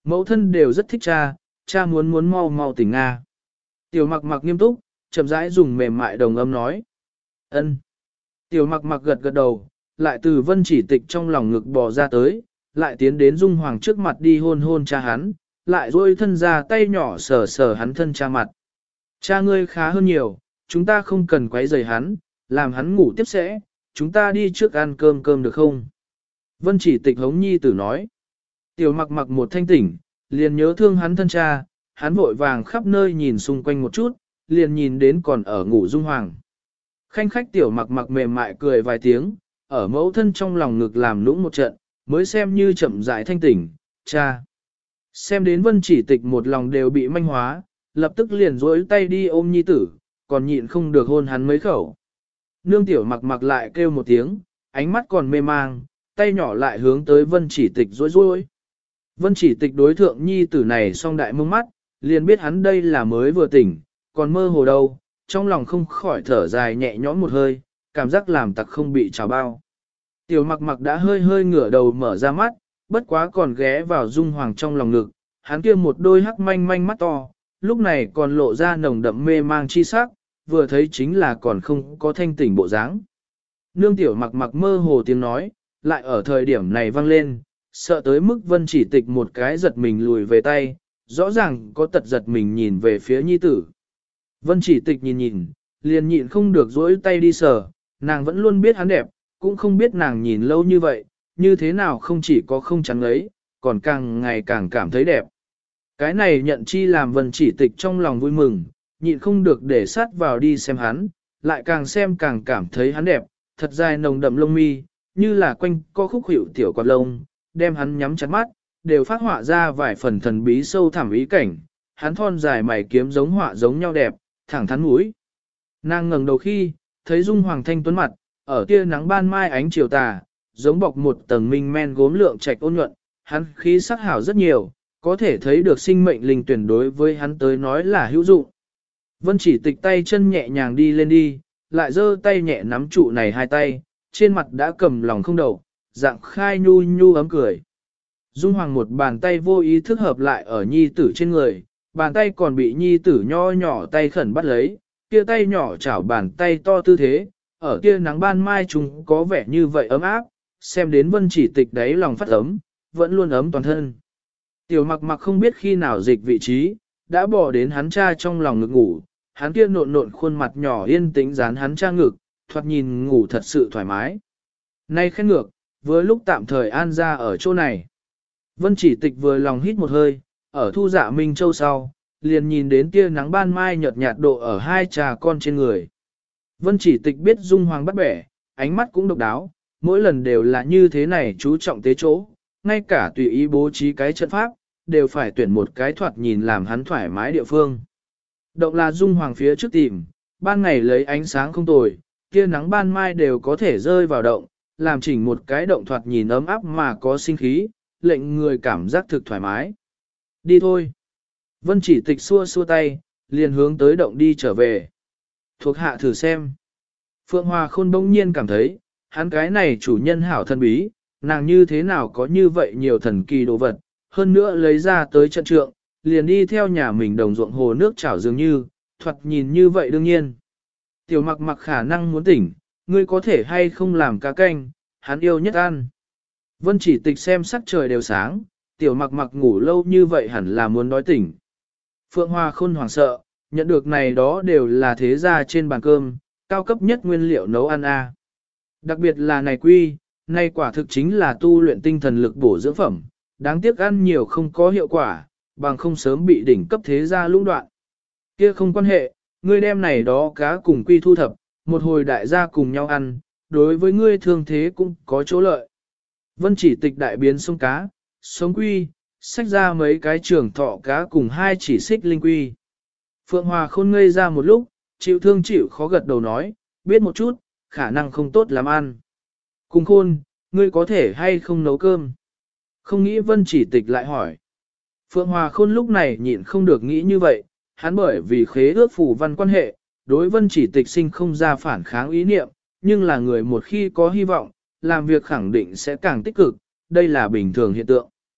Mẫu thân đều rất thích cha, cha muốn mau mau tỉnh Nga. Tiểu mặc mặc nghiêm túc, chậm rãi dùng mềm mại đồng âm nói. Ân. Tiểu mặc mặc gật gật đầu, lại từ Vân Chỉ Tịch trong lòng ngực bò ra tới, lại tiến đến Dung Hoàng trước mặt đi hôn hôn cha hắn, lại duỗi thân ra tay nhỏ sờ sờ hắn thân cha mặt. Cha ngươi khá hơn nhiều, chúng ta không cần quấy rầy hắn, làm hắn ngủ tiếp sẽ, chúng ta đi trước ăn cơm được không? Vân Chỉ Tịch hống nhi tử nói. Tiểu mặc mặc một thanh tỉnh, liền nhớ thương hắn thân cha, hắn vội vàng khắp nơi nhìn xung quanh một chút, liền nhìn đến còn ở ngủ Dung Hoàng. Khanh khách tiểu mặc mặc mềm mại cười vài tiếng, ở mẫu thân trong lòng ngực làm nũng một trận, mới xem như chậm rãi thanh tỉnh, cha. Xem đến Vân Chỉ Tịch một lòng đều bị manh hóa, lập tức liền duỗi tay đi ôm nhi tử, còn nhịn không được hôn hắn mấy khẩu. Nương tiểu mặc mặc lại kêu một tiếng, ánh mắt còn mê mang, tay nhỏ lại hướng tới Vân Chỉ Tịch rối rối. Vân Chỉ Tịch đối thượng nhi tử này song đại mông mắt, liền biết hắn đây là mới vừa tỉnh, còn mơ hồ đâu, trong lòng không khỏi thở dài nhẹ nhõm một hơi, cảm giác làm tặc không bị trào bao. Tiểu mặc mặc đã hơi hơi ngửa đầu mở ra mắt, bất quá còn ghé vào Dung Hoàng trong lòng ngực, hắn kia một đôi hắc manh manh mắt to, lúc này còn lộ ra nồng đậm mê mang chi sắc, vừa thấy chính là còn không có thanh tỉnh bộ dáng. Nương tiểu mặc mặc mơ hồ tiếng nói, lại ở thời điểm này vang lên, sợ tới mức Vân Chỉ Tịch một cái giật mình lùi về tay, rõ ràng có tật giật mình nhìn về phía nhi tử. Vân Chỉ Tịch nhìn, liền nhịn không được dỗi tay đi sờ, nàng vẫn luôn biết hắn đẹp, cũng không biết nàng nhìn lâu như vậy, như thế nào không chỉ có không trắng ấy, còn càng ngày càng cảm thấy đẹp. Cái này nhận chi làm Vân Chỉ Tịch trong lòng vui mừng, nhịn không được để sát vào đi xem hắn, lại càng xem càng cảm thấy hắn đẹp, thật dài nồng đậm lông mi, như là quanh co khúc hiệu tiểu quạt lông, đem hắn nhắm chặt mắt, đều phát họa ra vài phần thần bí sâu thẳm ý cảnh, hắn thon dài mày kiếm giống họa giống nhau đẹp, thẳng thắn mũi. Nàng ngẩng đầu khi, thấy Dung Hoàng thanh tuấn mặt, ở tia nắng ban mai ánh chiều tà, giống bọc một tầng minh men gốm lượng trạch ôn nhuận, hắn khí sắc hảo rất nhiều, có thể thấy được sinh mệnh linh tuyển đối với hắn tới nói là hữu dụng. Vân Chỉ Tịch tay chân nhẹ nhàng đi lên đi, lại giơ tay nhẹ nắm trụ này hai tay, trên mặt đã cầm lòng không đầu, dạng khai nhu nhu ấm cười. Dung Hoàng một bàn tay vô ý thức hợp lại ở nhi tử trên người, bàn tay còn bị nhi tử nho nhỏ tay khẩn bắt lấy, kia tay nhỏ chảo bàn tay to tư thế, ở kia nắng ban mai chúng có vẻ như vậy ấm áp, xem đến Vân Chỉ Tịch đấy lòng phát ấm, vẫn luôn ấm toàn thân. Tiểu mặc mặc không biết khi nào dịch vị trí, đã bỏ đến hắn cha trong lòng ngực ngủ, hắn kia nộn nộn khuôn mặt nhỏ yên tĩnh dán hắn cha ngực, thoạt nhìn ngủ thật sự thoải mái. Nay khen ngược, với lúc tạm thời an ra ở chỗ này. Vân Chỉ Tịch vừa lòng hít một hơi, ở Thu Dạ Minh Châu sau, liền nhìn đến tia nắng ban mai nhợt nhạt độ ở hai trà con trên người. Vân Chỉ Tịch biết Dung Hoàng bắt bẻ, ánh mắt cũng độc đáo, mỗi lần đều là như thế này chú trọng tế chỗ, ngay cả tùy ý bố trí cái trận pháp, đều phải tuyển một cái thoạt nhìn làm hắn thoải mái địa phương. Động là Dung Hoàng phía trước tìm, ban ngày lấy ánh sáng không tồi, kia nắng ban mai đều có thể rơi vào động, làm chỉnh một cái động thoạt nhìn ấm áp mà có sinh khí, lệnh người cảm giác thực thoải mái. Đi thôi. Vân Chỉ Tịch xua xua tay, liền hướng tới động đi trở về. Thuộc hạ thử xem. Phượng Hòa Khôn bỗng nhiên cảm thấy, hắn cái này chủ nhân hảo thần bí, nàng như thế nào có như vậy nhiều thần kỳ đồ vật, hơn nữa lấy ra tới trận trượng, liền đi theo nhà mình đồng ruộng hồ nước chảo dường như, thoạt nhìn như vậy đương nhiên. Tiểu mặc mặc khả năng muốn tỉnh, ngươi có thể hay không làm cá canh, hắn yêu nhất ăn. Vân Chỉ Tịch xem sắc trời đều sáng, tiểu mặc mặc ngủ lâu như vậy hẳn là muốn đói tỉnh. Phượng Hoa Khôn hoảng sợ, nhận được này đó đều là thế gia trên bàn cơm, cao cấp nhất nguyên liệu nấu ăn a. Đặc biệt là này quy, này quả thực chính là tu luyện tinh thần lực bổ dưỡng phẩm, đáng tiếc ăn nhiều không có hiệu quả, bằng không sớm bị đỉnh cấp thế gia lũng đoạn. Kia không quan hệ, ngươi đem này đó cá cùng quy thu thập, một hồi đại gia cùng nhau ăn, đối với ngươi thương thế cũng có chỗ lợi. Vân Chỉ Tịch đại biến sông cá, sống quy, xách ra mấy cái trường thọ cá cùng hai chỉ xích linh quy. Phượng Hòa Khôn ngây ra một lúc, chịu thương chịu khó gật đầu nói, biết một chút, khả năng không tốt làm ăn. Cùng Khôn, ngươi có thể hay không nấu cơm? Không nghĩ Vân Chỉ Tịch lại hỏi. Phượng Hòa Khôn lúc này nhịn không được nghĩ như vậy, hắn bởi vì khế ước phù văn quan hệ, đối Vân Chỉ Tịch sinh không ra phản kháng ý niệm, nhưng là người một khi có hy vọng, làm việc khẳng định sẽ càng tích cực, đây là bình thường hiện tượng.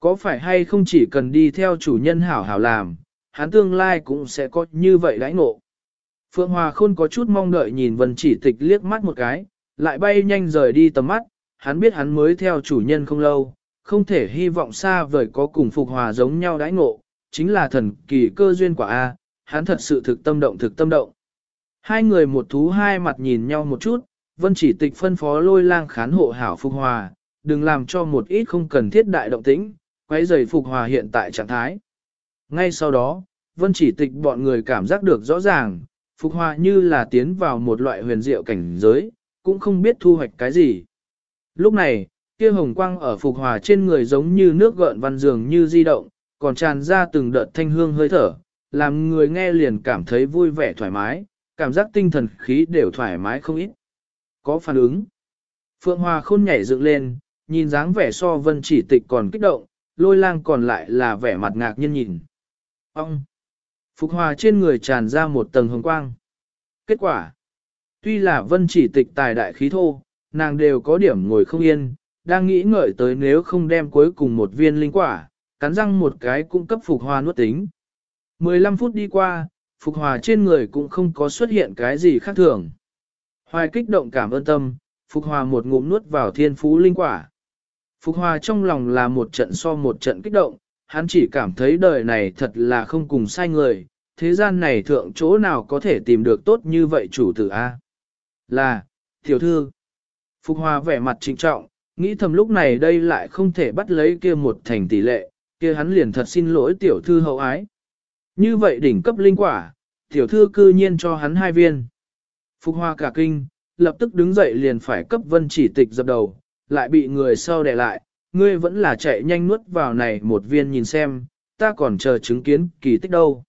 Có phải hay không chỉ cần đi theo chủ nhân hảo hảo làm, hắn tương lai cũng sẽ có như vậy đãi ngộ. Phượng Hòa Khôn có chút mong đợi nhìn Vân Chỉ Tịch liếc mắt một cái, lại bay nhanh rời đi tầm mắt, hắn biết hắn mới theo chủ nhân không lâu, không thể hy vọng xa vời có cùng Phục Hòa giống nhau đãi ngộ, chính là thần kỳ cơ duyên quả A, hắn thật sự thực tâm động. Hai người một thú hai mặt nhìn nhau một chút, Vân Chỉ Tịch phân phó Lôi Lang khán hộ hảo Phục Hòa, đừng làm cho một ít không cần thiết đại động tĩnh, quấy rầy Phục Hòa hiện tại trạng thái. Ngay sau đó, Vân Chỉ Tịch bọn người cảm giác được rõ ràng, Phục Hòa như là tiến vào một loại huyền diệu cảnh giới, cũng không biết thu hoạch cái gì. Lúc này, kia hồng quang ở Phục Hòa trên người giống như nước gợn văn dường như di động, còn tràn ra từng đợt thanh hương hơi thở, làm người nghe liền cảm thấy vui vẻ thoải mái, cảm giác tinh thần khí đều thoải mái không ít. Có phản ứng. Phượng Hòa Khôn nhảy dựng lên, nhìn dáng vẻ so Vân Chỉ Tịch còn kích động, Lôi Lang còn lại là vẻ mặt ngạc nhiên nhìn. Ông! Phục Hòa trên người tràn ra một tầng hồng quang. Kết quả. Tuy là Vân Chỉ Tịch tài đại khí thô, nàng đều có điểm ngồi không yên, đang nghĩ ngợi tới nếu không đem cuối cùng một viên linh quả, cắn răng một cái cũng cấp Phục Hòa nuốt tính. 15 phút đi qua, Phục Hòa trên người cũng không có xuất hiện cái gì khác thường. Hoài kích động cảm ơn tâm, Phục Hòa một ngụm nuốt vào thiên phú linh quả. Phục Hòa trong lòng là một trận so một trận kích động, hắn chỉ cảm thấy đời này thật là không cùng sai người, thế gian này thượng chỗ nào có thể tìm được tốt như vậy chủ tử A. Là, tiểu thư. Phục Hòa vẻ mặt trịnh trọng, nghĩ thầm lúc này đây lại không thể bắt lấy kia một thành tỷ lệ, kia hắn liền thật xin lỗi tiểu thư hậu ái. Như vậy đỉnh cấp linh quả, tiểu thư cư nhiên cho hắn 2 viên. Phục Hòa cả kinh, lập tức đứng dậy liền phải cấp Vân Chỉ Tịch dập đầu, lại bị người sau đè lại, ngươi vẫn là chạy nhanh nuốt vào này một viên nhìn xem, ta còn chờ chứng kiến kỳ tích đâu.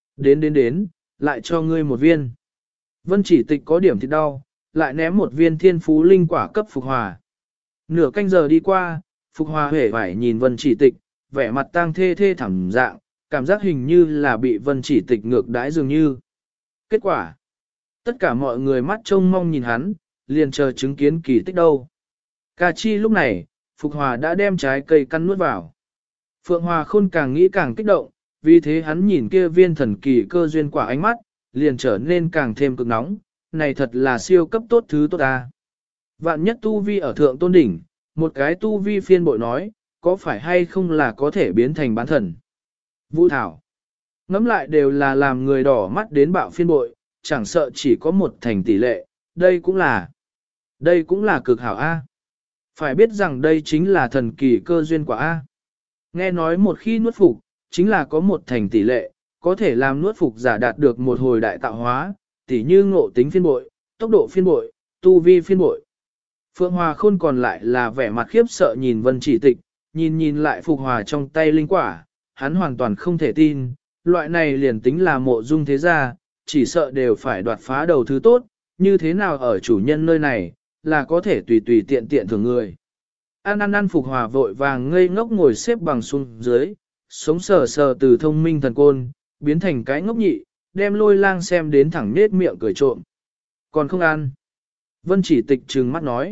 Đến, lại cho ngươi một viên. Vân Chỉ Tịch có điểm thịt đau, lại ném một viên thiên phú linh quả cấp Phục Hòa. Nửa canh giờ đi qua, Phục Hòa hể vải nhìn Vân Chỉ Tịch, vẻ mặt tang thê thảm dạng, cảm giác hình như là bị Vân Chỉ Tịch ngược đãi dường như. Kết quả, tất cả mọi người mắt trông mong nhìn hắn, liền chờ chứng kiến kỳ tích đâu. Ca chi lúc này, Phục Hòa đã đem trái cây căn nuốt vào. Phượng Hòa Khôn càng nghĩ càng kích động, vì thế hắn nhìn kia viên thần kỳ cơ duyên quả ánh mắt, liền trở nên càng thêm cực nóng, này thật là siêu cấp tốt thứ tốt ta. Vạn nhất tu vi ở thượng tôn đỉnh, một cái tu vi phiên bội nói, có phải hay không là có thể biến thành bán thần. Vũ Thảo, ngẫm lại đều là làm người đỏ mắt đến bạo phiên bội, chẳng sợ chỉ có một thành tỷ lệ, đây cũng là cực hảo A. Phải biết rằng đây chính là thần kỳ cơ duyên quả A. Nghe nói một khi nuốt phục, chính là có một thành tỷ lệ, có thể làm nuốt phục giả đạt được một hồi đại tạo hóa, tỉ như ngộ tính phiên bội, tốc độ phiên bội, tu vi phiên bội. Phượng Hòa Khôn còn lại là vẻ mặt khiếp sợ nhìn Vân Chỉ Tịch, nhìn lại Phục Hòa trong tay linh quả, hắn hoàn toàn không thể tin, loại này liền tính là mộ dung thế gia, chỉ sợ đều phải đoạt phá đầu thứ tốt, như thế nào ở chủ nhân nơi này, là có thể tùy tiện thưởng người. Ăn Phục Hòa vội vàng ngây ngốc ngồi xếp bằng xuống dưới, sống sờ từ thông minh thần côn, biến thành cái ngốc nhị, đem Lôi Lang xem đến thẳng nết miệng cười trộm. Còn không ăn. Vân Chỉ Tịch trừng mắt nói.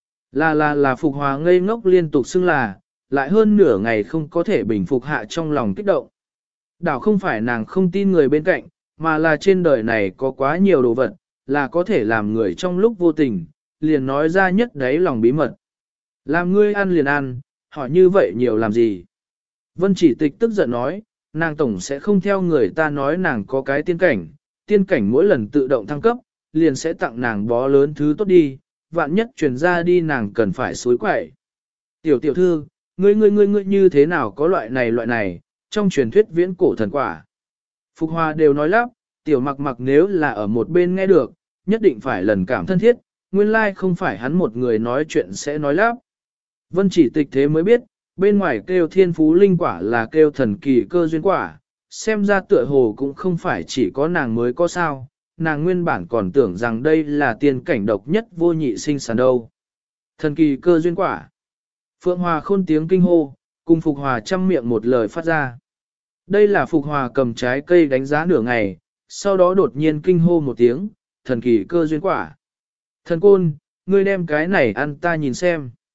Là Phục Hòa ngây ngốc liên tục xưng là, lại hơn nửa ngày không có thể bình phục hạ trong lòng kích động. Đảo không phải nàng không tin người bên cạnh, mà là trên đời này có quá nhiều đồ vật, là có thể làm người trong lúc vô tình, liền nói ra nhất đấy lòng bí mật. Làm ngươi ăn liền ăn, hỏi như vậy nhiều làm gì? Vân Chỉ Tịch tức giận nói, nàng tổng sẽ không theo người ta nói nàng có cái tiên cảnh mỗi lần tự động thăng cấp, liền sẽ tặng nàng bó lớn thứ tốt đi, vạn nhất truyền ra đi nàng cần phải suối quậy. Tiểu thư, ngươi như thế nào có loại này, trong truyền thuyết viễn cổ thần quả. Phục Hòa đều nói lắp, tiểu mặc nếu là ở một bên nghe được, nhất định phải lần cảm thân thiết, nguyên lai không phải hắn một người nói chuyện sẽ nói lắp. Vân Chỉ Tịch thế mới biết, bên ngoài kêu thiên phú linh quả là kêu thần kỳ cơ duyên quả, xem ra tựa hồ cũng không phải chỉ có nàng mới có sao, nàng nguyên bản còn tưởng rằng đây là tiên cảnh độc nhất vô nhị sinh sản đâu. Thần kỳ cơ duyên quả. Phượng Hòa Khôn tiếng kinh hô, cùng Phục Hòa chăm miệng một lời phát ra. Đây là Phục Hòa cầm trái cây đánh giá nửa ngày, sau đó đột nhiên kinh hô một tiếng, thần kỳ cơ duyên quả. Thần côn, ngươi đem cái này ăn ta nhìn xem.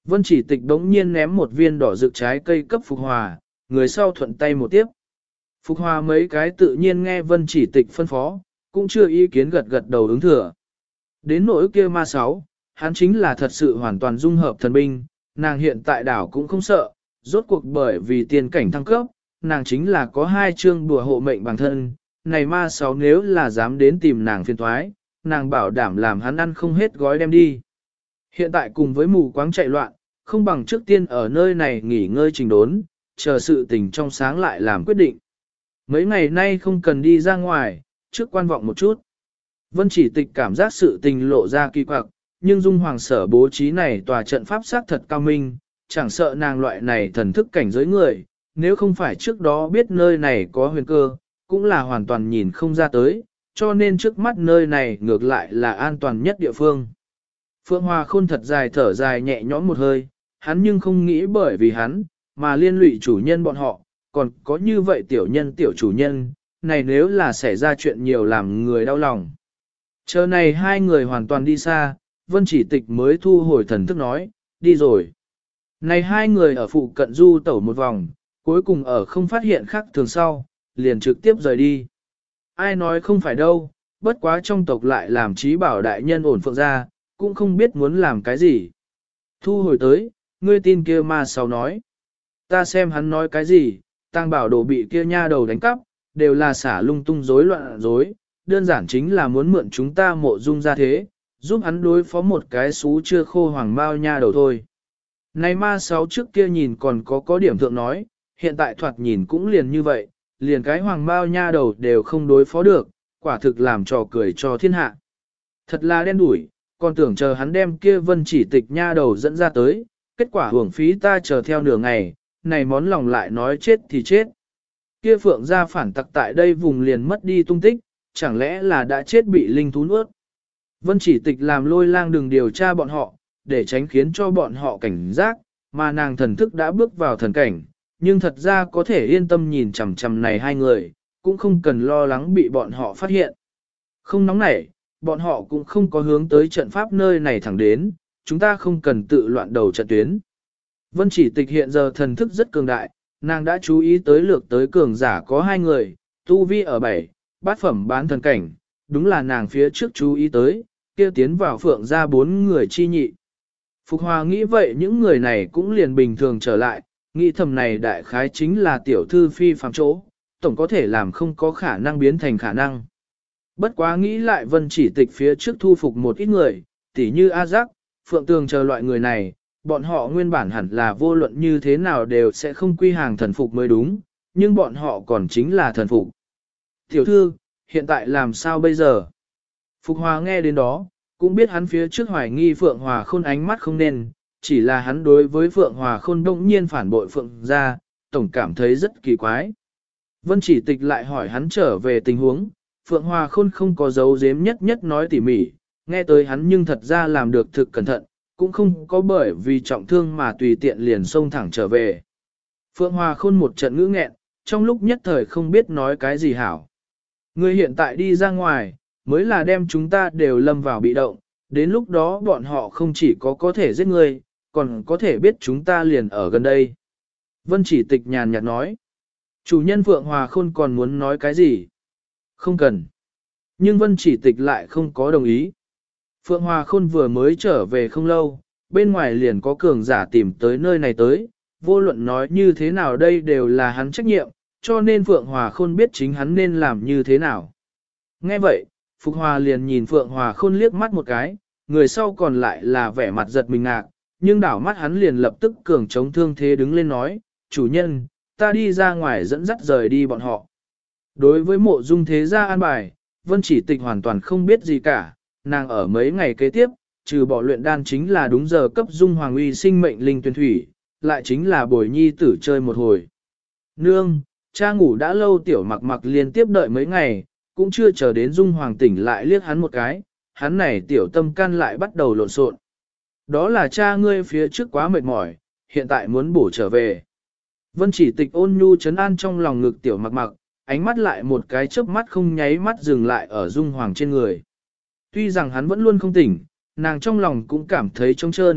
Vân Chỉ Tịch đống nhiên ném một viên đỏ rực trái cây cấp Phục Hòa, người sau thuận tay một tiếp. Phục Hòa mấy cái tự nhiên nghe Vân Chỉ Tịch phân phó, cũng chưa ý kiến gật gật đầu ứng thừa. Đến nỗi kia ma sáu, hắn chính là thật sự hoàn toàn dung hợp thần binh, nàng hiện tại đảo cũng không sợ, rốt cuộc bởi vì tiền cảnh thăng cấp, nàng chính là có 2 chương đùa hộ mệnh bản thân, này ma sáu nếu là dám đến tìm nàng phiền toái, nàng bảo đảm làm hắn ăn không hết gói đem đi. Hiện tại cùng với mù quáng chạy loạn, không bằng trước tiên ở nơi này nghỉ ngơi trình đốn, chờ sự tình trong sáng lại làm quyết định. Mấy ngày nay không cần đi ra ngoài, trước quan vọng một chút. Vân Chỉ Tịch cảm giác sự tình lộ ra kỳ quặc, nhưng Dung Hoàng sở bố trí này tòa trận pháp xác thật cao minh, chẳng sợ nàng loại này thần thức cảnh giới người, nếu không phải trước đó biết nơi này có huyền cơ, cũng là hoàn toàn nhìn không ra tới, cho nên trước mắt nơi này ngược lại là an toàn nhất địa phương. Phượng Hòa Khôn thật dài thở dài nhẹ nhõm một hơi, hắn nhưng không nghĩ bởi vì hắn, mà liên lụy chủ nhân bọn họ, còn có như vậy tiểu nhân tiểu chủ nhân, này nếu là xảy ra chuyện nhiều làm người đau lòng. Chờ này hai người hoàn toàn đi xa, Vân Chỉ Tịch mới thu hồi thần thức nói, đi rồi. Này hai người ở phụ cận du tẩu một vòng, cuối cùng ở không phát hiện khác thường sau, liền trực tiếp rời đi. Ai nói không phải đâu, bất quá trong tộc lại làm trí bảo đại nhân ổn phượng ra, cũng không biết muốn làm cái gì. Thu hồi tới, ngươi tin kia ma sau nói. Ta xem hắn nói cái gì, tang bảo đồ bị kia nha đầu đánh cắp, đều là xả lung tung rối loạn rối, đơn giản chính là muốn mượn chúng ta mộ dung ra thế, giúp hắn đối phó một cái xú chưa khô hoàng bao nha đầu thôi. Này ma sáu trước kia nhìn còn có điểm thượng nói, hiện tại thoạt nhìn cũng liền như vậy, liền cái hoàng bao nha đầu đều không đối phó được, quả thực làm trò cười cho thiên hạ. Thật là đen đủi, còn tưởng chờ hắn đem kia Vân Chỉ Tịch nha đầu dẫn ra tới, kết quả hưởng phí ta chờ theo nửa ngày, này món lòng lại nói chết thì chết. Kia phượng gia phản tặc tại đây vùng liền mất đi tung tích, chẳng lẽ là đã chết bị linh thú nuốt. Vân Chỉ Tịch làm Lôi Lang đừng điều tra bọn họ, để tránh khiến cho bọn họ cảnh giác, mà nàng thần thức đã bước vào thần cảnh, nhưng thật ra có thể yên tâm nhìn chằm chằm này hai người, cũng không cần lo lắng bị bọn họ phát hiện. Không nóng nảy, bọn họ cũng không có hướng tới trận pháp nơi này thẳng đến, chúng ta không cần tự loạn đầu trận tuyến. Vân Chỉ Tịch hiện giờ thần thức rất cường đại, nàng đã chú ý tới lược tới cường giả có 2 người, tu vi ở 7, bát phẩm bán thần cảnh, đúng là nàng phía trước chú ý tới, kia tiến vào phượng ra 4 người chi nhị. Phục Hòa nghĩ vậy những người này cũng liền bình thường trở lại, nghĩ thầm này đại khái chính là tiểu thư phi phàm chỗ, tổng có thể làm không có khả năng biến thành khả năng. Bất quá nghĩ lại Vân Chỉ Tịch phía trước thu phục một ít người, tỉ như A Giác, Phượng Tường chờ loại người này, bọn họ nguyên bản hẳn là vô luận như thế nào đều sẽ không quy hàng thần phục mới đúng, nhưng bọn họ còn chính là thần phục. Tiểu thư, hiện tại làm sao bây giờ? Phục Hòa nghe đến đó, cũng biết hắn phía trước hoài nghi Phượng Hòa Khôn ánh mắt không nên, chỉ là hắn đối với Phượng Hòa Khôn đông nhiên phản bội Phượng ra, tổng cảm thấy rất kỳ quái. Vân Chỉ Tịch lại hỏi hắn trở về tình huống, Phượng Hòa Khôn không có dấu giếm nhất nhất nói tỉ mỉ, nghe tới hắn nhưng thật ra làm được thực cẩn thận, cũng không có bởi vì trọng thương mà tùy tiện liền xông thẳng trở về. Phượng Hòa Khôn một trận ngữ nghẹn, trong lúc nhất thời không biết nói cái gì hảo. Người hiện tại đi ra ngoài, mới là đem chúng ta đều lâm vào bị động, đến lúc đó bọn họ không chỉ có thể giết người, còn có thể biết chúng ta liền ở gần đây. Vân Chỉ Tịch nhàn nhạt nói. Chủ nhân Phượng Hòa Khôn còn muốn nói cái gì? Không cần. Nhưng Vân Chỉ Tịch lại không có đồng ý. Phượng Hòa Khôn vừa mới trở về không lâu, bên ngoài liền có cường giả tìm tới nơi này tới, vô luận nói như thế nào đây đều là hắn trách nhiệm, cho nên Phượng Hòa Khôn biết chính hắn nên làm như thế nào. Nghe vậy, Phục Hòa liền nhìn Phượng Hòa Khôn liếc mắt một cái, người sau còn lại là vẻ mặt giật mình ngạc, nhưng đảo mắt hắn liền lập tức cường chống thương thế đứng lên nói, chủ nhân, ta đi ra ngoài dẫn dắt rời đi bọn họ. Đối với mộ dung thế gia an bài, Vân Chỉ Tịch hoàn toàn không biết gì cả, nàng ở mấy ngày kế tiếp, trừ bỏ luyện đan chính là đúng giờ cấp dung hoàng uy sinh mệnh linh tuyển thủy, lại chính là bồi nhi tử chơi một hồi. Nương, cha ngủ đã lâu tiểu mặc mặc liên tiếp đợi mấy ngày, cũng chưa chờ đến dung hoàng tỉnh lại liếc hắn một cái, hắn này tiểu tâm can lại bắt đầu lộn xộn. Đó là cha ngươi phía trước quá mệt mỏi, hiện tại muốn bổ trở về. Vân Chỉ Tịch ôn nhu trấn an trong lòng ngực tiểu mặc mặc, ánh mắt lại một cái chớp mắt không nháy mắt dừng lại ở dung hoàng trên người. Tuy rằng hắn vẫn luôn không tỉnh, nàng trong lòng cũng cảm thấy trống trơn,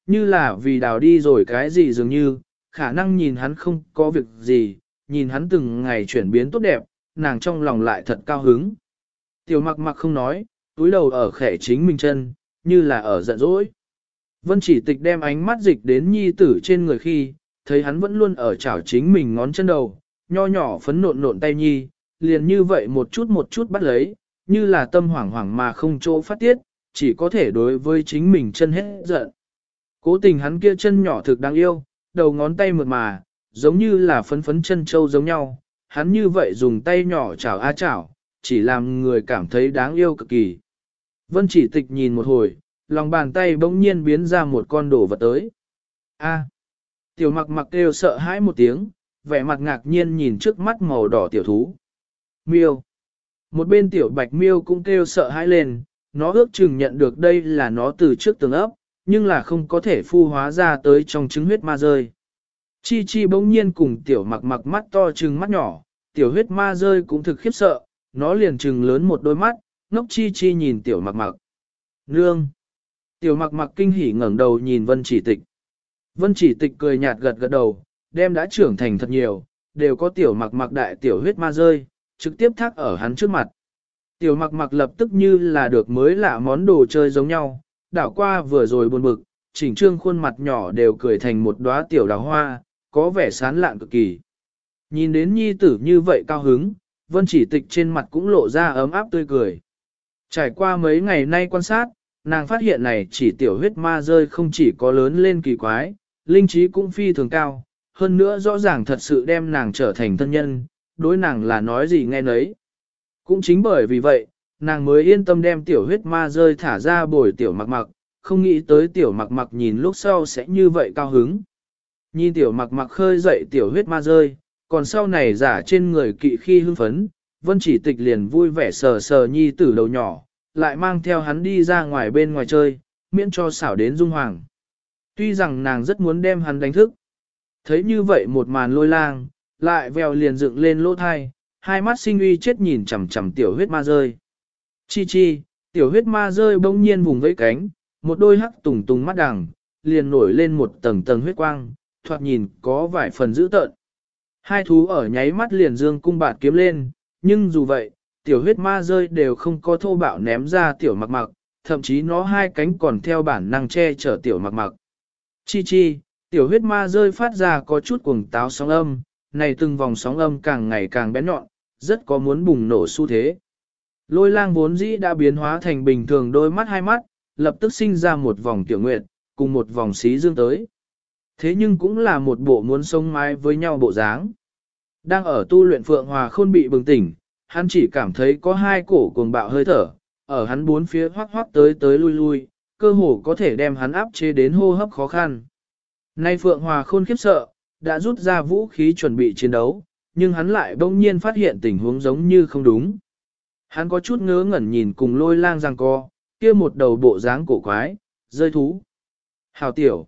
như là vì đào đi rồi cái gì dường như, khả năng nhìn hắn không có việc gì, nhìn hắn từng ngày chuyển biến tốt đẹp, nàng trong lòng lại thật cao hứng. Tiểu mặc mặc không nói, túi đầu ở khẽ chính mình chân, như là ở giận dỗi. Vân chỉ tịch đem ánh mắt dịch đến nhi tử trên người khi, thấy hắn vẫn luôn ở chảo chính mình ngón chân đầu, nho nhỏ phấn nộn nộn tay nhi, liền như vậy một chút bắt lấy, như là tâm hoảng hoảng mà không chỗ phát tiết, chỉ có thể đối với chính mình chân hết giận. Cố tình hắn kia chân nhỏ thực đáng yêu, đầu ngón tay mượt mà, giống như là phấn phấn chân châu giống nhau, hắn như vậy dùng tay nhỏ chảo a chảo, chỉ làm người cảm thấy đáng yêu cực kỳ. Vân chỉ tịch nhìn một hồi, lòng bàn tay bỗng nhiên biến ra một con đồ vật tới. A. Tiểu mặc mặc kêu sợ hãi một tiếng, vẻ mặt ngạc nhiên nhìn trước mắt màu đỏ tiểu thú. Miêu. Một bên tiểu bạch miêu cũng kêu sợ hãi lên, nó ước chừng nhận được đây là nó từ trước tường ấp, nhưng là không có thể phu hóa ra tới trong trứng huyết ma rơi. Chi chi bỗng nhiên cùng tiểu mặc mặc mắt to trừng mắt nhỏ, tiểu huyết ma rơi cũng thực khiếp sợ, nó liền trừng lớn một đôi mắt, ngốc chi chi nhìn tiểu mặc mặc. Nương! Tiểu mặc mặc kinh hỉ ngẩng đầu nhìn vân chỉ tịch. Vân chỉ tịch cười nhạt gật gật đầu, đem đã trưởng thành thật nhiều, đều có tiểu mặc mặc đại tiểu huyết ma rơi, trực tiếp thác ở hắn trước mặt. Tiểu mặc mặc lập tức như là được mới lạ món đồ chơi giống nhau, đảo qua vừa rồi buồn bực, chỉnh trương khuôn mặt nhỏ đều cười thành một đóa tiểu đào hoa, có vẻ sán lạn cực kỳ. Nhìn đến nhi tử như vậy cao hứng, vân chỉ tịch trên mặt cũng lộ ra ấm áp tươi cười. Trải qua mấy ngày nay quan sát, nàng phát hiện này chỉ tiểu huyết ma rơi không chỉ có lớn lên kỳ quái, linh trí cũng phi thường cao, hơn nữa rõ ràng thật sự đem nàng trở thành thân nhân, đối nàng là nói gì nghe nấy. Cũng chính bởi vì vậy, nàng mới yên tâm đem tiểu huyết ma rơi thả ra bồi tiểu mặc mặc, không nghĩ tới tiểu mặc mặc nhìn lúc sau sẽ như vậy cao hứng. Nhìn tiểu mặc mặc khơi dậy tiểu huyết ma rơi, còn sau này giả trên người kỵ khi hưng phấn, vân chỉ tịch liền vui vẻ sờ sờ nhi tử đầu nhỏ, lại mang theo hắn đi ra ngoài bên ngoài chơi, miễn cho xảo đến dung hoàng. Tuy rằng nàng rất muốn đem hắn đánh thức. Thấy như vậy một màn lôi lang, lại vèo liền dựng lên lỗ thai, hai mắt sinh uy chết nhìn chằm chằm tiểu huyết ma rơi. Chi chi, tiểu huyết ma rơi bỗng nhiên vùng vẫy cánh, một đôi hắc tùng tùng mắt đằng, liền nổi lên một tầng tầng huyết quang, thoạt nhìn có vài phần dữ tợn. Hai thú ở nháy mắt liền dương cung bạt kiếm lên, nhưng dù vậy, tiểu huyết ma rơi đều không có thô bạo ném ra tiểu mặc mặc, thậm chí nó hai cánh còn theo bản năng che chở tiểu mặc mặc. Chi chi, tiểu huyết ma rơi phát ra có chút cuồng táo sóng âm, này từng vòng sóng âm càng ngày càng bén nhọn, rất có muốn bùng nổ xu thế. Lôi lang vốn dĩ đã biến hóa thành bình thường đôi mắt hai mắt, lập tức sinh ra một vòng tiểu nguyệt, cùng một vòng xí dương tới. Thế nhưng cũng là một bộ muốn sống mái với nhau bộ dáng. Đang ở tu luyện Phượng Hòa Khôn bị bừng tỉnh, hắn chỉ cảm thấy có hai cổ cuồng bạo hơi thở, ở hắn bốn phía hoắc hoắc tới tới lui lui, cơ hồ có thể đem hắn áp chế đến hô hấp khó khăn. Nay Phượng Hòa Khôn khiếp sợ, đã rút ra vũ khí chuẩn bị chiến đấu, nhưng hắn lại bỗng nhiên phát hiện tình huống giống như không đúng. Hắn có chút ngớ ngẩn nhìn cùng lôi lang giằng co, kia một đầu bộ dáng cổ quái, rơi thú. Hào tiểu.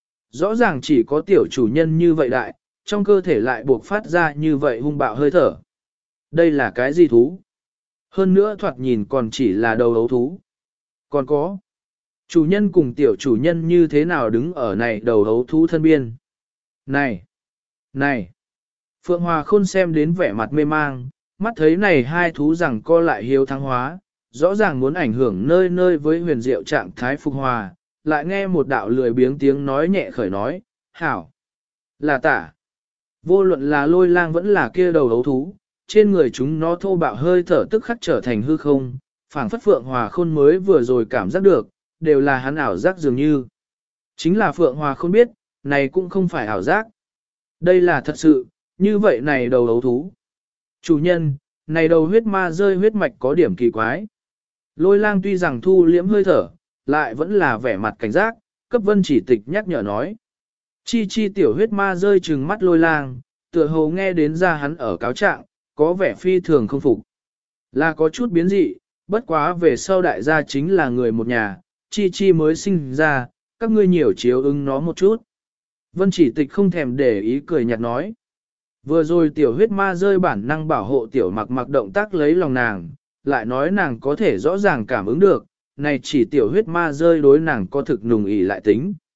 Rõ ràng chỉ có tiểu chủ nhân như vậy đại, trong cơ thể lại buộc phát ra như vậy hung bạo hơi thở. Đây là cái gì thú? Hơn nữa thoạt nhìn còn chỉ là đầu ấu thú. Còn có. Chủ nhân cùng tiểu chủ nhân như thế nào đứng ở này đầu ấu thú thân biên? Này! Này! Phượng Hòa Khôn xem đến vẻ mặt mê mang, mắt thấy này hai thú rằng co lại hiếu thắng hóa, rõ ràng muốn ảnh hưởng nơi nơi với huyền diệu trạng thái phục hòa, lại nghe một đạo lười biếng tiếng nói nhẹ khởi nói, hảo! Là tả! Vô luận là lôi lang vẫn là kia đầu ấu thú, trên người chúng nó thô bạo hơi thở tức khắc trở thành hư không, phảng phất Phượng Hòa Khôn mới vừa rồi cảm giác được, đều là hắn ảo giác dường như. Chính là Phượng Hòa Khôn biết, này cũng không phải ảo giác. Đây là thật sự, như vậy này đầu ấu thú. Chủ nhân, này đầu huyết ma rơi huyết mạch có điểm kỳ quái. Lôi lang tuy rằng thu liễm hơi thở, lại vẫn là vẻ mặt cảnh giác, cấp vân chỉ tịch nhắc nhở nói. Chi chi tiểu huyết ma rơi trừng mắt lôi lang, tựa hồ nghe đến ra hắn ở cáo trạng, có vẻ phi thường không phục. Là có chút biến dị, bất quá về sau đại gia chính là người một nhà, chi chi mới sinh ra, các ngươi nhiều chiếu ứng nó một chút. Vân chỉ tịch không thèm để ý cười nhạt nói. Vừa rồi tiểu huyết ma rơi bản năng bảo hộ tiểu mặc mặc động tác lấy lòng nàng, lại nói nàng có thể rõ ràng cảm ứng được, này chỉ tiểu huyết ma rơi đối nàng có thực nùng ỉ lại tính.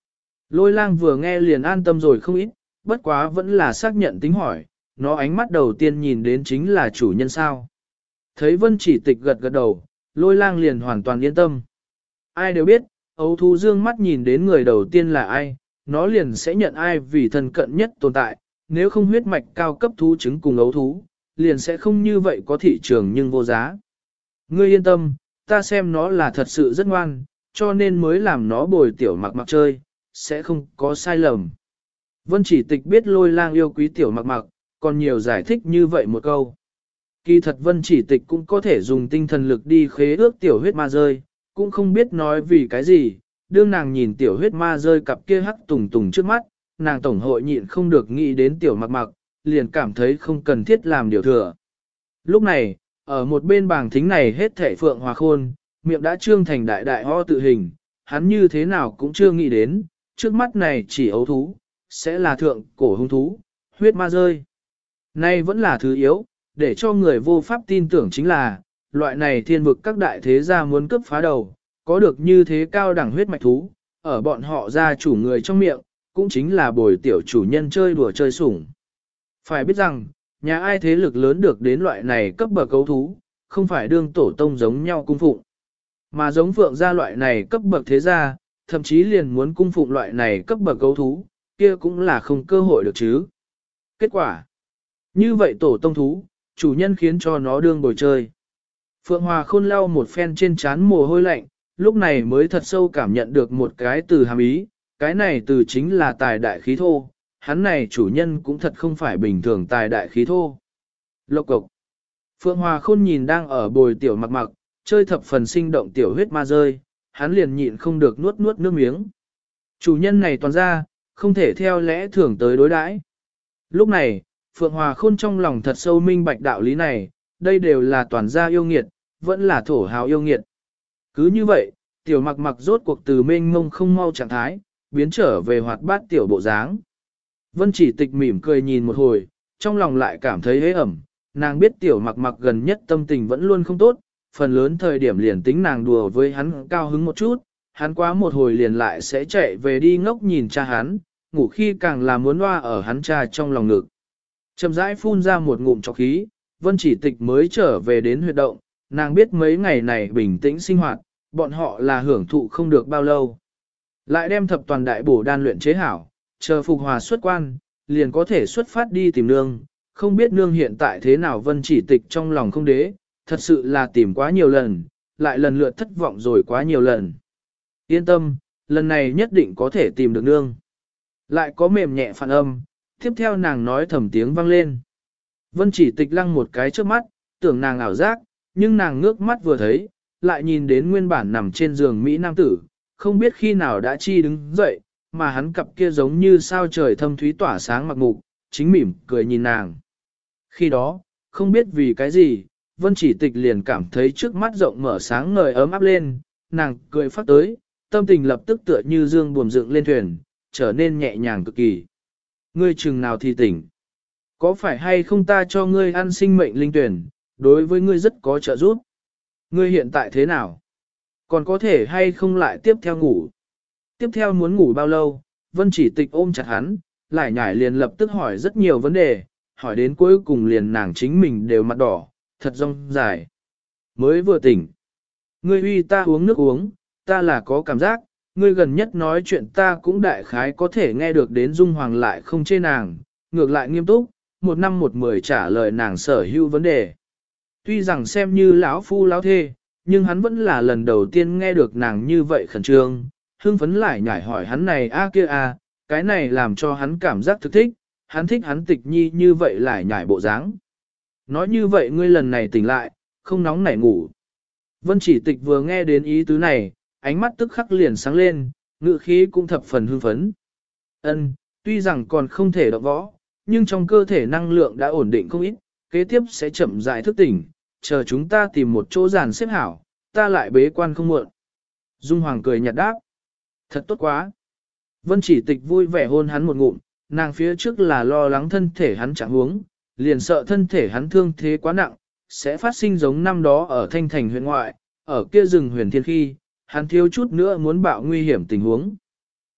Lôi lang vừa nghe liền an tâm rồi không ít, bất quá vẫn là xác nhận tính hỏi, nó ánh mắt đầu tiên nhìn đến chính là chủ nhân sao. Thấy Vân Chỉ Tịch gật gật đầu, lôi lang liền hoàn toàn yên tâm. Ai đều biết, ấu thú dương mắt nhìn đến người đầu tiên là ai, nó liền sẽ nhận ai vì thân cận nhất tồn tại, nếu không huyết mạch cao cấp thú trứng cùng ấu thú, liền sẽ không như vậy có thị trường nhưng vô giá. Ngươi yên tâm, ta xem nó là thật sự rất ngoan, cho nên mới làm nó bồi tiểu mặc mặc chơi, sẽ không có sai lầm. Vân Chỉ Tịch biết lôi lang yêu quý tiểu mặc mặc, còn nhiều giải thích như vậy một câu. Kỳ thật Vân Chỉ Tịch cũng có thể dùng tinh thần lực đi khế ước tiểu huyết ma rơi, cũng không biết nói vì cái gì, đương nàng nhìn tiểu huyết ma rơi cặp kia hắc tùng tùng trước mắt, nàng tổng hội nhịn không được nghĩ đến tiểu mặc mặc, liền cảm thấy không cần thiết làm điều thừa. Lúc này, ở một bên bảng thính này hết thảy Phượng Hòa Khôn, miệng đã trương thành đại đại ho tự hình, hắn như thế nào cũng chưa nghĩ đến, trước mắt này chỉ ấu thú, sẽ là thượng cổ hung thú, huyết ma rơi. Nay vẫn là thứ yếu, để cho người vô pháp tin tưởng chính là, loại này thiên vực các đại thế gia muốn cướp phá đầu, có được như thế cao đẳng huyết mạch thú, ở bọn họ gia chủ người trong miệng, cũng chính là bồi tiểu chủ nhân chơi đùa chơi sủng. Phải biết rằng, nhà ai thế lực lớn được đến loại này cấp bậc cấu thú, không phải đương tổ tông giống nhau cung phụng, mà giống Phượng gia loại này cấp bậc thế gia, thậm chí liền muốn cung phụng loại này cấp bậc cấu thú, kia cũng là không cơ hội được chứ. Kết quả, như vậy tổ tông thú, chủ nhân khiến cho nó đương bồi chơi. Phượng Hòa Khôn lau một phen trên trán mồ hôi lạnh, lúc này mới thật sâu cảm nhận được một cái từ hàm ý, cái này từ chính là tài đại khí thô, hắn này chủ nhân cũng thật không phải bình thường tài đại khí thô. Lộc cộc. Phượng Hòa Khôn nhìn đang ở bồi tiểu mặc mặc, chơi thập phần sinh động tiểu huyết ma rơi, hắn liền nhịn không được nuốt nuốt nước miếng. Chủ nhân này toàn ra, không thể theo lẽ thường tới đối đãi. Lúc này, Phượng Hòa Khôn trong lòng thật sâu minh bạch đạo lý này, đây đều là toàn gia yêu nghiệt, vẫn là thổ hào yêu nghiệt. Cứ như vậy, tiểu mặc mặc rốt cuộc từ mênh mông không mau trạng thái, biến trở về hoạt bát tiểu bộ dáng. Vân Chỉ Tịch mỉm cười nhìn một hồi, trong lòng lại cảm thấy hế ẩm, nàng biết tiểu mặc mặc gần nhất tâm tình vẫn luôn không tốt, phần lớn thời điểm liền tính nàng đùa với hắn cao hứng một chút, hắn quá một hồi liền lại sẽ chạy về đi ngốc nhìn cha hắn, ngủ khi càng là muốn loa ở hắn cha trong lòng ngực. Chậm rãi phun ra một ngụm trọc khí, Vân Chỉ Tịch mới trở về đến huyệt động, nàng biết mấy ngày này bình tĩnh sinh hoạt, bọn họ là hưởng thụ không được bao lâu. Lại đem thập toàn đại bổ đan luyện chế hảo, chờ phục hòa xuất quan, liền có thể xuất phát đi tìm nương, không biết nương hiện tại thế nào. Vân Chỉ Tịch trong lòng không đế, thật sự là tìm quá nhiều lần, lại lần lượt thất vọng rồi quá nhiều lần. Yên tâm, lần này nhất định có thể tìm được nương. Lại có mềm nhẹ phản âm, tiếp theo nàng nói thầm tiếng vang lên. Vân Chỉ Tịch lăng một cái trước mắt, tưởng nàng ảo giác, nhưng nàng ngước mắt vừa thấy, lại nhìn đến nguyên bản nằm trên giường Mỹ Nam tử, không biết khi nào đã chi đứng dậy, mà hắn cặp kia giống như sao trời thâm thúy tỏa sáng mặc mục, chính mỉm cười nhìn nàng. Khi đó, không biết vì cái gì, Vân Chỉ Tịch liền cảm thấy trước mắt rộng mở sáng ngời ấm áp lên, nàng cười phát tới, tâm tình lập tức tựa như dương buồm dựng lên thuyền, trở nên nhẹ nhàng cực kỳ. Ngươi chừng nào thì tỉnh? Có phải hay không ta cho ngươi ăn sinh mệnh linh tuyển, đối với ngươi rất có trợ giúp? Ngươi hiện tại thế nào? Còn có thể hay không lại tiếp theo ngủ? Tiếp theo muốn ngủ bao lâu? Vân Chỉ Tịch ôm chặt hắn, lại nhảy liền lập tức hỏi rất nhiều vấn đề, hỏi đến cuối cùng liền nàng chính mình đều mặt đỏ, thật rong dài. Mới vừa tỉnh. Ngươi uy ta uống nước uống, ta là có cảm giác, ngươi gần nhất nói chuyện ta cũng đại khái có thể nghe được đến Dung Hoàng lại không chê nàng, ngược lại nghiêm túc, 1 năm 1 mười trả lời nàng sở hữu vấn đề. Tuy rằng xem như lão phu lão thê, nhưng hắn vẫn là lần đầu tiên nghe được nàng như vậy khẩn trương, hưng phấn lại nhảy hỏi hắn này a kia a, cái này làm cho hắn cảm giác thực thích, hắn thích hắn Tịch Nhi như vậy lại nhảy bộ dáng. Nói như vậy ngươi lần này tỉnh lại, không nóng nảy ngủ. Vân Chỉ Tịch vừa nghe đến ý tứ này, ánh mắt tức khắc liền sáng lên, ngự khí cũng thập phần hưng phấn. Ân, tuy rằng còn không thể động võ, nhưng trong cơ thể năng lượng đã ổn định không ít, kế tiếp sẽ chậm rãi thức tỉnh, chờ chúng ta tìm một chỗ giàn xếp hảo, ta lại bế quan không muộn. Dung Hoàng cười nhạt đáp. Thật tốt quá. Vân Chỉ Tịch vui vẻ hôn hắn một ngụm, nàng phía trước là lo lắng thân thể hắn chẳng huống, liền sợ thân thể hắn thương thế quá nặng, sẽ phát sinh giống năm đó ở Thanh Thành huyện ngoại, ở kia rừng huyền thiên khi, hắn thiếu chút nữa muốn bạo nguy hiểm tình huống.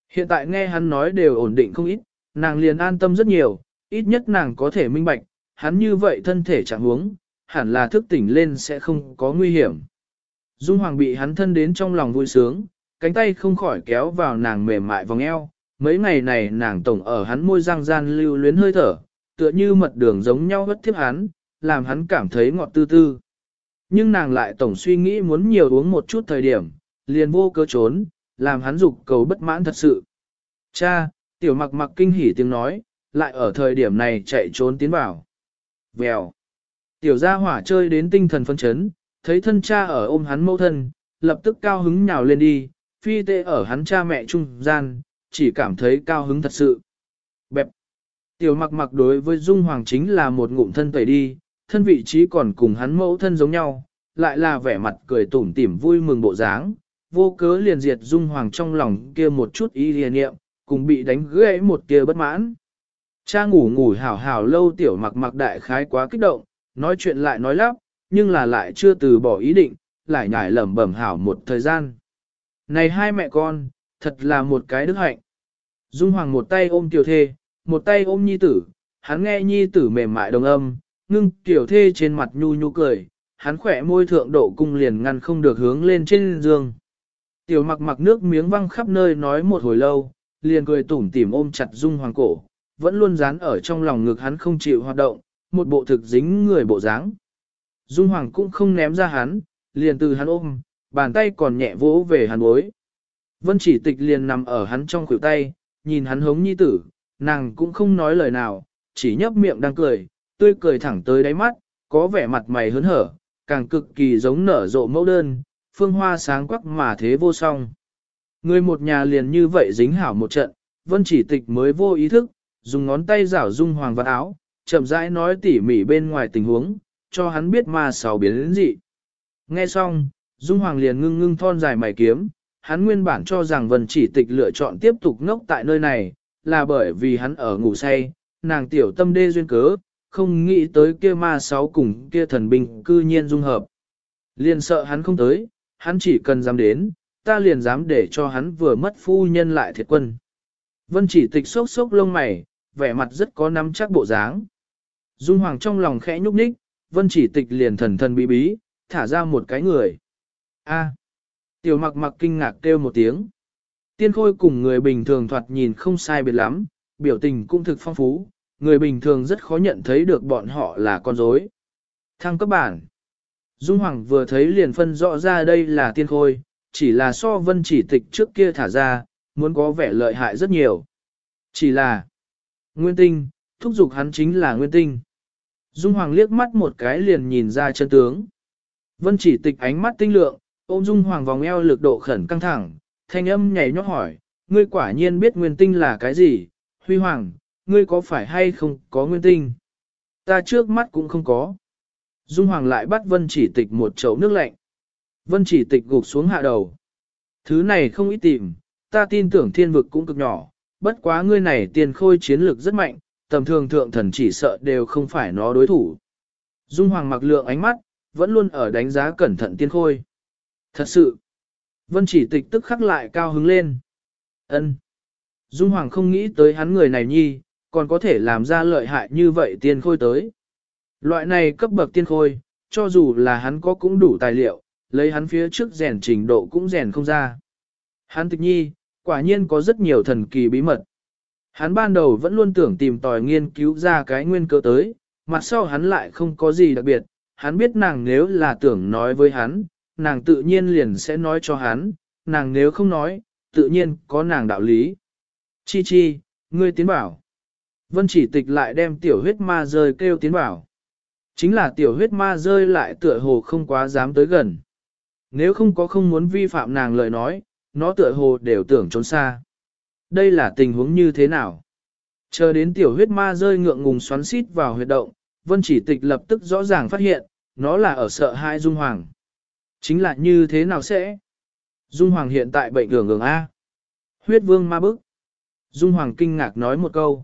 Hiện tại nghe hắn nói đều ổn định không ít, nàng liền an tâm rất nhiều, ít nhất nàng có thể minh bạch, hắn như vậy thân thể chẳng huống, hẳn là thức tỉnh lên sẽ không có nguy hiểm. Dung Hoàng bị hắn thân đến trong lòng vui sướng, cánh tay không khỏi kéo vào nàng mềm mại vòng eo, mấy ngày này nàng tổng ở hắn môi răng gian lưu luyến hơi thở, tựa như mật đường giống nhau hất thiếp hắn, làm hắn cảm thấy ngọt tư tư. Nhưng nàng lại tổng suy nghĩ muốn nhiều uống một chút thời điểm, liền vô cớ trốn, làm hắn dục cầu bất mãn thật sự. Cha, tiểu mặc mặc kinh hỉ tiếng nói, lại ở thời điểm này chạy trốn tiến vào. Vèo. Tiểu gia hỏa chơi đến tinh thần phân chấn, thấy thân cha ở ôm hắn mẫu thân, lập tức cao hứng nhào lên đi, phi tê ở hắn cha mẹ trung gian, chỉ cảm thấy cao hứng thật sự. Bẹp. Tiểu mặc mặc đối với Dung Hoàng chính là một ngụm thân tẩy đi, thân vị trí còn cùng hắn mẫu thân giống nhau, lại là vẻ mặt cười tủm tỉm vui mừng bộ dáng, vô cớ liền diệt Dung Hoàng trong lòng kia một chút ý liền niệm, cùng bị đánh gãy một tia bất mãn. Cha ngủ ngủ hảo hảo lâu tiểu mặc mặc đại khái quá kích động, nói chuyện lại nói lắp, nhưng là lại chưa từ bỏ ý định, lại nhải lẩm bẩm hảo một thời gian. Này hai mẹ con, thật là một cái đức hạnh. Dung Hoàng một tay ôm tiểu thê, một tay ôm nhi tử, hắn nghe nhi tử mềm mại đồng âm, ngưng tiểu thê trên mặt nhu nhu cười, hắn khỏe môi thượng độ cung liền ngăn không được hướng lên trên giường. Tiểu mặc mặc nước miếng văng khắp nơi nói một hồi lâu, liền cười tủm tỉm ôm chặt Dung Hoàng cổ, vẫn luôn dán ở trong lòng ngực hắn không chịu hoạt động, một bộ thực dính người bộ dáng. Dung Hoàng cũng không ném ra hắn, liền từ hắn ôm, bàn tay còn nhẹ vỗ về hắn bối. Vân Chỉ Tịch liền nằm ở hắn trong khuỷu tay, nhìn hắn hống nhi tử, nàng cũng không nói lời nào, chỉ nhấp miệng đang cười, tươi cười thẳng tới đáy mắt, có vẻ mặt mày hớn hở, càng cực kỳ giống nở rộ mẫu đơn, phương hoa sáng quắc mà thế vô song. Người một nhà liền như vậy dính hảo một trận, Vân Chỉ Tịch mới vô ý thức, dùng ngón tay rảo Dung Hoàng vào áo, chậm rãi nói tỉ mỉ bên ngoài tình huống, cho hắn biết ma sáu biến đến gì. Nghe xong, Dung Hoàng liền ngưng ngưng thon dài mày kiếm, hắn nguyên bản cho rằng Vân Chỉ Tịch lựa chọn tiếp tục ngốc tại nơi này, là bởi vì hắn ở ngủ say, nàng tiểu tâm đê duyên cớ, không nghĩ tới kia ma sáu cùng kia thần binh cư nhiên dung hợp. Liền sợ hắn không tới, hắn chỉ cần dám đến, ta liền dám để cho hắn vừa mất phu nhân lại thiệt quân. Vân Chỉ Tịch sốc sốc lông mày, vẻ mặt rất có nắm chắc bộ dáng. Dung Hoàng trong lòng khẽ nhúc nhích, Vân Chỉ Tịch liền thần thần bí bí, thả ra một cái người. A. Tiểu mặc mặc kinh ngạc kêu một tiếng. Tiên Khôi cùng người bình thường thoạt nhìn không sai biệt lắm, biểu tình cũng thực phong phú, người bình thường rất khó nhận thấy được bọn họ là con rối. Thăng cấp bản. Dung Hoàng vừa thấy liền phân rõ ra đây là Tiên Khôi, chỉ là so Vân Chỉ Tịch trước kia thả ra, muốn có vẻ lợi hại rất nhiều. Chỉ là Nguyên Tinh, thúc giục hắn chính là Nguyên Tinh. Dung Hoàng liếc mắt một cái liền nhìn ra chân tướng. Vân Chỉ Tịch ánh mắt tinh lượng, ôm Dung Hoàng vòng eo lực độ khẩn căng thẳng, thanh âm nhảy nhót hỏi, ngươi quả nhiên biết Nguyên Tinh là cái gì? Huy Hoàng, ngươi có phải hay không có Nguyên Tinh? Ta trước mắt cũng không có. Dung Hoàng lại bắt Vân Chỉ Tịch một chậu nước lạnh. Vân Chỉ Tịch gục xuống hạ đầu. Thứ này không ít tìm, ta tin tưởng thiên vực cũng cực nhỏ, bất quá ngươi này Tiền Khôi chiến lược rất mạnh, tầm thường thượng thần chỉ sợ đều không phải nó đối thủ. Dung Hoàng mặc lượng ánh mắt, vẫn luôn ở đánh giá cẩn thận Tiên Khôi. Thật sự, Vân Chỉ Tịch tức khắc lại cao hứng lên. Ân. Dung Hoàng không nghĩ tới hắn người này nhi, còn có thể làm ra lợi hại như vậy Tiên Khôi tới. Loại này cấp bậc Tiên Khôi, cho dù là hắn có cũng đủ tài liệu, lấy hắn phía trước rèn trình độ cũng rèn không ra. Hắn Tịch nhi, quả nhiên có rất nhiều thần kỳ bí mật. Hắn ban đầu vẫn luôn tưởng tìm tòi nghiên cứu ra cái nguyên cơ tới, mặt sau hắn lại không có gì đặc biệt, hắn biết nàng nếu là tưởng nói với hắn, nàng tự nhiên liền sẽ nói cho hắn, nàng nếu không nói, tự nhiên có nàng đạo lý. Chi chi, ngươi tiến bảo. Vân Chỉ Tịch lại đem tiểu huyết ma rơi kêu tiến bảo. Chính là tiểu huyết ma rơi lại tựa hồ không quá dám tới gần. Nếu không muốn vi phạm nàng lời nói, nó tựa hồ đều tưởng trốn xa. Đây là tình huống như thế nào? Chờ đến tiểu huyết ma rơi ngượng ngùng xoắn xít vào huyệt động, Vân Chỉ Tịch lập tức rõ ràng phát hiện, nó là ở sợ hãi Dung Hoàng. Chính là như thế nào sẽ? Dung Hoàng hiện tại bệnh ưởng A. Huyết vương ma bức. Dung Hoàng kinh ngạc nói một câu.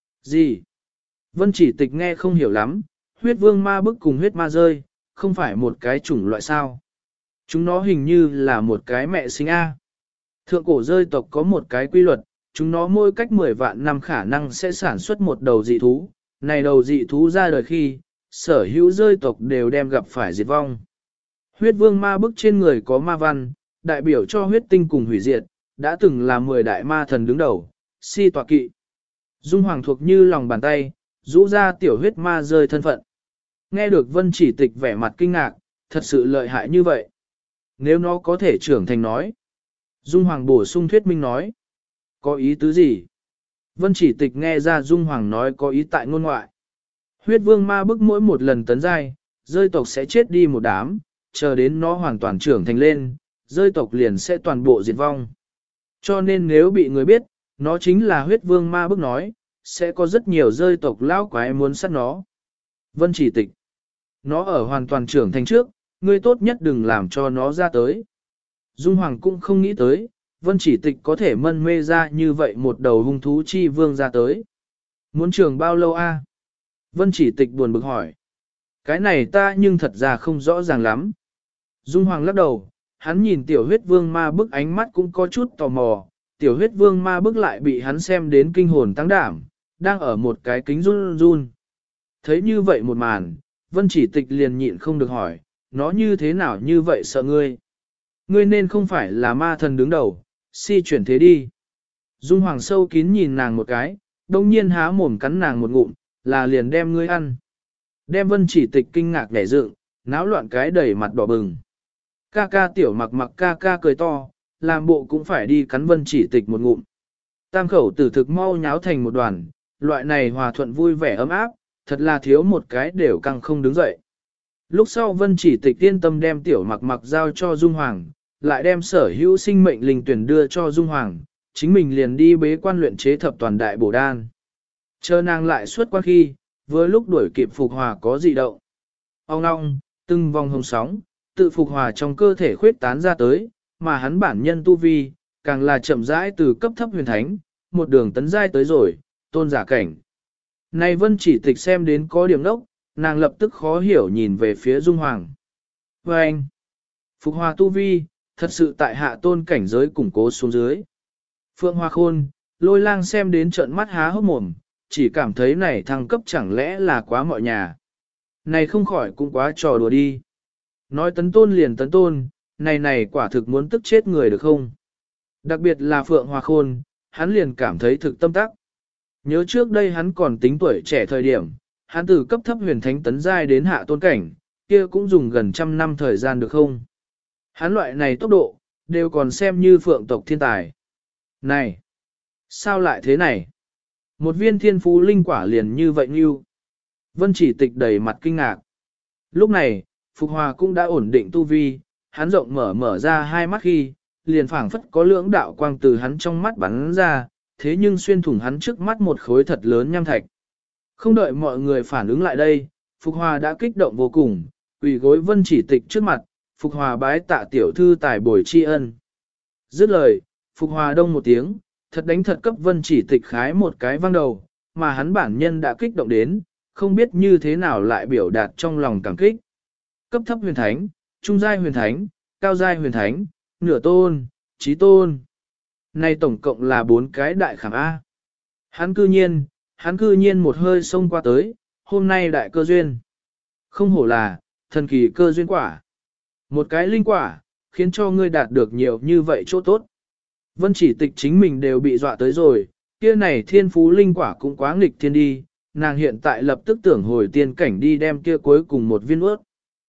Gì? Vân Chỉ Tịch nghe không hiểu lắm, huyết vương ma bức cùng huyết ma rơi, không phải một cái chủng loại sao. Chúng nó hình như là một cái mẹ sinh A. Thượng cổ rơi tộc có một cái quy luật, chúng nó mỗi cách 10 vạn năm khả năng sẽ sản xuất một đầu dị thú, này đầu dị thú ra đời khi, sở hữu rơi tộc đều đem gặp phải diệt vong. Huyết vương ma bức trên người có ma văn, đại biểu cho huyết tinh cùng hủy diệt, đã từng là 10 đại ma thần đứng đầu, si tọa kỵ. Dung Hoàng thuộc như lòng bàn tay, rũ ra tiểu huyết ma rơi thân phận. Nghe được Vân Chỉ Tịch vẻ mặt kinh ngạc, thật sự lợi hại như vậy. Nếu nó có thể trưởng thành nói. Dung Hoàng bổ sung thuyết minh nói. Có ý tứ gì? Vân Chỉ Tịch nghe ra Dung Hoàng nói có ý tại ngôn ngoại. Huyết vương ma bức mỗi một lần tấn giai, rơi tộc sẽ chết đi một đám, chờ đến nó hoàn toàn trưởng thành lên, rơi tộc liền sẽ toàn bộ diệt vong. Cho nên nếu bị người biết, nó chính là huyết vương ma bức nói, sẽ có rất nhiều rơi tộc lão quái muốn sát nó. Vân Chỉ Tịch. Nó ở hoàn toàn trưởng thành trước, ngươi tốt nhất đừng làm cho nó ra tới. Dung Hoàng cũng không nghĩ tới, Vân Chỉ Tịch có thể mân mê ra như vậy một đầu hung thú chi vương ra tới. Muốn trường bao lâu a? Vân Chỉ Tịch buồn bực hỏi. Cái này ta nhưng thật ra không rõ ràng lắm. Dung Hoàng lắc đầu, hắn nhìn tiểu huyết vương ma bức ánh mắt cũng có chút tò mò, tiểu huyết vương ma bức lại bị hắn xem đến kinh hồn tăng đảm, đang ở một cái kính run run. Thấy như vậy một màn, Vân Chỉ Tịch liền nhịn không được hỏi, nó như thế nào như vậy sợ ngươi? Ngươi nên không phải là ma thần đứng đầu, si chuyển thế đi. Dung Hoàng sâu kín nhìn nàng một cái, đông nhiên há mồm cắn nàng một ngụm, là liền đem ngươi ăn. Đem Vân Chỉ Tịch kinh ngạc nhảy dựng, náo loạn cái đầy mặt đỏ bừng. Ca ca tiểu mặc mặc ca ca cười to, làm bộ cũng phải đi cắn Vân Chỉ Tịch một ngụm. Tam khẩu tử thực mau nháo thành một đoàn, loại này hòa thuận vui vẻ ấm áp, thật là thiếu một cái đều căng không đứng dậy. Lúc sau Vân Chỉ Tịch yên tâm đem tiểu mặc mặc giao cho Dung Hoàng, lại đem sở hữu sinh mệnh linh tuyển đưa cho Dung Hoàng, chính mình liền đi bế quan luyện chế thập toàn đại bổ đan. Chờ nàng lại xuất quan khi, với lúc đuổi kịp phục hòa có dị động. Ông ngong, từng vòng hồng sóng, tự phục hòa trong cơ thể khuyết tán ra tới, mà hắn bản nhân tu vi, càng là chậm rãi từ cấp thấp huyền thánh, một đường tấn giai tới rồi, tôn giả cảnh. Này Vân Chỉ Tịch xem đến có điểm đốc, nàng lập tức khó hiểu nhìn về phía Dung Hoàng. Và anh, phục hòa tu vi, thật sự tại hạ tôn cảnh giới củng cố xuống dưới. Phượng Hoa Khôn, Lôi Lang xem đến trợn mắt há hốc mồm, chỉ cảm thấy này thăng cấp chẳng lẽ là quá mọi nhà. Này không khỏi cũng quá trò đùa đi. Nói tấn tôn liền tấn tôn, này quả thực muốn tức chết người được không? Đặc biệt là Phượng Hoa Khôn, hắn liền cảm thấy thực tâm tắc. Nhớ trước đây hắn còn tính tuổi trẻ thời điểm, hắn từ cấp thấp huyền thánh tấn giai đến hạ tôn cảnh, kia cũng dùng gần 100 năm thời gian được không? Hắn loại này tốc độ, đều còn xem như phượng tộc thiên tài. Này! Sao lại thế này? Một viên thiên phú linh quả liền như vậy như. Vân Chỉ Tịch đầy mặt kinh ngạc. Lúc này, Phục Hòa cũng đã ổn định tu vi, hắn rộng mở ra hai mắt khi, liền phảng phất có lưỡng đạo quang từ hắn trong mắt bắn ra, thế nhưng xuyên thủng hắn trước mắt một khối thật lớn nham thạch. Không đợi mọi người phản ứng lại đây, Phục Hòa đã kích động vô cùng, quỳ gối Vân Chỉ Tịch trước mặt, Phục Hòa bái tạ tiểu thư tài bồi tri ân. Dứt lời, Phục Hòa đông một tiếng, thật đánh thật cấp Vân Chỉ Tịch khái một cái văng đầu, mà hắn bản nhân đã kích động đến, không biết như thế nào lại biểu đạt trong lòng cảm kích. Cấp thấp huyền thánh, trung giai huyền thánh, cao giai huyền thánh, nửa tôn, chí tôn. Này tổng cộng là 4 cái đại khảm A. Hắn cư nhiên một hơi xông qua tới, hôm nay đại cơ duyên. Không hổ là, thần kỳ cơ duyên quả. Một cái linh quả, khiến cho ngươi đạt được nhiều như vậy chỗ tốt. Vân Chỉ Tịch chính mình đều bị dọa tới rồi, kia này thiên phú linh quả cũng quá nghịch thiên đi, nàng hiện tại lập tức tưởng hồi tiên cảnh đi đem kia cuối cùng một viên ướt.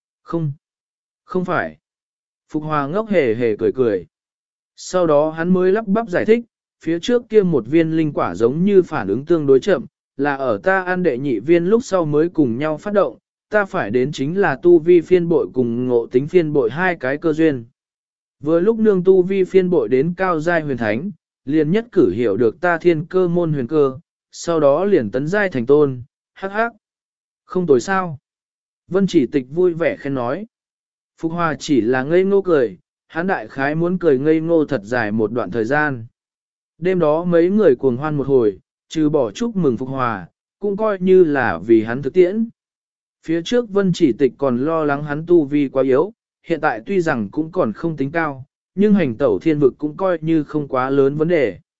Không phải. Phục Hòa ngốc hề hề cười cười. Sau đó hắn mới lắp bắp giải thích, phía trước kia một viên linh quả giống như phản ứng tương đối chậm, là ở ta ăn đệ nhị viên lúc sau mới cùng nhau phát động, ta phải đến chính là tu vi phiên bội cùng ngộ tính phiên bội hai cái cơ duyên. Vừa lúc nương tu vi phiên bội đến cao giai huyền thánh, liền nhất cử hiểu được ta thiên cơ môn huyền cơ, sau đó liền tấn giai thành tôn, hắc hắc. Không tồi sao. Vân Chỉ Tịch vui vẻ khen nói. Phục Hòa chỉ là ngây ngô cười, hắn đại khái muốn cười ngây ngô thật dài một đoạn thời gian. Đêm đó mấy người cuồng hoan một hồi, trừ bỏ chúc mừng Phục Hòa, cũng coi như là vì hắn thực tiễn. Phía trước Vân Chỉ Tịch còn lo lắng hắn tu vi quá yếu, hiện tại tuy rằng cũng còn không tính cao, nhưng hành tẩu thiên vực cũng coi như không quá lớn vấn đề.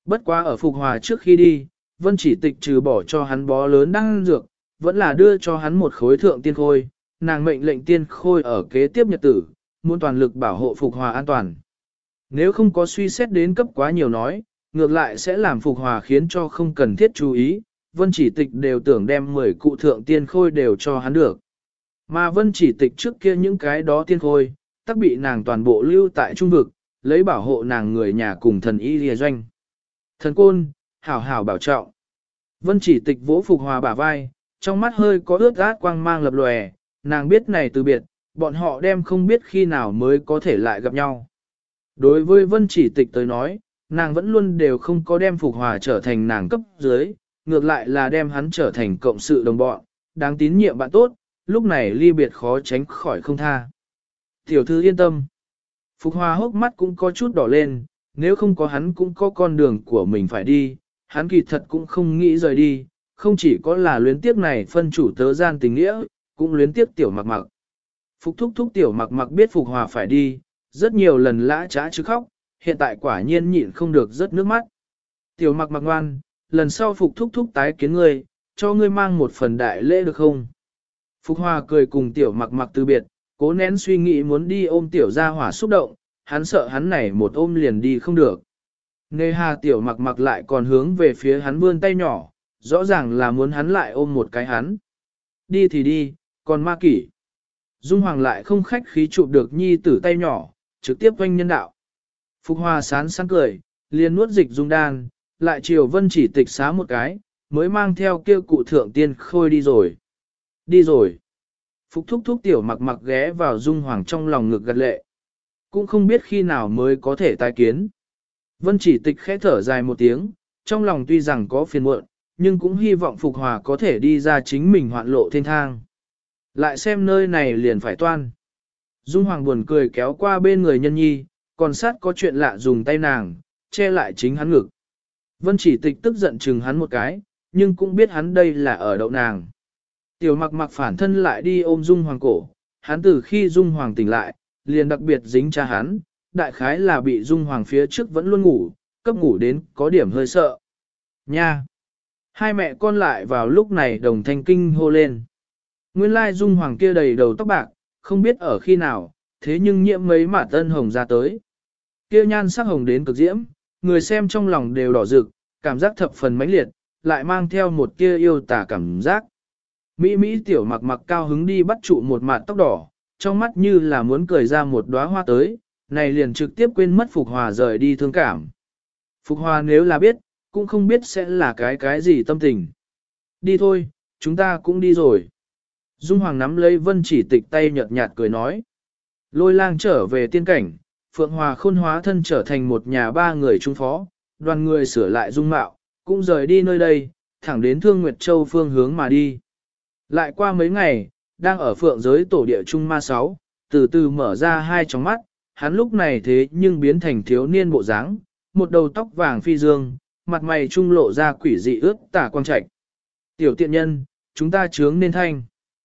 Bất quá ở Phục Hòa trước khi đi, Vân Chỉ Tịch trừ bỏ cho hắn bó lớn đan dược, vẫn là đưa cho hắn một khối thượng tiên khôi, nàng mệnh lệnh tiên khôi ở kế tiếp nhật tử, muốn toàn lực bảo hộ Phục Hòa an toàn. Nếu không có suy xét đến cấp quá nhiều nói, ngược lại sẽ làm Phục Hòa khiến cho không cần thiết chú ý, Vân Chỉ Tịch đều tưởng đem 10 cụ thượng tiên khôi đều cho hắn được. Mà Vân Chỉ Tịch trước kia những cái đó tiên khôi, tắc bị nàng toàn bộ lưu tại trung vực, lấy bảo hộ nàng người nhà cùng thần y lìa doanh. Thần côn, hảo hảo bảo trọng. Vân Chỉ Tịch vỗ Phục Hòa bả vai, trong mắt hơi có ướt át quang mang lập lòe, nàng biết này từ biệt, bọn họ đem không biết khi nào mới có thể lại gặp nhau. Đối với Vân Chỉ Tịch tới nói, nàng vẫn luôn đều không có đem Phục Hòa trở thành nàng cấp dưới, ngược lại là đem hắn trở thành cộng sự đồng bọn, đáng tín nhiệm bạn tốt, lúc này ly biệt khó tránh khỏi không tha. Tiểu thư yên tâm. Phục Hòa hốc mắt cũng có chút đỏ lên, nếu không có hắn cũng có con đường của mình phải đi, hắn kỳ thật cũng không nghĩ rời đi, không chỉ có là luyến tiếc này phân chủ tớ gian tình nghĩa, cũng luyến tiếc tiểu mặc mặc. Phục thúc thúc tiểu mặc mặc biết Phục Hòa phải đi, rất nhiều lần lã trá chứ khóc, hiện tại quả nhiên nhịn không được rớt nước mắt. Tiểu mặc mặc ngoan, lần sau Phục thúc thúc tái kiến ngươi, cho ngươi mang một phần đại lễ được không? Phục Hòa cười cùng tiểu mặc mặc từ biệt, cố nén suy nghĩ muốn đi ôm tiểu gia hỏa xúc động, hắn sợ hắn này một ôm liền đi không được. Nề hà tiểu mặc mặc lại còn hướng về phía hắn vươn tay nhỏ, rõ ràng là muốn hắn lại ôm một cái hắn. Đi thì đi, còn ma kỷ. Dung Hoàng lại không khách khí chụp được nhi tử tay nhỏ, trực tiếp quanh nhân đạo. Phục Hòa sán sán cười, liền nuốt dịch dung đan, lại chiều Vân Chỉ Tịch xá một cái, mới mang theo kia cụ thượng tiên khôi đi rồi. Đi rồi. Phục thúc thúc tiểu mặc mặc ghé vào Dung Hoàng trong lòng ngực gật lệ. Cũng không biết khi nào mới có thể tái kiến. Vân Chỉ Tịch khẽ thở dài một tiếng, trong lòng tuy rằng có phiền muộn, nhưng cũng hy vọng Phục Hòa có thể đi ra chính mình hoạn lộ thiên thang. Lại xem nơi này liền phải toan. Dung Hoàng buồn cười kéo qua bên người nhân nhi, còn sát có chuyện lạ dùng tay nàng, che lại chính hắn ngực. Vân Chỉ Tịch tức giận chừng hắn một cái, nhưng cũng biết hắn đây là ở đậu nàng. Tiểu mặc mặc phản thân lại đi ôm Dung Hoàng cổ, hắn từ khi Dung Hoàng tỉnh lại, liền đặc biệt dính cha hắn, đại khái là bị Dung Hoàng phía trước vẫn luôn ngủ, cấp ngủ đến có điểm hơi sợ. Nha! Hai mẹ con lại vào lúc này đồng thanh kinh hô lên. Nguyên lai Dung Hoàng kia đầy đầu tóc bạc, không biết ở khi nào, thế nhưng nhiễm mấy mả tân hồng ra tới. Kia nhan sắc hồng đến cực diễm, người xem trong lòng đều đỏ rực, cảm giác thập phần mãnh liệt, lại mang theo một kia yêu tả cảm giác. Mỹ Mỹ tiểu mặc mặc cao hứng đi bắt trụ một mạt tóc đỏ, trong mắt như là muốn cười ra một đóa hoa tới, này liền trực tiếp quên mất Phục Hòa rời đi thương cảm. Phục Hòa nếu là biết, cũng không biết sẽ là cái gì tâm tình. Đi thôi, chúng ta cũng đi rồi. Dung Hoàng nắm lấy Vân Chỉ Tịch tay nhợt nhạt cười nói. Lôi lang trở về tiên cảnh, Phượng Hòa khôn hóa thân trở thành một nhà ba người trung phó, đoàn người sửa lại dung mạo, cũng rời đi nơi đây, thẳng đến Thương Nguyệt Châu phương hướng mà đi. Lại qua mấy ngày, đang ở phượng giới tổ địa Trung Ma 6, từ từ mở ra hai tròng mắt, hắn lúc này thế nhưng biến thành thiếu niên bộ dáng, một đầu tóc vàng phi dương, mặt mày trung lộ ra quỷ dị ướt tả quang trạch. Tiểu tiện nhân, chúng ta chướng nên thanh.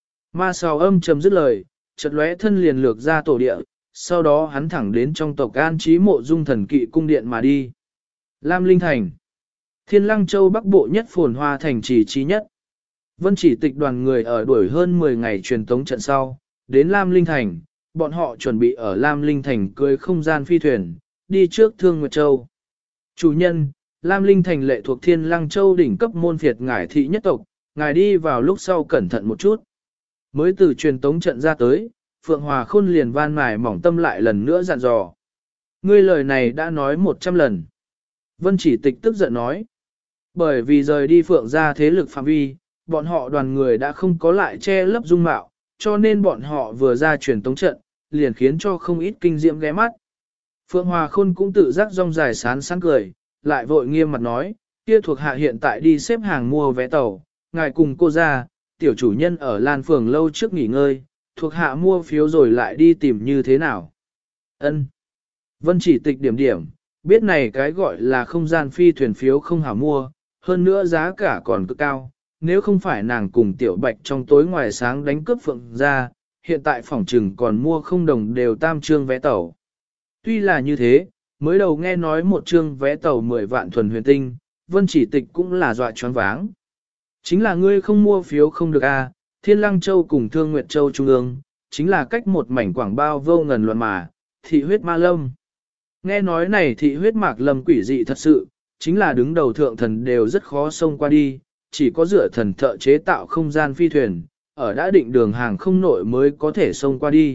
Ma 6 âm trầm dứt lời, chợt lóe thân liền lược ra tổ địa, sau đó hắn thẳng đến trong tộc an trí mộ dung thần kỵ cung điện mà đi. Lam Linh Thành, Thiên Lăng Châu Bắc Bộ nhất phồn hoa thành trì trí nhất. Vân Chỉ Tịch đoàn người ở đuổi hơn 10 ngày truyền tống trận sau, đến Lam Linh Thành, bọn họ chuẩn bị ở Lam Linh Thành cưới không gian phi thuyền, đi trước Thương Nguyệt Châu. Chủ nhân, Lam Linh Thành lệ thuộc Thiên Lăng Châu đỉnh cấp môn phiệt ngải thị nhất tộc, ngài đi vào lúc sau cẩn thận một chút. Mới từ truyền tống trận ra tới, Phượng Hòa Khôn liền van mài mỏng tâm lại lần nữa dặn dò. Ngươi lời này đã nói 100 lần. Vân Chỉ Tịch tức giận nói. Bởi vì rời đi Phượng ra thế lực phạm vi, bọn họ đoàn người đã không có lại che lấp dung mạo, cho nên bọn họ vừa ra truyền tống trận, liền khiến cho không ít kinh diễm ghé mắt. Phượng Hòa Khôn cũng tự giác rong dài sán sán cười, lại vội nghiêm mặt nói, kia thuộc hạ hiện tại đi xếp hàng mua vé tàu, ngài cùng cô ra, tiểu chủ nhân ở Lan Phường lâu trước nghỉ ngơi, thuộc hạ mua phiếu rồi lại đi tìm như thế nào. Ân. Vân Chỉ Tịch điểm điểm, biết này cái gọi là không gian phi thuyền phiếu không hảo mua, hơn nữa giá cả còn cực cao, nếu không phải nàng cùng tiểu bạch trong tối ngoài sáng đánh cướp Phượng ra, hiện tại phòng trừng còn mua không đồng đều tam trương vé tàu. Tuy là như thế, Mới đầu nghe nói một chương vé tàu 10 vạn thuần huyền tinh, Vân Chỉ Tịch cũng là dọa choáng váng. Chính là ngươi không mua phiếu không được à, Thiên Lăng Châu cùng Thương Nguyệt Châu Trung ương, chính là cách một mảnh quảng bao vô ngần luận mà, thị huyết ma lâm. Nghe nói này thị huyết mạc lâm quỷ dị thật sự, chính là đứng đầu thượng thần đều rất khó xông qua đi, chỉ có dựa thần thợ chế tạo không gian phi thuyền, ở đã định đường hàng không nội mới có thể xông qua đi.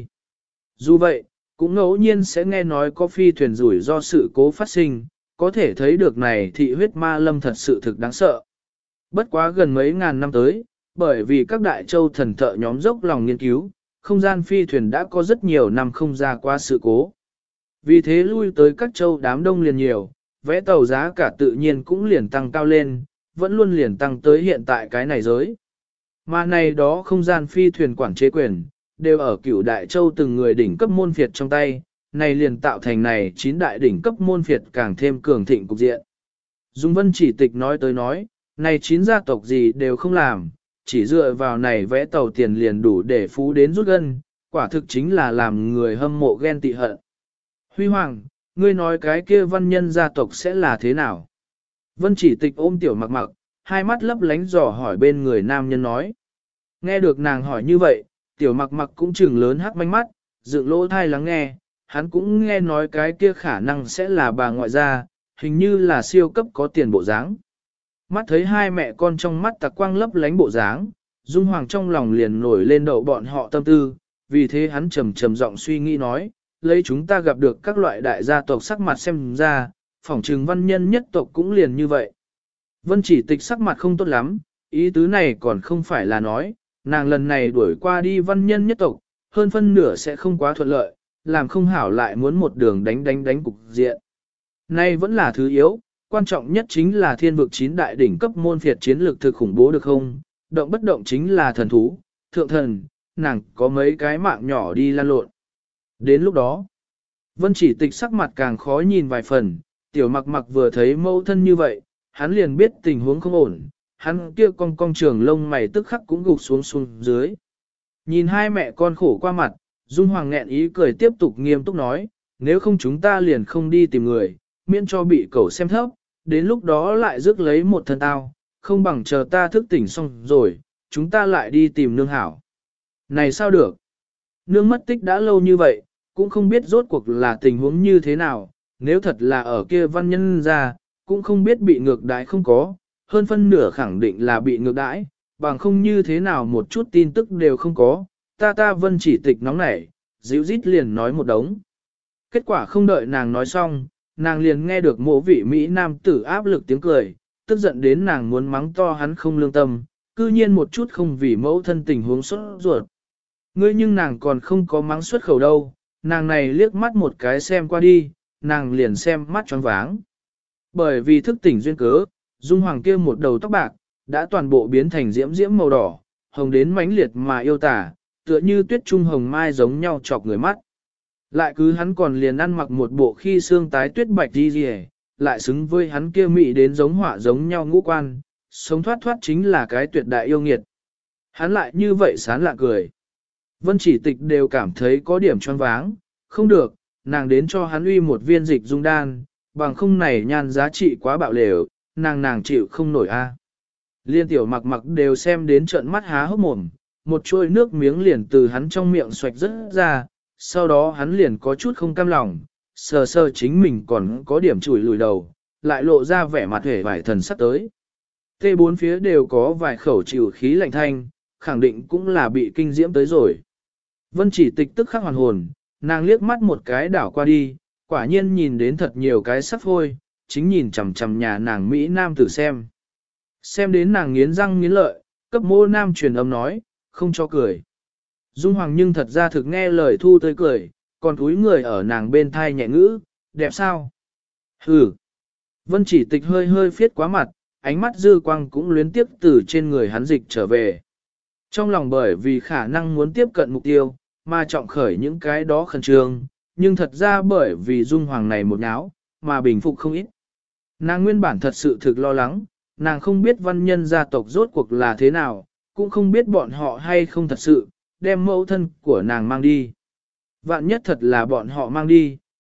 Dù vậy, cũng ngẫu nhiên sẽ nghe nói có phi thuyền rủi do sự cố phát sinh, có thể thấy được này thị huyết ma lâm thật sự thực đáng sợ. Bất quá gần mấy ngàn năm tới, bởi vì các đại châu thần thợ nhóm dốc lòng nghiên cứu, không gian phi thuyền đã có rất nhiều năm không ra qua sự cố. Vì thế lui tới các châu đám đông liền nhiều, vé tàu giá cả tự nhiên cũng liền tăng cao lên, vẫn luôn liền tăng tới hiện tại cái này giới. Mà này đó không gian phi thuyền quản chế quyền, đều ở cửu đại châu từng người đỉnh cấp môn phiệt trong tay, này liền tạo thành này 9 đại đỉnh cấp môn phiệt càng thêm cường thịnh cục diện. Dung Vân Chỉ Tịch nói tới nói, này 9 gia tộc gì đều không làm, chỉ dựa vào này vẽ tàu tiền liền đủ để phú đến rút gân, quả thực chính là làm người hâm mộ ghen tị hận. Huy Hoàng, ngươi nói cái kia văn nhân gia tộc sẽ là thế nào? Vân Chỉ Tịch ôm Tiểu Mặc Mặc, hai mắt lấp lánh dò hỏi bên người nam nhân nói. Nghe được nàng hỏi như vậy, Tiểu Mặc Mặc cũng trừng lớn hắc manh mắt, dựng lỗ thai lắng nghe, hắn cũng nghe nói cái kia khả năng sẽ là bà ngoại gia, hình như là siêu cấp có tiền bộ dáng. Mắt thấy hai mẹ con trong mắt tạc quang lấp lánh bộ dáng, Dung Hoàng trong lòng liền nổi lên đầu bọn họ tâm tư, vì thế hắn trầm giọng suy nghĩ nói, lấy chúng ta gặp được các loại đại gia tộc sắc mặt xem ra, phỏng trừng văn nhân nhất tộc cũng liền như vậy. Vân Chỉ Tịch sắc mặt không tốt lắm, ý tứ này còn không phải là nói, nàng lần này đuổi qua đi văn nhân nhất tộc, hơn phân nửa sẽ không quá thuận lợi, làm không hảo lại muốn một đường đánh cục diện. Nay vẫn là thứ yếu, quan trọng nhất chính là thiên vực 9 đại đỉnh cấp môn phiệt chiến lược thực khủng bố được không, động bất động chính là thần thú, thượng thần, nàng có mấy cái mạng nhỏ đi lan lộn. Đến lúc đó, Vân Chỉ Tịch sắc mặt càng khó nhìn vài phần, Tiểu Mặc Mặc vừa thấy mẫu thân như vậy, hắn liền biết tình huống không ổn, hắn kia cong trường lông mày tức khắc cũng gục xuống dưới. Nhìn hai mẹ con khổ qua mặt, Dung Hoàng nghẹn ý cười tiếp tục nghiêm túc nói, nếu không chúng ta liền không đi tìm người, miễn cho bị cẩu xem thấp, đến lúc đó lại rước lấy một thân tao, không bằng chờ ta thức tỉnh xong rồi, chúng ta lại đi tìm nương hảo. Này sao được? Nương mất tích đã lâu như vậy, cũng không biết rốt cuộc là tình huống như thế nào, nếu thật là ở kia văn nhân ra, cũng không biết bị ngược đãi không có, hơn phân nửa khẳng định là bị ngược đãi, bằng không như thế nào một chút tin tức đều không có, ta Vân Chỉ Tịch nóng nảy, dịu rít liền nói một đống. Kết quả không đợi nàng nói xong, nàng liền nghe được mộ vị Mỹ nam tử áp lực tiếng cười, tức giận đến nàng muốn mắng to hắn không lương tâm, cư nhiên một chút không vì mẫu thân tình huống sốt ruột. Ngươi nhưng nàng còn không có mắng xuất khẩu đâu, nàng này liếc mắt một cái xem qua đi, nàng liền xem mắt choáng váng. Bởi vì thức tỉnh duyên cớ, Dung Hoàng kia một đầu tóc bạc, đã toàn bộ biến thành diễm diễm màu đỏ, hồng đến mãnh liệt mà yêu tả, tựa như tuyết trung hồng mai giống nhau chọc người mắt. Lại cứ hắn còn liền ăn mặc một bộ khi xương tái tuyết bạch đi rìa, lại xứng với hắn kia mị đến giống họa giống nhau ngũ quan, sống thoát thoát chính là cái tuyệt đại yêu nghiệt. Hắn lại như vậy sán lạ cười. Vân Chỉ Tịch đều cảm thấy có điểm choáng váng, không được, nàng đến cho hắn uy một viên dịch dung đan, bằng không này nhan giá trị quá bạo lều, nàng chịu không nổi a. Liên Tiểu Mặc Mặc đều xem đến trợn mắt há hốc mồm, một trôi nước miếng liền từ hắn trong miệng xoạch rớt ra, sau đó hắn liền có chút không cam lòng, sờ sờ chính mình còn có điểm chùi lùi đầu, lại lộ ra vẻ mặt hề vải thần sắp tới. Tê bốn phía đều có vài khẩu chịu khí lạnh thanh, khẳng định cũng là bị kinh diễm tới rồi. Vân Chỉ Tịch tức khắc hoàn hồn, nàng liếc mắt một cái đảo qua đi, quả nhiên nhìn đến thật nhiều cái sắp hôi, chính nhìn chằm chằm nhà nàng Mỹ Nam tử xem. Xem đến nàng nghiến răng nghiến lợi, cấp mô Nam truyền âm nói, không cho cười. Dung Hoàng nhưng thật ra thực nghe lời thu tới cười, còn cúi người ở nàng bên thai nhẹ ngữ, đẹp sao? Hừ. Vân Chỉ Tịch hơi hơi phiết quá mặt, ánh mắt dư quang cũng luyến tiếp từ trên người hắn dịch trở về. Trong lòng bởi vì khả năng muốn tiếp cận mục tiêu, mà trọng khởi những cái đó khẩn trương, nhưng thật ra bởi vì Dung Hoàng này một náo, mà bình phục không ít. Nàng nguyên bản thật sự thực lo lắng, nàng không biết văn nhân gia tộc rốt cuộc là thế nào, cũng không biết bọn họ hay không thật sự, đem mẫu thân của nàng mang đi. Vạn nhất thật là bọn họ mang đi,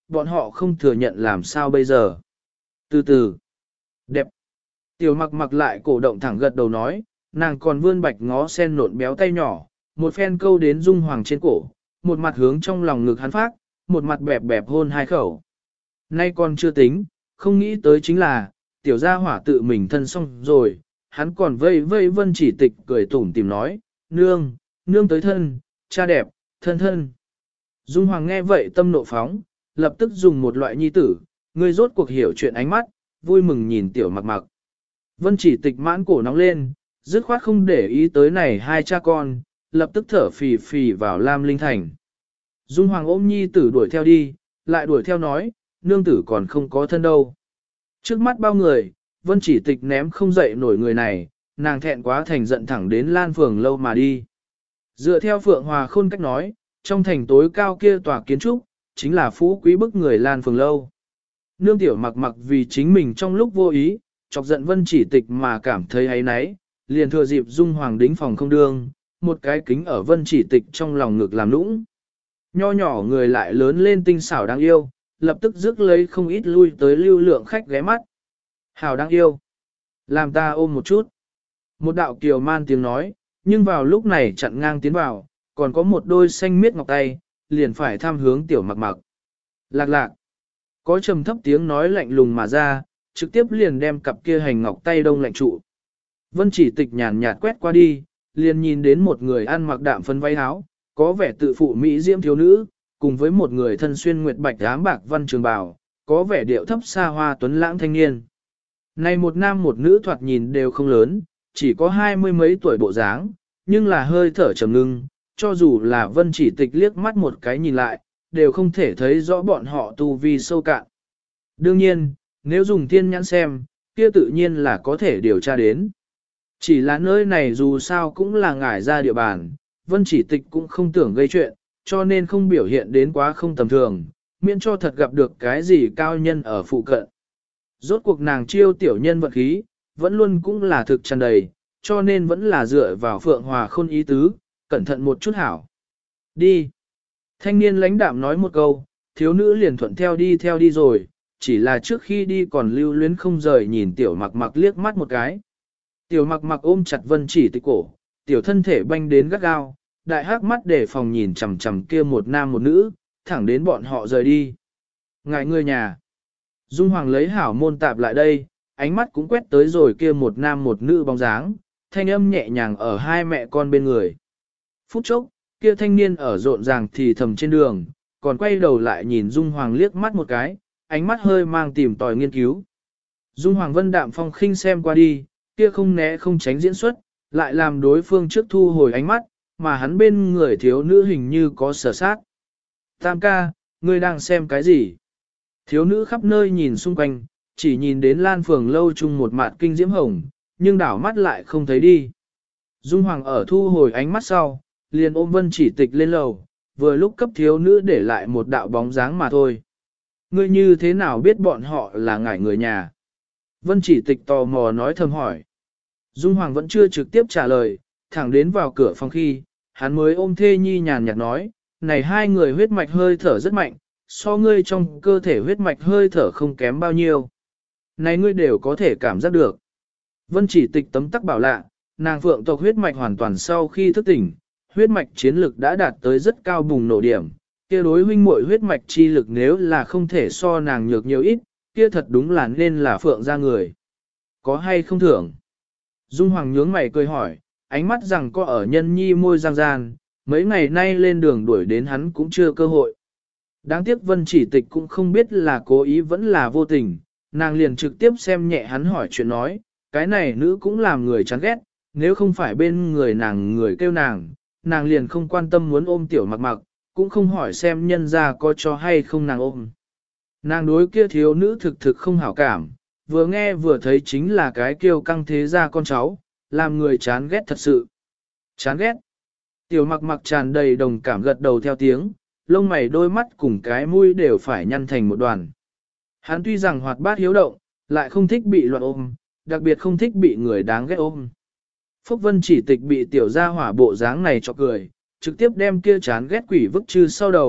bọn họ không thừa nhận làm sao bây giờ. Từ từ, đẹp. Tiểu mặc mặc lại cổ động thẳng gật đầu nói, nàng còn vươn bạch ngó sen nộn béo tay nhỏ, một phen câu đến Dung Hoàng trên cổ, một mặt hướng trong lòng ngực hắn phát, một mặt bẹp bẹp hôn hai khẩu. Nay còn chưa tính, không nghĩ tới chính là, tiểu gia hỏa tự mình thân xong rồi, hắn còn vây vây Vân Chỉ Tịch cười tủm tìm nói, nương, nương tới thân, cha đẹp, thân thân. Dung Hoàng nghe vậy tâm nộ phóng, lập tức dùng một loại nhi tử, người rốt cuộc hiểu chuyện ánh mắt, vui mừng nhìn tiểu mặc mặc. Vân Chỉ Tịch mãn cổ nóng lên, dứt khoát không để ý tới này hai cha con, lập tức thở phì phì vào Lam Linh Thành. Dung Hoàng ôm nhi tử đuổi theo đi, lại đuổi theo nói, nương tử còn không có thân đâu. Trước mắt bao người, Vân Chỉ Tịch ném không dậy nổi người này, nàng thẹn quá thành giận thẳng đến Lan Phường lâu mà đi. Dựa theo Phượng Hòa Khôn cách nói, trong thành tối cao kia tòa kiến trúc, chính là phú quý bức người Lan Phường lâu. Nương tiểu mặc mặc vì chính mình trong lúc vô ý, chọc giận Vân Chỉ Tịch mà cảm thấy áy náy, liền thừa dịp Dung Hoàng đính phòng không đương, một cái kính ở Vân Chỉ Tịch trong lòng ngực làm nũng. Nho nhỏ người lại lớn lên tinh xảo đáng yêu, lập tức rước lấy không ít lui tới lưu lượng khách ghé mắt. Hảo đáng yêu. Làm ta ôm một chút. Một đạo kiều man tiếng nói, nhưng vào lúc này chặn ngang tiến vào, còn có một đôi xanh miết ngọc tay, liền phải tham hướng tiểu mặc mặc. Lạc lạc. Có trầm thấp tiếng nói lạnh lùng mà ra, trực tiếp liền đem cặp kia hành ngọc tay đông lạnh trụ. Vân Chỉ Tịch nhàn nhạt quét qua đi, liền nhìn đến một người ăn mặc đạm phấn váy áo, có vẻ tự phụ mỹ diễm thiếu nữ, cùng với một người thân xuyên nguyệt bạch ám bạc văn trường bào, có vẻ điệu thấp xa hoa tuấn lãng thanh niên. Này một nam một nữ thoạt nhìn đều không lớn, chỉ có 20 mấy tuổi bộ dáng, nhưng là hơi thở trầm ngưng, cho dù là Vân Chỉ Tịch liếc mắt một cái nhìn lại, đều không thể thấy rõ bọn họ tu vi sâu cạn. Đương nhiên, nếu dùng thiên nhãn xem, kia tự nhiên là có thể điều tra đến. Chỉ là nơi này dù sao cũng là ngải ra địa bàn, Vân Chỉ Tịch cũng không tưởng gây chuyện, cho nên không biểu hiện đến quá không tầm thường, miễn cho thật gặp được cái gì cao nhân ở phụ cận. Rốt cuộc nàng chiêu tiểu nhân vật khí, vẫn luôn cũng là thực tràn đầy, cho nên vẫn là dựa vào Phượng Hòa Khôn ý tứ, cẩn thận một chút hảo. Đi. Thanh niên lãnh đạm nói một câu, thiếu nữ liền thuận theo đi rồi, chỉ là trước khi đi còn lưu luyến không rời nhìn tiểu mặc mặc liếc mắt một cái. Tiểu mặc mặc ôm chặt Vân Chỉ Tịch cổ, tiểu thân thể banh đến gắt gao, đại hắc mắt để phòng nhìn chằm chằm kia một nam một nữ, thẳng đến bọn họ rời đi. Ngại người nhà. Dung Hoàng lấy hảo môn tạp lại đây, ánh mắt cũng quét tới rồi kia một nam một nữ bóng dáng, thanh âm nhẹ nhàng ở hai mẹ con bên người. Phút chốc, kia thanh niên ở rộn ràng thì thầm trên đường, còn quay đầu lại nhìn Dung Hoàng liếc mắt một cái, ánh mắt hơi mang tìm tòi nghiên cứu. Dung Hoàng vân đạm phong khinh xem qua đi, kia không né không tránh diễn xuất, lại làm đối phương trước thu hồi ánh mắt, mà hắn bên người thiếu nữ hình như có sở sát. Tam ca, ngươi đang xem cái gì? Thiếu nữ khắp nơi nhìn xung quanh, chỉ nhìn đến Lan Phường lâu chung một mặt kinh diễm hồng, nhưng đảo mắt lại không thấy đi. Dung Hoàng ở thu hồi ánh mắt sau, liền ôm Vân Chỉ Tịch lên lầu, vừa lúc cấp thiếu nữ để lại một đạo bóng dáng mà thôi. Ngươi như thế nào biết bọn họ là ngải người nhà? Vân Chỉ Tịch tò mò nói thầm hỏi. Dung Hoàng vẫn chưa trực tiếp trả lời, thẳng đến vào cửa phòng khi, hắn mới ôm thê nhi nhàn nhạt nói, này hai người huyết mạch hơi thở rất mạnh, so ngươi trong cơ thể huyết mạch hơi thở không kém bao nhiêu. Này ngươi đều có thể cảm giác được. Vân Chỉ Tịch tấm tắc bảo lạ, nàng phượng tộc huyết mạch hoàn toàn sau khi thức tỉnh, huyết mạch chiến lực đã đạt tới rất cao bùng nổ điểm, kia đối huynh muội huyết mạch chi lực nếu là không thể so nàng nhược nhiều ít, kia thật đúng là nên là phượng ra người. Có hay không thưởng? Dung Hoàng nhướng mày cười hỏi, ánh mắt rằng có ở nhân nhi môi giang gian, mấy ngày nay lên đường đuổi đến hắn cũng chưa cơ hội. Đáng tiếc Vân Chỉ Tịch cũng không biết là cố ý vẫn là vô tình, nàng liền trực tiếp xem nhẹ hắn hỏi chuyện nói, cái này nữ cũng làm người chán ghét, nếu không phải bên người nàng người kêu nàng liền không quan tâm muốn ôm tiểu mặc mặc, cũng không hỏi xem nhân ra có cho hay không nàng ôm. Nàng đối kia thiếu nữ thực không hảo cảm, vừa nghe vừa thấy chính là cái kiêu căng thế ra con cháu, làm người chán ghét thật sự. Chán ghét. Tiểu mặc mặc tràn đầy đồng cảm gật đầu theo tiếng, lông mày đôi mắt cùng cái mũi đều phải nhăn thành một đoàn. Hắn tuy rằng hoạt bát hiếu động, lại không thích bị loạn ôm, đặc biệt không thích bị người đáng ghét ôm. Phúc Vân Chỉ Tịch bị tiểu gia hỏa bộ dáng này cho cười, trực tiếp đem kia chán ghét quỷ vức chư sau đầu,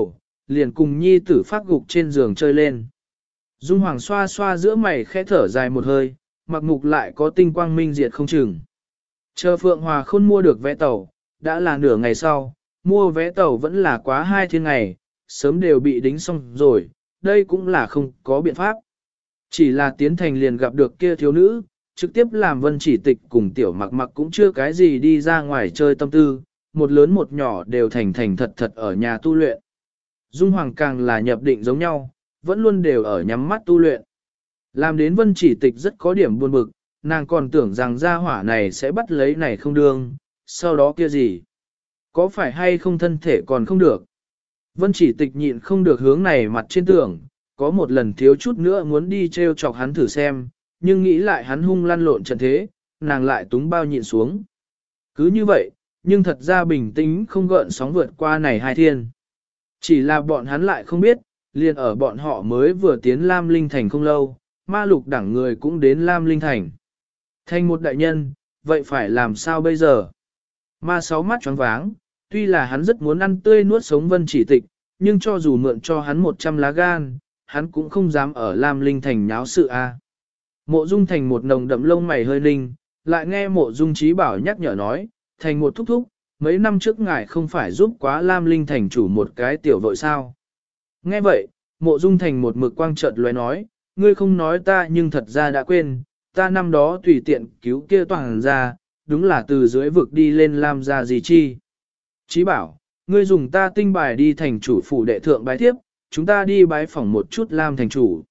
liền cùng nhi tử phát gục trên giường chơi lên. Dung Hoàng xoa xoa giữa mày khẽ thở dài một hơi, mặc mục lại có tinh quang minh diệt không chừng. Chờ Phượng Hòa Khôn mua được vé tàu, đã là nửa ngày sau, mua vé tàu vẫn là quá 2 thiên ngày, sớm đều bị đính xong rồi, đây cũng là không có biện pháp. Chỉ là tiến thành liền gặp được kia thiếu nữ, trực tiếp làm Vân Chỉ Tịch cùng tiểu mặc mặc cũng chưa cái gì đi ra ngoài chơi tâm tư, một lớn một nhỏ đều thành thành thật thật ở nhà tu luyện. Dung Hoàng càng là nhập định giống nhau, vẫn luôn đều ở nhắm mắt tu luyện. Làm đến Vân Chỉ Tịch rất có điểm buồn bực, nàng còn tưởng rằng gia hỏa này sẽ bắt lấy này không đương, sau đó kia gì? Có phải hay không thân thể còn không được? Vân Chỉ Tịch nhịn không được hướng này mặt trên tường, có một lần thiếu chút nữa muốn đi treo chọc hắn thử xem, nhưng nghĩ lại hắn hung lăn lộn trận thế, nàng lại túng bao nhịn xuống. Cứ như vậy, nhưng thật ra bình tĩnh không gợn sóng vượt qua này 2 thiên. Chỉ là bọn hắn lại không biết, liền ở bọn họ mới vừa tiến Lam Linh Thành không lâu, ma lục đẳng người cũng đến Lam Linh Thành. Thành một đại nhân, vậy phải làm sao bây giờ? Ma sáu mắt choáng váng, tuy là hắn rất muốn ăn tươi nuốt sống Vân Chỉ Tịch, nhưng cho dù mượn cho hắn 100 lá gan, hắn cũng không dám ở Lam Linh Thành nháo sự a. Mộ Dung Thành một nồng đậm lông mày hơi ninh, lại nghe Mộ Dung Chí Bảo nhắc nhở nói, Thành một thúc thúc, mấy năm trước ngài không phải giúp quá Lam Linh Thành chủ một cái tiểu vội sao. Nghe vậy, Mộ Dung Thành một mực quang chợt lóe nói, ngươi không nói ta nhưng thật ra đã quên, ta năm đó tùy tiện cứu kia toàn ra, đúng là từ dưới vực đi lên Lam gia gì chi. Chí Bảo, ngươi dùng ta tinh bài đi thành chủ phủ đệ thượng bái thiếp, chúng ta đi bái phỏng một chút Lam thành chủ.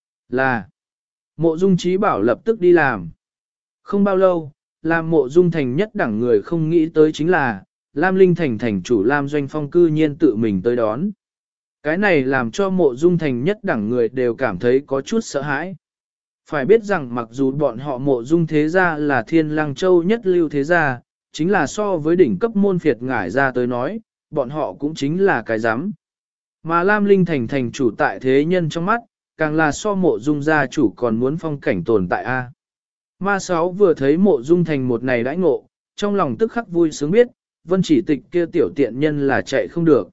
Là, Mộ Dung Chí Bảo lập tức đi làm. Không bao lâu, làm Mộ Dung Thành nhất đẳng người không nghĩ tới chính là, Lam Linh Thành thành chủ Lam Doanh Phong cư nhiên tự mình tới đón. Cái này làm cho Mộ Dung Thành nhất đẳng người đều cảm thấy có chút sợ hãi. Phải biết rằng mặc dù bọn họ Mộ Dung thế gia là Thiên Lăng Châu nhất lưu thế gia, chính là so với đỉnh cấp môn phiệt ngải ra tới nói, bọn họ cũng chính là cái giám. Mà Lam Linh Thành thành chủ tại thế nhân trong mắt, càng là so Mộ Dung gia chủ còn muốn phong cảnh tồn tại a. Ma Sáu vừa thấy Mộ Dung Thành một này đãi ngộ, trong lòng tức khắc vui sướng biết, Vân Chỉ Tịch kia tiểu tiện nhân là chạy không được.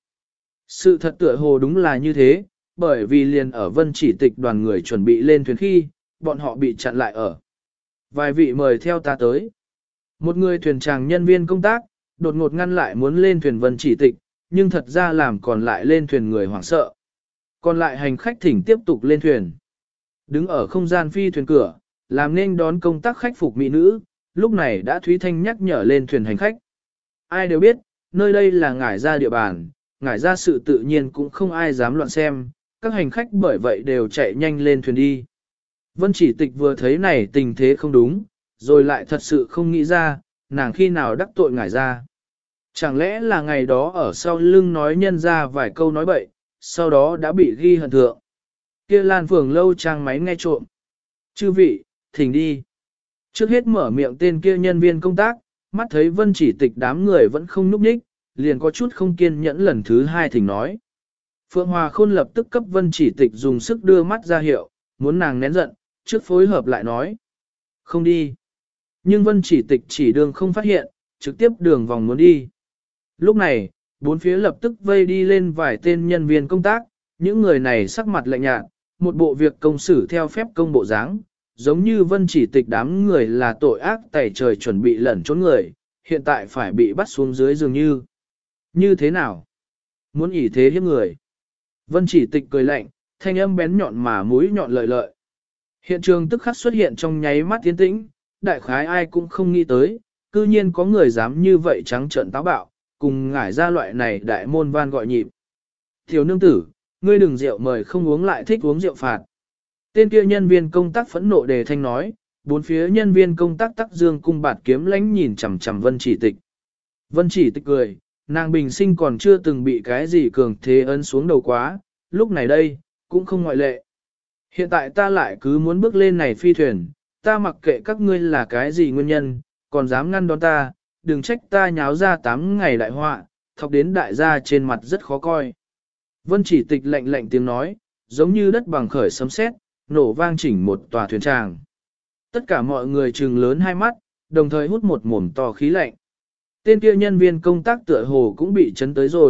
Sự thật tựa hồ đúng là như thế, bởi vì liền ở Vân Chỉ Tịch đoàn người chuẩn bị lên thuyền khi, bọn họ bị chặn lại ở. Vài vị mời theo ta tới. Một người thuyền tràng nhân viên công tác, đột ngột ngăn lại muốn lên thuyền Vân Chỉ Tịch, nhưng thật ra làm còn lại lên thuyền người hoảng sợ. Còn lại hành khách thỉnh tiếp tục lên thuyền. Đứng ở không gian phi thuyền cửa, làm nên đón công tác khách phục mỹ nữ, lúc này đã Thúy Thanh nhắc nhở lên thuyền hành khách. Ai đều biết, nơi đây là ngải ra địa bàn, ngải ra sự tự nhiên cũng không ai dám loạn xem, các hành khách bởi vậy đều chạy nhanh lên thuyền đi. Vân Chỉ Tịch vừa thấy này tình thế không đúng, rồi lại thật sự không nghĩ ra, nàng khi nào đắc tội ngải ra. Chẳng lẽ là ngày đó ở sau lưng nói nhân ra vài câu nói bậy, sau đó đã bị ghi hận thượng. Kia Lan Phường lâu trang máy nghe trộm. Chư vị, thỉnh đi. Trước hết mở miệng tên kia nhân viên công tác, mắt thấy Vân Chỉ Tịch đám người vẫn không núp ních, liền có chút không kiên nhẫn lần thứ hai thỉnh nói. Phượng Hòa Khôn lập tức cấp Vân Chỉ Tịch dùng sức đưa mắt ra hiệu, muốn nàng nén giận, trước phối hợp lại nói. Không đi. Nhưng Vân Chỉ Tịch chỉ đường không phát hiện, trực tiếp đường vòng muốn đi. Lúc này, bốn phía lập tức vây đi lên vài tên nhân viên công tác, những người này sắc mặt lạnh nhạt, một bộ việc công xử theo phép công bộ dáng, giống như Vân Chỉ Tịch đám người là tội ác tẩy trời chuẩn bị lẩn trốn người, hiện tại phải bị bắt xuống dưới dường như. Như thế nào? Muốn ỷ thế hiếp người. Vân Chỉ Tịch cười lạnh, thanh âm bén nhọn mà mũi nhọn lợi lợi. Hiện trường tức khắc xuất hiện trong nháy mắt tiến tĩnh, đại khái ai cũng không nghĩ tới, cư nhiên có người dám như vậy trắng trợn táo bạo, cùng ngải ra loại này đại môn van gọi nhịp. Thiếu nương tử, ngươi đừng rượu mời không uống lại thích uống rượu phạt. Tên kia nhân viên công tác phẫn nộ đề thanh nói, bốn phía nhân viên công tác tắc dương cung bạt kiếm lánh nhìn chằm chằm Vân Chỉ Tịch. Vân Chỉ Tịch cười, nàng bình sinh còn chưa từng bị cái gì cường thế ấn xuống đầu quá, lúc này đây, cũng không ngoại lệ. Hiện tại ta lại cứ muốn bước lên này phi thuyền, ta mặc kệ các ngươi là cái gì nguyên nhân, còn dám ngăn đón ta, đừng trách ta nháo ra 8 ngày đại họa, thọc đến đại gia trên mặt rất khó coi. Vân Chỉ Tịch lạnh lạnh tiếng nói, giống như đất bằng khởi sấm sét, nổ vang chỉnh một tòa thuyền tràng. Tất cả mọi người trừng lớn hai mắt, đồng thời hút một mồm to khí lạnh. Tên kia nhân viên công tác tựa hồ cũng bị chấn tới rồi,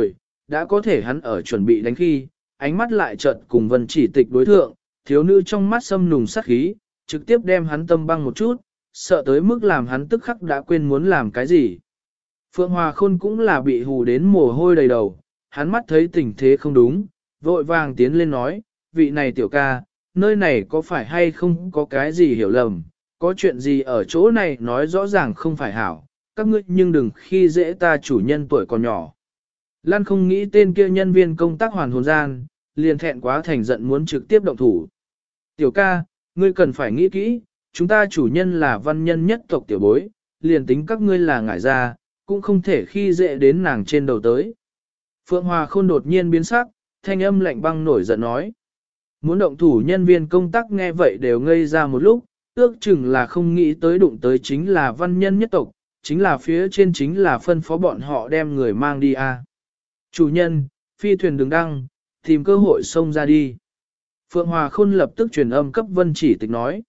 đã có thể hắn ở chuẩn bị đánh khi, ánh mắt lại chợt cùng Vân Chỉ Tịch đối thượng, thiếu nữ trong mắt xâm nùng sát khí, trực tiếp đem hắn tâm băng một chút, sợ tới mức làm hắn tức khắc đã quên muốn làm cái gì. Phượng Hòa Khôn cũng là bị hù đến mồ hôi đầy đầu, hắn mắt thấy tình thế không đúng, vội vàng tiến lên nói, vị này tiểu ca, nơi này có phải hay không có cái gì hiểu lầm, có chuyện gì ở chỗ này nói rõ ràng không phải hảo, các ngươi nhưng đừng khi dễ ta chủ nhân tuổi còn nhỏ. Lan không nghĩ tên kia nhân viên công tác hoàn hồn gian, liền thẹn quá thành giận muốn trực tiếp động thủ. Tiểu ca, ngươi cần phải nghĩ kỹ, chúng ta chủ nhân là văn nhân nhất tộc tiểu bối, liền tính các ngươi là ngải ra, cũng không thể khi dễ đến nàng trên đầu tới. Phượng Hòa Khôn đột nhiên biến sắc, thanh âm lạnh băng nổi giận nói. Muốn động thủ nhân viên công tác nghe vậy đều ngây ra một lúc, ước chừng là không nghĩ tới đụng tới chính là văn nhân nhất tộc, chính là phía trên chính là phân phó bọn họ đem người mang đi à. Chủ nhân, phi thuyền đừng đăng, tìm cơ hội xông ra đi. Phượng Hòa Khôn lập tức truyền âm cấp Vân Chỉ Tịch nói.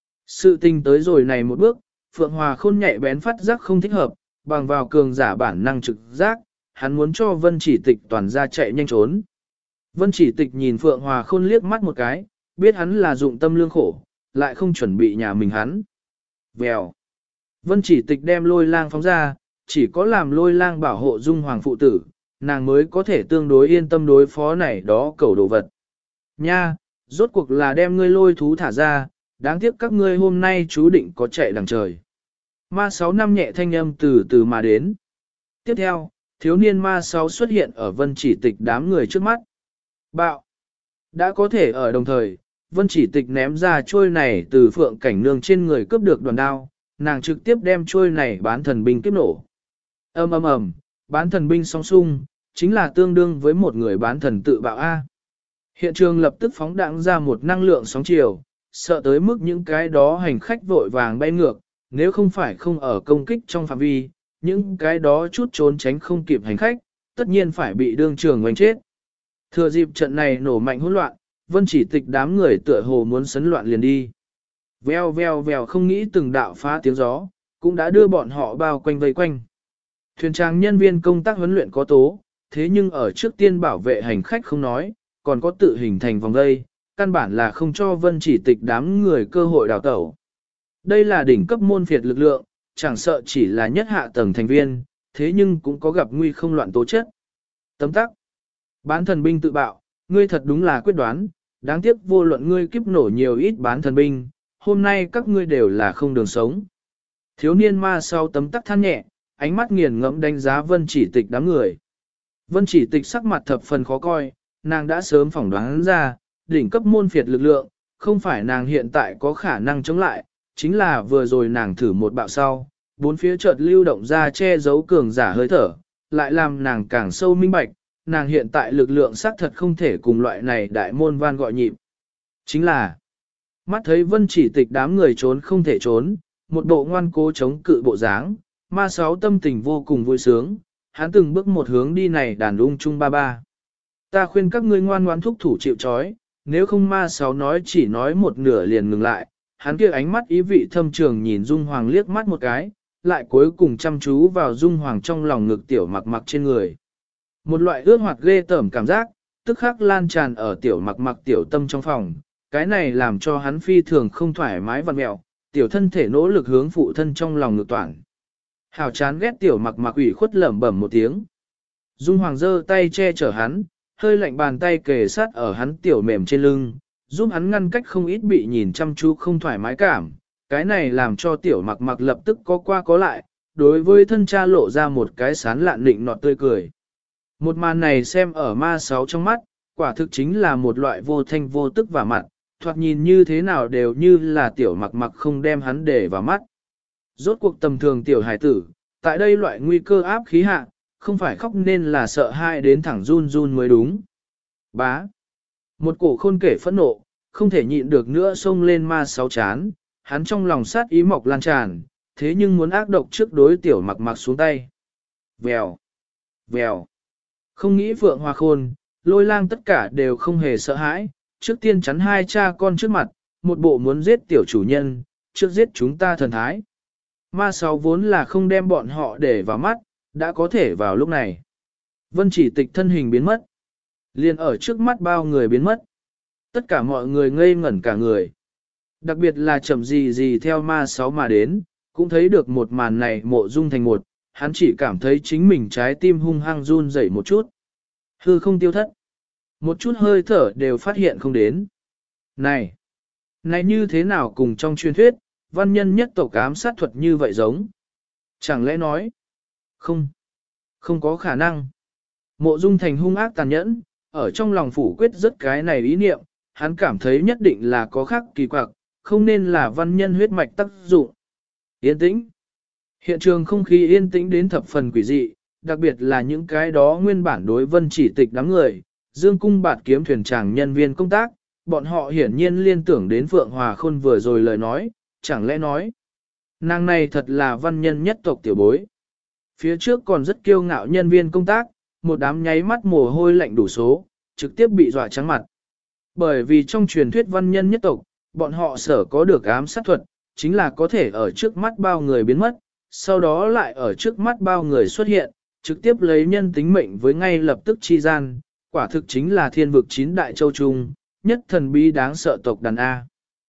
Sự tình tới rồi này một bước, Phượng Hòa Khôn nhạy bén phát giác không thích hợp, bằng vào cường giả bản năng trực giác, hắn muốn cho Vân Chỉ Tịch toàn ra chạy nhanh trốn. Vân Chỉ Tịch nhìn Phượng Hòa Khôn liếc mắt một cái, biết hắn là dụng tâm lương khổ, lại không chuẩn bị nhà mình hắn. Vèo. Vân Chỉ Tịch đem Lôi Lang phóng ra, chỉ có làm Lôi Lang bảo hộ Dung Hoàng phụ tử, nàng mới có thể tương đối yên tâm đối phó này đó cầu đồ vật. Nha, rốt cuộc là đem ngươi lôi thú thả ra, đáng tiếc các ngươi hôm nay chú định có chạy đằng trời. Ma 6 năm nhẹ thanh âm từ từ mà đến. Tiếp theo, thiếu niên ma 6 xuất hiện ở Vân Chỉ Tịch đám người trước mắt. Bạo! Đã có thể ở đồng thời, Vân Chỉ Tịch ném ra trôi này từ Phượng Cảnh Nương trên người cướp được đoàn đao, nàng trực tiếp đem trôi này bán thần binh kiếp nổ. Ầm ầm ầm, bán thần binh song sung, chính là tương đương với một người bán thần tự bạo A. Hiện trường lập tức phóng đãng ra một năng lượng sóng chiều, sợ tới mức những cái đó hành khách vội vàng bay ngược, nếu không phải không ở công kích trong phạm vi, những cái đó chút trốn tránh không kịp hành khách, tất nhiên phải bị đương trường oanh chết. Thừa dịp trận này nổ mạnh hỗn loạn, Vân Chỉ Tịch đám người tựa hồ muốn sấn loạn liền đi. Veo veo veo không nghĩ từng đạo phá tiếng gió, cũng đã đưa bọn họ bao quanh vây quanh. Thuyền trang nhân viên công tác huấn luyện có tố, thế nhưng ở trước tiên bảo vệ hành khách không nói, còn có tự hình thành vòng dây, căn bản là không cho Vân Chỉ Tịch đám người cơ hội đào tẩu. Đây là đỉnh cấp môn phiệt lực lượng, chẳng sợ chỉ là nhất hạ tầng thành viên, thế nhưng cũng có gặp nguy không loạn tố chất. Tấm tắc. Bán thần binh tự bạo, ngươi thật đúng là quyết đoán, đáng tiếc vô luận ngươi kiếp nổ nhiều ít bán thần binh, hôm nay các ngươi đều là không đường sống. Thiếu niên ma sau tấm tắc than nhẹ, ánh mắt nghiền ngẫm đánh giá Vân Chỉ Tịch đám người. Vân Chỉ Tịch sắc mặt thập phần khó coi, nàng đã sớm phỏng đoán ra, đỉnh cấp môn phiệt lực lượng, không phải nàng hiện tại có khả năng chống lại, chính là vừa rồi nàng thử một bạo sau, bốn phía chợt lưu động ra che giấu cường giả hơi thở, lại làm nàng càng sâu minh bạch, nàng hiện tại lực lượng xác thật không thể cùng loại này đại môn van gọi nhịp. Chính là, mắt thấy Vân Chỉ Tịch đám người trốn không thể trốn, một bộ ngoan cố chống cự bộ dáng, ma 6 tâm tình vô cùng vui sướng, hắn từng bước một hướng đi này đàn ung chung ba ba. Ta khuyên các ngươi ngoan ngoãn thúc thủ chịu trói, nếu không ma 6 nói chỉ nói một nửa liền ngừng lại, hắn kia ánh mắt ý vị thâm trường nhìn Dung Hoàng liếc mắt một cái, lại cuối cùng chăm chú vào Dung Hoàng trong lòng ngực tiểu mặc mặc trên người. Một loại ướt hoạt ghê tởm cảm giác, tức khắc lan tràn ở tiểu mặc mặc tiểu tâm trong phòng, cái này làm cho hắn phi thường không thoải mái vặn mẹo, tiểu thân thể nỗ lực hướng phụ thân trong lòng ngực toàn. Hảo chán ghét tiểu mặc mặc ủy khuất lẩm bẩm một tiếng. Dung Hoàng giơ tay che chở hắn, hơi lạnh bàn tay kề sát ở hắn tiểu mềm trên lưng, giúp hắn ngăn cách không ít bị nhìn chăm chú không thoải mái cảm. Cái này làm cho tiểu mặc mặc lập tức có qua có lại, đối với thân cha lộ ra một cái sán lạn nịnh nọt tươi cười. Một màn này xem ở ma 6 trong mắt, quả thực chính là một loại vô thanh vô tức và mặt, thoạt nhìn như thế nào đều như là tiểu mặc mặc không đem hắn để vào mắt. Rốt cuộc tầm thường tiểu hải tử, tại đây loại nguy cơ áp khí hạ, không phải khóc nên là sợ hãi đến thẳng run run mới đúng. Bá. Một cổ khôn kể phẫn nộ, không thể nhịn được nữa xông lên ma 6 chán, hắn trong lòng sát ý mọc lan tràn, thế nhưng muốn ác độc trước đối tiểu mặc mặc xuống tay. Vèo. Vèo. Không nghĩ Phượng Hoa Khôn, Lôi Lang tất cả đều không hề sợ hãi, trước tiên chắn hai cha con trước mặt, một bộ muốn giết tiểu chủ nhân, trước giết chúng ta thần thái. Ma 6 vốn là không đem bọn họ để vào mắt, đã có thể vào lúc này. Vân chỉ tịch thân hình biến mất. Liền ở trước mắt bao người biến mất. Tất cả mọi người ngây ngẩn cả người. Đặc biệt là chậm gì gì theo ma sáu mà đến, cũng thấy được một màn này mộ dung thành một, hắn chỉ cảm thấy chính mình trái tim hung hăng run rẩy một chút. Hư không tiêu thất. Một chút hơi thở đều phát hiện không đến. Này như thế nào cùng trong truyền thuyết, văn nhân nhất tộc ám sát thuật như vậy giống? Chẳng lẽ nói? Không có khả năng. Mộ dung thành hung ác tàn nhẫn, ở trong lòng phủ quyết rất cái này ý niệm, hắn cảm thấy nhất định là có khác kỳ quặc, không nên là văn nhân huyết mạch tác dụng. Yên tĩnh. Hiện trường không khí yên tĩnh đến thập phần quỷ dị, đặc biệt là những cái đó nguyên bản đối vân chỉ tịch đám người, dương cung bạt kiếm thuyền tràng nhân viên công tác, bọn họ hiển nhiên liên tưởng đến Phượng Hòa Khôn vừa rồi lời nói, chẳng lẽ nói, nàng này thật là văn nhân nhất tộc tiểu bối. Phía trước còn rất kiêu ngạo nhân viên công tác, một đám nháy mắt mồ hôi lạnh đủ số, trực tiếp bị dọa trắng mặt. Bởi vì trong truyền thuyết văn nhân nhất tộc, bọn họ sở có được ám sát thuật, chính là có thể ở trước mắt bao người biến mất, sau đó lại ở trước mắt bao người xuất hiện, trực tiếp lấy nhân tính mệnh với ngay lập tức chi gian, quả thực chính là thiên vực chín đại châu trung, nhất thần bí đáng sợ tộc đàn A.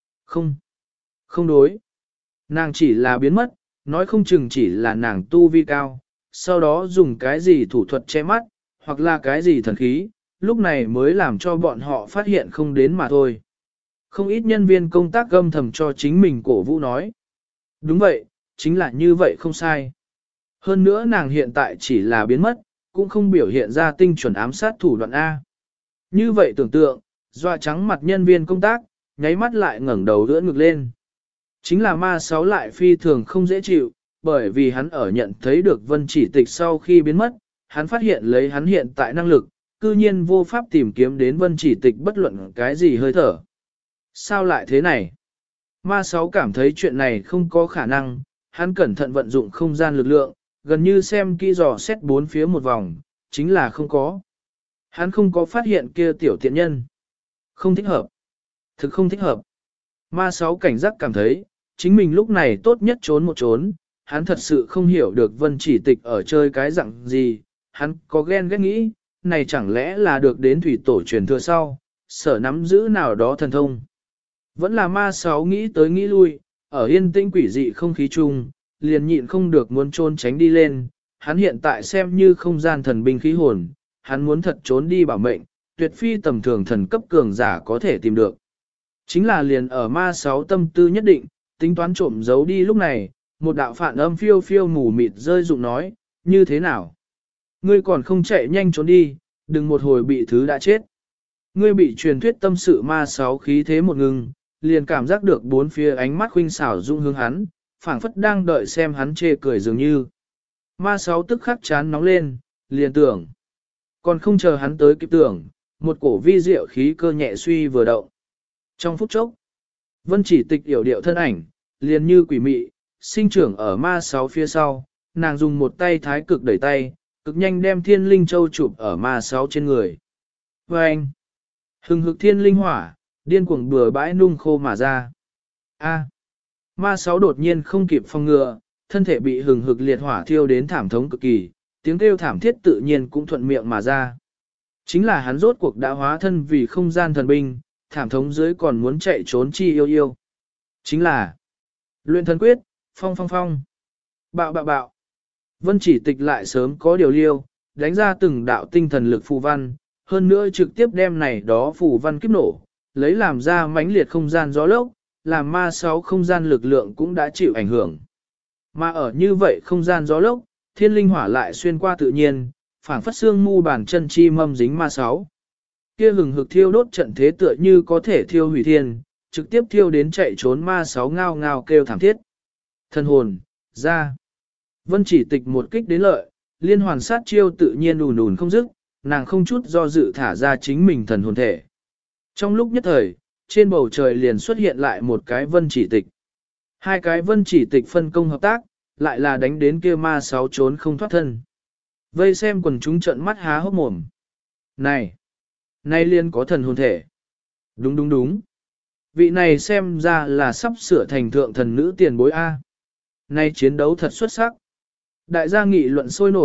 Không đối. Nàng chỉ là biến mất, nói không chừng chỉ là nàng tu vi cao, sau đó dùng cái gì thủ thuật che mắt, hoặc là cái gì thần khí, lúc này mới làm cho bọn họ phát hiện không đến mà thôi. Không ít nhân viên công tác gâm thầm cho chính mình cổ vũ nói. Đúng vậy, chính là như vậy không sai. Hơn nữa nàng hiện tại chỉ là biến mất, cũng không biểu hiện ra tinh chuẩn ám sát thủ đoạn A. Như vậy tưởng tượng, doa trắng mặt nhân viên công tác, nháy mắt lại ngẩng đầu đỡ ngực lên. Chính là ma sáu lại phi thường không dễ chịu, bởi vì hắn ở nhận thấy được vân chỉ tịch sau khi biến mất, hắn phát hiện lấy hắn hiện tại năng lực, cư nhiên vô pháp tìm kiếm đến vân chỉ tịch bất luận cái gì hơi thở. Sao lại thế này? Ma sáu cảm thấy chuyện này không có khả năng, hắn cẩn thận vận dụng không gian lực lượng, gần như xem kỹ dò xét bốn phía một vòng, chính là không có. Hắn không có phát hiện kia tiểu tiện nhân. Không thích hợp. Thực không thích hợp. Ma sáu cảnh giác cảm thấy, chính mình lúc này tốt nhất trốn một trốn, hắn thật sự không hiểu được vân chỉ tịch ở chơi cái dạng gì, hắn có ghen ghét nghĩ, này chẳng lẽ là được đến thủy tổ truyền thừa sau, sở nắm giữ nào đó thần thông. Vẫn là ma sáu nghĩ tới nghĩ lui, ở yên tĩnh quỷ dị không khí chung, liền nhịn không được muốn trốn tránh đi lên, hắn hiện tại xem như không gian thần binh khí hồn, hắn muốn thật trốn đi bảo mệnh, tuyệt phi tầm thường thần cấp cường giả có thể tìm được. Chính là liền ở ma sáu tâm tư nhất định, tính toán trộm giấu đi lúc này, một đạo phản âm phiêu phiêu mù mịt rơi rụng nói, như thế nào? Ngươi còn không chạy nhanh trốn đi, đừng một hồi bị thứ đã chết. Ngươi bị truyền thuyết tâm sự ma sáu khí thế một ngừng, liền cảm giác được bốn phía ánh mắt khuynh xảo dung hướng hắn, phảng phất đang đợi xem hắn chê cười dường như. Ma sáu tức khắc chán nóng lên, liền tưởng. Còn không chờ hắn tới kịp tưởng, một cổ vi diệu khí cơ nhẹ suy vừa động. Trong phút chốc, vân chỉ tịch yểu điệu thân ảnh, liền như quỷ mị, sinh trưởng ở ma sáu phía sau, nàng dùng một tay thái cực đẩy tay, cực nhanh đem thiên linh châu chụp ở ma sáu trên người. Và anh, hừng hực thiên linh hỏa, điên cuồng bừa bãi nung khô mà ra. A, ma sáu đột nhiên không kịp phòng ngừa, thân thể bị hừng hực liệt hỏa thiêu đến thảm thống cực kỳ, tiếng kêu thảm thiết tự nhiên cũng thuận miệng mà ra. Chính là hắn rốt cuộc đã hóa thân vì không gian thần binh, thảm thống dưới còn muốn chạy trốn chi yêu yêu. Chính là luyện thần quyết, phong phong phong, bạo bạo bạo. Vân chỉ tịch lại sớm có điều liêu, đánh ra từng đạo tinh thần lực phù văn, hơn nữa trực tiếp đem này đó phù văn kiếp nổ, lấy làm ra mãnh liệt không gian gió lốc, làm ma sáu không gian lực lượng cũng đã chịu ảnh hưởng. Mà ở như vậy không gian gió lốc, thiên linh hỏa lại xuyên qua tự nhiên, phảng phất xương mu bàn chân chi mâm dính ma sáu. Kia hừng hực thiêu đốt trận thế tựa như có thể thiêu hủy thiên, trực tiếp thiêu đến chạy trốn ma sáu ngao ngao kêu thảm thiết. Thân hồn, ra. Vân chỉ tịch một kích đến lợi, liên hoàn sát chiêu tự nhiên ùn ùn không dứt, nàng không chút do dự thả ra chính mình thần hồn thể. Trong lúc nhất thời, trên bầu trời liền xuất hiện lại một cái vân chỉ tịch. Hai cái vân chỉ tịch phân công hợp tác, lại là đánh đến kia ma sáu trốn không thoát thân. Vây xem quần chúng trợn mắt há hốc mồm. Này liên có thần hồn thể. Đúng đúng đúng. Vị này xem ra là sắp sửa thành thượng thần nữ tiền bối A. Nay chiến đấu thật xuất sắc. Đại gia nghị luận sôi nổi,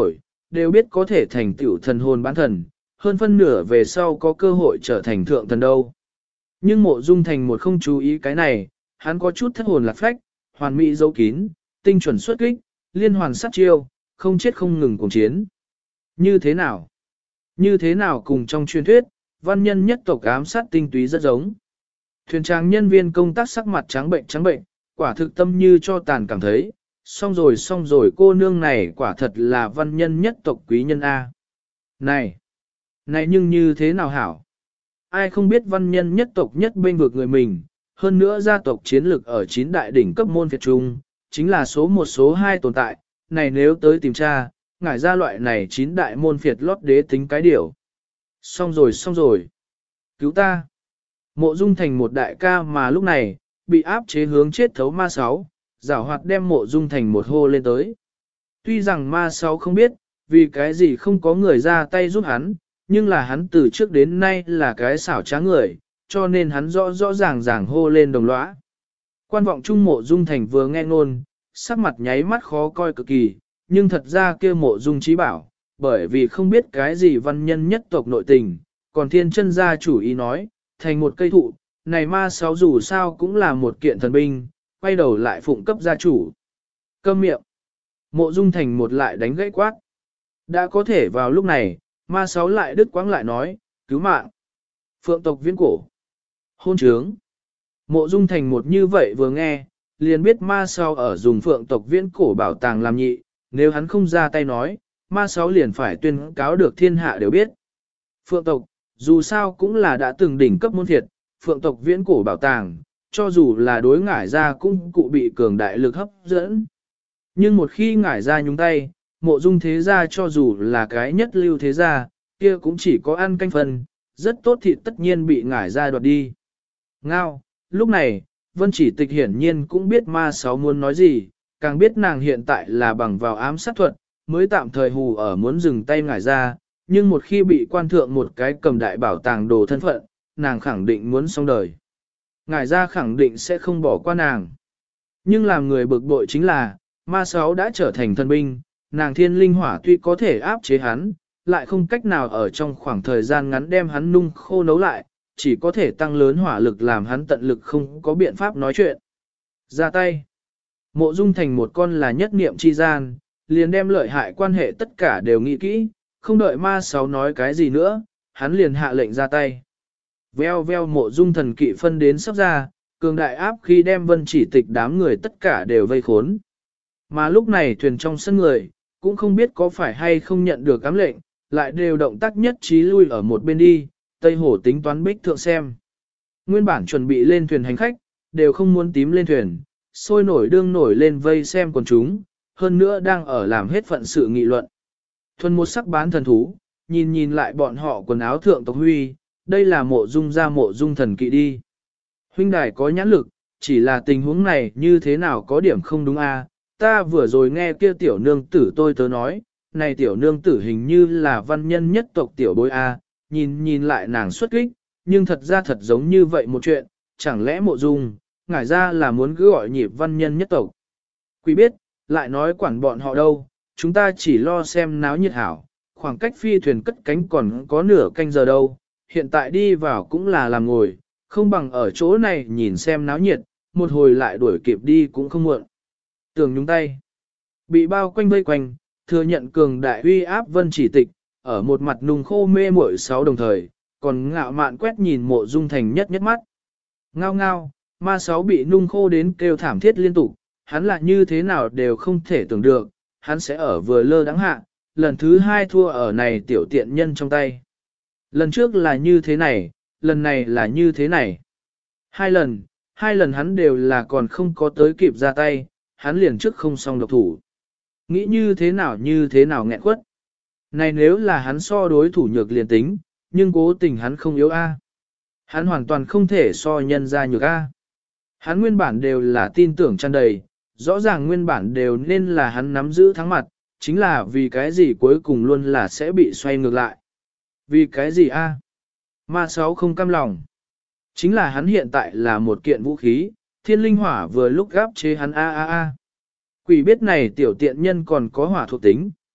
đều biết có thể thành tựu thần hồn bán thần, hơn phân nửa về sau có cơ hội trở thành thượng thần đâu. Nhưng mộ dung thành một không chú ý cái này, hắn có chút thất hồn lạc phách, hoàn mỹ giấu kín, tinh chuẩn xuất kích, liên hoàn sát chiêu, không chết không ngừng cùng chiến. Như thế nào? Như thế nào cùng trong truyền thuyết, văn nhân nhất tộc ám sát tinh túy rất giống. Thuyền trang nhân viên công tác sắc mặt trắng bệnh, quả thực tâm như cho tàn cảm thấy, xong rồi cô nương này quả thật là văn nhân nhất tộc quý nhân A. Này nhưng như thế nào hảo? Ai không biết văn nhân nhất tộc nhất bên vực người mình, hơn nữa gia tộc chiến lực ở 9 đại đỉnh cấp môn phiệt trung, chính là số 1 số 2 tồn tại, này nếu tới tìm tra, ngải ra loại này 9 đại môn phiệt lót đế tính cái điều. Xong rồi, cứu ta. Mộ dung thành một đại ca mà lúc này, bị áp chế hướng chết thấu ma sáu, giảo hoạt đem mộ dung thành một hô lên tới. Tuy rằng ma sáu không biết, vì cái gì không có người ra tay giúp hắn, nhưng là hắn từ trước đến nay là cái xảo trá người, cho nên hắn rõ ràng hô lên đồng lõa. Quan vọng trung mộ dung thành vừa nghe ngôn, sắc mặt nháy mắt khó coi cực kỳ, nhưng thật ra kia mộ dung trí bảo, bởi vì không biết cái gì văn nhân nhất tộc nội tình, còn thiên chân gia chủ ý nói, thành một cây thụ, này ma sáu dù sao cũng là một kiện thần binh, quay đầu lại phụng cấp gia chủ. Câm miệng. Mộ dung thành một lại đánh gãy quát. Đã có thể vào lúc này, ma sáu lại đứt quãng lại nói, cứu mạng. Phượng tộc viễn cổ. Hôn trướng. Mộ dung thành một như vậy vừa nghe, liền biết ma sáu ở dùng phượng tộc viễn cổ bảo tàng làm nhị, nếu hắn không ra tay nói, ma sáu liền phải tuyên cáo được thiên hạ đều biết. Phượng tộc, dù sao cũng là đã từng đỉnh cấp môn thiệt, phượng tộc viễn cổ bảo tàng, cho dù là đối ngải ra cũng cụ bị cường đại lực hấp dẫn. Nhưng một khi ngải ra nhúng tay, mộ dung thế gia cho dù là cái nhất lưu thế gia, kia cũng chỉ có ăn canh phần, rất tốt thì tất nhiên bị ngải ra đoạt đi. Ngao, lúc này, Vân Chỉ Tịch hiển nhiên cũng biết ma sáu muốn nói gì, càng biết nàng hiện tại là bằng vào ám sát thuật, mới tạm thời hù ở muốn dừng tay ngải ra, nhưng một khi bị quan thượng một cái cầm đại bảo tàng đồ thân phận, nàng khẳng định muốn xong đời. Ngải ra khẳng định sẽ không bỏ qua nàng. Nhưng làm người bực bội chính là, ma sáu đã trở thành thân binh, nàng thiên linh hỏa tuy có thể áp chế hắn, lại không cách nào ở trong khoảng thời gian ngắn đem hắn nung khô nấu lại, chỉ có thể tăng lớn hỏa lực làm hắn tận lực không có biện pháp nói chuyện. Ra tay. Mộ dung thành một con là nhất niệm chi gian, liền đem lợi hại quan hệ tất cả đều nghĩ kỹ, không đợi ma sáu nói cái gì nữa, hắn liền hạ lệnh ra tay. Veo veo mộ dung thần kỵ phân đến sắp ra, cường đại áp khi đem Vân Chỉ Tịch đám người tất cả đều vây khốn. Mà lúc này thuyền trong sân người, cũng không biết có phải hay không nhận được ám lệnh, lại đều động tác nhất trí lui ở một bên đi, Tây Hổ tính toán bích thượng xem. Nguyên bản chuẩn bị lên thuyền hành khách, đều không muốn tím lên thuyền, sôi nổi đương nổi lên vây xem quần chúng, hơn nữa đang ở làm hết phận sự nghị luận. Thuần một sắc bán thần thú, nhìn lại bọn họ quần áo thượng tộc huy, đây là mộ dung ra mộ dung thần kỵ đi. Huynh đài có nhãn lực, chỉ là tình huống này như thế nào có điểm không đúng a? Ta vừa rồi nghe kia tiểu nương tử tôi tớ nói, này tiểu nương tử hình như là văn nhân nhất tộc tiểu bối a, nhìn lại nàng xuất kích, nhưng thật ra thật giống như vậy một chuyện, chẳng lẽ mộ dung, ngải ra là muốn cứ gọi nhịp văn nhân nhất tộc. Quý biết, lại nói quản bọn họ đâu, chúng ta chỉ lo xem náo nhiệt hảo, khoảng cách phi thuyền cất cánh còn có nửa canh giờ đâu, hiện tại đi vào cũng là làm ngồi, không bằng ở chỗ này nhìn xem náo nhiệt, một hồi lại đuổi kịp đi cũng không muộn. Tường nhúng tay, bị bao quanh vây quanh, thừa nhận cường đại uy áp Vân Chỉ Tịch, ở một mặt nung khô mê muội sáu đồng thời, còn ngạo mạn quét nhìn mộ dung thành nhất mắt. Ngao ngao, ma sáu bị nung khô đến kêu thảm thiết liên tục, hắn là như thế nào đều không thể tưởng được, hắn sẽ ở vừa lơ đắng hạ, lần thứ hai thua ở này tiểu tiện nhân trong tay. Lần trước là như thế này, lần này là như thế này. Hai lần hắn đều là còn không có tới kịp ra tay, hắn liền trước không xong độc thủ. Nghĩ như thế nào nghẹn quất. Này nếu là hắn so đối thủ nhược liền tính, nhưng cố tình hắn không yếu A. Hắn hoàn toàn không thể so nhân ra nhược A. Hắn nguyên bản đều là tin tưởng tràn đầy, rõ ràng nguyên bản đều nên là hắn nắm giữ thắng mặt, chính là vì cái gì cuối cùng luôn là sẽ bị xoay ngược lại. Vì cái gì A? Ma sáu không cam lòng. Chính là hắn hiện tại là một kiện vũ khí, thiên linh hỏa vừa lúc gáp chế hắn A. Quỷ biết này tiểu tiện nhân còn có hỏa thuộc tính,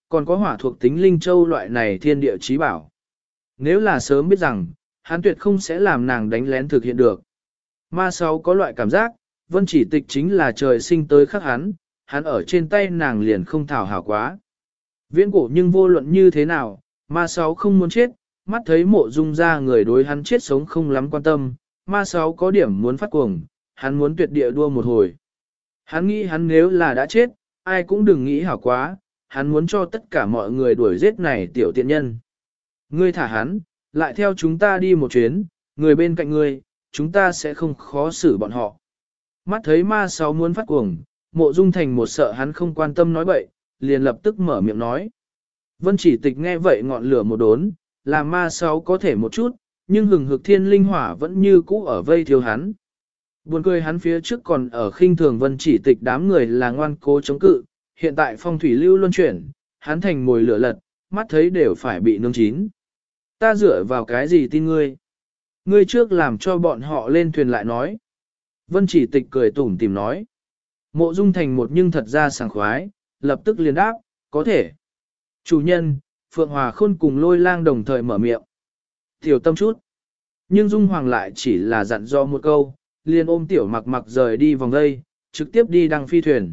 còn có hỏa thuộc tính linh châu loại này thiên địa chí bảo. Nếu là sớm biết rằng, hắn tuyệt không sẽ làm nàng đánh lén thực hiện được. Ma sáu có loại cảm giác, Vân Chỉ Tịch chính là trời sinh tới khắc hắn ở trên tay nàng liền không thảo hảo quá. Viễn cổ nhưng vô luận như thế nào, ma sáu không muốn chết, mắt thấy mộ dung ra người đối hắn chết sống không lắm quan tâm, ma sáu có điểm muốn phát cuồng, hắn muốn tuyệt địa đua một hồi. Hắn nghĩ hắn nếu là đã chết, ai cũng đừng nghĩ hảo quá, hắn muốn cho tất cả mọi người đuổi giết này tiểu tiện nhân. Ngươi thả hắn, lại theo chúng ta đi một chuyến, người bên cạnh ngươi, chúng ta sẽ không khó xử bọn họ. Mắt thấy ma sáu muốn phát cuồng, mộ dung thành một sợ hắn không quan tâm nói bậy, liền lập tức mở miệng nói. Vân Chỉ Tịch nghe vậy ngọn lửa một đốn, là ma sáu có thể một chút, nhưng hừng hực thiên linh hỏa vẫn như cũ ở vây thiếu hắn. Buồn cười hắn phía trước còn ở khinh thường Vân Chỉ Tịch đám người là ngoan cố chống cự, hiện tại phong thủy lưu luân chuyển, hắn thành mồi lửa lật, mắt thấy đều phải bị nướng chín. Ta dựa vào cái gì tin ngươi? Ngươi trước làm cho bọn họ lên thuyền lại nói. Vân Chỉ Tịch cười tủm tìm nói. Mộ Dung Thành một nhưng thật ra sảng khoái, lập tức liền đáp, có thể. Chủ nhân, Phượng Hòa Khôn cùng Lôi Lang đồng thời mở miệng. Tiểu tâm chút. Nhưng Dung Hoàng lại chỉ là dặn dò một câu, liền ôm Tiểu Mặc Mặc rời đi vòng đây, trực tiếp đi đăng phi thuyền.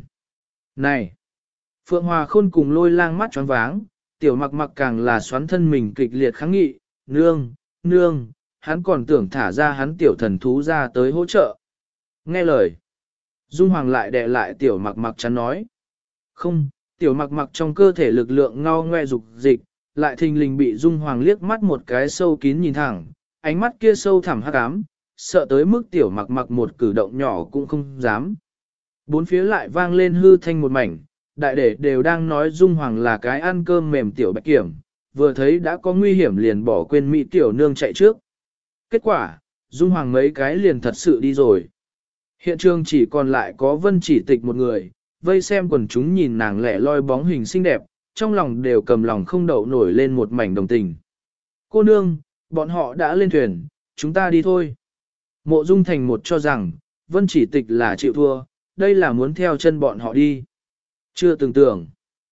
Này! Phượng Hòa Khôn cùng Lôi Lang mắt choáng váng, Tiểu Mặc Mặc càng là xoắn thân mình kịch liệt kháng nghị, nương, nương, hắn còn tưởng thả ra hắn tiểu thần thú ra tới hỗ trợ. Nghe lời. Dung Hoàng lại đè lại Tiểu Mặc Mặc chắn nói. Không, Tiểu Mặc Mặc trong cơ thể lực lượng ngao ngoe dục dịch, lại thình lình bị Dung Hoàng liếc mắt một cái sâu kín nhìn thẳng, ánh mắt kia sâu thẳm hắc ám, sợ tới mức Tiểu Mặc Mặc một cử động nhỏ cũng không dám. Bốn phía lại vang lên hư thanh một mảnh, đại đệ đều đang nói Dung Hoàng là cái ăn cơm mềm Tiểu Bạch Kiểm, vừa thấy đã có nguy hiểm liền bỏ quên Mỹ Tiểu Nương chạy trước. Kết quả, Dung Hoàng mấy cái liền thật sự đi rồi. Hiện trường chỉ còn lại có Vân Chỉ Tịch một người, vây xem quần chúng nhìn nàng lẻ loi bóng hình xinh đẹp, trong lòng đều cầm lòng không đậu nổi lên một mảnh đồng tình. Cô nương, bọn họ đã lên thuyền, chúng ta đi thôi. Mộ Dung Thành một cho rằng, Vân Chỉ Tịch là chịu thua, đây là muốn theo chân bọn họ đi. Chưa từng tưởng.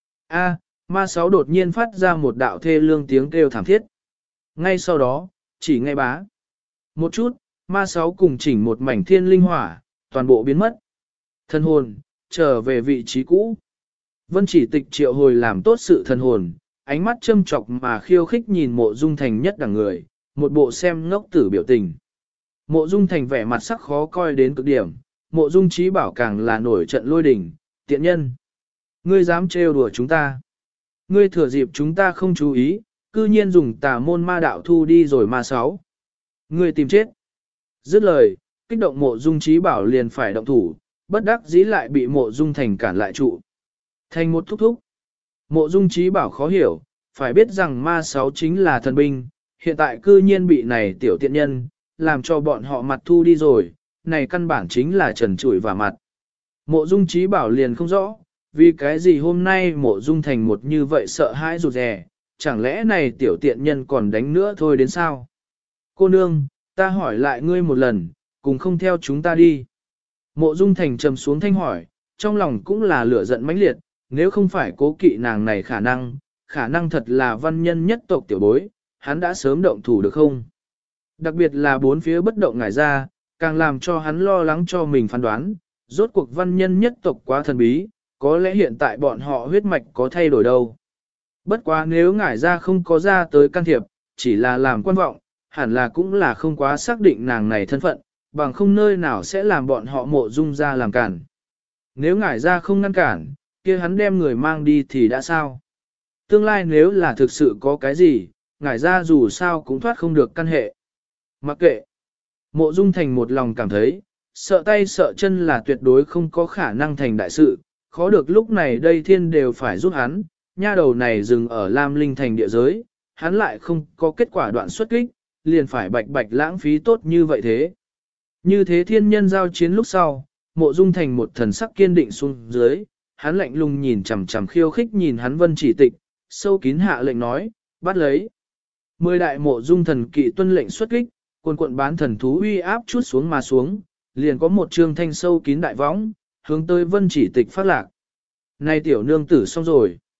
Ma sáu đột nhiên phát ra một đạo thê lương tiếng kêu thảm thiết. Ngay sau đó, chỉ ngay bá. Một chút, ma sáu cùng chỉnh một mảnh thiên linh hỏa, toàn bộ biến mất. Thân hồn, trở về vị trí cũ. Vân Chỉ Tịch triệu hồi làm tốt sự thân hồn, ánh mắt châm chọc mà khiêu khích nhìn Mộ Dung Thành nhất đẳng người, một bộ xem ngốc tử biểu tình. Mộ Dung Thành vẻ mặt sắc khó coi đến cực điểm, Mộ Dung Chí Bảo càng là nổi trận lôi đình, tiện nhân. Ngươi dám trêu đùa chúng ta. Ngươi thừa dịp chúng ta không chú ý, cư nhiên dùng tà môn ma đạo thu đi rồi ma sáu. Ngươi tìm chết. Dứt lời, kích động Mộ Dung Chí Bảo liền phải động thủ, bất đắc dĩ lại bị Mộ Dung Thành cản lại trụ. Thành một thúc thúc. Mộ Dung Chí Bảo khó hiểu, phải biết rằng ma sáu chính là thần binh, hiện tại cư nhiên bị này tiểu tiện nhân, làm cho bọn họ mặt thu đi rồi, này căn bản chính là trần trụi và mặt. Mộ Dung Chí Bảo liền không rõ, vì cái gì hôm nay Mộ Dung Thành một như vậy sợ hãi rụt rè, chẳng lẽ này tiểu tiện nhân còn đánh nữa thôi đến sao? Cô nương, ta hỏi lại ngươi một lần, cùng không theo chúng ta đi. Mộ Dung Thành trầm xuống thanh hỏi, trong lòng cũng là lửa giận mãnh liệt, nếu không phải cố kỵ nàng này khả năng thật là văn nhân nhất tộc tiểu bối, hắn đã sớm động thủ được không? Đặc biệt là bốn phía bất động ngải ra, càng làm cho hắn lo lắng cho mình phán đoán, rốt cuộc văn nhân nhất tộc quá thần bí, có lẽ hiện tại bọn họ huyết mạch có thay đổi đâu. Bất quá nếu ngải ra không có ra tới can thiệp, chỉ là làm quan vọng, hẳn là cũng là không quá xác định nàng này thân phận, bằng không nơi nào sẽ làm bọn họ Mộ Dung ra làm cản. Nếu ngải ra không ngăn cản, kia hắn đem người mang đi thì đã sao? Tương lai nếu là thực sự có cái gì, ngải ra dù sao cũng thoát không được căn hệ. Mặc kệ, Mộ Dung Thành một lòng cảm thấy, sợ tay sợ chân là tuyệt đối không có khả năng thành đại sự, khó được lúc này đây thiên đều phải giúp hắn, nha đầu này dừng ở Lam Linh thành địa giới, hắn lại không có kết quả đoạn xuất kích, liền phải bạch bạch lãng phí tốt như vậy thế. Như thế thiên nhân giao chiến lúc sau, Mộ Dung Thành một thần sắc kiên định xuống dưới, hắn lạnh lùng nhìn chằm chằm khiêu khích nhìn hắn Vân Chỉ Tịch, sâu kín hạ lệnh nói, bắt lấy. 10 đại Mộ Dung thần kỵ tuân lệnh xuất kích, cuồn cuộn bán thần thú uy áp chút xuống mà xuống, liền có một trương thanh sâu kín đại võng, hướng tới Vân Chỉ Tịch phát lạc. Này tiểu nương tử xong rồi.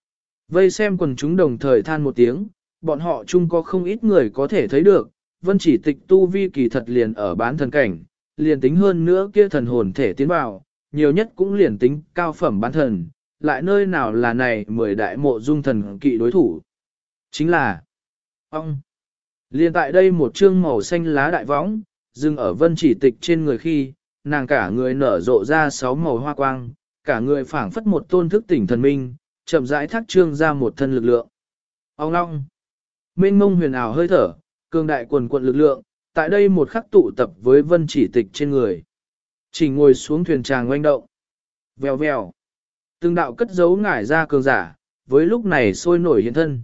Vây xem quần chúng đồng thời than một tiếng, bọn họ chung có không ít người có thể thấy được, Vân Chỉ Tịch tu vi kỳ thật liền ở bán thần cảnh, liền tính hơn nữa kia thần hồn thể tiến vào, nhiều nhất cũng liền tính cao phẩm bán thần, lại nơi nào là này 10 đại mộ dung thần kỵ đối thủ. Chính là ông. Liền tại đây một chương màu xanh lá đại võng, dừng ở Vân Chỉ Tịch trên người khi, nàng cả người nở rộ ra 6 màu hoa quang, cả người phảng phất một tôn thức tỉnh thần minh, chậm rãi thác trương ra một thân lực lượng. Ông long, mênh mông huyền ảo hơi thở, cường đại quần quận lực lượng, tại đây một khắc tụ tập với Vân Chỉ Tịch trên người. Chỉ ngồi xuống thuyền tràng oanh động. Vèo vèo. Từng đạo cất giấu ngải ra cường giả, với lúc này sôi nổi hiện thân.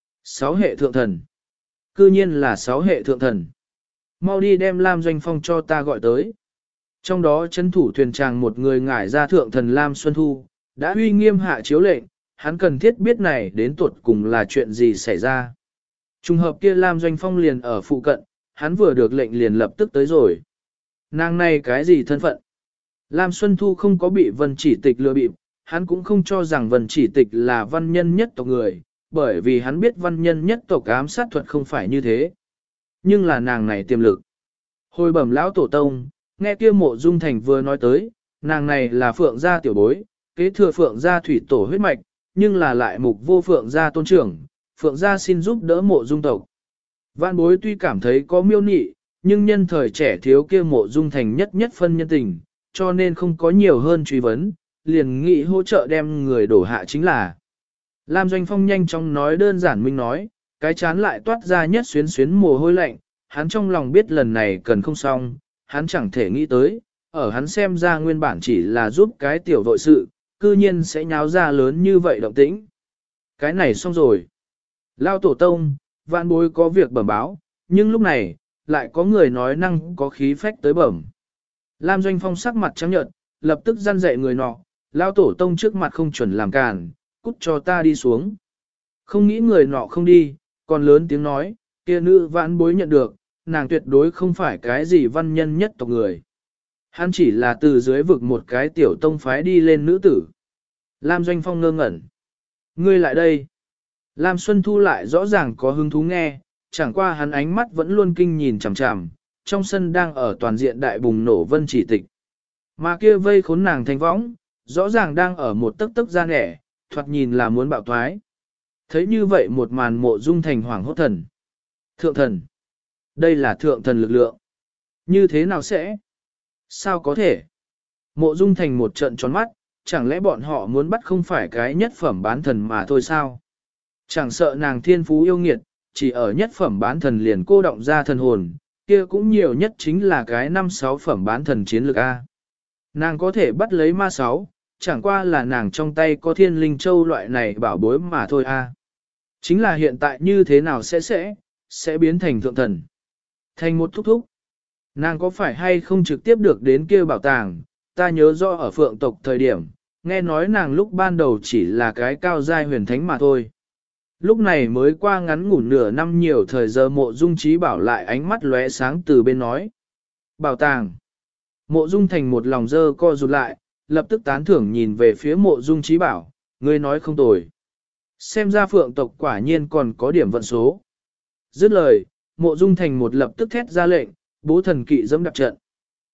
6 hệ thượng thần. Cư nhiên là 6 hệ thượng thần. Mau đi đem Lam Doanh Phong cho ta gọi tới. Trong đó chấn thủ thuyền tràng một người ngải ra thượng thần Lam Xuân Thu, đã uy nghiêm hạ chiếu lệnh, hắn cần thiết biết này đến tuột cùng là chuyện gì xảy ra. Trùng hợp kia Lam Doanh Phong liền ở phụ cận, hắn vừa được lệnh liền lập tức tới rồi. Nàng này cái gì thân phận? Lam Xuân Thu không có bị Vân Chỉ Tịch lừa bịp, hắn cũng không cho rằng Vân Chỉ Tịch là văn nhân nhất tộc người, bởi vì hắn biết văn nhân nhất tộc ám sát thuật không phải như thế. Nhưng là nàng này tiềm lực. Hồi bẩm lão tổ tông, nghe kia Mộ Dung Thành vừa nói tới, nàng này là Phượng gia tiểu bối, kế thừa Phượng gia thủy tổ huyết mạch, nhưng là lại mục vô Phượng gia tôn trưởng, Phượng gia xin giúp đỡ Mộ Dung tộc. Vạn bối tuy cảm thấy có miêu nị, nhưng nhân thời trẻ thiếu kia Mộ Dung Thành nhất nhất phân nhân tình, cho nên không có nhiều hơn truy vấn, liền nghĩ hỗ trợ đem người đổ hạ chính là. Lam Doanh Phong nhanh chóng nói đơn giản minh nói, cái chán lại toát ra nhất xuyến xuyến mồ hôi lạnh, hắn trong lòng biết lần này cần không xong, hắn chẳng thể nghĩ tới, ở hắn xem ra nguyên bản chỉ là giúp cái tiểu vội sự, cư nhiên sẽ nháo ra lớn như vậy động tĩnh. Cái này xong rồi. Lao tổ tông, vạn bối có việc bẩm báo, nhưng lúc này, lại có người nói năng có khí phách tới bẩm. Lam Doanh Phong sắc mặt trắng nhợt, lập tức răn dạy người nọ, Lao tổ tông trước mặt không chuẩn làm càn, cút cho ta đi xuống. Không nghĩ người nọ không đi, còn lớn tiếng nói, kia nữ vãn bối nhận được, nàng tuyệt đối không phải cái gì văn nhân nhất tộc người. Hắn chỉ là từ dưới vực một cái tiểu tông phái đi lên nữ tử. Lam Doanh Phong ngơ ngẩn. Ngươi lại đây. Lam Xuân Thu lại rõ ràng có hứng thú nghe, chẳng qua hắn ánh mắt vẫn luôn kinh nhìn chằm chằm, trong sân đang ở toàn diện đại bùng nổ Vân Chỉ Tịch. Mà kia vây khốn nàng thành võng, rõ ràng đang ở một tấc tấc ra nẻ, thoạt nhìn là muốn bạo thoái. Thấy như vậy một màn Mộ Dung Thành hoảng hốt thần. Thượng thần. Đây là thượng thần lực lượng. Như thế nào sẽ? Sao có thể? Mộ Dung Thành một trận tròn mắt, chẳng lẽ bọn họ muốn bắt không phải cái nhất phẩm bán thần mà thôi sao? Chẳng sợ nàng thiên phú yêu nghiệt, chỉ ở nhất phẩm bán thần liền cô động ra thần hồn, kia cũng nhiều nhất chính là cái 5-6 phẩm bán thần chiến lược A. Nàng có thể bắt lấy ma 6, chẳng qua là nàng trong tay có thiên linh châu loại này bảo bối mà thôi A. Chính là hiện tại như thế nào sẽ biến thành thượng thần. Thành một thúc thúc. Nàng có phải hay không trực tiếp được đến kia bảo tàng, ta nhớ rõ ở phượng tộc thời điểm, nghe nói nàng lúc ban đầu chỉ là cái cao giai huyền thánh mà thôi. Lúc này mới qua ngắn ngủn nửa năm nhiều thời giờ Mộ Dung Trí Bảo lại ánh mắt lóe sáng từ bên nói. Bảo tàng. Mộ Dung Thành một lòng dơ co rụt lại, lập tức tán thưởng nhìn về phía Mộ Dung Trí Bảo, ngươi nói không tồi. Xem ra phượng tộc quả nhiên còn có điểm vận số. Dứt lời, Mộ Dung Thành một lập tức thét ra lệnh, bố thần kỵ dẫm đạp trận.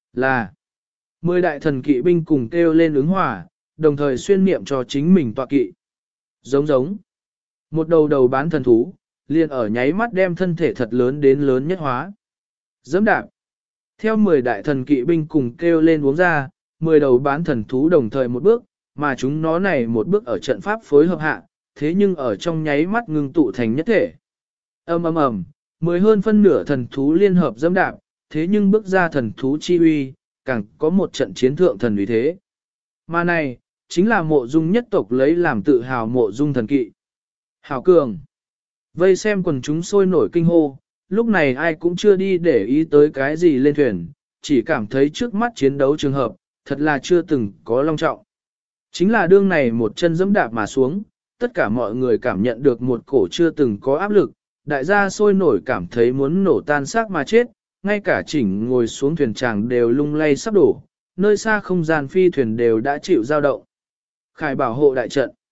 Là 10 đại thần kỵ binh cùng kêu lên ứng hỏa, đồng thời xuyên niệm cho chính mình tọa kỵ. Giống giống. Một đầu đầu bán thần thú, liền ở nháy mắt đem thân thể thật lớn đến lớn nhất hóa. Dẫm đạp. Theo 10 đại thần kỵ binh cùng kêu lên uống ra, 10 đầu bán thần thú đồng thời một bước, mà chúng nó này một bước ở trận pháp phối hợp hạ, thế nhưng ở trong nháy mắt ngưng tụ thành nhất thể. Ầm ầm ầm, 10 hơn phân nửa thần thú liên hợp dẫm đạp, thế nhưng bước ra thần thú chi uy, càng có một trận chiến thượng thần uy thế. Mà này, chính là Mộ Dung nhất tộc lấy làm tự hào Mộ Dung thần kỵ. Hảo cường. Vây xem quần chúng sôi nổi kinh hô, lúc này ai cũng chưa đi để ý tới cái gì lên thuyền, chỉ cảm thấy trước mắt chiến đấu trường hợp, thật là chưa từng có long trọng. Chính là đương này một chân dẫm đạp mà xuống, tất cả mọi người cảm nhận được một cổ chưa từng có áp lực, đại gia sôi nổi cảm thấy muốn nổ tan xác mà chết, ngay cả chỉnh ngồi xuống thuyền chàng đều lung lay sắp đổ, nơi xa không gian phi thuyền đều đã chịu dao động. Khải bảo hộ đại trận.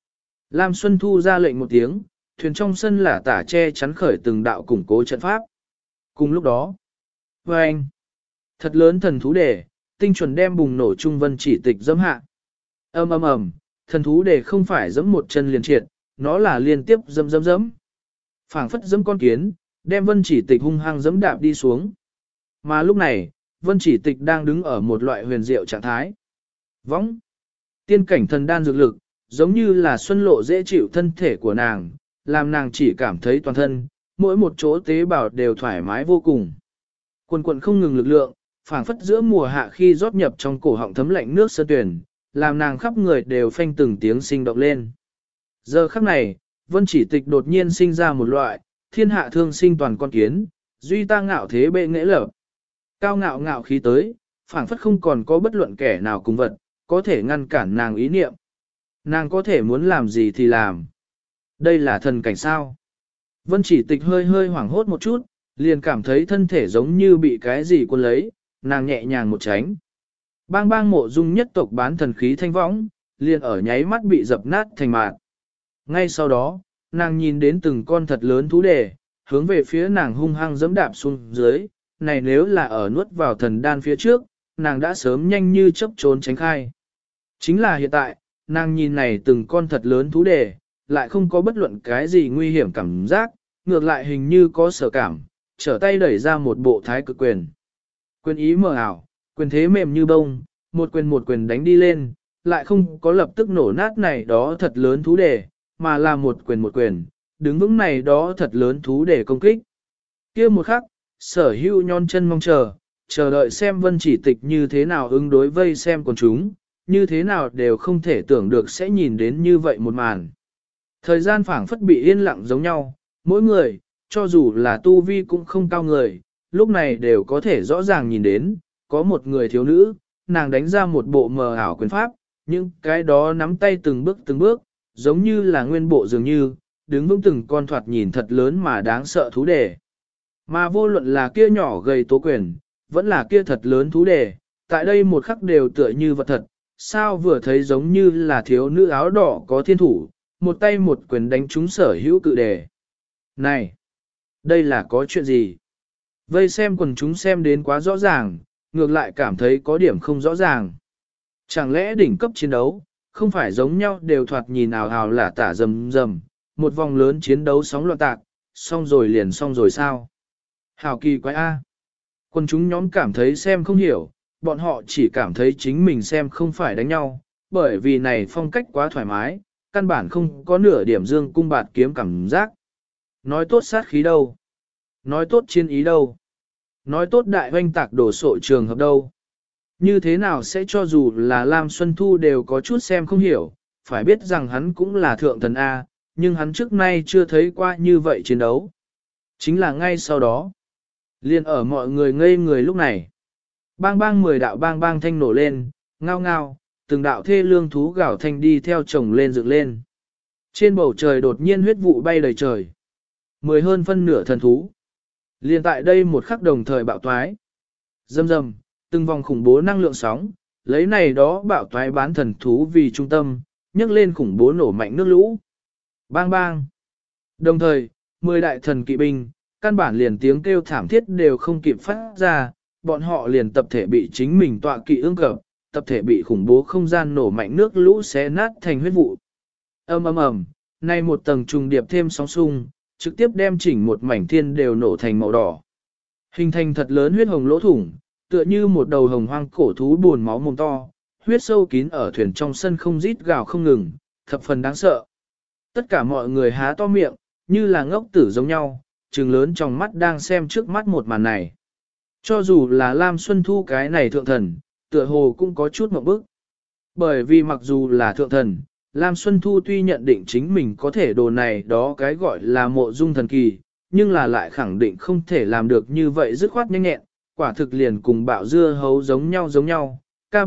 Lam Xuân Thu ra lệnh một tiếng, thuyền trong sân là tả che chắn khởi từng đạo củng cố trận pháp. Cùng lúc đó, vâng, thật lớn thần thú đề, tinh chuẩn đem bùng nổ trung Vân Chỉ Tịch dẫm hạ. Ầm ầm ầm, thần thú đề không phải dẫm một chân liền triệt, nó là liên tiếp dẫm dẫm dẫm. Phảng phất dẫm con kiến, đem Vân Chỉ Tịch hung hăng dẫm đạp đi xuống. Mà lúc này, Vân Chỉ Tịch đang đứng ở một loại huyền diệu trạng thái. Võng, tiên cảnh thần đan dược lực, giống như là xuân lộ dễ chịu thân thể của nàng, làm nàng chỉ cảm thấy toàn thân, mỗi một chỗ tế bào đều thoải mái vô cùng. Quần quần không ngừng lực lượng, phảng phất giữa mùa hạ khi rót nhập trong cổ họng thấm lạnh nước sơn tuyển, làm nàng khắp người đều phanh từng tiếng sinh động lên. Giờ khắc này, Vân Chỉ Tịch đột nhiên sinh ra một loại, thiên hạ thương sinh toàn con kiến, duy ta ngạo thế bệ nghệ lở. Cao ngạo ngạo khí tới, phảng phất không còn có bất luận kẻ nào cùng vật, có thể ngăn cản nàng ý niệm. Nàng có thể muốn làm gì thì làm. Đây là thần cảnh sao. Vân Chỉ Tịch hơi hơi hoảng hốt một chút, liền cảm thấy thân thể giống như bị cái gì cuốn lấy, nàng nhẹ nhàng một tránh. Bang bang mộ dung nhất tộc bán thần khí thanh võng, liền ở nháy mắt bị dập nát thành mạt. Ngay sau đó, nàng nhìn đến từng con thật lớn thú đề, hướng về phía nàng hung hăng giẫm đạp xuống dưới, này nếu là ở nuốt vào thần đan phía trước, nàng đã sớm nhanh như chớp trốn tránh khai. Chính là hiện tại, nàng nhìn này từng con thật lớn thú đề, lại không có bất luận cái gì nguy hiểm cảm giác, ngược lại hình như có sở cảm, trở tay đẩy ra một bộ thái cực quyền. Quyền ý mờ ảo, quyền thế mềm như bông, một quyền đánh đi lên, lại không có lập tức nổ nát này đó thật lớn thú đề, mà là một quyền, đứng vững này đó thật lớn thú đề công kích. Kia một khắc, sở hữu nhon chân mong chờ đợi xem Vân Chỉ Tịch như thế nào ứng đối vây xem quần chúng, như thế nào đều không thể tưởng được sẽ nhìn đến như vậy một màn. Thời gian phảng phất bị yên lặng giống nhau, mỗi người, cho dù là tu vi cũng không cao người, lúc này đều có thể rõ ràng nhìn đến, có một người thiếu nữ, nàng đánh ra một bộ mờ ảo quyền pháp, nhưng cái đó nắm tay từng bước, giống như là nguyên bộ dường như, đứng vững từng con thoạt nhìn thật lớn mà đáng sợ thú đề. Mà vô luận là kia nhỏ gầy tố quyền, vẫn là kia thật lớn thú đề, tại đây một khắc đều tựa như vật thật, sao vừa thấy giống như là thiếu nữ áo đỏ có thiên thủ, một tay một quyền đánh trúng sở hữu cự đề. Này, đây là có chuyện gì? Vây xem quần chúng xem đến quá rõ ràng, ngược lại cảm thấy có điểm không rõ ràng. Chẳng lẽ đỉnh cấp chiến đấu, không phải giống nhau đều thoạt nhìn ào ào là tả rầm rầm, một vòng lớn chiến đấu sóng loạn tạc, xong rồi sao? Hào kỳ quái A. Quần chúng nhóm cảm thấy xem không hiểu, bọn họ chỉ cảm thấy chính mình xem không phải đánh nhau, bởi vì này phong cách quá thoải mái, căn bản không có nửa điểm dương cung bạt kiếm cảm giác. Nói tốt sát khí đâu? Nói tốt chiến ý đâu? Nói tốt đại hoanh tạc đổ sộ trường hợp đâu? Như thế nào sẽ cho dù là Lam Xuân Thu đều có chút xem không hiểu, phải biết rằng hắn cũng là thượng thần A, nhưng hắn trước nay chưa thấy qua như vậy chiến đấu. Chính là ngay sau đó, liền ở mọi người ngây người lúc này. Bang bang 10 đạo bang bang thanh nổ lên, ngao ngao, từng đạo thê lương thú gào thanh đi theo chồng lên dựng lên. Trên bầu trời đột nhiên huyết vụ bay đầy trời. 10 hơn phân nửa thần thú. Liền tại đây một khắc đồng thời bạo toái. Rầm rầm, từng vòng khủng bố năng lượng sóng, lấy này đó bạo toái bán thần thú vì trung tâm, nhấc lên khủng bố nổ mạnh nước lũ. Bang bang. Đồng thời, 10 đại thần kỵ binh, căn bản liền tiếng kêu thảm thiết đều không kịp phát ra, bọn họ liền tập thể bị chính mình tọa kỵ ương cập, tập thể bị khủng bố không gian nổ mạnh nước lũ xé nát thành huyết vụ. Ầm ầm ầm, nay một tầng trùng điệp thêm sóng xung, trực tiếp đem chỉnh một mảnh thiên đều nổ thành màu đỏ. Hình thành thật lớn huyết hồng lỗ thủng, tựa như một đầu hồng hoang cổ thú buồn máu mồm to, huyết sâu kín ở thuyền trong sân không rít gào không ngừng, thập phần đáng sợ. Tất cả mọi người há to miệng, như là ngốc tử giống nhau, trừng lớn trong mắt đang xem trước mắt một màn này. Cho dù là Lam Xuân Thu cái này thượng thần, tựa hồ cũng có chút ngượng bức. Bởi vì mặc dù là thượng thần, Lam Xuân Thu tuy nhận định chính mình có thể đồ này đó cái gọi là mộ dung thần kỳ, nhưng là lại khẳng định không thể làm được như vậy dứt khoát nhanh nhẹn, quả thực liền cùng bạo dưa hấu giống nhau,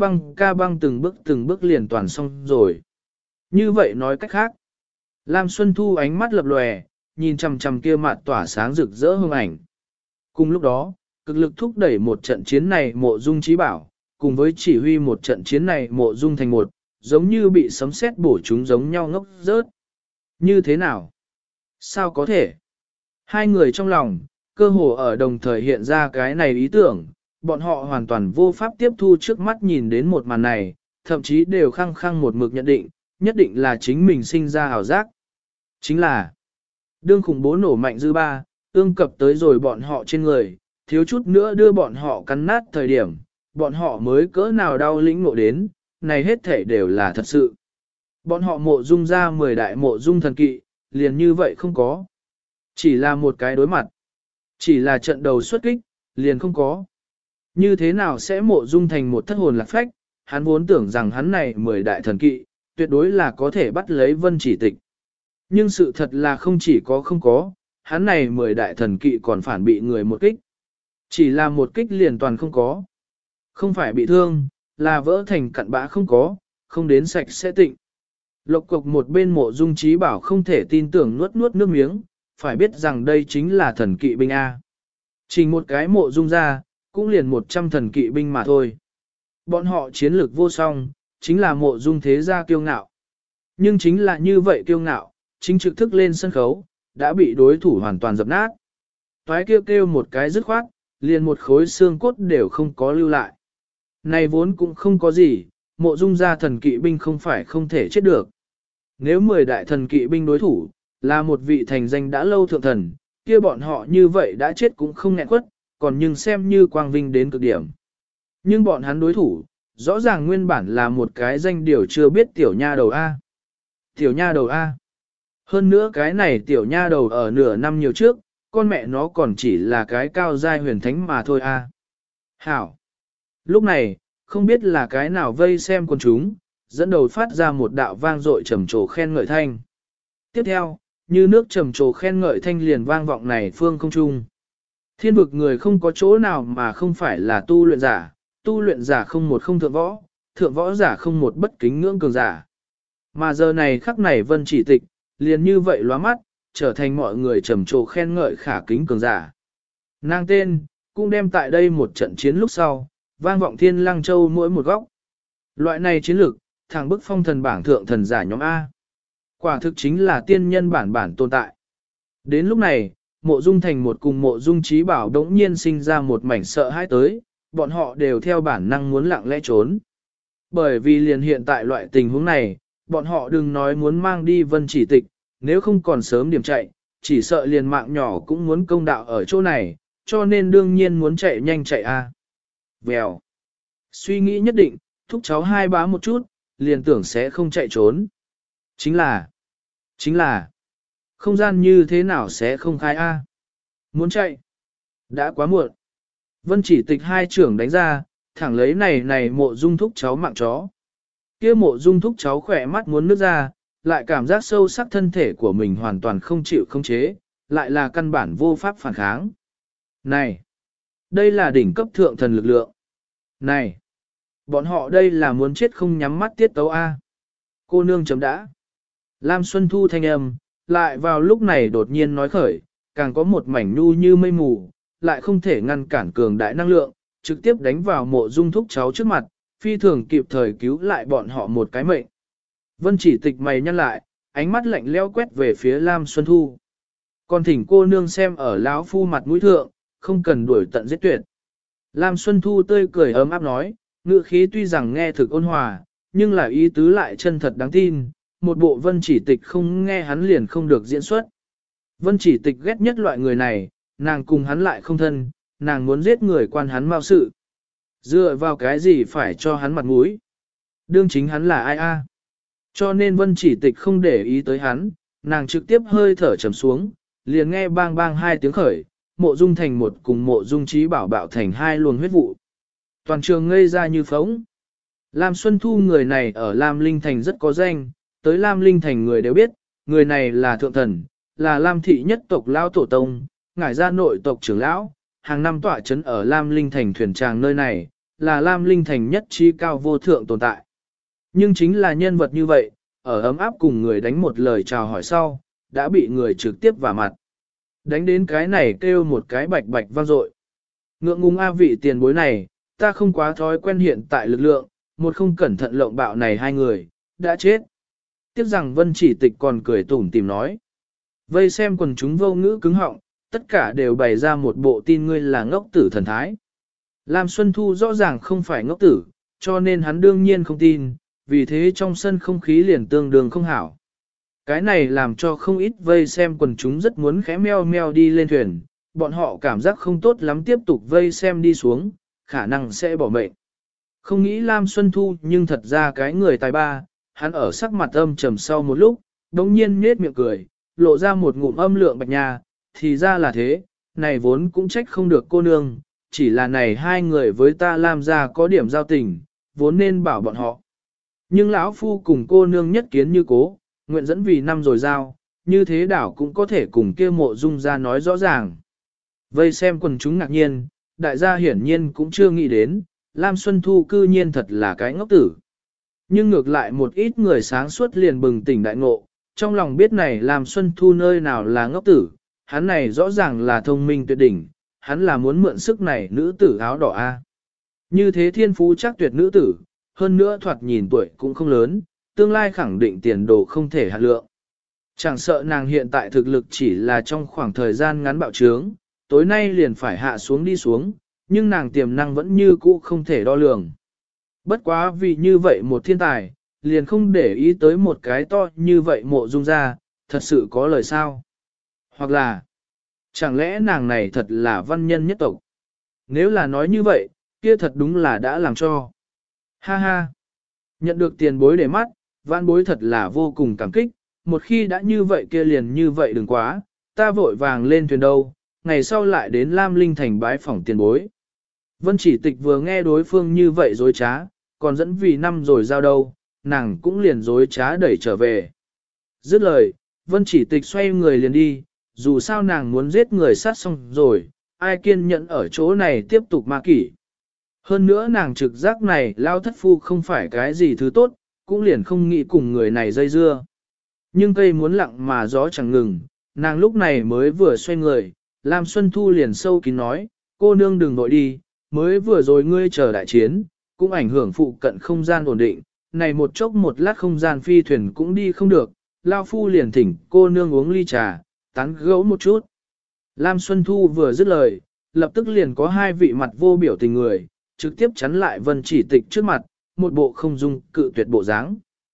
ca băng từng bước liền toàn xong rồi. Như vậy nói cách khác, Lam Xuân Thu ánh mắt lập lòe, nhìn chằm chằm kia mặt tỏa sáng rực rỡ hương ảnh. Cùng lúc đó, cực lực thúc đẩy một trận chiến này mộ dung trí bảo, cùng với chỉ huy một trận chiến này mộ dung thành một, giống như bị sấm sét bổ chúng giống nhau ngốc rớt. Như thế nào? Sao có thể? Hai người trong lòng, cơ hồ ở đồng thời hiện ra cái này ý tưởng, bọn họ hoàn toàn vô pháp tiếp thu trước mắt nhìn đến một màn này, thậm chí đều khăng khăng một mực nhận định, nhất định là chính mình sinh ra ảo giác. Chính là, đương khủng bố nổ mạnh dư ba, ương cập tới rồi bọn họ trên người, thiếu chút nữa đưa bọn họ cắn nát thời điểm, bọn họ mới cỡ nào đau lĩnh ngộ đến, này hết thể đều là thật sự. Bọn họ mộ dung ra 10 đại mộ dung thần kỵ, liền như vậy không có. Chỉ là một cái đối mặt. Chỉ là trận đầu xuất kích, liền không có. Như thế nào sẽ mộ dung thành một thất hồn lạc phách, hắn vốn tưởng rằng hắn này 10 đại thần kỵ, tuyệt đối là có thể bắt lấy vân chỉ tịch. Nhưng sự thật là không chỉ có không có, hắn này 10 đại thần kỵ còn phản bị người một kích. Chỉ là một kích liền toàn không có. Không phải bị thương, là vỡ thành cặn bã không có, không đến sạch sẽ tịnh. Lộc cục một bên mộ dung trí bảo không thể tin tưởng nuốt nuốt nước miếng, phải biết rằng đây chính là thần kỵ binh A. Chỉ một cái mộ dung ra, cũng liền 100 thần kỵ binh mà thôi. Bọn họ chiến lược vô song, chính là mộ dung thế gia kiêu ngạo. Nhưng chính là như vậy kiêu ngạo, chính trực thức lên sân khấu, đã bị đối thủ hoàn toàn dập nát. Toái kêu kêu một cái dứt khoát, liền một khối xương cốt đều không có lưu lại. Này vốn cũng không có gì, mộ dung gia thần kỵ binh không phải không thể chết được. Nếu 10 đại thần kỵ binh đối thủ, là một vị thành danh đã lâu thượng thần, kia bọn họ như vậy đã chết cũng không nghẹn quất, còn nhưng xem như quang vinh đến cực điểm. Nhưng bọn hắn đối thủ, rõ ràng nguyên bản là một cái danh điều chưa biết tiểu nha đầu A. Tiểu nha đầu A. Hơn nữa cái này tiểu nha đầu ở nửa năm nhiều trước, con mẹ nó còn chỉ là cái cao giai huyền thánh mà thôi A. Hảo. Lúc này, không biết là cái nào vây xem con chúng, dẫn đầu phát ra một đạo vang dội trầm trồ khen ngợi thanh. Tiếp theo, như nước trầm trồ khen ngợi thanh liền vang vọng này phương không trung. Thiên vực người không có chỗ nào mà không phải là tu luyện giả không một không thượng võ giả không một bất kính ngưỡng cường giả. Mà giờ này khắc này vân chỉ tịch, liền như vậy lóa mắt, trở thành mọi người trầm trồ khen ngợi khả kính cường giả. Nàng tên, cũng đem tại đây một trận chiến lúc sau, vang vọng thiên lăng châu mỗi một góc. Loại này chiến lược, thẳng bức phong thần bảng thượng thần giả nhóm A. Quả thực chính là tiên nhân bản tồn tại. Đến lúc này, mộ dung thành một cùng mộ dung trí bảo đống nhiên sinh ra một mảnh sợ hãi tới, bọn họ đều theo bản năng muốn lặng lẽ trốn. Bởi vì liền hiện tại loại tình huống này, bọn họ đừng nói muốn mang đi vân chỉ tịch, nếu không còn sớm điểm chạy, chỉ sợ liền mạng nhỏ cũng muốn công đạo ở chỗ này, cho nên đương nhiên muốn chạy nhanh chạy a. Vèo. Suy nghĩ nhất định, thúc cháu hai bá một chút, liền tưởng sẽ không chạy trốn. Chính là, không gian như thế nào sẽ không khai a? Muốn chạy, đã quá muộn. Vân chỉ tịch hai trưởng đánh ra, thẳng lấy này mộ dung thúc cháu mạng chó. Kia mộ dung thúc cháu khỏe mắt muốn nước ra, lại cảm giác sâu sắc thân thể của mình hoàn toàn không chịu không chế, lại là căn bản vô pháp phản kháng. Này, đây là đỉnh cấp thượng thần lực lượng. Này, bọn họ đây là muốn chết không nhắm mắt tiết tấu A. Cô nương chấm đã. Lam Xuân Thu thanh âm, lại vào lúc này đột nhiên nói khởi, càng có một mảnh nhu như mây mù, lại không thể ngăn cản cường đại năng lượng, trực tiếp đánh vào mộ dung thúc cháu trước mặt, phi thường kịp thời cứu lại bọn họ một cái mệnh. Vân chỉ tịch mày nhăn lại, ánh mắt lạnh lẽo quét về phía Lam Xuân Thu. Còn thỉnh cô nương xem ở lão phu mặt mũi thượng, không cần đuổi tận giết tuyệt. Lam Xuân Thu tươi cười ấm áp nói, ngữ khí tuy rằng nghe thực ôn hòa, nhưng là ý tứ lại chân thật đáng tin, một bộ vân chỉ tịch không nghe hắn liền không được diễn xuất. Vân chỉ tịch ghét nhất loại người này, nàng cùng hắn lại không thân, nàng muốn giết người quan hắn mao sự. Dựa vào cái gì phải cho hắn mặt mũi? Đương chính hắn là ai a? Cho nên vân chỉ tịch không để ý tới hắn, nàng trực tiếp hơi thở trầm xuống, liền nghe bang bang hai tiếng khởi, mộ dung thành một cùng mộ dung trí bảo bạo thành hai luồng huyết vụ. Toàn trường ngây ra như phóng. Lam Xuân Thu người này ở Lam Linh Thành rất có danh, tới Lam Linh Thành người đều biết, người này là thượng thần, là Lam thị nhất tộc lão tổ tông, ngải gia nội tộc trưởng lão, hàng năm tọa chấn ở Lam Linh Thành thuyền tràng nơi này, là Lam Linh Thành nhất trí cao vô thượng tồn tại. Nhưng chính là nhân vật như vậy, ở ấm áp cùng người đánh một lời chào hỏi sau, đã bị người trực tiếp vả mặt. Đánh đến cái này kêu một cái bạch bạch vang dội. Ngượng ngùng a vị tiền bối này, ta không quá thói quen hiện tại lực lượng, một không cẩn thận lộng bạo này hai người, đã chết. tiếc rằng Vân Chỉ Tịch còn cười tủm tìm nói. Vây xem quần chúng vô ngữ cứng họng, tất cả đều bày ra một bộ tin ngươi là ngốc tử thần thái. Lam Xuân Thu rõ ràng không phải ngốc tử, cho nên hắn đương nhiên không tin, vì thế trong sân không khí liền tương đương không hảo. Cái này làm cho không ít vây xem quần chúng rất muốn khẽ meo meo đi lên thuyền, bọn họ cảm giác không tốt lắm tiếp tục vây xem đi xuống, khả năng sẽ bỏ mệnh. Không nghĩ Lam Xuân Thu nhưng thật ra cái người tài ba, hắn ở sắc mặt âm trầm sau một lúc, đống nhiên nhếch miệng cười, lộ ra một ngụm âm lượng bạch nha, thì ra là thế, này vốn cũng trách không được cô nương, chỉ là này hai người với ta Lam gia có điểm giao tình, vốn nên bảo bọn họ. Nhưng lão phu cùng cô nương nhất kiến như cố, nguyện dẫn vì năm rồi giao, như thế đảo cũng có thể cùng kia mộ dung ra nói rõ ràng. Vây xem quần chúng ngạc nhiên, đại gia hiển nhiên cũng chưa nghĩ đến, Lam Xuân Thu cư nhiên thật là cái ngốc tử. Nhưng ngược lại một ít người sáng suốt liền bừng tỉnh đại ngộ, trong lòng biết này Lam Xuân Thu nơi nào là ngốc tử, hắn này rõ ràng là thông minh tuyệt đỉnh, hắn là muốn mượn sức này nữ tử áo đỏ A. Như thế thiên phú chắc tuyệt nữ tử, hơn nữa thoạt nhìn tuổi cũng không lớn, tương lai khẳng định tiền đồ không thể hạn lượng. Chẳng sợ nàng hiện tại thực lực chỉ là trong khoảng thời gian ngắn bạo trướng, tối nay liền phải hạ xuống đi xuống, nhưng nàng tiềm năng vẫn như cũ không thể đo lường. Bất quá vì như vậy một thiên tài, liền không để ý tới một cái to như vậy mộ dung ra, thật sự có lời sao. Hoặc là, chẳng lẽ nàng này thật là văn nhân nhất tộc? Nếu là nói như vậy, kia thật đúng là đã làm cho. Ha ha! Nhận được tiền bối để mắt, văn bối thật là vô cùng cảm kích, một khi đã như vậy kia liền như vậy đừng quá, ta vội vàng lên thuyền đâu, ngày sau lại đến Lam Linh Thành bái phỏng tiền bối. Vân Chỉ Tịch vừa nghe đối phương như vậy dối trá, còn dẫn vì năm rồi giao đâu, nàng cũng liền dối trá đẩy trở về. Dứt lời, Vân Chỉ Tịch xoay người liền đi, dù sao nàng muốn giết người sát xong rồi, ai kiên nhẫn ở chỗ này tiếp tục ma kỷ. Hơn nữa nàng trực giác này lao thất phu không phải cái gì thứ tốt, cũng liền không nghĩ cùng người này dây dưa. Nhưng cây muốn lặng mà gió chẳng ngừng, nàng lúc này mới vừa xoay người, Lam Xuân Thu liền sâu kín nói, cô nương đừng vội đi, mới vừa rồi ngươi chờ đại chiến, cũng ảnh hưởng phụ cận không gian ổn định, này một chốc một lát không gian phi thuyền cũng đi không được, Lao Phu liền thỉnh cô nương uống ly trà, tán gẫu một chút. Lam Xuân Thu vừa dứt lời, lập tức liền có hai vị mặt vô biểu tình người, trực tiếp chắn lại Vân Chỉ Tịch trước mặt, một bộ không dung cự tuyệt bộ dáng.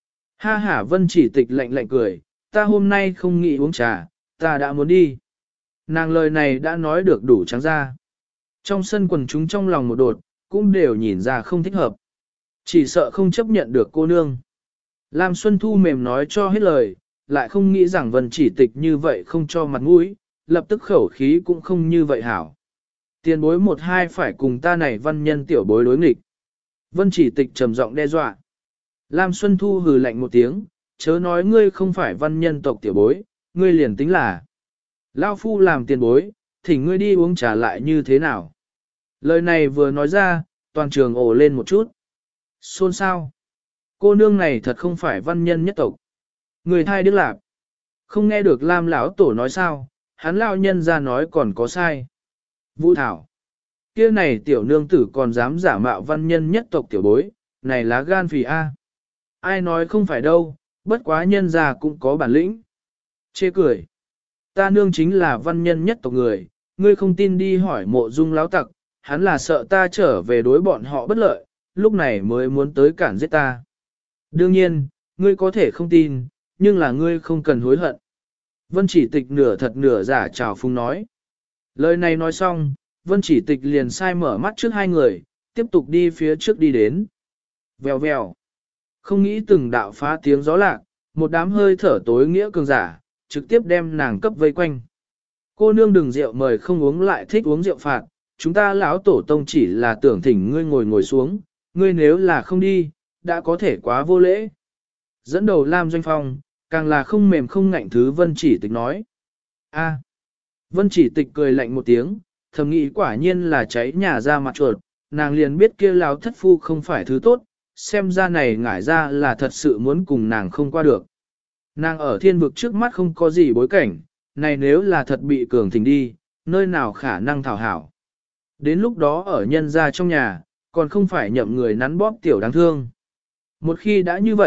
Ha ha, Vân Chỉ Tịch lạnh lạnh cười, ta hôm nay không nghĩ uống trà, ta đã muốn đi. Nàng lời này đã nói được đủ trắng ra. Trong sân quần chúng trong lòng một đột, cũng đều nhìn ra không thích hợp. Chỉ sợ không chấp nhận được cô nương. Lam Xuân Thu mềm nói cho hết lời, lại không nghĩ rằng Vân Chỉ Tịch như vậy không cho mặt mũi, lập tức khẩu khí cũng không như vậy hảo. Tiền bối một hai phải cùng ta này văn nhân tiểu bối đối nghịch. Vân Chỉ Tịch trầm giọng đe dọa. Lam Xuân Thu hừ lạnh một tiếng, chớ nói ngươi không phải văn nhân tộc tiểu bối, ngươi liền tính là. Lao Phu làm tiền bối, thỉnh ngươi đi uống trà lại như thế nào. Lời này vừa nói ra, toàn trường ồ lên một chút. Xôn xao. Cô nương này thật không phải văn nhân nhất tộc. Người thai đức lạc. Không nghe được Lam lão tổ nói sao, hắn lão nhân ra nói còn có sai. Vũ Thảo. Kia này tiểu nương tử còn dám giả mạo văn nhân nhất tộc tiểu bối, này lá gan phì A. Ai nói không phải đâu, bất quá nhân ra cũng có bản lĩnh. Chê cười. Ta nương chính là văn nhân nhất tộc người, ngươi không tin đi hỏi mộ dung lão tặc, hắn là sợ ta trở về đối bọn họ bất lợi, lúc này mới muốn tới cản giết ta. Đương nhiên, ngươi có thể không tin, nhưng là ngươi không cần hối hận. Vân Chỉ Tịch nửa thật nửa giả chào phung nói. Lời này nói xong, Vân Chỉ Tịch liền sai mở mắt trước hai người, tiếp tục đi phía trước đi đến. Vèo vèo. Không nghĩ từng đạo phá tiếng gió lạc, một đám hơi thở tối nghĩa cường giả, trực tiếp đem nàng cấp vây quanh. Cô nương đừng rượu mời không uống lại thích uống rượu phạt, chúng ta lão tổ tông chỉ là tưởng thỉnh ngươi ngồi xuống, ngươi nếu là không đi, đã có thể quá vô lễ. Dẫn đầu Lam Doanh Phong, càng là không mềm không ngạnh thứ Vân Chỉ Tịch nói. A. Vân Chỉ Tịch cười lạnh một tiếng, thầm nghĩ quả nhiên là cháy nhà ra mặt chuột, nàng liền biết kia lão thất phu không phải thứ tốt, xem ra này ngải ra là thật sự muốn cùng nàng không qua được. Nàng ở thiên vực trước mắt không có gì bối cảnh, này nếu là thật bị cường thỉnh đi, nơi nào khả năng thảo hảo. Đến lúc đó ở nhân gia trong nhà, còn không phải nhậm người nắn bóp tiểu đáng thương. Một khi đã như vậy,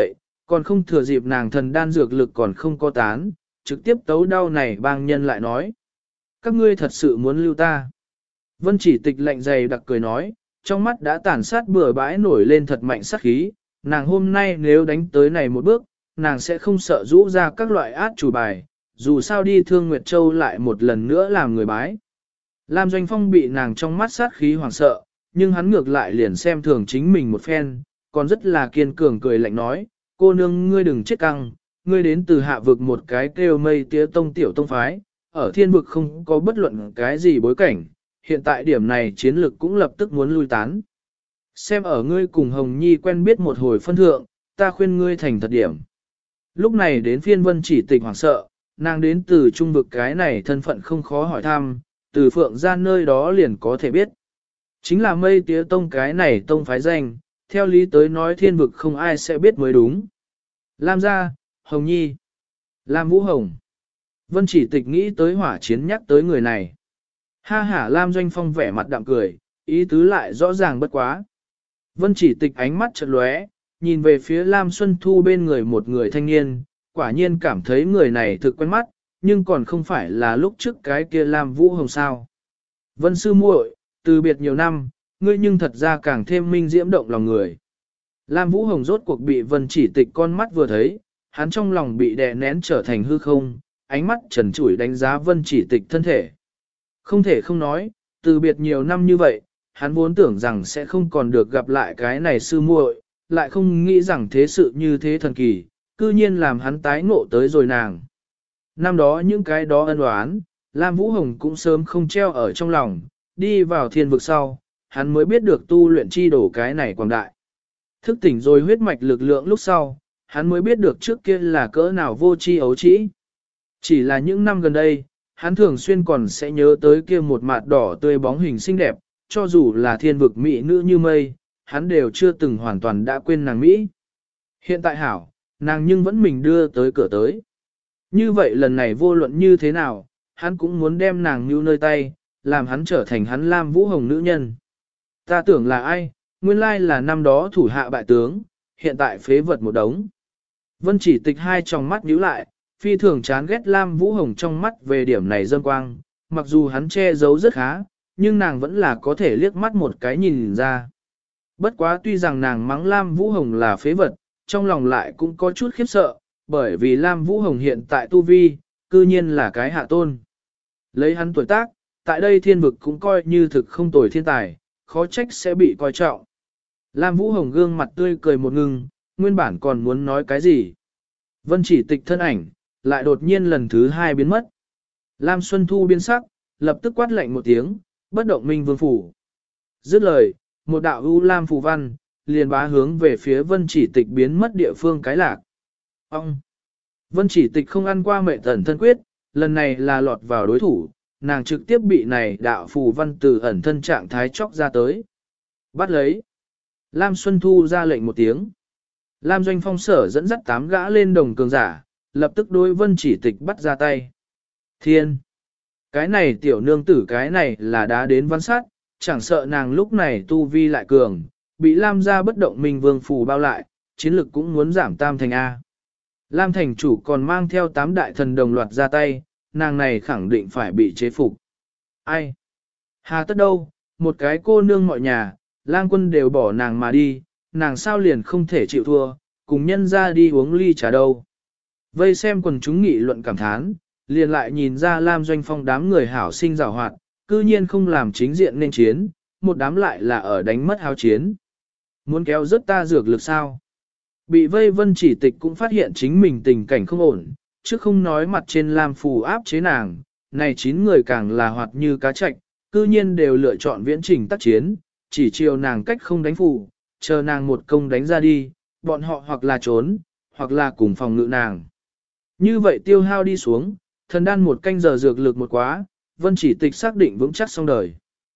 Còn không thừa dịp nàng thần đan dược lực còn không có tán, trực tiếp tấu đau này bang nhân lại nói. Các ngươi thật sự muốn lưu ta. Vân chỉ tịch lạnh dày đặc cười nói, trong mắt đã tàn sát bừa bãi nổi lên thật mạnh sát khí, nàng hôm nay nếu đánh tới này một bước, nàng sẽ không sợ rũ ra các loại át chủ bài, dù sao đi Thương Nguyệt Châu lại một lần nữa làm người bái. Lam Doanh Phong bị nàng trong mắt sát khí hoảng sợ, nhưng hắn ngược lại liền xem thường chính mình một phen, còn rất là kiên cường cười lạnh nói, cô nương ngươi đừng chết căng, ngươi đến từ hạ vực một cái kêu mây tía tông tiểu tông phái, ở thiên vực không có bất luận cái gì bối cảnh, hiện tại điểm này chiến lực cũng lập tức muốn lui tán. Xem ở ngươi cùng Hồng Nhi quen biết một hồi phân thượng, ta khuyên ngươi thành thật điểm. Lúc này đến phiên Vân chỉ tịch hoảng sợ, nàng đến từ trung vực cái này thân phận không khó hỏi thăm, từ phượng ra nơi đó liền có thể biết. Chính là mây tía tông cái này tông phái danh, theo lý tới nói thiên vực không ai sẽ biết mới đúng. Lam gia, Hồng Nhi, Lam Vũ Hồng. Vân chỉ tịch nghĩ tới hỏa chiến nhắc tới người này. Ha ha, Lam Doanh Phong vẻ mặt đạm cười, ý tứ lại rõ ràng bất quá. Vân chỉ tịch ánh mắt chợt lóe, nhìn về phía Lam Xuân Thu bên người một người thanh niên, quả nhiên cảm thấy người này thực quen mắt, nhưng còn không phải là lúc trước cái kia Lam Vũ Hồng sao. Vân sư muội, từ biệt nhiều năm, ngươi nhưng thật ra càng thêm minh diễm động lòng người. Lam Vũ Hồng rốt cuộc bị Vân chỉ tịch con mắt vừa thấy, hắn trong lòng bị đè nén trở thành hư không, ánh mắt trần trụi đánh giá Vân chỉ tịch thân thể. Không thể không nói, từ biệt nhiều năm như vậy, hắn vốn tưởng rằng sẽ không còn được gặp lại cái này sư muội, lại không nghĩ rằng thế sự như thế thần kỳ, cư nhiên làm hắn tái ngộ tới rồi nàng. Năm đó những cái đó ân oán, Lam Vũ Hồng cũng sớm không treo ở trong lòng, đi vào thiên vực sau, hắn mới biết được tu luyện chi đổ cái này quảng đại. Thức tỉnh rồi huyết mạch lực lượng lúc sau, hắn mới biết được trước kia là cỡ nào vô chi ấu trĩ. Chỉ là những năm gần đây, hắn thường xuyên còn sẽ nhớ tới kia một mặt đỏ tươi bóng hình xinh đẹp, cho dù là thiên vực mỹ nữ như mây, hắn đều chưa từng hoàn toàn đã quên nàng Mỹ. Hiện tại hảo, nàng nhưng vẫn mình đưa tới cửa tới. Như vậy lần này vô luận như thế nào, hắn cũng muốn đem nàng như nơi tay, làm hắn trở thành hắn Lam Vũ Hồng nữ nhân. Ta tưởng là ai, nguyên lai là năm đó thủ hạ bại tướng, hiện tại phế vật một đống. Vân chỉ tịch hai tròng mắt nhíu lại, phi thường chán ghét Lam Vũ Hồng trong mắt về điểm này dâng quang, mặc dù hắn che giấu rất khá, nhưng nàng vẫn là có thể liếc mắt một cái nhìn ra. Bất quá tuy rằng nàng mắng Lam Vũ Hồng là phế vật, trong lòng lại cũng có chút khiếp sợ, bởi vì Lam Vũ Hồng hiện tại tu vi, cư nhiên là cái hạ tôn. Lấy hắn tuổi tác, tại đây thiên vực cũng coi như thực không tồi thiên tài, khó trách sẽ bị coi trọng. Lam Vũ Hồng gương mặt tươi cười một ngừng, nguyên bản còn muốn nói cái gì. Vân chỉ tịch thân ảnh, lại đột nhiên lần thứ hai biến mất. Lam Xuân Thu biến sắc, lập tức quát lạnh một tiếng, bất động minh vương phủ. Dứt lời, một đạo u lam phù văn, liền bá hướng về phía vân chỉ tịch biến mất địa phương cái lạc. Ông! Vân chỉ tịch không ăn qua mệ tẩn thân quyết, lần này là lọt vào đối thủ, nàng trực tiếp bị này đạo phù văn từ ẩn thân trạng thái chóc ra tới. Bắt lấy! Lam Xuân Thu ra lệnh một tiếng. Lam Doanh Phong sở dẫn dắt 8 gã lên đồng cường giả, lập tức đối vân chỉ tịch bắt ra tay. Thiên! Cái này tiểu nương tử cái này là đã đến văn sát, chẳng sợ nàng lúc này tu vi lại cường, bị Lam gia bất động minh vương phù bao lại, chiến lực cũng muốn giảm tam thành A. Lam thành chủ còn mang theo 8 đại thần đồng loạt ra tay, nàng này khẳng định phải bị chế phục. Ai? Hà tất đâu, một cái cô nương mọi nhà, lang quân đều bỏ nàng mà đi, nàng sao liền không thể chịu thua, cùng nhân ra đi uống ly trà đâu. Vây xem quần chúng nghị luận cảm thán, liền lại nhìn ra Lam Doanh Phong đám người hảo sinh rào hoạt, cư nhiên không làm chính diện nên chiến, một đám lại là ở đánh mất háo chiến. Muốn kéo rất ta dược lực sao? Bị vây vân chỉ tịch cũng phát hiện chính mình tình cảnh không ổn, chứ không nói mặt trên Lam phù áp chế nàng, này 9 người càng là hoạt như cá chạch, cư nhiên đều lựa chọn viễn trình tác chiến, chỉ chiều nàng cách không đánh phù, chờ nàng một công đánh ra đi, bọn họ hoặc là trốn, hoặc là cùng phòng ngự nàng. Như vậy tiêu hao đi xuống, thần đan một canh giờ dược lực một quá, vân chỉ tịch xác định vững chắc xong đời.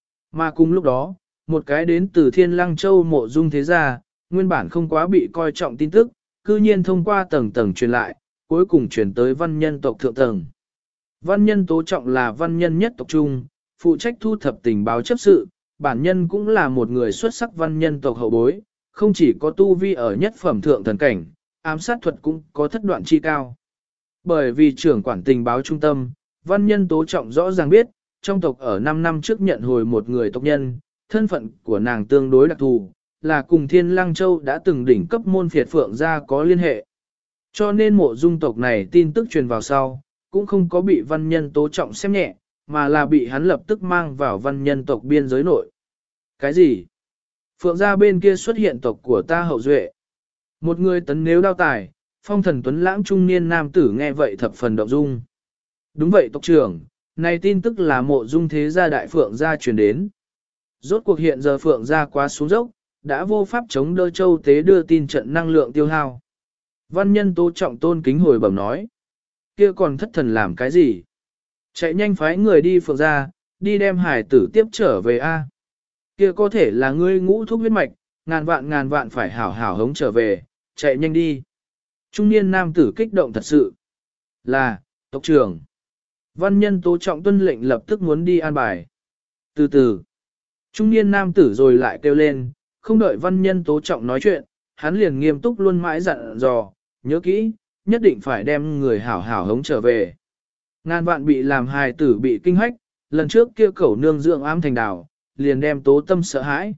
Mà cùng lúc đó, một cái đến từ Thiên Lăng Châu mộ dung thế gia, nguyên bản không quá bị coi trọng tin tức, cư nhiên thông qua tầng tầng truyền lại, cuối cùng truyền tới văn nhân tộc thượng tầng. Văn nhân tố trọng là văn nhân nhất tộc trung, phụ trách thu thập tình báo chấp sự, bản nhân cũng là một người xuất sắc văn nhân tộc hậu bối, không chỉ có tu vi ở nhất phẩm thượng thần cảnh, ám sát thuật cũng có thất đoạn chi cao. Bởi vì trưởng quản tình báo trung tâm, văn nhân tố trọng rõ ràng biết, trong tộc ở 5 năm trước nhận hồi một người tộc nhân, thân phận của nàng tương đối đặc thù, là cùng Thiên Lăng Châu đã từng đỉnh cấp môn phiệt phượng gia có liên hệ. Cho nên mộ dung tộc này tin tức truyền vào sau, cũng không có bị văn nhân tố trọng xem nhẹ, mà là bị hắn lập tức mang vào văn nhân tộc biên giới nội. Cái gì? Phượng gia bên kia xuất hiện tộc của ta hậu duệ. Một người tấn nếu đao tài, phong thần tuấn lãng trung niên nam tử nghe vậy thập phần động dung. Đúng vậy tộc trưởng, này tin tức là mộ dung thế gia đại Phượng gia truyền đến. Rốt cuộc hiện giờ Phượng gia quá xuống dốc, đã vô pháp chống đỡ châu tế đưa tin trận năng lượng tiêu hao. Văn nhân tố trọng tôn kính hồi bẩm nói. Kia còn thất thần làm cái gì? Chạy nhanh phái người đi Phượng gia, đi đem hải tử tiếp trở về A. Kia có thể là ngươi ngũ thúc huyết mạch, ngàn vạn phải hảo hảo hống trở về, chạy nhanh đi. Trung niên nam tử kích động thật sự. Là, tộc trưởng. Văn nhân tố trọng tuân lệnh lập tức muốn đi an bài. Từ từ. Trung niên nam tử rồi lại kêu lên, không đợi văn nhân tố trọng nói chuyện, hắn liền nghiêm túc luôn mãi dặn dò, nhớ kỹ, nhất định phải đem người hảo hảo hống trở về. Ngàn vạn bị làm hài tử bị kinh hách, lần trước kia cẩu nương dưỡng ám thành đảo, liền đem tố tâm sợ hãi.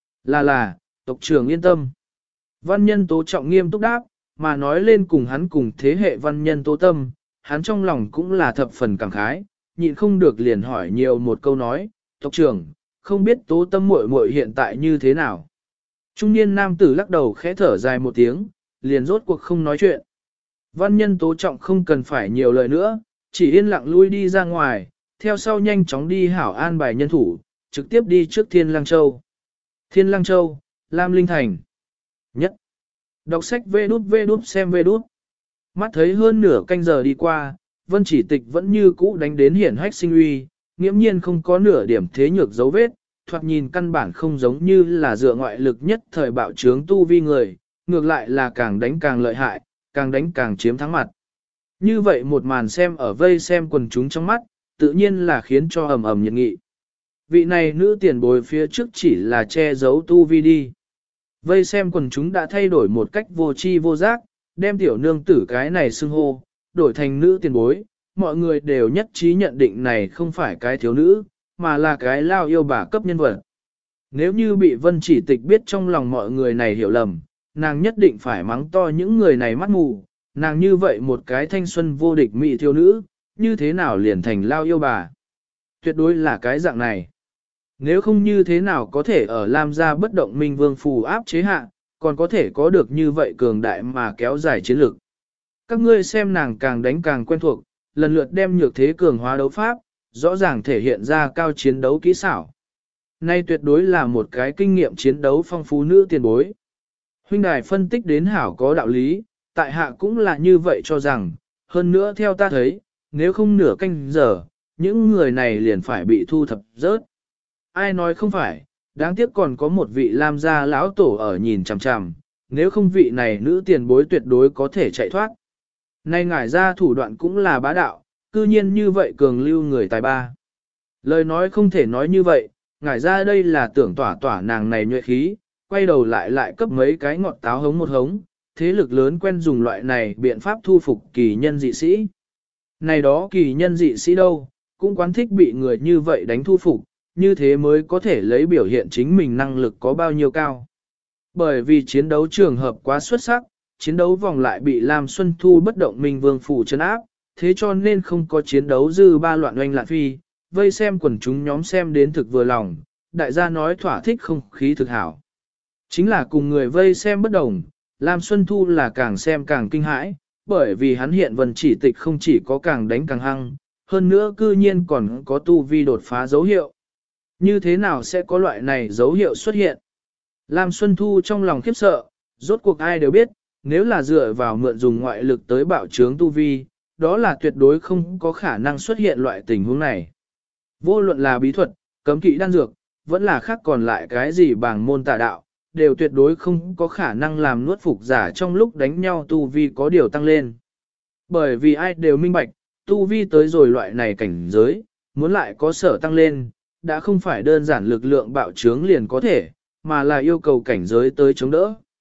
Là, tộc trưởng yên tâm. Văn nhân tố trọng nghiêm túc đáp, mà nói lên cùng hắn cùng thế hệ văn nhân tố tâm, hắn trong lòng cũng là thập phần cảm khái, nhịn không được liền hỏi nhiều một câu nói, tộc trưởng, không biết tố tâm muội muội hiện tại như thế nào. Trung niên nam tử lắc đầu khẽ thở dài một tiếng, liền rốt cuộc không nói chuyện. Văn nhân tố trọng không cần phải nhiều lời nữa, chỉ yên lặng lui đi ra ngoài, theo sau nhanh chóng đi hảo an bài nhân thủ, trực tiếp đi trước Thiên Lăng Châu. Thiên Lăng Châu, Lam Linh Thành. Nhất. Đọc sách vê đút xem vê đút. Mắt thấy hơn nửa canh giờ đi qua, Vân Chỉ Tịch vẫn như cũ đánh đến hiển hách sinh uy, nghiễm nhiên không có nửa điểm thế nhược dấu vết, thoạt nhìn căn bản không giống như là dựa ngoại lực nhất thời bạo trướng tu vi người, ngược lại là càng đánh càng lợi hại, càng đánh càng chiếm thắng mặt. Như vậy một màn xem ở vây xem quần chúng trong mắt, tự nhiên là khiến cho ầm ầm nhiệt nghị. Vị này nữ tiền bối phía trước chỉ là che giấu tu vi đi. Vây xem quần chúng đã thay đổi một cách vô tri vô giác, đem tiểu nương tử cái này xưng hô, đổi thành nữ tiền bối, mọi người đều nhất trí nhận định này không phải cái thiếu nữ, mà là cái lao yêu bà cấp nhân vật. Nếu như bị Vân Chỉ Tịch biết trong lòng mọi người này hiểu lầm, nàng nhất định phải mắng to những người này mắt mù, nàng như vậy một cái thanh xuân vô địch mỹ thiếu nữ, như thế nào liền thành lao yêu bà. Tuyệt đối là cái dạng này. Nếu không như thế nào có thể ở Lam gia bất động minh vương phù áp chế hạ, còn có thể có được như vậy cường đại mà kéo dài chiến lược. Các ngươi xem nàng càng đánh càng quen thuộc, lần lượt đem nhược thế cường hóa đấu pháp, rõ ràng thể hiện ra cao chiến đấu kỹ xảo. Nay tuyệt đối là một cái kinh nghiệm chiến đấu phong phú nữ tiền bối. Huynh đài phân tích đến hảo có đạo lý, tại hạ cũng là như vậy cho rằng, hơn nữa theo ta thấy, nếu không nửa canh giờ, những người này liền phải bị thu thập rớt. Ai nói không phải, đáng tiếc còn có một vị Lam gia lão tổ ở nhìn chằm chằm, nếu không vị này nữ tiền bối tuyệt đối có thể chạy thoát. Nay ngải ra thủ đoạn cũng là bá đạo, cư nhiên như vậy cường lưu người tài ba. Lời nói không thể nói như vậy, ngải ra đây là tưởng tỏa nàng này nhuệ khí, quay đầu lại cấp mấy cái ngọt táo hống một hống, thế lực lớn quen dùng loại này biện pháp thu phục kỳ nhân dị sĩ. Này đó kỳ nhân dị sĩ đâu, cũng quán thích bị người như vậy đánh thu phục, như thế mới có thể lấy biểu hiện chính mình năng lực có bao nhiêu cao. Bởi vì chiến đấu trường hợp quá xuất sắc, chiến đấu vòng lại bị Lam Xuân Thu bất động minh vương phủ trấn áp, thế cho nên không có chiến đấu dư ba loạn oanh lạn phi, vây xem quần chúng nhóm xem đến thực vừa lòng, đại gia nói thỏa thích không khí thực hảo. Chính là cùng người vây xem bất đồng, Lam Xuân Thu là càng xem càng kinh hãi, bởi vì hắn hiện Vân Chỉ Tịch không chỉ có càng đánh càng hăng, hơn nữa cư nhiên còn có tu vi đột phá dấu hiệu. Như thế nào sẽ có loại này dấu hiệu xuất hiện? Lam Xuân Thu trong lòng khiếp sợ, rốt cuộc ai đều biết, nếu là dựa vào mượn dùng ngoại lực tới bạo trướng tu vi, đó là tuyệt đối không có khả năng xuất hiện loại tình huống này. Vô luận là bí thuật, cấm kỵ đan dược, vẫn là khác còn lại cái gì bằng môn tà đạo, đều tuyệt đối không có khả năng làm nuốt phục giả trong lúc đánh nhau tu vi có điều tăng lên. Bởi vì ai đều minh bạch, tu vi tới rồi loại này cảnh giới, muốn lại có sở tăng lên, đã không phải đơn giản lực lượng bạo trướng liền có thể, mà là yêu cầu cảnh giới tới chống đỡ.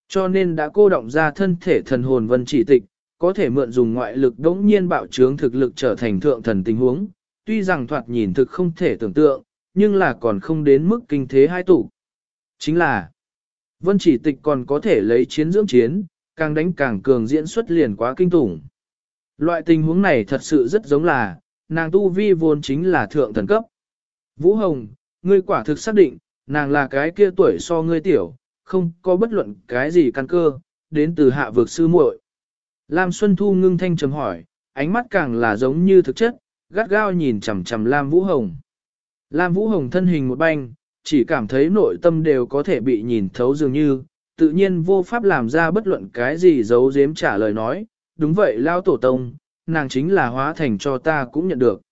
Cho nên đã cô động ra thân thể thần hồn vân chỉ tịch, có thể mượn dùng ngoại lực đống nhiên bạo trướng thực lực trở thành thượng thần tình huống, tuy rằng thoạt nhìn thực không thể tưởng tượng, nhưng là còn không đến mức kinh thế hai tụ. Chính là, vân chỉ tịch còn có thể lấy chiến dưỡng chiến, càng đánh càng cường diễn xuất liền quá kinh tủng. Loại tình huống này thật sự rất giống là, nàng tu vi vốn chính là thượng thần cấp. Vũ Hồng, ngươi quả thực xác định, nàng là cái kia tuổi so ngươi tiểu, không có bất luận cái gì căn cơ, đến từ hạ vực sư muội. Lam Xuân Thu ngưng thanh chấm hỏi, ánh mắt càng là giống như thực chất, gắt gao nhìn chằm chằm Lam Vũ Hồng. Lam Vũ Hồng thân hình một banh, chỉ cảm thấy nội tâm đều có thể bị nhìn thấu dường như, tự nhiên vô pháp làm ra bất luận cái gì giấu giếm trả lời nói, đúng vậy lao tổ tông, nàng chính là hóa thành cho ta cũng nhận được.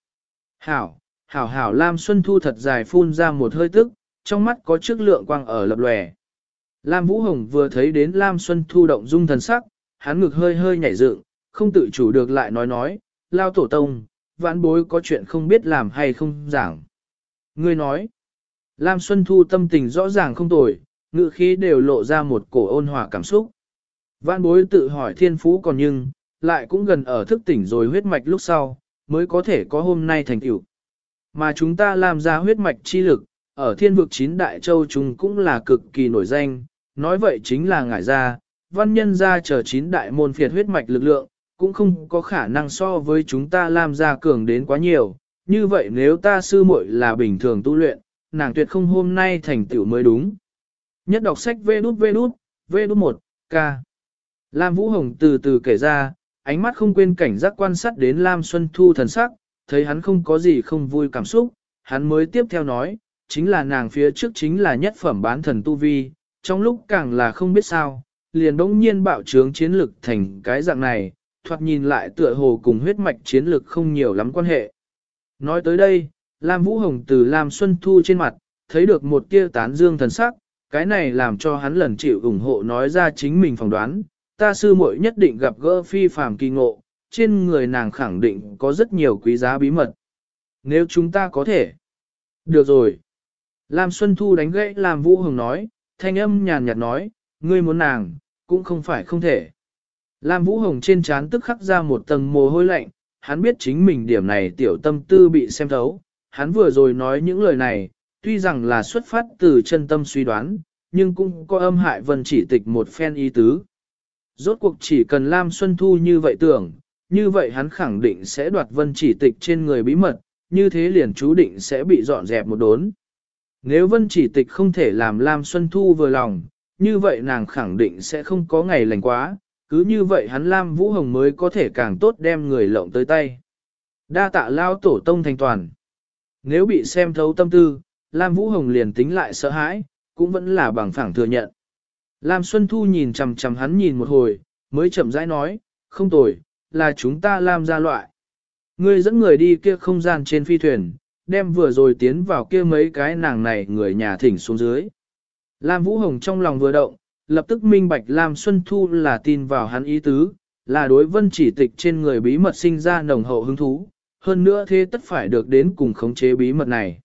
Hảo Lam Xuân Thu thật dài phun ra một hơi tức, trong mắt có trước lượng quang ở lập lòe. Lam Vũ Hồng vừa thấy đến Lam Xuân Thu động dung thần sắc, hắn ngực hơi hơi nhảy dựng, không tự chủ được lại nói, lao tổ tông, vãn bối có chuyện không biết làm hay không giảng. Ngươi nói, Lam Xuân Thu tâm tình rõ ràng không tồi, ngữ khí đều lộ ra một cổ ôn hòa cảm xúc. Vãn bối tự hỏi thiên phú còn nhưng, lại cũng gần ở thức tỉnh rồi huyết mạch lúc sau, mới có thể có hôm nay thành tựu. Mà chúng ta làm ra huyết mạch chi lực, ở thiên vực 9 đại châu chúng cũng là cực kỳ nổi danh, nói vậy chính là ngải gia, văn nhân gia chờ 9 đại môn phiệt huyết mạch lực lượng, cũng không có khả năng so với chúng ta làm ra cường đến quá nhiều, như vậy nếu ta sư muội là bình thường tu luyện, nàng tuyệt không hôm nay thành tựu mới đúng. Nhất đọc sách V đút 1, K. Lam Vũ Hồng từ từ kể ra, ánh mắt không quên cảnh giác quan sát đến Lam Xuân Thu thần sắc, thấy hắn không có gì không vui cảm xúc, hắn mới tiếp theo nói, chính là nàng phía trước chính là nhất phẩm bán thần tu vi, trong lúc càng là không biết sao, liền đống nhiên bạo trướng chiến lực thành cái dạng này, thoạt nhìn lại tựa hồ cùng huyết mạch chiến lực không nhiều lắm quan hệ. Nói tới đây, Lam Vũ Hồng từ Lam Xuân Thu trên mặt, thấy được một tia tán dương thần sắc, cái này làm cho hắn lần chịu ủng hộ nói ra chính mình phỏng đoán, ta sư muội nhất định gặp gỡ phi phàm kỳ ngộ, trên người nàng khẳng định có rất nhiều quý giá bí mật. Nếu chúng ta có thể. Được rồi. Lam Xuân Thu đánh gãy Lam Vũ Hồng nói, thanh âm nhàn nhạt nói, ngươi muốn nàng, cũng không phải không thể. Lam Vũ Hồng trên trán tức khắc ra một tầng mồ hôi lạnh, hắn biết chính mình điểm này tiểu tâm tư bị xem thấu. Hắn vừa rồi nói những lời này, tuy rằng là xuất phát từ chân tâm suy đoán, nhưng cũng có âm hại vân chỉ tịch một phen ý tứ. Rốt cuộc chỉ cần Lam Xuân Thu như vậy tưởng, như vậy hắn khẳng định sẽ đoạt vân chỉ tịch trên người bí mật, như thế liền chú định sẽ bị dọn dẹp một đốn. Nếu vân chỉ tịch không thể làm Lam Xuân Thu vừa lòng, như vậy nàng khẳng định sẽ không có ngày lành quá, cứ như vậy hắn Lam Vũ Hồng mới có thể càng tốt đem người lộng tới tay. Đa tạ lao tổ tông thành toàn. Nếu bị xem thấu tâm tư, Lam Vũ Hồng liền tính lại sợ hãi, cũng vẫn là bằng phẳng thừa nhận. Lam Xuân Thu nhìn chằm chằm hắn nhìn một hồi, mới chậm rãi nói, không tồi, là chúng ta Lam gia loại. Ngươi dẫn người đi kia không gian trên phi thuyền, đem vừa rồi tiến vào kia mấy cái nàng này người nhà thỉnh xuống dưới. Lam Vũ Hồng trong lòng vừa động, lập tức minh bạch Lam Xuân Thu là tin vào hắn ý tứ, là đối vân chỉ tịch trên người bí mật sinh ra nồng hậu hứng thú, hơn nữa thế tất phải được đến cùng khống chế bí mật này.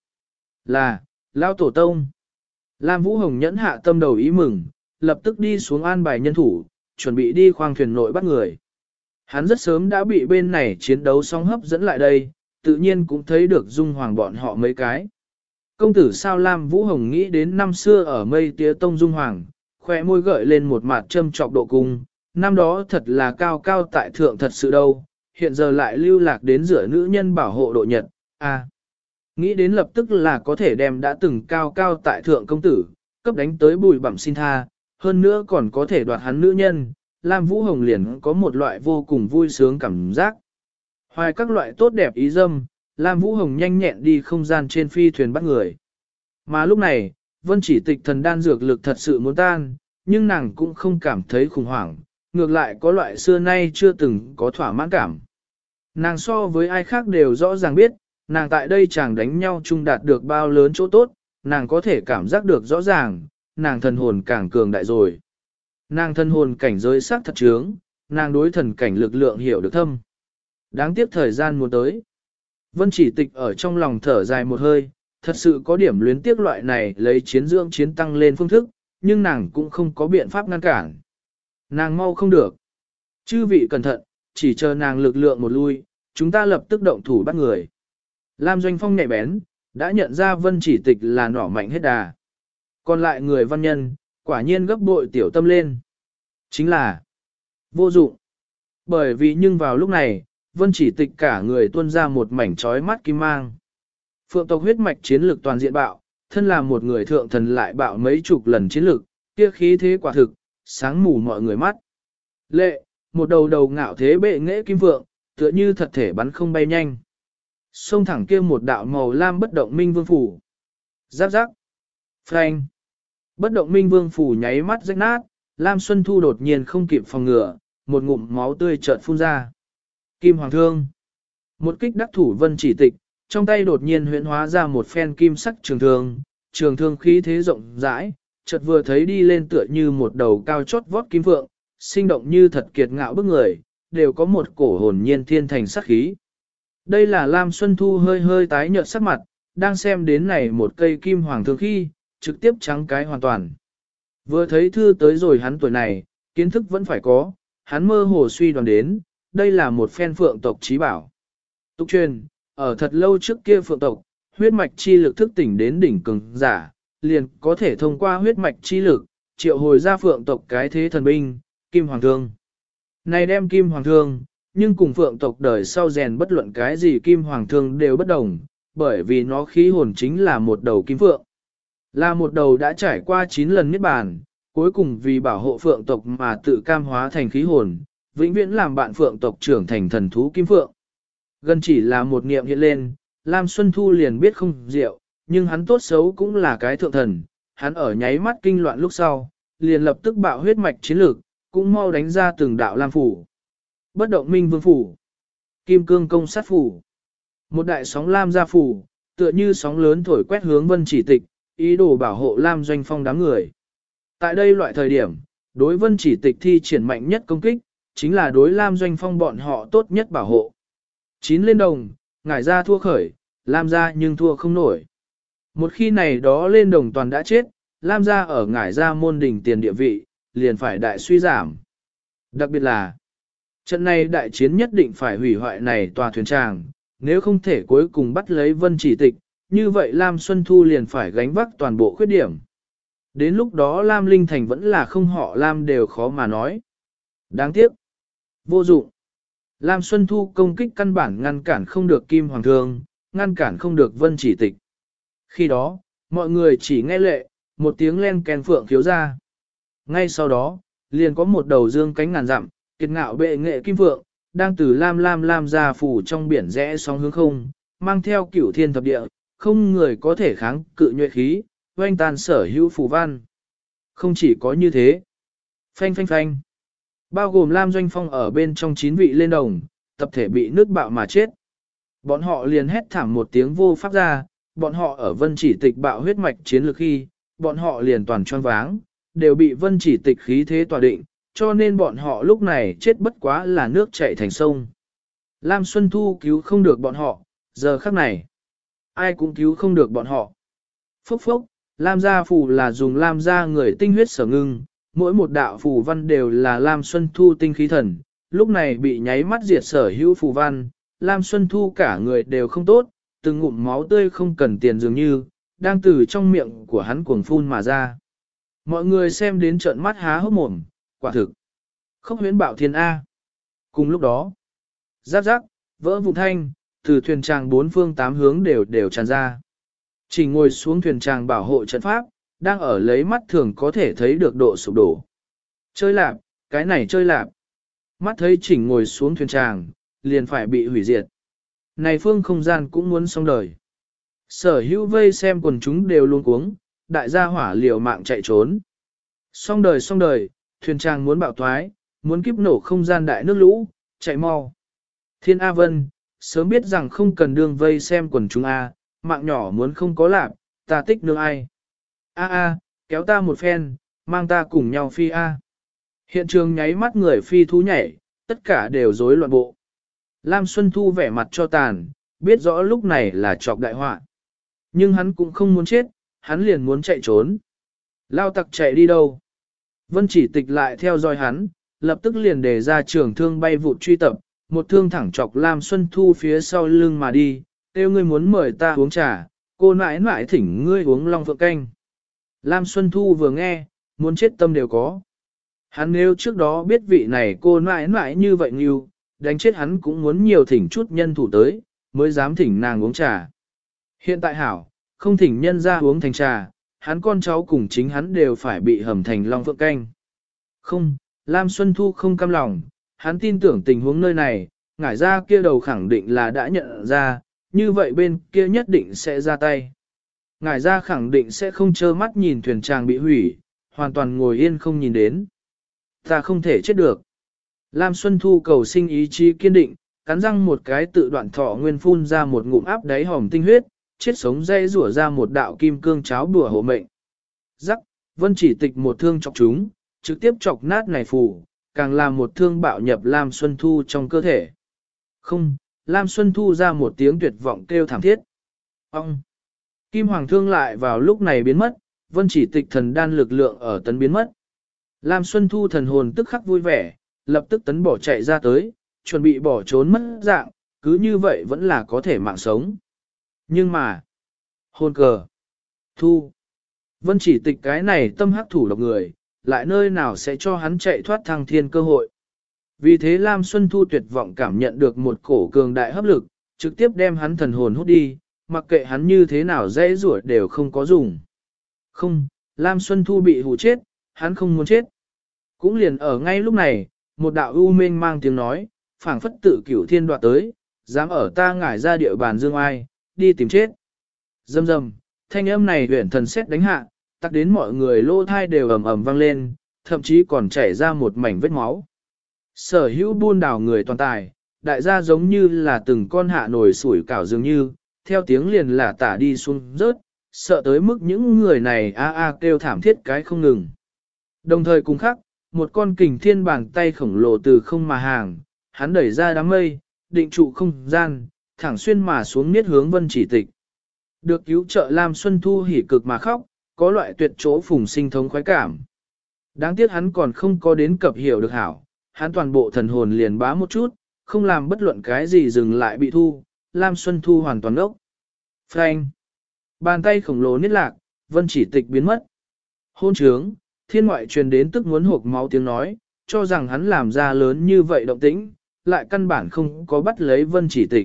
Là, Lao Tổ Tông. Lam Vũ Hồng nhẫn hạ tâm đầu ý mừng, lập tức đi xuống an bài nhân thủ, chuẩn bị đi khoang thuyền nội bắt người. Hắn rất sớm đã bị bên này chiến đấu song hấp dẫn lại đây, tự nhiên cũng thấy được dung hoàng bọn họ mấy cái. Công tử sao Lam Vũ Hồng nghĩ đến năm xưa ở mây tía tông dung hoàng, khoe môi gợi lên một mặt châm trọc độ cung, năm đó thật là cao cao tại thượng thật sự đâu, hiện giờ lại lưu lạc đến giữa nữ nhân bảo hộ độ nhật, nghĩ đến lập tức là có thể đem đã từng cao cao tại thượng công tử, cấp đánh tới bùi bẩm xin tha, hơn nữa còn có thể đoạt hắn nữ nhân, Lam Vũ Hồng liền có một loại vô cùng vui sướng cảm giác. Hoài các loại tốt đẹp ý dâm, Lam Vũ Hồng nhanh nhẹn đi không gian trên phi thuyền bắt người. Mà lúc này, vân chỉ tịch thần đan dược lực thật sự muốn tan, nhưng nàng cũng không cảm thấy khủng hoảng, ngược lại có loại xưa nay chưa từng có thỏa mãn cảm. Nàng so với ai khác đều rõ ràng biết, nàng tại đây chẳng đánh nhau chung đạt được bao lớn chỗ tốt, nàng có thể cảm giác được rõ ràng, nàng thần hồn càng cường đại rồi. Nàng thần hồn cảnh giới sắc thật trướng, nàng đối thần cảnh lực lượng hiểu được thâm. Đáng tiếc thời gian muốn tới. Vân chỉ tịch ở trong lòng thở dài một hơi, thật sự có điểm luyến tiếc loại này lấy chiến dưỡng chiến tăng lên phương thức, nhưng nàng cũng không có biện pháp ngăn cản. Nàng mau không được. Chư vị cẩn thận, chỉ chờ nàng lực lượng một lui, chúng ta lập tức động thủ bắt người. Lam Doanh Phong nhạy bén, đã nhận ra Vân Chỉ Tịch là nỏ mạnh hết đà. Còn lại người văn nhân, quả nhiên gấp bội tiểu tâm lên. Chính là vô dụng. Bởi vì nhưng vào lúc này, Vân Chỉ Tịch cả người tuôn ra một mảnh trói mắt kim mang. Phượng tộc huyết mạch chiến lực toàn diện bạo, thân là một người thượng thần lại bạo mấy chục lần chiến lực, kia khí thế quả thực, sáng mù mọi người mắt. Lệ, một đầu đầu ngạo thế bệ nghệ kim vượng, tựa như thật thể bắn không bay nhanh. Xông thẳng kia một đạo màu lam bất động minh vương phủ. Giáp giáp. Phanh. Bất động minh vương phủ nháy mắt rách nát, Lam Xuân Thu đột nhiên không kịp phòng ngừa, một ngụm máu tươi chợt phun ra. Kim Hoàng Thương. Một kích đắc thủ Vân Chỉ Tịch, trong tay đột nhiên huyễn hóa ra một phen kim sắc trường thương khí thế rộng rãi, chợt vừa thấy đi lên tựa như một đầu cao chót vót kim vượng, sinh động như thật kiệt ngạo bức người, đều có một cổ hồn nhiên thiên thành sắc khí. Đây là Lam Xuân Thu hơi hơi tái nhợt sắc mặt, đang xem đến này một cây kim hoàng thương khi, trực tiếp trắng cái hoàn toàn. Vừa thấy thư tới rồi hắn tuổi này, kiến thức vẫn phải có, hắn mơ hồ suy đoán đến, đây là một phen phượng tộc trí bảo. Tục truyền, ở thật lâu trước kia phượng tộc, huyết mạch chi lực thức tỉnh đến đỉnh cường giả, liền có thể thông qua huyết mạch chi lực, triệu hồi ra phượng tộc cái thế thần binh, kim hoàng thương. Này đem kim hoàng thương, nhưng cùng phượng tộc đời sau rèn bất luận cái gì kim hoàng thương đều bất đồng, bởi vì nó khí hồn chính là một đầu kim phượng. Là một đầu đã trải qua 9 lần niết bàn, cuối cùng vì bảo hộ phượng tộc mà tự cam hóa thành khí hồn, vĩnh viễn làm bạn phượng tộc trưởng thành thần thú kim phượng. Gần chỉ là một niệm hiện lên, Lam Xuân Thu liền biết không diệu, nhưng hắn tốt xấu cũng là cái thượng thần, hắn ở nháy mắt kinh loạn lúc sau, liền lập tức bạo huyết mạch chiến lược, cũng mau đánh ra từng đạo Lam phủ. Bất động minh vương phủ, kim cương công sát phủ, một đại sóng Lam gia phủ, tựa như sóng lớn thổi quét hướng Vân Chỉ Tịch, ý đồ bảo hộ Lam Doanh Phong đám người. Tại đây loại thời điểm, đối Vân Chỉ Tịch thi triển mạnh nhất công kích, chính là đối Lam Doanh Phong bọn họ tốt nhất bảo hộ. 9 lên đồng, ngải ra thua khởi, Lam gia nhưng thua không nổi. Một khi này đó lên đồng toàn đã chết, Lam gia ở ngải ra môn đỉnh tiền địa vị, liền phải đại suy giảm. Đặc biệt là, trận này đại chiến nhất định phải hủy hoại này tòa thuyền tràng, nếu không thể cuối cùng bắt lấy Vân Chỉ Tịch, như vậy Lam Xuân Thu liền phải gánh vác toàn bộ khuyết điểm. Đến lúc đó Lam Linh Thành vẫn là không họ Lam đều khó mà nói. Đáng tiếc. Vô dụng. Lam Xuân Thu công kích căn bản ngăn cản không được Kim Hoàng Thương, ngăn cản không được Vân Chỉ Tịch. Khi đó, mọi người chỉ nghe lệ, một tiếng len kèn phượng khiếu ra. Ngay sau đó, liền có một đầu dương cánh ngàn dặm, kiệt ngạo bệ nghệ kim phượng, đang từ lam ra phủ trong biển rẽ sóng hướng không, mang theo cửu thiên thập địa, không người có thể kháng cự nhuệ khí, oanh tàn sở hữu phù văn. Không chỉ có như thế. Phanh phanh phanh. Bao gồm Lam Doanh Phong ở bên trong 9 vị lên đồng, tập thể bị nước bạo mà chết. Bọn họ liền hét thảm một tiếng vô pháp ra, bọn họ ở Vân Chỉ Tịch bạo huyết mạch chiến lược khi, bọn họ liền toàn choáng váng, đều bị Vân Chỉ Tịch khí thế tỏa định, cho nên bọn họ lúc này chết bất quá là nước chảy thành sông. Lam Xuân Thu cứu không được bọn họ, giờ khắc này, ai cũng cứu không được bọn họ. Phốc phốc, Lam gia phù là dùng Lam gia người tinh huyết sở ngưng, mỗi một đạo phù văn đều là Lam Xuân Thu tinh khí thần, lúc này bị nháy mắt diệt sở hữu phù văn, Lam Xuân Thu cả người đều không tốt, từng ngụm máu tươi không cần tiền dường như, đang từ trong miệng của hắn cuồng phun mà ra. Mọi người xem đến trợn mắt há hốc mồm, quả thực. Khốc huyễn bạo thiên A. Cùng lúc đó, giáp giáp, vỡ vụn thanh, từ thuyền tràng 4 phương 8 hướng đều tràn ra. Chỉ ngồi xuống thuyền tràng bảo hộ trận pháp, đang ở lấy mắt thường có thể thấy được độ sụp đổ. Chơi lạp, cái này chơi lạp. Mắt thấy chỉnh ngồi xuống thuyền tràng, liền phải bị hủy diệt. Này phương không gian cũng muốn xong đời. Sở hữu vây xem quần chúng đều luôn cuống, đại gia hỏa liều mạng chạy trốn. Xong đời, thuyền tràng muốn bạo thoái, muốn kiếp nổ không gian đại nước lũ, chạy mau. Thiên A Vân, sớm biết rằng không cần đương vây xem quần chúng A, mạng nhỏ muốn không có lạp, ta tích nương ai. A, kéo ta một phen, mang ta cùng nhau phi A. Hiện trường nháy mắt người phi thú nhảy, tất cả đều rối loạn bộ. Lam Xuân Thu vẻ mặt cho tàn, biết rõ lúc này là trọc đại họa. Nhưng hắn cũng không muốn chết, hắn liền muốn chạy trốn. Lao tặc chạy đi đâu? Vân Chỉ Tịch lại theo dõi hắn, lập tức liền đề ra trường thương bay vụt truy tập, một thương thẳng chọc Lam Xuân Thu phía sau lưng mà đi, kêu ngươi muốn mời ta uống trà, cô nãi nãi thỉnh ngươi uống long phượng canh. Lam Xuân Thu vừa nghe, muốn chết tâm đều có. Hắn nếu trước đó biết vị này cô nãi nãi như vậy như, đánh chết hắn cũng muốn nhiều thỉnh chút nhân thủ tới, mới dám thỉnh nàng uống trà. Hiện tại hảo, không thỉnh nhân ra uống thành trà, hắn con cháu cùng chính hắn đều phải bị hầm thành long phượng canh. Không, Lam Xuân Thu không cam lòng, hắn tin tưởng tình huống nơi này, ngải ra kia đầu khẳng định là đã nhận ra, như vậy bên kia nhất định sẽ ra tay. Ngải ra khẳng định sẽ không trơ mắt nhìn thuyền tràng bị hủy, hoàn toàn ngồi yên không nhìn đến. Ta không thể chết được. Lam Xuân Thu cầu sinh ý chí kiên định, cắn răng một cái tự đoạn thọ nguyên phun ra một ngụm áp đáy hòm tinh huyết, chết sống dây rủa ra một đạo kim cương cháo đùa hộ mệnh. Rắc, Vân Chỉ Tịch một thương chọc chúng, trực tiếp chọc nát này phù, càng làm một thương bạo nhập Lam Xuân Thu trong cơ thể. Không, Lam Xuân Thu ra một tiếng tuyệt vọng kêu thảm thiết. Ông! Kim Hoàng thương lại vào lúc này biến mất, Vân Chỉ Tịch thần đan lực lượng ở tấn biến mất. Lam Xuân Thu thần hồn tức khắc vui vẻ, lập tức tấn bỏ chạy ra tới, chuẩn bị bỏ trốn mất dạng, cứ như vậy vẫn là có thể mạng sống. Nhưng mà, hồn cờ, Thu, Vân Chỉ Tịch cái này tâm hắc thủ độc người, lại nơi nào sẽ cho hắn chạy thoát thăng thiên cơ hội. Vì thế Lam Xuân Thu tuyệt vọng cảm nhận được một cổ cường đại hấp lực, trực tiếp đem hắn thần hồn hút đi, mặc kệ hắn như thế nào dễ rủa đều không có dùng. Không, Lam Xuân Thu bị hù chết, hắn không muốn chết. Cũng liền ở ngay lúc này, một đạo u mênh mang tiếng nói, phảng phất tự cửu thiên đoạt tới, dám ở ta ngải ra địa bàn dương ai, đi tìm chết. Dầm dầm, thanh âm này huyền thần xét đánh hạ, tắc đến mọi người lô thai đều ầm ầm vang lên, thậm chí còn chảy ra một mảnh vết máu. Sở hữu buôn đảo người toàn tài, đại gia giống như là từng con hạ nổi sủi cảo dường như, theo tiếng liền là tả đi xuống rớt, sợ tới mức những người này kêu thảm thiết cái không ngừng. Đồng thời cùng khắc, một con kình thiên bàn tay khổng lồ từ không mà hàng, hắn đẩy ra đám mây, định trụ không gian, thẳng xuyên mà xuống miết hướng Vân Chỉ Tịch. Được cứu trợ Lam Xuân Thu hỉ cực mà khóc, có loại tuyệt chỗ phùng sinh thống khoái cảm. Đáng tiếc hắn còn không có đến cập hiểu được hảo, hắn toàn bộ thần hồn liền bá một chút, không làm bất luận cái gì dừng lại bị thu, Lam Xuân Thu hoàn toàn ốc. Phanh! Bàn tay khổng lồ niết lạc, Vân Chỉ Tịch biến mất. Hôn trướng, thiên ngoại truyền đến tức muốn hộp máu tiếng nói, cho rằng hắn làm ra lớn như vậy động tĩnh, lại căn bản không có bắt lấy Vân Chỉ Tịch.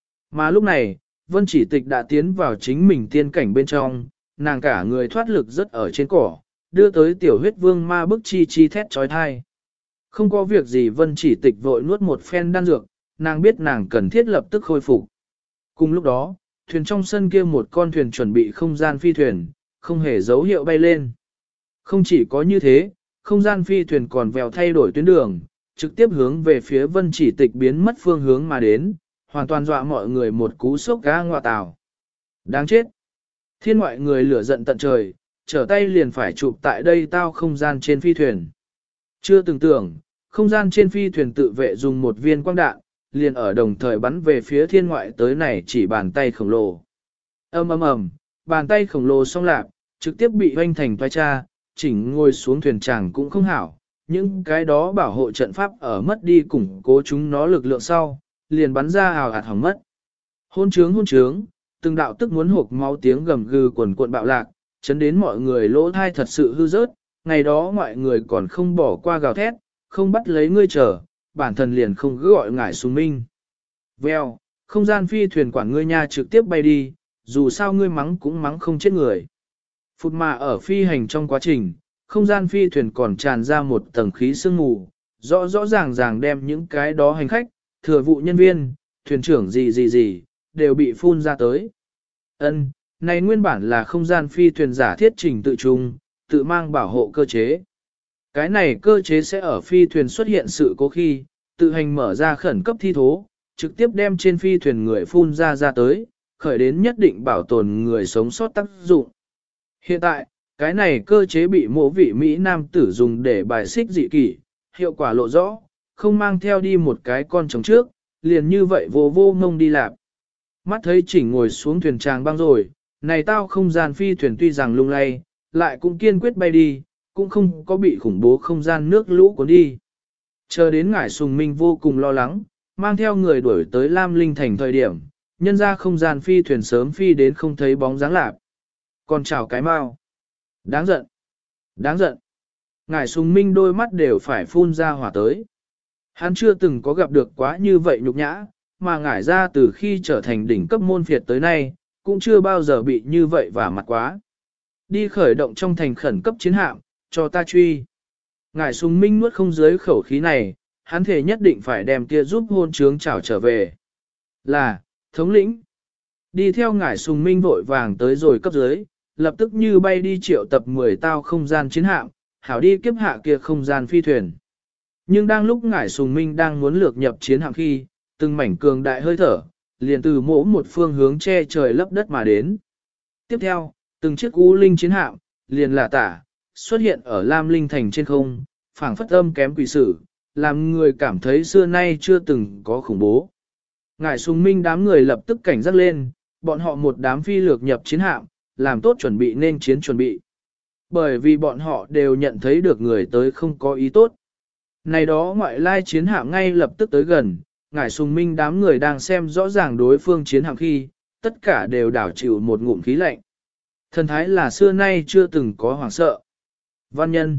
Mà lúc này, Vân Chỉ Tịch đã tiến vào chính mình tiên cảnh bên trong, nàng cả người thoát lực rất ở trên cỏ, đưa tới tiểu huyết vương ma bức chi chi thét trói thai. Không có việc gì Vân Chỉ Tịch vội nuốt một phen đan dược, nàng biết nàng cần thiết lập tức khôi phục. Cùng lúc đó, thuyền trong sân kia một con thuyền chuẩn bị không gian phi thuyền, không hề dấu hiệu bay lên. Không chỉ có như thế, không gian phi thuyền còn vèo thay đổi tuyến đường, trực tiếp hướng về phía Vân Chỉ Tịch biến mất phương hướng mà đến, hoàn toàn dọa mọi người một cú sốc ga ngoa tào. Đáng chết! Thiên ngoại người lửa giận tận trời, trở tay liền phải chụp tại đây tao không gian trên phi thuyền. Chưa từng tưởng, không gian trên phi thuyền tự vệ dùng một viên quang đạn, liền ở đồng thời bắn về phía thiên ngoại tới này chỉ bàn tay khổng lồ. Ầm ầm ầm, bàn tay khổng lồ song lạc, trực tiếp bị hoanh thành toái cha, chỉnh ngồi xuống thuyền chàng cũng không hảo. Những cái đó bảo hộ trận pháp ở mất đi củng cố chúng nó lực lượng sau, liền bắn ra ào ạt hỏng mất. Hôn trướng, từng đạo tức muốn hộp máu tiếng gầm gừ quần cuộn bạo lạc, chấn đến mọi người lỗ thai thật sự hư rớt, ngày đó mọi người còn không bỏ qua gào thét, không bắt lấy ngươi chờ, bản thân liền không cứ gọi ngải xuống minh. Vèo, không gian phi thuyền quản ngươi nha trực tiếp bay đi, dù sao ngươi mắng cũng mắng không chết người. Phụt mà ở phi hành trong quá trình, không gian phi thuyền còn tràn ra một tầng khí sương mù, rõ ràng đem những cái đó hành khách, thừa vụ nhân viên, thuyền trưởng gì, đều bị phun ra tới. Ân, này nguyên bản là không gian phi thuyền giả thiết trình tự trung, tự mang bảo hộ cơ chế. Cái này cơ chế sẽ ở phi thuyền xuất hiện sự cố khi, tự hành mở ra khẩn cấp thi thố, trực tiếp đem trên phi thuyền người phun ra tới, khởi đến nhất định bảo tồn người sống sót tác dụng. Hiện tại, cái này cơ chế bị mộ vị Mỹ Nam tử dùng để bài xích dị kỷ, hiệu quả lộ rõ, không mang theo đi một cái con trống trước, liền như vậy vô ngông đi làm. Mắt thấy chỉnh ngồi xuống thuyền tràng băng rồi, này tao không gian phi thuyền tuy rằng lung lay, lại cũng kiên quyết bay đi, cũng không có bị khủng bố không gian nước lũ cuốn đi. Chờ đến Ngải Sùng Minh vô cùng lo lắng, mang theo người đuổi tới Lam Linh Thành thời điểm, nhân ra không gian phi thuyền sớm phi đến không thấy bóng dáng lạp. Còn chào cái mau. Đáng giận. Đáng giận. Ngải Sùng Minh đôi mắt đều phải phun ra hỏa tới. Hắn chưa từng có gặp được quá như vậy nhục nhã, mà ngải ra từ khi trở thành đỉnh cấp môn phiệt tới nay, cũng chưa bao giờ bị như vậy và mặt quá. Đi khởi động trong thành khẩn cấp chiến hạm, cho ta truy. Ngải Sùng Minh nuốt không dưới khẩu khí này, hắn thể nhất định phải đem kia giúp hôn trướng trảo trở về. Là, thống lĩnh. Đi theo Ngải Sùng Minh vội vàng tới rồi cấp dưới, lập tức như bay đi triệu tập 10 tao không gian chiến hạm, hảo đi kiếp hạ kia không gian phi thuyền. Nhưng đang lúc Ngải Sùng Minh đang muốn lược nhập chiến hạm khi, từng mảnh cường đại hơi thở, liền từ mỗi một phương hướng che trời lấp đất mà đến. Tiếp theo, từng chiếc u linh chiến hạm, liền là tả, xuất hiện ở Lam Linh Thành trên không, phảng phất âm kém quỷ sử, làm người cảm thấy xưa nay chưa từng có khủng bố. Ngải Sùng Minh đám người lập tức cảnh giác lên, bọn họ một đám phi lược nhập chiến hạm, làm tốt chuẩn bị nên chiến chuẩn bị. Bởi vì bọn họ đều nhận thấy được người tới không có ý tốt. Này đó ngoại lai chiến hạm ngay lập tức tới gần, Ngải Sùng Minh đám người đang xem rõ ràng đối phương chiến hạm khi, tất cả đều đảo chịu một ngụm khí lạnh. Thần thái là xưa nay chưa từng có hoảng sợ. Văn nhân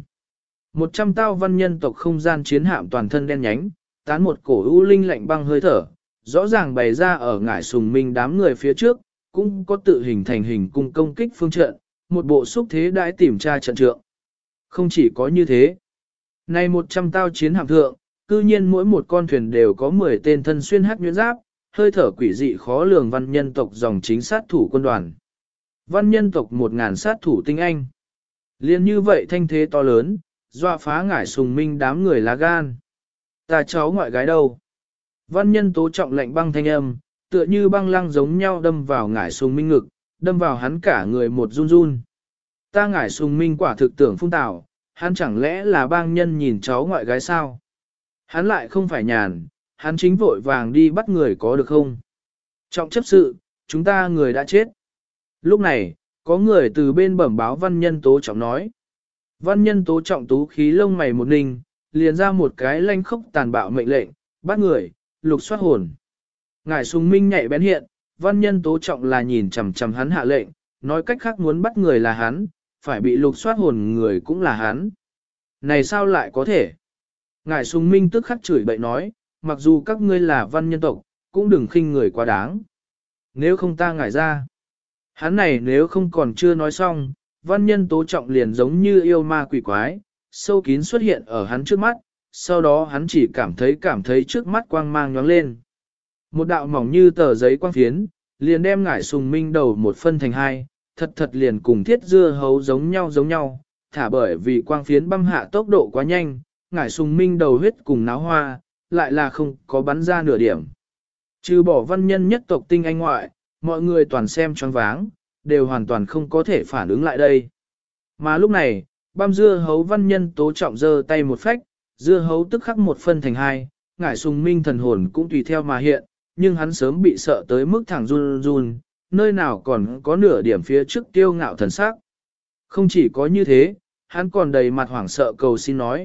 100 tao văn nhân tộc không gian chiến hạm toàn thân đen nhánh, tán một cổ u linh lạnh băng hơi thở, rõ ràng bày ra ở Ngải Sùng Minh đám người phía trước, cũng có tự hình thành hình cung công kích phương trận, một bộ xúc thế đãi tìm tra trận trượng. Không chỉ có như thế, này 100 tao chiến hạm thượng, cư nhiên mỗi một con thuyền đều có 10 tên thân xuyên hắc nhuyễn giáp, hơi thở quỷ dị khó lường văn nhân tộc dòng chính sát thủ quân đoàn. Văn nhân tộc 1000 sát thủ tinh anh. Liên như vậy thanh thế to lớn, dọa phá Ngải Sùng Minh đám người lá gan. Ta cháu ngoại gái đâu? Văn nhân tố trọng lạnh băng thanh âm, tựa như băng lăng giống nhau đâm vào Ngải Sùng Minh ngực, đâm vào hắn cả người một run run. Ta Ngải Sùng Minh quả thực tưởng phung tảo, hắn chẳng lẽ là bang nhân nhìn cháu ngoại gái sao? Hắn lại không phải nhàn, hắn chính vội vàng đi bắt người có được không? Trọng chấp sự, chúng ta người đã chết. Lúc này, có người từ bên bẩm báo văn nhân tố trọng nói. Văn nhân tố trọng tú khí lông mày một ninh, liền ra một cái lanh khốc tàn bạo mệnh lệnh, bắt người, lục soát hồn. Ngải Sùng Minh nhạy bén hiện, văn nhân tố trọng là nhìn chằm chằm hắn hạ lệnh, nói cách khác muốn bắt người là hắn, phải bị lục soát hồn người cũng là hắn. Này sao lại có thể? Ngải Sùng Minh tức khắc chửi bậy nói, mặc dù các ngươi là văn nhân tộc, cũng đừng khinh người quá đáng. Nếu không ta ngải ra. Hắn này nếu không còn chưa nói xong, văn nhân tố trọng liền giống như yêu ma quỷ quái, sâu kín xuất hiện ở hắn trước mắt, sau đó hắn chỉ cảm thấy trước mắt quang mang nhoáng lên. Một đạo mỏng như tờ giấy quang phiến, liền đem Ngải Sùng Minh đầu một phân thành hai, thật liền cùng thiết dưa hấu giống nhau, thả bởi vì quang phiến băm hạ tốc độ quá nhanh, Ngải Sùng Minh đầu huyết cùng náo hoa, lại là không có bắn ra nửa điểm. Trừ bỏ văn nhân nhất tộc tinh anh ngoại, mọi người toàn xem choáng váng, đều hoàn toàn không có thể phản ứng lại đây. Mà lúc này, băm dưa hấu văn nhân tố trọng giơ tay một phách, dưa hấu tức khắc một phân thành hai, Ngải Sùng Minh thần hồn cũng tùy theo mà hiện, nhưng hắn sớm bị sợ tới mức thẳng run run, nơi nào còn có nửa điểm phía trước tiêu ngạo thần sắc. Không chỉ có như thế, hắn còn đầy mặt hoảng sợ cầu xin nói,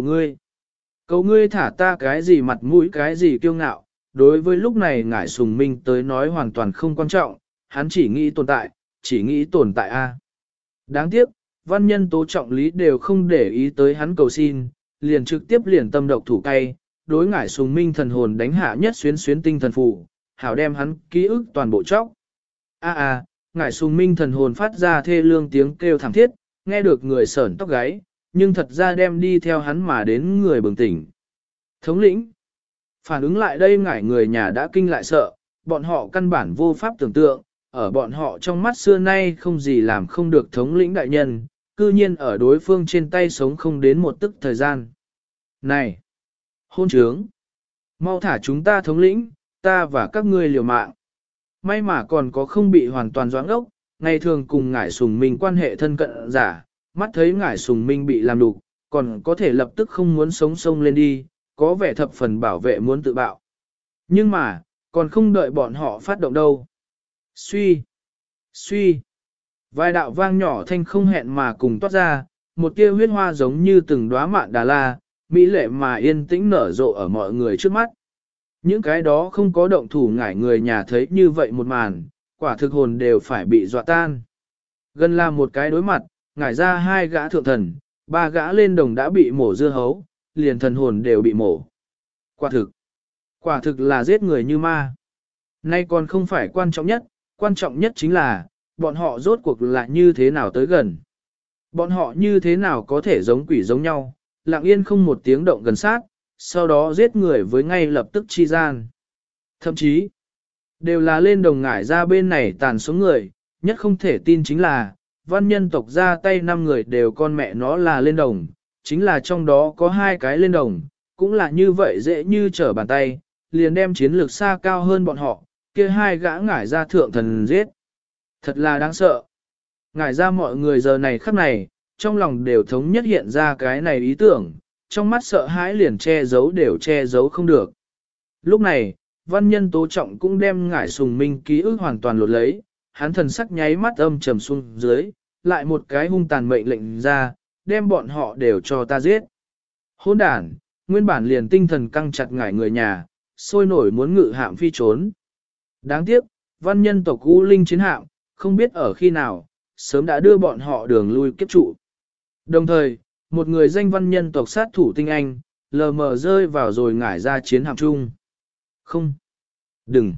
cầu ngươi thả ta cái gì mặt mũi cái gì kiêu ngạo, đối với lúc này Ngải Sùng Minh tới nói hoàn toàn không quan trọng, hắn chỉ nghĩ tồn tại a. Đáng tiếc, văn nhân tố trọng lý đều không để ý tới hắn cầu xin, liền trực tiếp liền tâm độc thủ cay, đối Ngải Sùng Minh thần hồn đánh hạ nhất xuyến tinh thần phù, hảo đem hắn ký ức toàn bộ chóc. Ngải Sùng Minh thần hồn phát ra thê lương tiếng kêu thảm thiết, nghe được người sởn tóc gáy, nhưng thật ra đem đi theo hắn mà đến người bừng tỉnh. Thống lĩnh, phản ứng lại đây Ngải người nhà đã kinh lại sợ, bọn họ căn bản vô pháp tưởng tượng, ở bọn họ trong mắt xưa nay không gì làm không được thống lĩnh đại nhân, cư nhiên ở đối phương trên tay sống không đến một tức thời gian. Này, hôn trướng, mau thả chúng ta thống lĩnh, ta và các ngươi liều mạng. May mà còn có không bị hoàn toàn doãn ốc, ngày thường cùng Ngải Sùng Minh quan hệ thân cận giả, mắt thấy Ngải Sùng Minh bị làm đục, còn có thể lập tức không muốn sống sông lên đi, có vẻ thập phần bảo vệ muốn tự bạo. Nhưng mà, còn không đợi bọn họ phát động đâu. Suy, Vài đạo vang nhỏ thanh không hẹn mà cùng toát ra, một tia huyết hoa giống như từng đóa mạn đà la, mỹ lệ mà yên tĩnh nở rộ ở mọi người trước mắt. Những cái đó không có động thủ ngải người nhà thấy như vậy một màn, quả thực hồn đều phải bị dọa tan. Gần là một cái đối mặt, ngải ra hai gã thượng thần, ba gã lên đồng đã bị mổ dưa hấu, liền thần hồn đều bị mổ. Quả thực là giết người như ma. Nay còn không phải quan trọng nhất chính là, bọn họ rốt cuộc là như thế nào tới gần. Bọn họ như thế nào có thể giống quỷ giống nhau, lặng yên không một tiếng động gần sát, sau đó giết người với ngay lập tức chi gian. Thậm chí, đều là lên đồng ngải ra bên này tàn sống người, nhất không thể tin chính là, văn nhân tộc ra tay 5 người đều con mẹ nó là lên đồng, chính là trong đó có 2 cái lên đồng, cũng là như vậy dễ như trở bàn tay, liền đem chiến lược xa cao hơn bọn họ, kia 2 gã ngải ra thượng thần giết. Thật là đáng sợ. Ngải ra mọi người giờ này khắc này, trong lòng đều thống nhất hiện ra cái này ý tưởng, trong mắt sợ hãi liền che giấu đều che giấu không được. Lúc này, văn nhân tố trọng cũng đem ngải sùng minh ký ức hoàn toàn lột lấy, hắn thần sắc nháy mắt âm trầm xuống dưới, lại một cái hung tàn mệnh lệnh ra, đem bọn họ đều cho ta giết. Hỗn đản, nguyên bản liền tinh thần căng chặt ngải người nhà, sôi nổi muốn ngự hạm phi trốn. Đáng tiếc, văn nhân tộc U Linh chiến hạm, không biết ở khi nào, sớm đã đưa bọn họ đường lui kiếp trụ. Đồng thời, một người danh văn nhân tộc sát thủ tinh anh, lờ mờ rơi vào rồi ngải ra chiến hạm chung. Không. Đừng.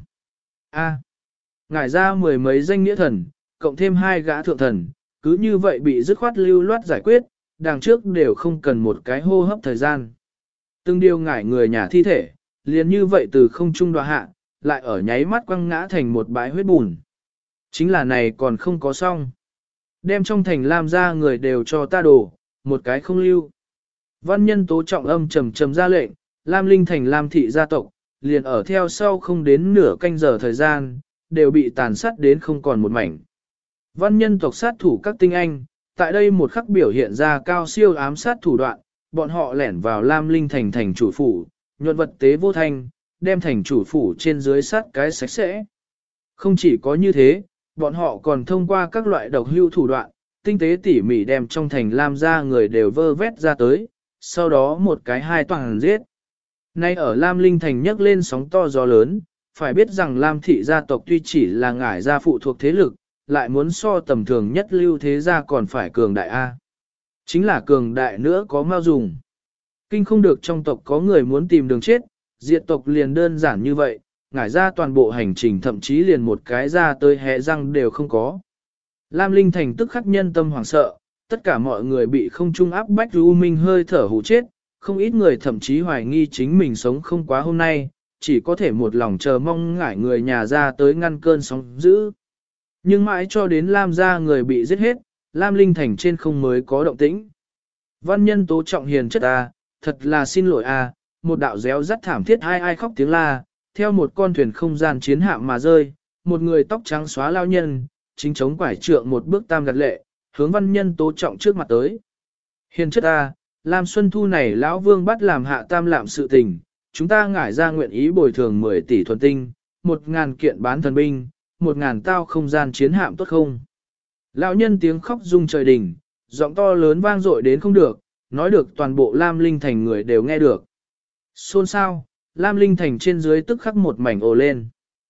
A. Ngải ra 10 mấy danh nghĩa thần, cộng thêm 2 gã thượng thần, cứ như vậy bị dứt khoát lưu loát giải quyết, đằng trước đều không cần một cái hô hấp thời gian. Từng điều ngải người nhà thi thể, liền như vậy từ không trung đọa hạ, lại ở nháy mắt quăng ngã thành một bãi huyết bùn. Chính là này còn không có xong. Đem trong thành Lam ra người đều cho ta đổ, một cái không lưu. Văn nhân tố trọng âm trầm trầm ra lệnh, Lam Linh thành Lam thị gia tộc, liền ở theo sau không đến nửa canh giờ thời gian, đều bị tàn sát đến không còn một mảnh. Văn nhân tộc sát thủ các tinh anh, tại đây một khắc biểu hiện ra cao siêu ám sát thủ đoạn, bọn họ lẻn vào Lam Linh thành thành chủ phủ, nhuận vật tế vô thanh, đem thành chủ phủ trên dưới sát cái sạch sẽ. Không chỉ có như thế, bọn họ còn thông qua các loại độc hưu thủ đoạn, tinh tế tỉ mỉ đem trong thành Lam gia người đều vơ vét ra tới, sau đó một cái hai toàn giết. Nay ở Lam Linh thành nhấc lên sóng to gió lớn, phải biết rằng Lam thị gia tộc tuy chỉ là ngải gia phụ thuộc thế lực, lại muốn so tầm thường nhất lưu thế gia còn phải cường đại A. Chính là cường đại nữa có mau dùng. Kinh không được trong tộc có người muốn tìm đường chết, diệt tộc liền đơn giản như vậy, ngải ra toàn bộ hành trình thậm chí liền một cái ra tới hẹ răng đều không có. Lam Linh thành tức khắc nhân tâm hoảng sợ, tất cả mọi người bị không trung áp bách u minh hơi thở hụ chết, không ít người thậm chí hoài nghi chính mình sống không quá hôm nay, chỉ có thể một lòng chờ mong ngải người nhà ra tới ngăn cơn sóng dữ. Nhưng mãi cho đến Lam gia người bị giết hết, Lam Linh thành trên không mới có động tĩnh. Văn nhân tố trọng hiền chất a, thật là xin lỗi a, một đạo réo rắt thảm thiết ai khóc tiếng la, theo một con thuyền không gian chiến hạm mà rơi, một người tóc trắng xóa lao nhân, chính chống quải trượng một bước tam gật lệ, hướng văn nhân tố trọng trước mặt tới. Hiền chất a, Lam Xuân Thu này lão vương bắt làm hạ tam lạm sự tình, chúng ta ngải ra nguyện ý bồi thường 10 tỷ thuần tinh, 1.000 kiện bán thần binh, 1.000 tao không gian chiến hạm tốt không. Lão nhân tiếng khóc rung trời đỉnh, giọng to lớn vang dội đến không được, nói được toàn bộ Lam Linh thành người đều nghe được. Xôn xao, Lam Linh thành trên dưới tức khắc một mảnh ồ lên.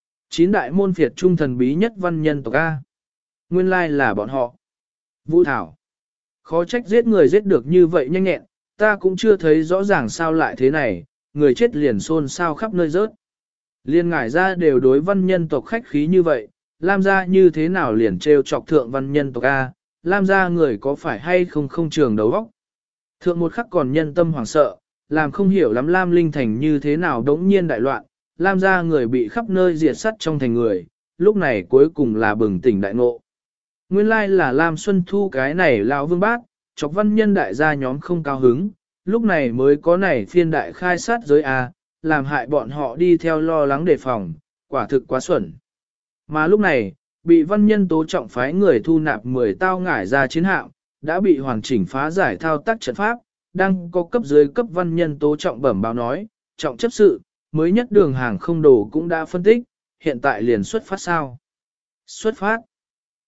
9 đại môn phiệt trung thần bí nhất văn nhân tộc A. Nguyên lai là bọn họ. Vũ Thảo. Khó trách giết người giết được như vậy nhanh nhẹn, ta cũng chưa thấy rõ ràng sao lại thế này, người chết liền xôn xao khắp nơi rớt. Liên ngải ra đều đối văn nhân tộc khách khí như vậy, Lam gia như thế nào liền trêu chọc thượng văn nhân tộc A, Lam gia người có phải hay không trường đầu óc. Thượng một khắc còn nhân tâm hoảng sợ, làm không hiểu lắm Lam Linh thành như thế nào đống nhiên đại loạn, Lam gia người bị khắp nơi diệt sắt trong thành người, lúc này cuối cùng là bừng tỉnh đại ngộ. Nguyên lai là Lam Xuân Thu cái này lão vương bát, chọc văn nhân đại gia nhóm không cao hứng, lúc này mới có này phiên đại khai sát giới A, làm hại bọn họ đi theo lo lắng đề phòng, quả thực quá xuẩn. Mà lúc này, bị văn nhân tố trọng phái người thu nạp 10 tao ngải ra chiến hạm, đã bị hoàn chỉnh phá giải thao tác trận pháp, đang có cấp dưới cấp văn nhân tố trọng bẩm báo nói, trọng chấp sự, mới nhất đường hàng không đồ cũng đã phân tích, hiện tại liền xuất phát sao. Xuất phát.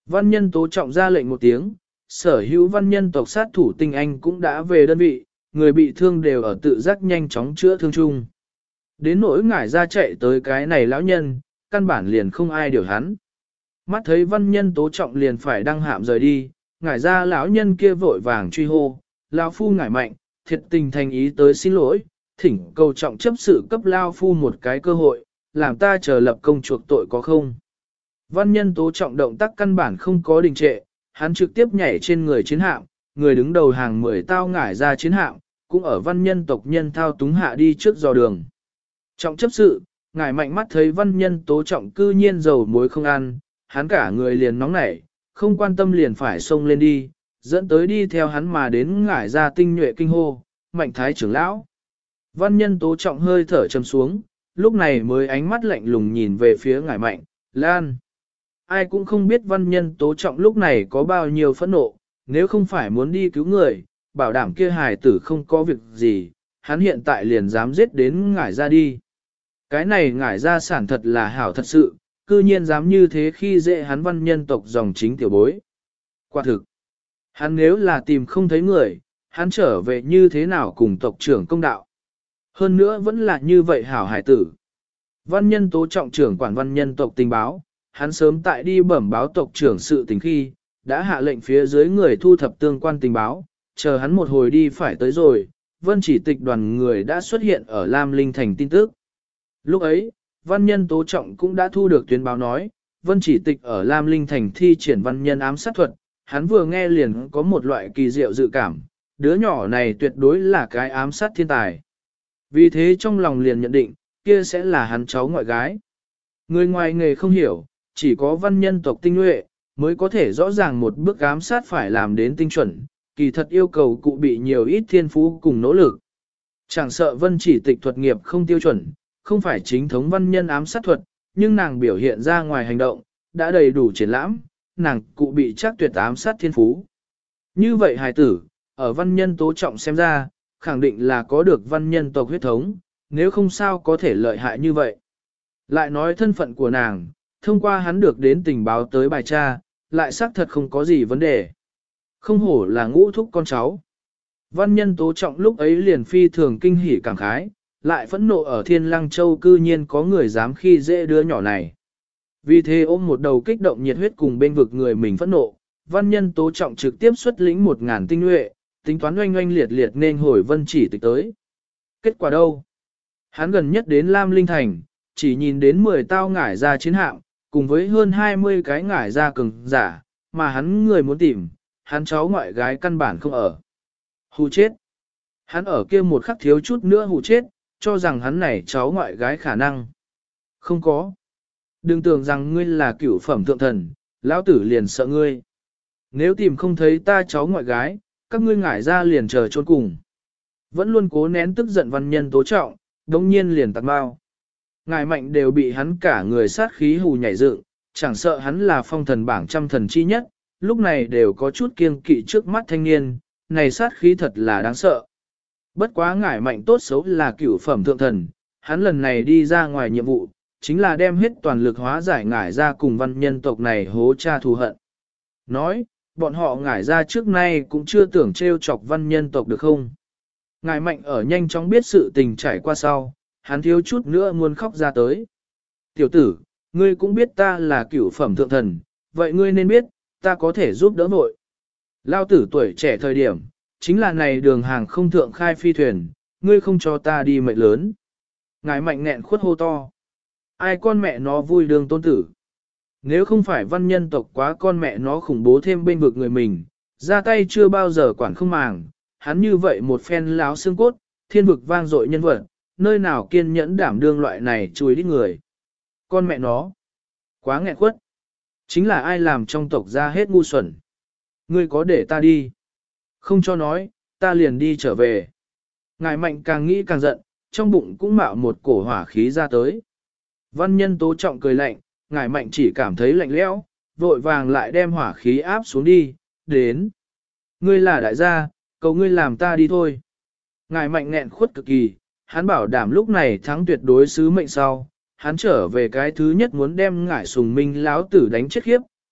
Văn nhân tố trọng ra lệnh một tiếng, sở hữu văn nhân tộc sát thủ tinh anh cũng đã về đơn vị, người bị thương đều ở tự giác nhanh chóng chữa thương chung. Đến nỗi ngải ra chạy tới cái này lão nhân, căn bản liền không ai điều hắn. Mắt thấy văn nhân tố trọng liền phải đăng hạm rời đi, ngải ra lão nhân kia vội vàng truy hô, lão phu ngải mạnh, thiệt tình thành ý tới xin lỗi, thỉnh cầu trọng chấp sự cấp lao phu một cái cơ hội, làm ta chờ lập công chuộc tội có không. Văn nhân tố trọng động tác căn bản không có đình trệ, hắn trực tiếp nhảy trên người chiến hạm, người đứng đầu hàng 10 tao ngải ra chiến hạm, cũng ở văn nhân tộc nhân thao túng hạ đi trước dò đường. Trọng chấp sự, ngải mạnh mắt thấy văn nhân tố trọng cư nhiên dầu muối không ăn, hắn cả người liền nóng nảy, không quan tâm liền phải xông lên đi, dẫn tới đi theo hắn mà đến ngải ra tinh nhuệ kinh hô, mạnh thái trưởng lão. Văn nhân tố trọng hơi thở trầm xuống, lúc này mới ánh mắt lạnh lùng nhìn về phía ngải mạnh, Lan. Ai cũng không biết văn nhân tố trọng lúc này có bao nhiêu phẫn nộ, nếu không phải muốn đi cứu người, bảo đảm kia hài tử không có việc gì, hắn hiện tại liền dám giết đến ngải ra đi. Cái này ngải ra sản thật là hảo thật sự, cư nhiên dám như thế khi dễ hắn văn nhân tộc dòng chính tiểu bối. Quả thực, hắn nếu là tìm không thấy người, hắn trở về như thế nào cùng tộc trưởng công đạo. Hơn nữa vẫn là như vậy hảo hải tử. Văn nhân tố trọng trưởng quản văn nhân tộc tình báo, hắn sớm tại đi bẩm báo tộc trưởng sự tình khi, đã hạ lệnh phía dưới người thu thập tương quan tình báo, chờ hắn một hồi đi phải tới rồi, vân chỉ tịch đoàn người đã xuất hiện ở Lam Linh Thành tin tức. Lúc ấy, văn nhân tố trọng cũng đã thu được tuyên báo nói, vân chỉ tịch ở Lam Linh Thành thi triển văn nhân ám sát thuật, hắn vừa nghe liền có một loại kỳ diệu dự cảm, đứa nhỏ này tuyệt đối là cái ám sát thiên tài. Vì thế trong lòng liền nhận định, kia sẽ là hắn cháu ngoại gái. Người ngoài nghề không hiểu, chỉ có văn nhân tộc tinh nhuệ, mới có thể rõ ràng một bước ám sát phải làm đến tinh chuẩn, kỳ thật yêu cầu cụ bị nhiều ít thiên phú cùng nỗ lực. Chẳng sợ vân chỉ tịch thuật nghiệp không tiêu chuẩn, không phải chính thống văn nhân ám sát thuật, nhưng nàng biểu hiện ra ngoài hành động, đã đầy đủ triển lãm, nàng cụ bị chắc tuyệt ám sát thiên phú. Như vậy hài tử, ở văn nhân tố trọng xem ra, khẳng định là có được văn nhân tộc huyết thống, nếu không sao có thể lợi hại như vậy. Lại nói thân phận của nàng, thông qua hắn được đến tình báo tới bài tra, lại xác thật không có gì vấn đề. Không hổ là ngũ thúc con cháu. Văn nhân tố trọng lúc ấy liền phi thường kinh hỉ cảm khái, lại phẫn nộ ở Thiên Lăng Châu cư nhiên có người dám khi dễ đứa nhỏ này. Vì thế ôm một đầu kích động nhiệt huyết cùng bên vực người mình phẫn nộ, văn nhân tố trọng trực tiếp xuất lĩnh 1000 tinh nhuệ, tính toán oanh oanh liệt liệt nên hồi vân chỉ tịch tới. Kết quả đâu? Hắn gần nhất đến Lam Linh Thành, chỉ nhìn đến 10 tao ngải ra chiến hạm, cùng với hơn 20 cái ngải ra cường giả, mà hắn người muốn tìm, hắn cháu ngoại gái căn bản không ở. Hù chết. Hắn ở kia một khắc thiếu chút nữa hù chết, cho rằng hắn này cháu ngoại gái khả năng. Không có. Đừng tưởng rằng ngươi là cửu phẩm thượng thần, lão tử liền sợ ngươi. Nếu tìm không thấy ta cháu ngoại gái, các ngươi ngải ra liền chờ chôn cùng. Vẫn luôn cố nén tức giận văn nhân tố trọng, đống nhiên liền tạt bao. Ngài mạnh đều bị hắn cả người sát khí hù nhảy dựng, chẳng sợ hắn là phong thần bảng trăm thần chi nhất, lúc này đều có chút kiêng kỵ trước mắt thanh niên, này sát khí thật là đáng sợ. Bất quá ngải mạnh tốt xấu là cửu phẩm thượng thần, hắn lần này đi ra ngoài nhiệm vụ, chính là đem hết toàn lực hóa giải ngải ra cùng văn nhân tộc này hố cha thù hận. Nói, bọn họ ngải ra trước nay cũng chưa tưởng trêu chọc văn nhân tộc được không. Ngải mạnh ở nhanh chóng biết sự tình trải qua sau, hắn thiếu chút nữa muốn khóc ra tới. Tiểu tử, ngươi cũng biết ta là cửu phẩm thượng thần, vậy ngươi nên biết, ta có thể giúp đỡ vội. Lao tử tuổi trẻ thời điểm, chính là này đường hàng không thượng khai phi thuyền, ngươi không cho ta đi mệnh lớn. Ngải mạnh nghẹn khuất hô to. Ai con mẹ nó vui đường tôn tử. Nếu không phải văn nhân tộc quá con mẹ nó khủng bố thêm bên vực người mình, ra tay chưa bao giờ quản không màng, hắn như vậy một phen láo xương cốt, thiên vực vang dội nhân vật, nơi nào kiên nhẫn đảm đương loại này chui đít người. Con mẹ nó, quá nghẹn khuất. Chính là ai làm trong tộc ra hết ngu xuẩn. Ngươi có để ta đi. Không cho nói, ta liền đi trở về. Ngài mạnh càng nghĩ càng giận, trong bụng cũng mạo một cổ hỏa khí ra tới. Văn nhân tố trọng cười lạnh, ngài mạnh chỉ cảm thấy lạnh lẽo, vội vàng lại đem hỏa khí áp xuống đi, đến. Ngươi là đại gia, cầu ngươi làm ta đi thôi. Ngài mạnh nghẹn khuất cực kỳ, hắn bảo đảm lúc này thắng tuyệt đối sứ mệnh sau, hắn trở về cái thứ nhất muốn đem ngải sùng minh láo tử đánh chết khiếp,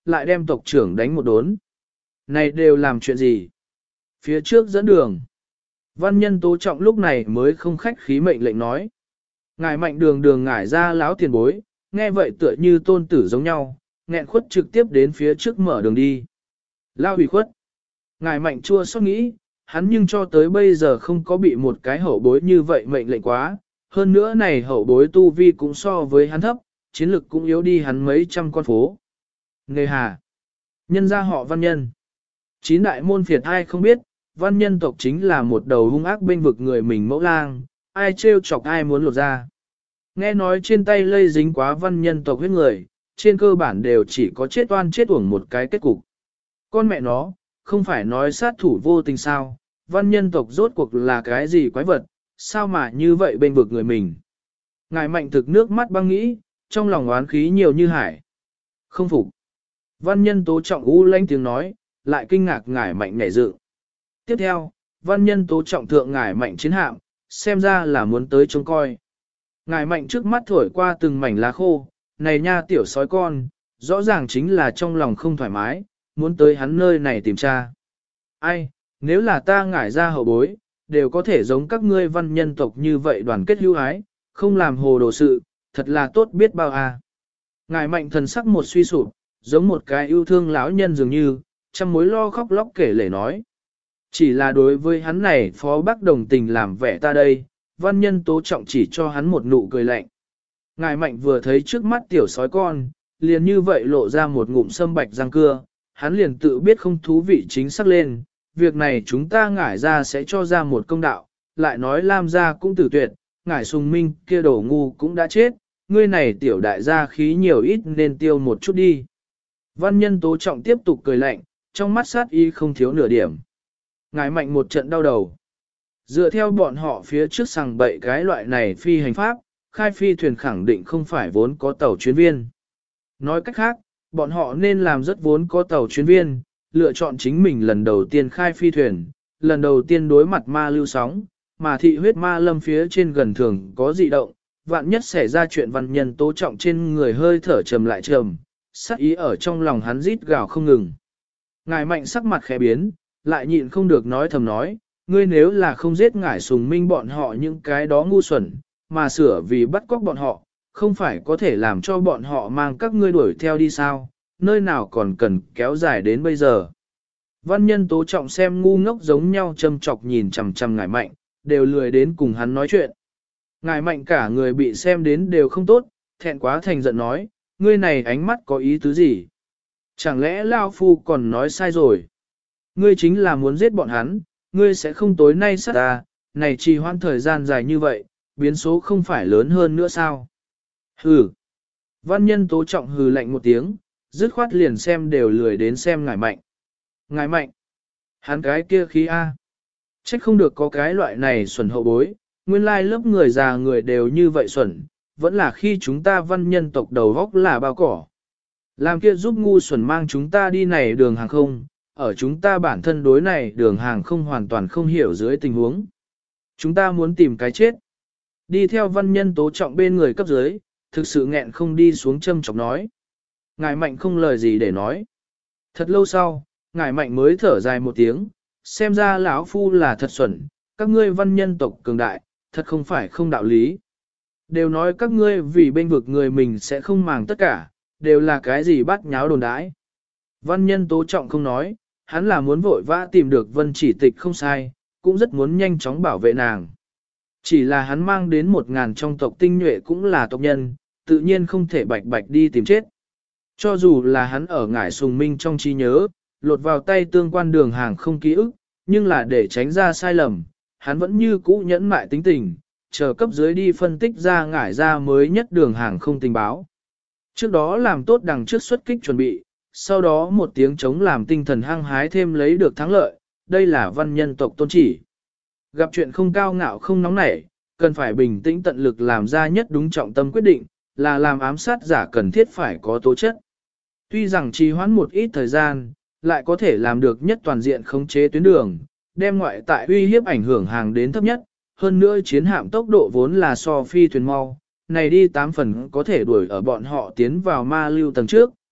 lại đem tộc trưởng đánh một đốn. Này đều làm chuyện gì? Phía trước dẫn đường. Văn nhân Tố Trọng lúc này mới không khách khí mệnh lệnh nói. Ngài Mạnh đường đường ngải ra láo tiền bối, nghe vậy tựa như tôn tử giống nhau, nghẹn khuất trực tiếp đến phía trước mở đường đi. Lao hủy khuất. Ngài Mạnh chua xót nghĩ, hắn nhưng cho tới bây giờ không có bị một cái hậu bối như vậy mệnh lệnh quá, hơn nữa này hậu bối tu vi cũng so với hắn thấp, chiến lực cũng yếu đi hắn mấy trăm con phố. Nghề hà. Nhân gia họ văn nhân. Chín đại môn phiệt ai không biết, văn nhân tộc chính là một đầu hung ác bên vực người mình mẫu lang, ai trêu chọc ai muốn lột ra. Nghe nói trên tay lây dính quá văn nhân tộc huyết người, trên cơ bản đều chỉ có chết oan chết uổng một cái kết cục. Con mẹ nó, không phải nói sát thủ vô tình sao, văn nhân tộc rốt cuộc là cái gì quái vật, sao mà như vậy bên vực người mình. Ngài Mạnh thực nước mắt băng nghĩ, trong lòng oán khí nhiều như hải. Không phục. Văn nhân Tố Trọng u lanh tiếng nói, lại kinh ngạc ngài Mạnh nhảy dựng. Tiếp theo, văn nhân Tố Trọng thượng ngài Mạnh chiến hạm, xem ra là muốn tới trông coi. Ngài Mạnh trước mắt thổi qua từng mảnh lá khô, này nha tiểu sói con, rõ ràng chính là trong lòng không thoải mái, muốn tới hắn nơi này tìm tra. Ai, nếu là ta ngải ra hậu bối, đều có thể giống các ngươi văn nhân tộc như vậy đoàn kết hữu ái, không làm hồ đồ sự, thật là tốt biết bao à. Ngài Mạnh thần sắc một suy sụp, giống một cái yêu thương lão nhân dường như, trăm mối lo khóc lóc kể lể nói. Chỉ là đối với hắn này phó bác đồng tình làm vẻ ta đây, văn nhân Tố Trọng chỉ cho hắn một nụ cười lạnh. Ngài Mạnh vừa thấy trước mắt tiểu sói con, liền như vậy lộ ra một ngụm sâm bạch răng cưa, hắn liền tự biết không thú vị chính xác lên, việc này chúng ta ngải ra sẽ cho ra một công đạo, lại nói Lam gia cũng tử tuyệt, ngải Sùng Minh kia đổ ngu cũng đã chết, ngươi này tiểu đại gia khí nhiều ít nên tiêu một chút đi. Văn nhân Tố Trọng tiếp tục cười lạnh, trong mắt sát y không thiếu nửa điểm. Ngài Mạnh một trận đau đầu. Dựa theo bọn họ phía trước sằng bậy cái loại này phi hành pháp, khai phi thuyền khẳng định không phải vốn có tàu chuyến viên. Nói cách khác, bọn họ nên làm rất vốn có tàu chuyến viên, lựa chọn chính mình lần đầu tiên khai phi thuyền, lần đầu tiên đối mặt ma lưu sóng, mà thị huyết ma lâm phía trên gần thường có dị động, vạn nhất xảy ra chuyện văn nhân Tố Trọng trên người hơi thở trầm lại trầm, sát ý ở trong lòng hắn rít gào không ngừng. Ngài Mạnh sắc mặt khẽ biến, lại nhịn không được nói thầm nói, ngươi nếu là không giết ngải Sùng Minh bọn họ những cái đó ngu xuẩn, mà sửa vì bắt cóc bọn họ, không phải có thể làm cho bọn họ mang các ngươi đuổi theo đi sao, nơi nào còn cần kéo dài đến bây giờ. Văn nhân Tố Trọng xem ngu ngốc giống nhau châm chọc nhìn chằm chằm ngài Mạnh, đều lười đến cùng hắn nói chuyện. Ngài Mạnh cả người bị xem đến đều không tốt, thẹn quá thành giận nói, ngươi này ánh mắt có ý tứ gì? Chẳng lẽ Lao Phu còn nói sai rồi? Ngươi chính là muốn giết bọn hắn, ngươi sẽ không tối nay sát ta, này trì hoãn thời gian dài như vậy, biến số không phải lớn hơn nữa sao? Hừ. Văn nhân Tố Trọng hừ lạnh một tiếng, dứt khoát liền xem đều lười đến xem ngài Mạnh. Ngài Mạnh. Hắn cái kia khí A. Trách không được có cái loại này xuẩn hậu bối, nguyên lai lớp người già người đều như vậy xuẩn, vẫn là khi chúng ta văn nhân tộc đầu góc là bao cỏ. Làm kia giúp ngu xuẩn mang chúng ta đi này đường hàng không, ở chúng ta bản thân đối này đường hàng không hoàn toàn không hiểu dưới tình huống. Chúng ta muốn tìm cái chết. Đi theo văn nhân Tố Trọng bên người cấp dưới, thực sự nghẹn không đi xuống châm chọc nói. Ngài Mạnh không lời gì để nói. Thật lâu sau, ngài Mạnh mới thở dài một tiếng, xem ra lão phu là thật xuẩn, các ngươi văn nhân tộc cường đại, thật không phải không đạo lý. Đều nói các ngươi vì bên vực người mình sẽ không màng tất cả, đều là cái gì bắt nháo đồn đãi. Văn nhân Tố Trọng không nói, hắn là muốn vội vã tìm được Vân Chỉ Tịch không sai, cũng rất muốn nhanh chóng bảo vệ nàng. Chỉ là hắn mang đến 1000 trong tộc tinh nhuệ cũng là tộc nhân, tự nhiên không thể bạch bạch đi tìm chết. Cho dù là hắn ở ngải Sùng Minh trong trí nhớ, lột vào tay tương quan đường hàng không ký ức, nhưng là để tránh ra sai lầm, hắn vẫn như cũ nhẫn mại tính tình, chờ cấp dưới đi phân tích ra ngải ra mới nhất đường hàng không tình báo. Trước đó làm tốt đằng trước xuất kích chuẩn bị, sau đó một tiếng chống làm tinh thần hăng hái thêm lấy được thắng lợi, đây là văn nhân tộc tôn chỉ. Gặp chuyện không cao ngạo không nóng nảy, cần phải bình tĩnh tận lực làm ra nhất đúng trọng tâm quyết định, là làm ám sát giả cần thiết phải có tố chất. Tuy rằng trì hoãn một ít thời gian, lại có thể làm được nhất toàn diện khống chế tuyến đường, đem ngoại tại uy hiếp ảnh hưởng hàng đến thấp nhất, hơn nữa chiến hạm tốc độ vốn là so phi thuyền mau, này đi 8 phần có thể đuổi ở bọn họ tiến vào ma lưu tầng trước,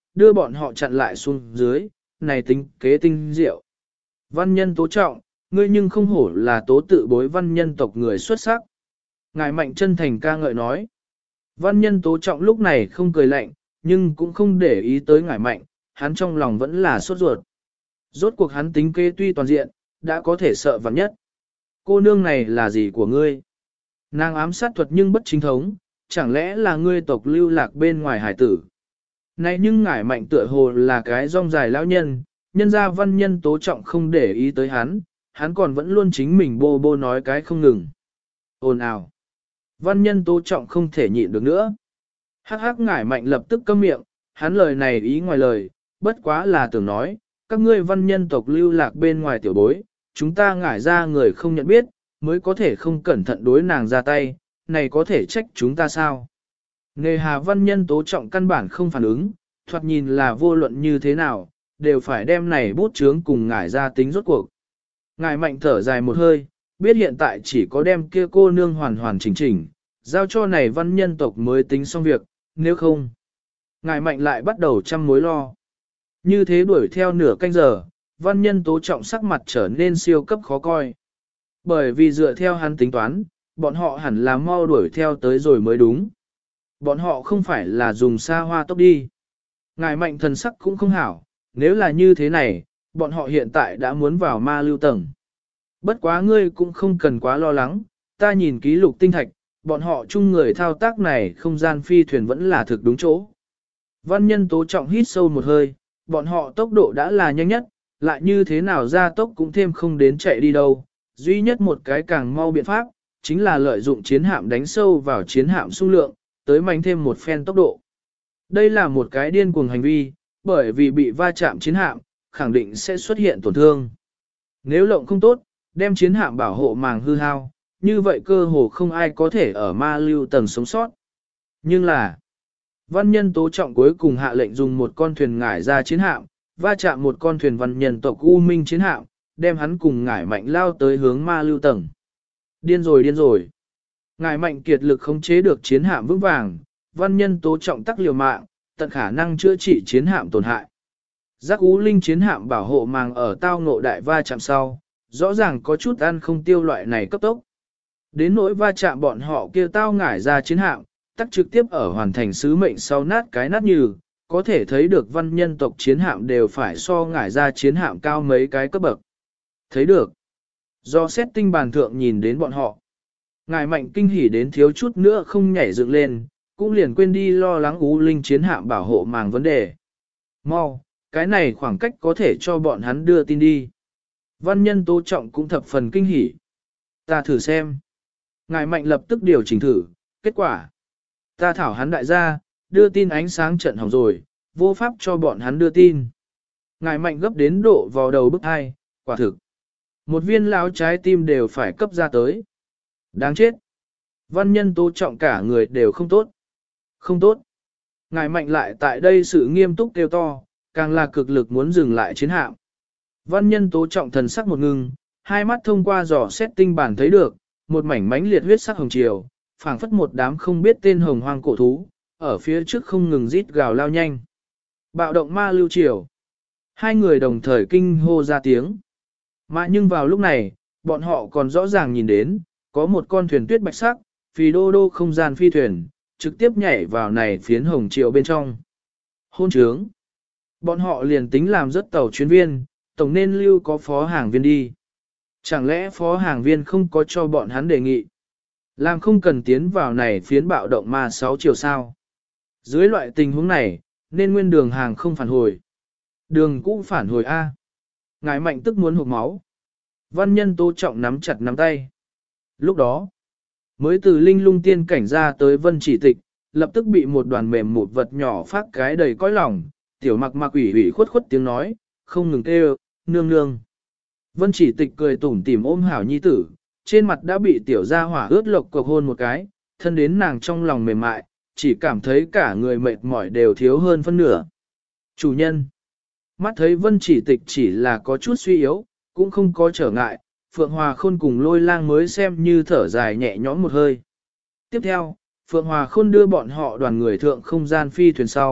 đưa bọn họ chặn lại xuống dưới, này tính kế tinh diệu. Văn nhân Tố Trọng, ngươi nhưng không hổ là tố tự bối văn nhân tộc người xuất sắc. Ngài Mạnh chân thành ca ngợi nói. Văn nhân Tố Trọng lúc này không cười lạnh, nhưng cũng không để ý tới Ngài Mạnh, hắn trong lòng vẫn là sốt ruột. Rốt cuộc hắn tính kế tuy toàn diện, đã có thể sợ vạn nhất. Cô nương này là gì của ngươi? Nàng ám sát thuật nhưng bất chính thống, chẳng lẽ là ngươi tộc lưu lạc bên ngoài hải tử? Này nhưng Ngải Mạnh tựa hồ là cái rong dài lão nhân, nhân ra văn nhân Tố Trọng không để ý tới hắn còn vẫn luôn chính mình bô bô nói cái không ngừng. Ồn ào. Văn nhân Tố Trọng không thể nhịn được nữa. Hắc hắc Ngải Mạnh lập tức câm miệng, hắn lời này ý ngoài lời, bất quá là tưởng nói, các ngươi văn nhân tộc lưu lạc bên ngoài tiểu bối, chúng ta Ngải ra người không nhận biết, mới có thể không cẩn thận đối nàng ra tay, này có thể trách chúng ta sao? Nề hà văn nhân Tố Trọng căn bản không phản ứng, thoạt nhìn là vô luận như thế nào, đều phải đem này bút chướng cùng Ngải ra tính rốt cuộc. Ngải Mạnh thở dài một hơi, biết hiện tại chỉ có đem kia cô nương hoàn hoàn chỉnh chỉnh, giao cho này văn nhân tộc mới tính xong việc, nếu không. Ngải Mạnh lại bắt đầu trăm mối lo. Như thế đuổi theo nửa canh giờ, văn nhân Tố Trọng sắc mặt trở nên siêu cấp khó coi. Bởi vì dựa theo hắn tính toán, bọn họ hẳn là mau đuổi theo tới rồi mới đúng. Bọn họ không phải là dùng xa hoa tốc đi. Ngài Mạnh thần sắc cũng không hảo, nếu là như thế này, bọn họ hiện tại đã muốn vào ma lưu tầng. Bất quá ngươi cũng không cần quá lo lắng, ta nhìn ký lục tinh thạch, bọn họ chung người thao tác này không gian phi thuyền vẫn là thực đúng chỗ. Văn nhân Tố Trọng hít sâu một hơi, bọn họ tốc độ đã là nhanh nhất, lại như thế nào ra tốc cũng thêm không đến chạy đi đâu. Duy nhất một cái càng mau biện pháp, chính là lợi dụng chiến hạm đánh sâu vào chiến hạm xung lượng, tới mạnh thêm một phen tốc độ. Đây là một cái điên cuồng hành vi, bởi vì bị va chạm chiến hạm, khẳng định sẽ xuất hiện tổn thương. Nếu lộng không tốt, đem chiến hạm bảo hộ màng hư hao, như vậy cơ hồ không ai có thể ở ma lưu tầng sống sót. Nhưng là, văn nhân Tố Trọng cuối cùng hạ lệnh dùng một con thuyền ngải ra chiến hạm, va chạm một con thuyền văn nhân tộc U Minh chiến hạm, đem hắn cùng Ngải Mạnh lao tới hướng ma lưu tầng. Điên rồi điên rồi. Ngải Mạnh kiệt lực khống chế được chiến hạm vững vàng, văn nhân Tố Trọng tắc liều mạng, tận khả năng chữa trị chiến hạm tổn hại. Giác Ú Linh chiến hạm bảo hộ màng ở tao ngộ đại va chạm sau, rõ ràng có chút ăn không tiêu loại này cấp tốc. Đến nỗi va chạm bọn họ kia tao ngải ra chiến hạm, tắc trực tiếp ở hoàn thành sứ mệnh sau nát cái nát như, có thể thấy được văn nhân tộc chiến hạm đều phải so ngải ra chiến hạm cao mấy cái cấp bậc. Thấy được. Do xét tinh bàn thượng nhìn đến bọn họ. Ngài Mạnh kinh hỉ đến thiếu chút nữa không nhảy dựng lên, cũng liền quên đi lo lắng Ú Linh chiến hạm bảo hộ màng vấn đề. Mau, cái này khoảng cách có thể cho bọn hắn đưa tin đi. Văn nhân Tố Trọng cũng thập phần kinh hỉ. Ta thử xem. Ngài Mạnh lập tức điều chỉnh thử, kết quả. Ta thảo hắn đại gia, đưa tin ánh sáng trận hỏng rồi, vô pháp cho bọn hắn đưa tin. Ngài Mạnh gấp đến độ vào đầu bức hai, quả thực. Một viên lão trái tim đều phải cấp ra tới. Đáng chết. Văn nhân Tố Trọng cả người đều không tốt. Không tốt. Ngài Mạnh lại tại đây sự nghiêm túc kêu to, càng là cực lực muốn dừng lại chiến hạm. Văn nhân Tố Trọng thần sắc một ngưng, hai mắt thông qua dò xét tinh bản thấy được, một mảnh mánh liệt huyết sắc hồng chiều, phảng phất một đám không biết tên hồng hoang cổ thú, ở phía trước không ngừng rít gào lao nhanh. Bạo động ma lưu chiều. Hai người đồng thời kinh hô ra tiếng. Mà nhưng vào lúc này, bọn họ còn rõ ràng nhìn đến, có một con thuyền tuyết bạch sắc, phì đô đô không gian phi thuyền, trực tiếp nhảy vào này phiến hồng chiều bên trong. Hôn trướng. Bọn họ liền tính làm rất tàu chuyến viên, tổng nên lưu có phó hàng viên đi. Chẳng lẽ phó hàng viên không có cho bọn hắn đề nghị? Làm không cần tiến vào này phiến bạo động ma 6 chiều sao? Dưới loại tình huống này, nên nguyên đường hàng không phản hồi. Đường cũ phản hồi A. Ngài Mạnh tức muốn hụt máu. Văn nhân Tố Trọng nắm chặt nắm tay. Lúc đó, mới từ linh lung tiên cảnh ra tới Vân Chỉ Tịch, lập tức bị một đoàn mềm một vật nhỏ phát cái đầy cõi lòng, tiểu mặc mặc ủy ủy khuất khuất tiếng nói, không ngừng kêu, nương nương. Vân Chỉ Tịch cười tủm tỉm ôm hảo nhi tử, trên mặt đã bị tiểu gia hỏa ướt lộc cộc hôn một cái, thân đến nàng trong lòng mềm mại, chỉ cảm thấy cả người mệt mỏi đều thiếu hơn phân nửa. Chủ nhân, mắt thấy Vân Chỉ Tịch chỉ là có chút suy yếu, cũng không có trở ngại, Phượng Hòa Khôn cùng Lôi Lang mới xem như thở dài nhẹ nhõm một hơi. Tiếp theo, Phượng Hòa Khôn đưa bọn họ đoàn người thượng không gian phi thuyền sau,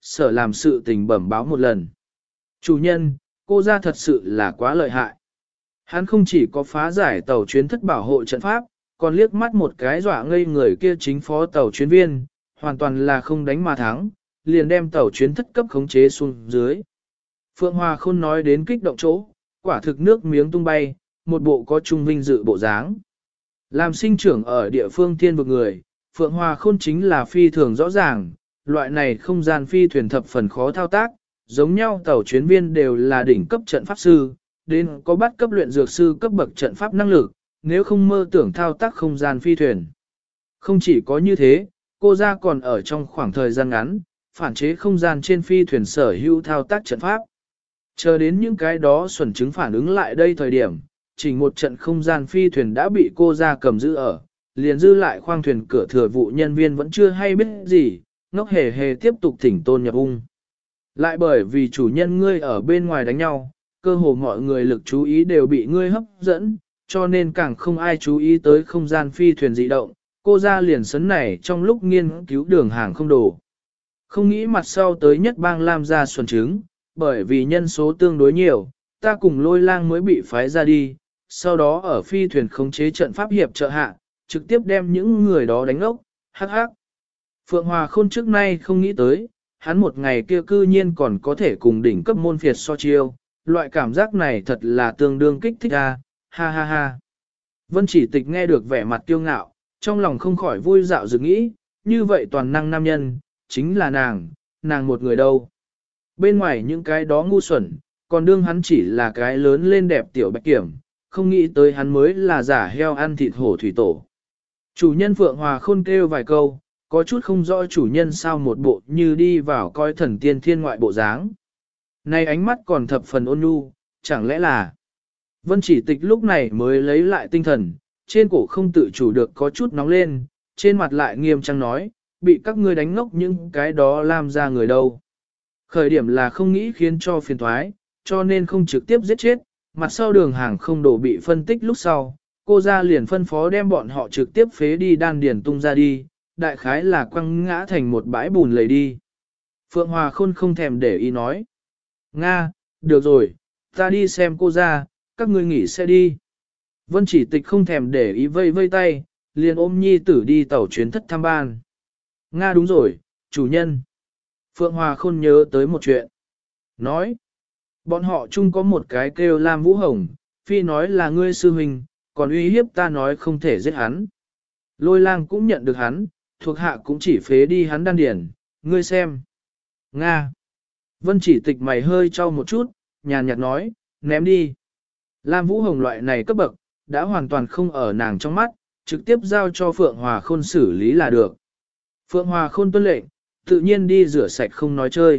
sở làm sự tình bẩm báo một lần. Chủ nhân, cô ra thật sự là quá lợi hại. Hắn không chỉ có phá giải tàu chuyến thất bảo hộ trận pháp, còn liếc mắt một cái dọa ngây người kia chính phó tàu chuyến viên, hoàn toàn là không đánh mà thắng, liền đem tàu chuyến thất cấp khống chế xuống dưới. Phượng Hòa Khôn nói đến kích động chỗ, quả thực nước miếng tung bay, một bộ có trung vinh dự bộ dáng. Làm sinh trưởng ở địa phương thiên vực người, Phượng Hòa Khôn chính là phi thường rõ ràng, loại này không gian phi thuyền thập phần khó thao tác, giống nhau tàu chuyến viên đều là đỉnh cấp trận pháp sư, đến có bắt cấp luyện dược sư cấp bậc trận pháp năng lực, nếu không mơ tưởng thao tác không gian phi thuyền. Không chỉ có như thế, cô ra còn ở trong khoảng thời gian ngắn, phản chế không gian trên phi thuyền sở hữu thao tác trận pháp. Chờ đến những cái đó xuẩn chứng phản ứng lại đây thời điểm, chỉ một trận không gian phi thuyền đã bị cô ra cầm giữ ở, liền dư lại khoang thuyền cửa thừa vụ nhân viên vẫn chưa hay biết gì, ngốc hề hề tiếp tục thỉnh tôn nhập ung. Lại bởi vì chủ nhân ngươi ở bên ngoài đánh nhau, cơ hồ mọi người lực chú ý đều bị ngươi hấp dẫn, cho nên càng không ai chú ý tới không gian phi thuyền dị động, cô ra liền sấn này trong lúc nghiên cứu đường hàng không đổ. Không nghĩ mặt sau tới nhất bang Lam gia xuẩn trứng, bởi vì nhân số tương đối nhiều, ta cùng Lôi Lang mới bị phái ra đi, sau đó ở phi thuyền khống chế trận pháp hiệp trợ hạ, trực tiếp đem những người đó đánh ốc, hắc hắc. Phượng Hòa Khôn trước nay không nghĩ tới, hắn một ngày kia cư nhiên còn có thể cùng đỉnh cấp môn phiệt so chiêu, loại cảm giác này thật là tương đương kích thích ha ha ha. Vân Chỉ Tịch nghe được vẻ mặt kiêu ngạo, trong lòng không khỏi vui dạo dự nghĩ, như vậy toàn năng nam nhân, chính là nàng một người đâu. Bên ngoài những cái đó ngu xuẩn, còn đương hắn chỉ là cái lớn lên đẹp tiểu bạch kiểm, không nghĩ tới hắn mới là giả heo ăn thịt hổ thủy tổ. Chủ nhân Phượng Hòa Khôn kêu vài câu, có chút không rõ chủ nhân sao một bộ như đi vào coi thần tiên thiên ngoại bộ dáng. Này ánh mắt còn thập phần ôn nhu, chẳng lẽ là... Vân Chỉ Tịch lúc này mới lấy lại tinh thần, trên cổ không tự chủ được có chút nóng lên, trên mặt lại nghiêm trang nói, bị các ngươi đánh ngốc những cái đó làm ra người đâu. Khởi điểm là không nghĩ khiến cho phiền thoái, cho nên không trực tiếp giết chết, mặt sau đường hàng không đổ bị phân tích lúc sau, cô ra liền phân phó đem bọn họ trực tiếp phế đi đan điền tung ra đi, đại khái là quăng ngã thành một bãi bùn lầy đi. Phượng Hòa Khôn không thèm để ý nói. Nga, được rồi, ta đi xem cô ra, các ngươi nghỉ xe đi. Vân Chỉ Tịch không thèm để ý vây vây tay, liền ôm nhi tử đi tàu chuyến thất thăm ban. Nga đúng rồi, chủ nhân. Phượng Hòa Khôn nhớ tới một chuyện. Nói, bọn họ chung có một cái kêu Lam Vũ Hồng, phi nói là ngươi sư huynh, còn uy hiếp ta nói không thể giết hắn. Lôi Lang cũng nhận được hắn, thuộc hạ cũng chỉ phế đi hắn đan điển, ngươi xem. Nga. Vân Chỉ Tịch mày hơi trao một chút, nhàn nhạt nói, ném đi. Lam Vũ Hồng loại này cấp bậc, đã hoàn toàn không ở nàng trong mắt, trực tiếp giao cho Phượng Hòa Khôn xử lý là được. Phượng Hòa Khôn tuân lệnh, tự nhiên đi rửa sạch không nói chơi.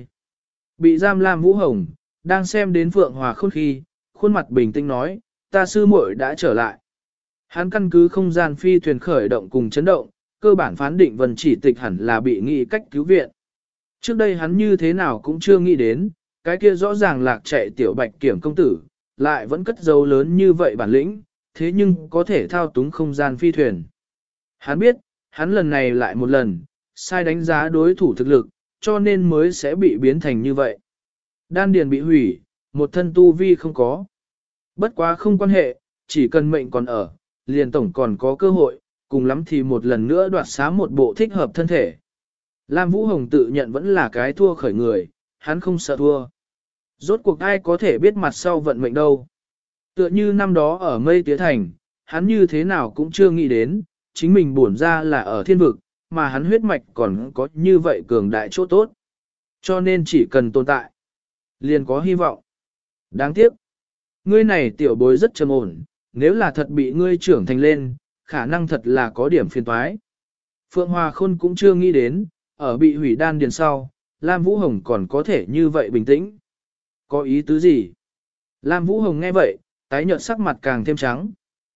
Bị giam Lam Vũ Hồng, đang xem đến Phượng Hòa Khôn khi, khuôn mặt bình tĩnh nói, ta sư muội đã trở lại. Hắn căn cứ không gian phi thuyền khởi động cùng chấn động, cơ bản phán định Vân Chỉ Tịch hẳn là bị nghĩ cách cứu viện. Trước đây hắn như thế nào cũng chưa nghĩ đến, cái kia rõ ràng lạc chạy tiểu bạch kiểm công tử, lại vẫn cất dấu lớn như vậy bản lĩnh, thế nhưng có thể thao túng không gian phi thuyền. Hắn biết, hắn lần này lại một lần, sai đánh giá đối thủ thực lực, cho nên mới sẽ bị biến thành như vậy. Đan điền bị hủy, một thân tu vi không có. Bất quá không quan hệ, chỉ cần mệnh còn ở, liền tổng còn có cơ hội, cùng lắm thì một lần nữa đoạt xá một bộ thích hợp thân thể. Lam Vũ Hồng tự nhận vẫn là cái thua khởi người, hắn không sợ thua. Rốt cuộc ai có thể biết mặt sau vận mệnh đâu. Tựa như năm đó ở Mây Tía Thành, hắn như thế nào cũng chưa nghĩ đến, chính mình bổn ra là ở thiên vực, mà hắn huyết mạch còn có như vậy cường đại chỗ tốt. Cho nên chỉ cần tồn tại, liền có hy vọng. Đáng tiếc, ngươi này tiểu bối rất trầm ổn, nếu là thật bị ngươi trưởng thành lên, khả năng thật là có điểm phiền toái. Phượng Hòa Khôn cũng chưa nghĩ đến, ở bị hủy đan điền sau, Lam Vũ Hồng còn có thể như vậy bình tĩnh. Có ý tứ gì? Lam Vũ Hồng nghe vậy, tái nhợt sắc mặt càng thêm trắng.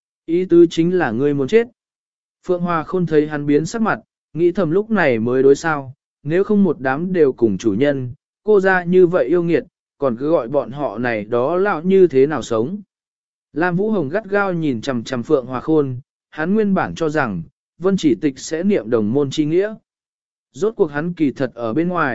Ý tứ chính là ngươi muốn chết. Phượng Hòa Khôn thấy hắn biến sắc mặt, nghĩ thầm lúc này mới đối sao, nếu không một đám đều cùng chủ nhân, cô ra như vậy yêu nghiệt, còn cứ gọi bọn họ này đó lão như thế nào sống. Lam Vũ Hồng gắt gao nhìn chằm chằm Phượng Hòa Khôn, hắn nguyên bản cho rằng, Vân Chỉ Tịch sẽ niệm đồng môn chi nghĩa. Rốt cuộc hắn kỳ thật ở bên ngoài,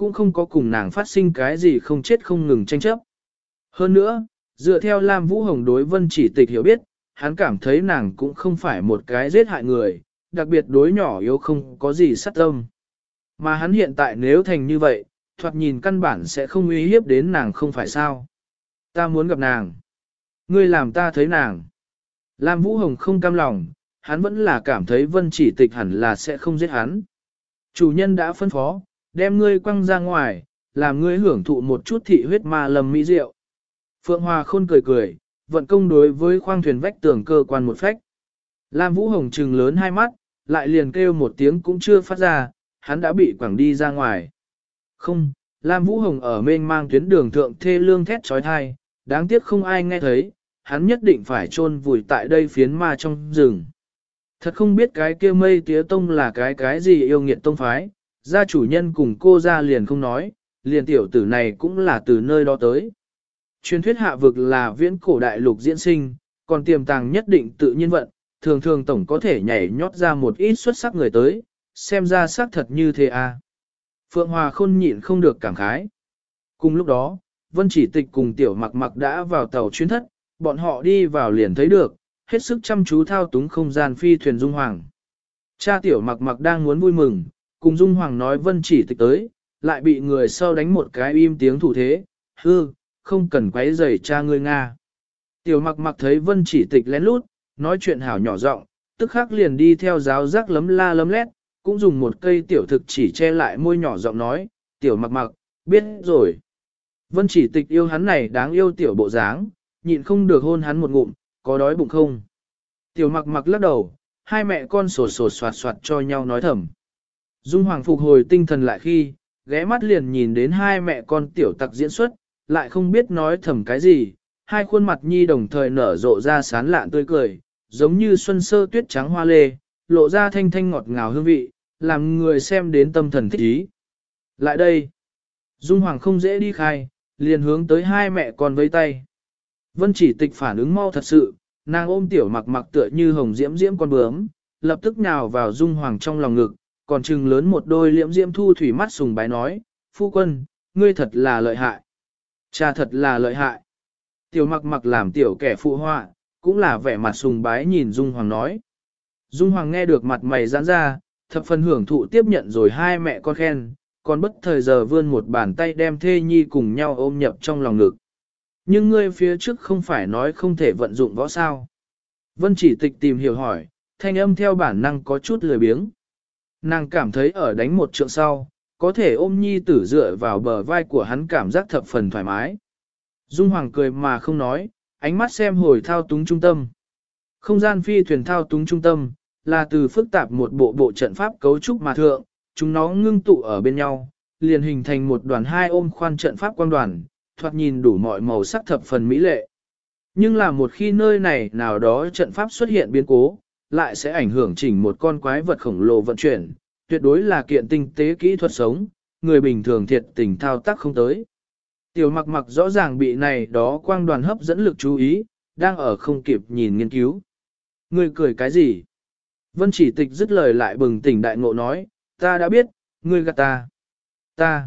cũng không có cùng nàng phát sinh cái gì không chết không ngừng tranh chấp. Hơn nữa, dựa theo Lam Vũ Hồng đối Vân Chỉ Tịch hiểu biết, hắn cảm thấy nàng cũng không phải một cái giết hại người, đặc biệt đối nhỏ yếu không có gì sát tâm. Mà hắn hiện tại nếu thành như vậy, thoạt nhìn căn bản sẽ không uy hiếp đến nàng không phải sao. Ta muốn gặp nàng. Ngươi làm ta thấy nàng. Lam Vũ Hồng không cam lòng, hắn vẫn là cảm thấy Vân Chỉ Tịch hẳn là sẽ không giết hắn. Chủ nhân đã phân phó, đem ngươi quăng ra ngoài, làm ngươi hưởng thụ một chút thị huyết ma lầm mỹ rượu. Phượng Hòa Khôn cười cười, vận công đối với khoang thuyền vách tường cơ quan một phách. Lam Vũ Hồng trừng lớn hai mắt, lại liền kêu một tiếng cũng chưa phát ra, hắn đã bị quẳng đi ra ngoài. Không, Lam Vũ Hồng ở mênh mang tuyến đường thượng thê lương thét trói thai, đáng tiếc không ai nghe thấy, hắn nhất định phải chôn vùi tại đây phiến ma trong rừng. Thật không biết cái kia Mây Tía Tông là cái gì yêu nghiệt tông phái, gia chủ nhân cùng cô ra liền không nói, liền tiểu tử này cũng là từ nơi đó tới. Truyền thuyết hạ vực là viễn cổ đại lục diễn sinh, còn tiềm tàng nhất định tự nhiên vận, thường thường tổng có thể nhảy nhót ra một ít xuất sắc người tới, xem ra xác thật như thế à. Phượng Hòa Khôn nhịn không được cảm khái. Cùng lúc đó, Vân Chỉ Tịch cùng Tiểu Mặc Mặc đã vào tàu chuyến thất, bọn họ đi vào liền thấy được, hết sức chăm chú thao túng không gian phi thuyền Dung Hoàng. Cha Tiểu Mặc Mặc đang muốn vui mừng, cùng Dung Hoàng nói Vân Chỉ Tịch tới, lại bị người sau đánh một cái im tiếng thủ thế, hư, không cần quấy rầy cha ngươi Nga. Tiểu Mặc Mặc thấy Vân Chỉ Tịch lén lút, nói chuyện hảo nhỏ giọng, tức khắc liền đi theo giáo giác lấm la lấm lét, cũng dùng một cây tiểu thực chỉ che lại môi nhỏ giọng nói, Tiểu Mặc Mặc, biết rồi. Vân Chỉ Tịch yêu hắn này đáng yêu tiểu bộ dáng, nhịn không được hôn hắn một ngụm, có đói bụng không? Tiểu Mặc Mặc lắc đầu, hai mẹ con sột sột soạt soạt cho nhau nói thầm. Dung Hoàng phục hồi tinh thần lại khi, ghé mắt liền nhìn đến hai mẹ con tiểu tặc diễn xuất, lại không biết nói thầm cái gì, hai khuôn mặt nhi đồng thời nở rộ ra sán lạn tươi cười, giống như xuân sơ tuyết trắng hoa lê, lộ ra thanh thanh ngọt ngào hương vị, làm người xem đến tâm thần thích ý. Lại đây, Dung Hoàng không dễ đi khai, liền hướng tới hai mẹ con với tay. Vân Chỉ Tịch phản ứng mau thật sự, nàng ôm Tiểu Mặc Mặc tựa như hồng diễm diễm con bướm, lập tức nhào vào Dung Hoàng trong lòng ngực, còn trừng lớn một đôi liễm diễm thu thủy mắt sùng bái nói, phu quân, ngươi thật là lợi hại. Cha thật là lợi hại. Tiểu Mặc Mặc làm tiểu kẻ phụ họa, cũng là vẻ mặt sùng bái nhìn Dung Hoàng nói. Dung Hoàng nghe được mặt mày giãn ra, thập phần hưởng thụ tiếp nhận rồi hai mẹ con khen, còn bất thời giờ vươn một bàn tay đem thê nhi cùng nhau ôm nhập trong lòng ngực. Nhưng ngươi phía trước không phải nói không thể vận dụng võ sao. Vân Chỉ Tịch tìm hiểu hỏi, thanh âm theo bản năng có chút lười biếng. Nàng cảm thấy ở đánh một trượng sau, có thể ôm nhi tử dựa vào bờ vai của hắn cảm giác thập phần thoải mái. Dung Hoàng cười mà không nói, ánh mắt xem hồi thao túng trung tâm. Không gian phi thuyền thao túng trung tâm, là từ phức tạp một bộ trận pháp cấu trúc mà thượng, chúng nó ngưng tụ ở bên nhau, liền hình thành một đoàn hai ôm khoan trận pháp quang đoàn, thoạt nhìn đủ mọi màu sắc thập phần mỹ lệ. Nhưng là một khi nơi này nào đó trận pháp xuất hiện biến cố, lại sẽ ảnh hưởng chỉnh một con quái vật khổng lồ vận chuyển, tuyệt đối là kiện tinh tế kỹ thuật sống, người bình thường thiệt tình thao tác không tới. Tiểu Mặc Mặc rõ ràng bị này đó quang đoàn hấp dẫn lực chú ý, đang ở không kịp nhìn nghiên cứu. Ngươi cười cái gì? Vân Chỉ Tịch dứt lời lại bừng tỉnh đại ngộ nói, ta đã biết, ngươi gạt ta. Ta.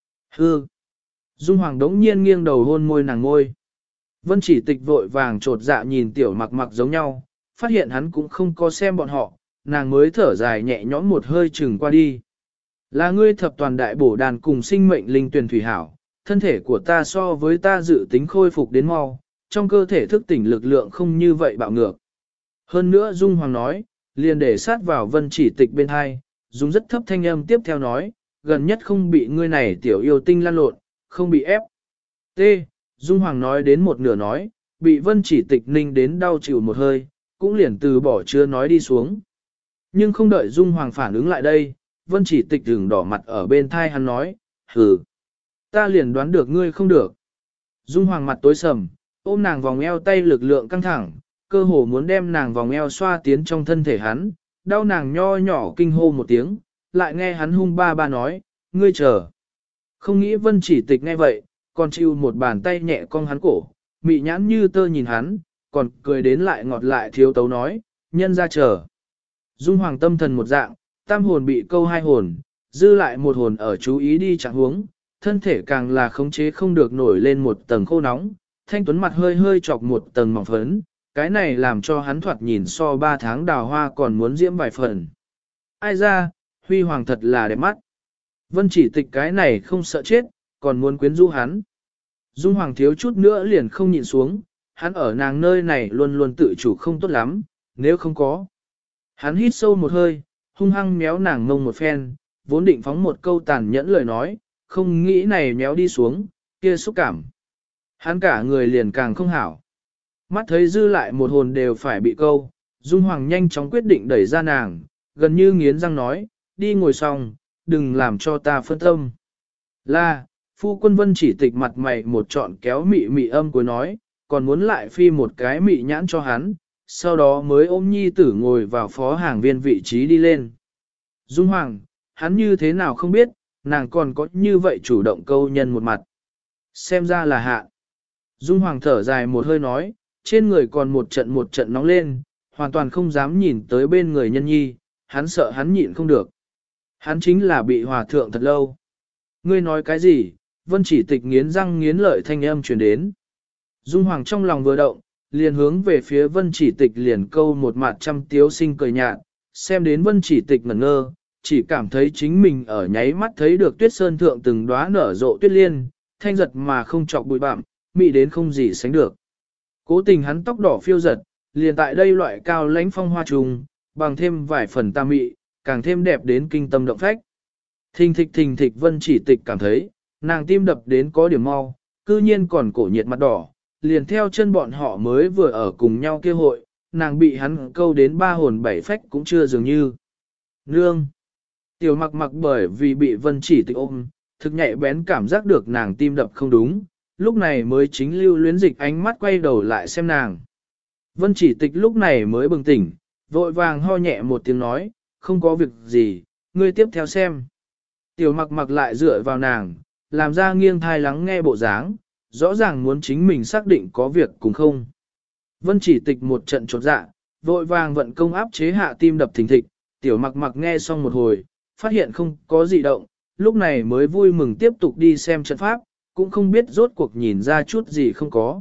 Hư. Dung Hoàng đống nhiên nghiêng đầu hôn môi nàng ngôi. Vân Chỉ Tịch vội vàng trột dạ nhìn Tiểu Mặc Mặc giống nhau, phát hiện hắn cũng không có xem bọn họ, nàng mới thở dài nhẹ nhõm một hơi chừng qua đi. Là ngươi thập toàn đại bổ đàn cùng sinh mệnh linh tuyển thủy hảo, thân thể của ta so với ta dự tính khôi phục đến mau, trong cơ thể thức tỉnh lực lượng không như vậy bạo ngược. Hơn nữa Dung Hoàng nói, liền để sát vào Vân Chỉ Tịch bên hai, dùng rất thấp thanh âm tiếp theo nói, gần nhất không bị ngươi này tiểu yêu tinh lăn lộn, không bị ép. T. Dung Hoàng nói đến một nửa nói, bị Vân Chỉ Tịch ninh đến đau chịu một hơi, cũng liền từ bỏ chưa nói đi xuống. Nhưng không đợi Dung Hoàng phản ứng lại đây, Vân Chỉ Tịch dừng đỏ mặt ở bên thai hắn nói, hừ, ta liền đoán được ngươi không được. Dung Hoàng mặt tối sầm, ôm nàng vòng eo tay lực lượng căng thẳng, cơ hồ muốn đem nàng vòng eo xoa tiến trong thân thể hắn, đau nàng nho nhỏ kinh hô một tiếng, lại nghe hắn hung ba ba nói, ngươi chờ. Không nghĩ Vân Chỉ Tịch nghe vậy, còn chịu một bàn tay nhẹ cong hắn cổ, mị nhãn như tơ nhìn hắn, còn cười đến lại ngọt lại thiếu tấu nói, nhân ra chờ. Dung Hoàng tâm thần một dạng, tam hồn bị câu hai hồn, dư lại một hồn ở chú ý đi chẳng huống, thân thể càng là khống chế không được nổi lên một tầng khô nóng, thanh tuấn mặt hơi hơi chọc một tầng mỏng phấn, cái này làm cho hắn thoạt nhìn so 3 tháng đào hoa còn muốn diễm vài phần. Ai ra, huy hoàng thật là đẹp mắt. Vân Chỉ Tịch cái này không sợ chết, còn muốn quyến rũ hắn. Dung Hoàng thiếu chút nữa liền không nhịn xuống, hắn ở nàng nơi này luôn luôn tự chủ không tốt lắm, nếu không có. Hắn hít sâu một hơi, hung hăng méo nàng ngông một phen, vốn định phóng một câu tàn nhẫn lời nói, không nghĩ này méo đi xuống, kia xúc cảm. Hắn cả người liền càng không hảo. Mắt thấy dư lại một hồn đều phải bị câu, Dung Hoàng nhanh chóng quyết định đẩy ra nàng, gần như nghiến răng nói, đi ngồi xong, đừng làm cho ta phân tâm. Là, phu quân Vân Chỉ Tịch mặt mày một trọn kéo mị mị âm cuối nói, còn muốn lại phi một cái mị nhãn cho hắn, sau đó mới ôm nhi tử ngồi vào phó hàng viên vị trí đi lên. Dung Hoàng, hắn như thế nào không biết, nàng còn có như vậy chủ động câu nhân một mặt. Xem ra là hạ. Dung Hoàng thở dài một hơi nói, trên người còn một trận nóng lên, hoàn toàn không dám nhìn tới bên người nhân nhi, hắn sợ hắn nhịn không được. Hắn chính là bị hòa thượng thật lâu. Ngươi nói cái gì? Vân Chỉ Tịch nghiến răng nghiến lợi thanh âm truyền đến. Dung Hoàng trong lòng vừa động, liền hướng về phía Vân Chỉ Tịch liền câu một mặt trăm tiếu sinh cười nhạt, xem đến Vân Chỉ Tịch ngẩn ngơ, chỉ cảm thấy chính mình ở nháy mắt thấy được tuyết sơn thượng từng đóa nở rộ tuyết liên, thanh giật mà không chọc bụi bặm, mị đến không gì sánh được. Cố tình hắn tóc đỏ phiêu giật, liền tại đây loại cao lãnh phong hoa trùng, bằng thêm vài phần tà mị, càng thêm đẹp đến kinh tâm động phách. Thình thịch Vân Chỉ Tịch cảm thấy, nàng tim đập đến có điểm mau, cư nhiên còn cổ nhiệt mặt đỏ, liền theo chân bọn họ mới vừa ở cùng nhau kia hội, nàng bị hắn câu đến 3 hồn 7 phách cũng chưa dường như. Nương! Tiểu mặc mặc bởi vì bị Vân Chỉ Tịch ôm, thực nhạy bén cảm giác được nàng tim đập không đúng, lúc này mới chính lưu luyến dịch ánh mắt quay đầu lại xem nàng. Vân Chỉ Tịch lúc này mới bừng tỉnh, vội vàng ho nhẹ một tiếng nói, không có việc gì, ngươi tiếp theo xem. Tiểu mặc mặc lại dựa vào nàng, làm ra nghiêng thai lắng nghe bộ dáng, rõ ràng muốn chính mình xác định có việc cùng không. Vân Chỉ Tịch một trận chột dạ, vội vàng vận công áp chế hạ tim đập thình thịch, tiểu mặc mặc nghe xong một hồi, phát hiện không có gì động, lúc này mới vui mừng tiếp tục đi xem trận pháp, cũng không biết rốt cuộc nhìn ra chút gì không có.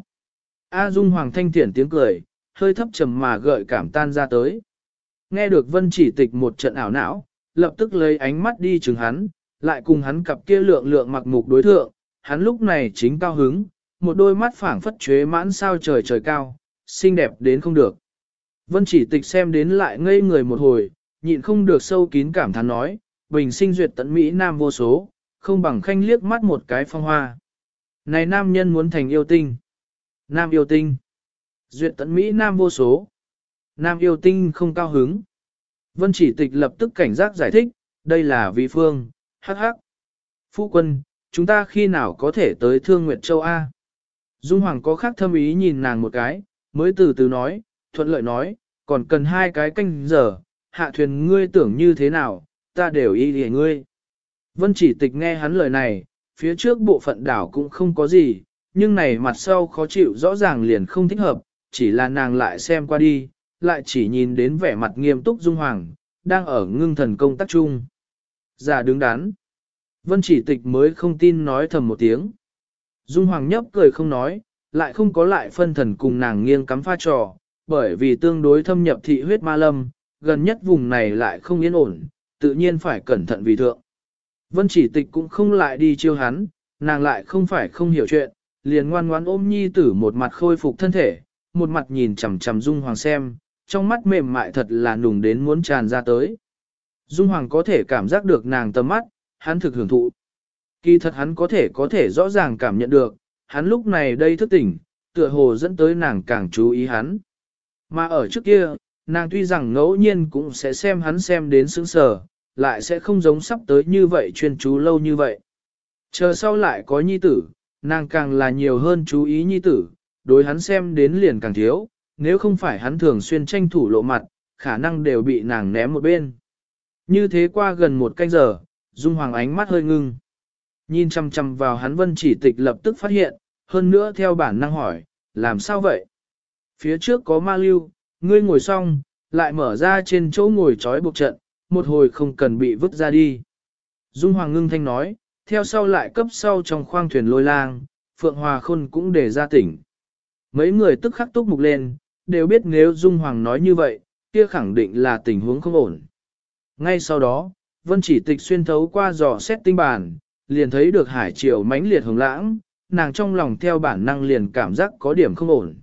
A Dung Hoàng thanh thiển tiếng cười, hơi thấp trầm mà gợi cảm tan ra tới. Nghe được Vân Chỉ Tịch một trận ảo não, lập tức lấy ánh mắt đi chừng hắn, lại cùng hắn cặp kia lượng lượng mặc mục đối thượng, hắn lúc này chính cao hứng, một đôi mắt phảng phất chế mãn sao trời trời cao, xinh đẹp đến không được. Vân Chỉ Tịch xem đến lại ngây người một hồi, nhịn không được sâu kín cảm thán nói, bình sinh duyệt tận Mỹ Nam vô số, không bằng khanh liếc mắt một cái phong hoa. Này nam nhân muốn thành yêu tinh. Nam yêu tinh. Duyệt tận Mỹ Nam vô số. Nam yêu tinh không cao hứng. Vân Chỉ Tịch lập tức cảnh giác giải thích, đây là vị phương, hắc hắc. Phu quân, chúng ta khi nào có thể tới Thương Nguyệt Châu A? Dung Hoàng có khác thâm ý nhìn nàng một cái, mới từ từ nói, thuận lợi nói, còn cần 2 cái canh giờ, hạ thuyền ngươi tưởng như thế nào, ta đều y lìa ngươi. Vân Chỉ Tịch nghe hắn lời này, phía trước bộ phận đảo cũng không có gì, nhưng này mặt sau khó chịu rõ ràng liền không thích hợp, chỉ là nàng lại xem qua đi, lại chỉ nhìn đến vẻ mặt nghiêm túc Dung Hoàng, đang ở ngưng thần công tác chung. Giả đứng đắn. Vân Chỉ Tịch mới không tin nói thầm một tiếng. Dung Hoàng nhấp cười không nói, lại không có lại phân thần cùng nàng nghiêng cắm pha trò, bởi vì tương đối thâm nhập thị huyết ma lâm, gần nhất vùng này lại không yên ổn, tự nhiên phải cẩn thận vì thượng. Vân Chỉ Tịch cũng không lại đi chiêu hắn, nàng lại không phải không hiểu chuyện, liền ngoan ngoãn ôm nhi tử một mặt khôi phục thân thể, một mặt nhìn chằm chằm Dung Hoàng xem, trong mắt mềm mại thật là nùng đến muốn tràn ra tới. Dung Hoàng có thể cảm giác được nàng tầm mắt, hắn thực hưởng thụ. Kỳ thật hắn có thể rõ ràng cảm nhận được, hắn lúc này đây thức tỉnh, tựa hồ dẫn tới nàng càng chú ý hắn. Mà ở trước kia, nàng tuy rằng ngẫu nhiên cũng sẽ xem hắn xem đến sững sờ, lại sẽ không giống sắp tới như vậy chuyên chú lâu như vậy. Chờ sau lại có nhi tử, nàng càng là nhiều hơn chú ý nhi tử, đối hắn xem đến liền càng thiếu, nếu không phải hắn thường xuyên tranh thủ lộ mặt, khả năng đều bị nàng ném một bên. Như thế qua gần 1 canh giờ, Dung Hoàng ánh mắt hơi ngưng. Nhìn chăm chăm vào hắn Vân Chỉ Tịch lập tức phát hiện, hơn nữa theo bản năng hỏi, làm sao vậy? Phía trước có ma lưu, ngươi ngồi xong, lại mở ra trên chỗ ngồi trói buộc trận, một hồi không cần bị vứt ra đi. Dung Hoàng ngưng thanh nói, theo sau lại cấp sau trong khoang thuyền lôi lang, Phượng Hòa Khôn cũng để ra tỉnh. Mấy người tức khắc túc mục lên, đều biết nếu Dung Hoàng nói như vậy, kia khẳng định là tình huống không ổn. Ngay sau đó, Vân Chỉ Tịch xuyên thấu qua dò xét tinh bản, liền thấy được hải triều mãnh liệt hồng lãng, nàng trong lòng theo bản năng liền cảm giác có điểm không ổn.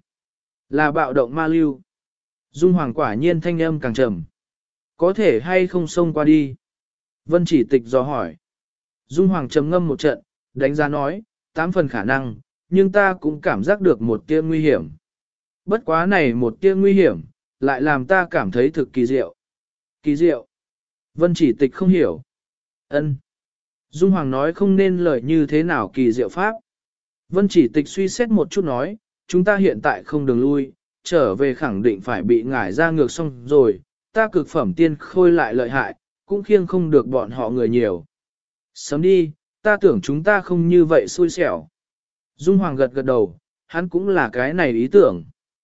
Là bạo động ma lưu. Dung Hoàng quả nhiên thanh âm càng trầm. Có thể hay không xông qua đi? Vân Chỉ Tịch dò hỏi. Dung Hoàng trầm ngâm một trận, đánh giá nói, 8 phần khả năng, nhưng ta cũng cảm giác được một tia nguy hiểm. Bất quá này một tia nguy hiểm, lại làm ta cảm thấy thực kỳ diệu. Kỳ diệu. Vân Chỉ Tịch không hiểu. Ân. Dung Hoàng nói không nên lời như thế nào kỳ diệu pháp. Vân Chỉ Tịch suy xét một chút nói, chúng ta hiện tại không đường lui, trở về khẳng định phải bị ngải ra ngược xong rồi, ta cực phẩm tiên khôi lại lợi hại, cũng khiêng không được bọn họ người nhiều. Sớm đi, ta tưởng chúng ta không như vậy xui xẻo. Dung Hoàng gật gật đầu, hắn cũng là cái này ý tưởng.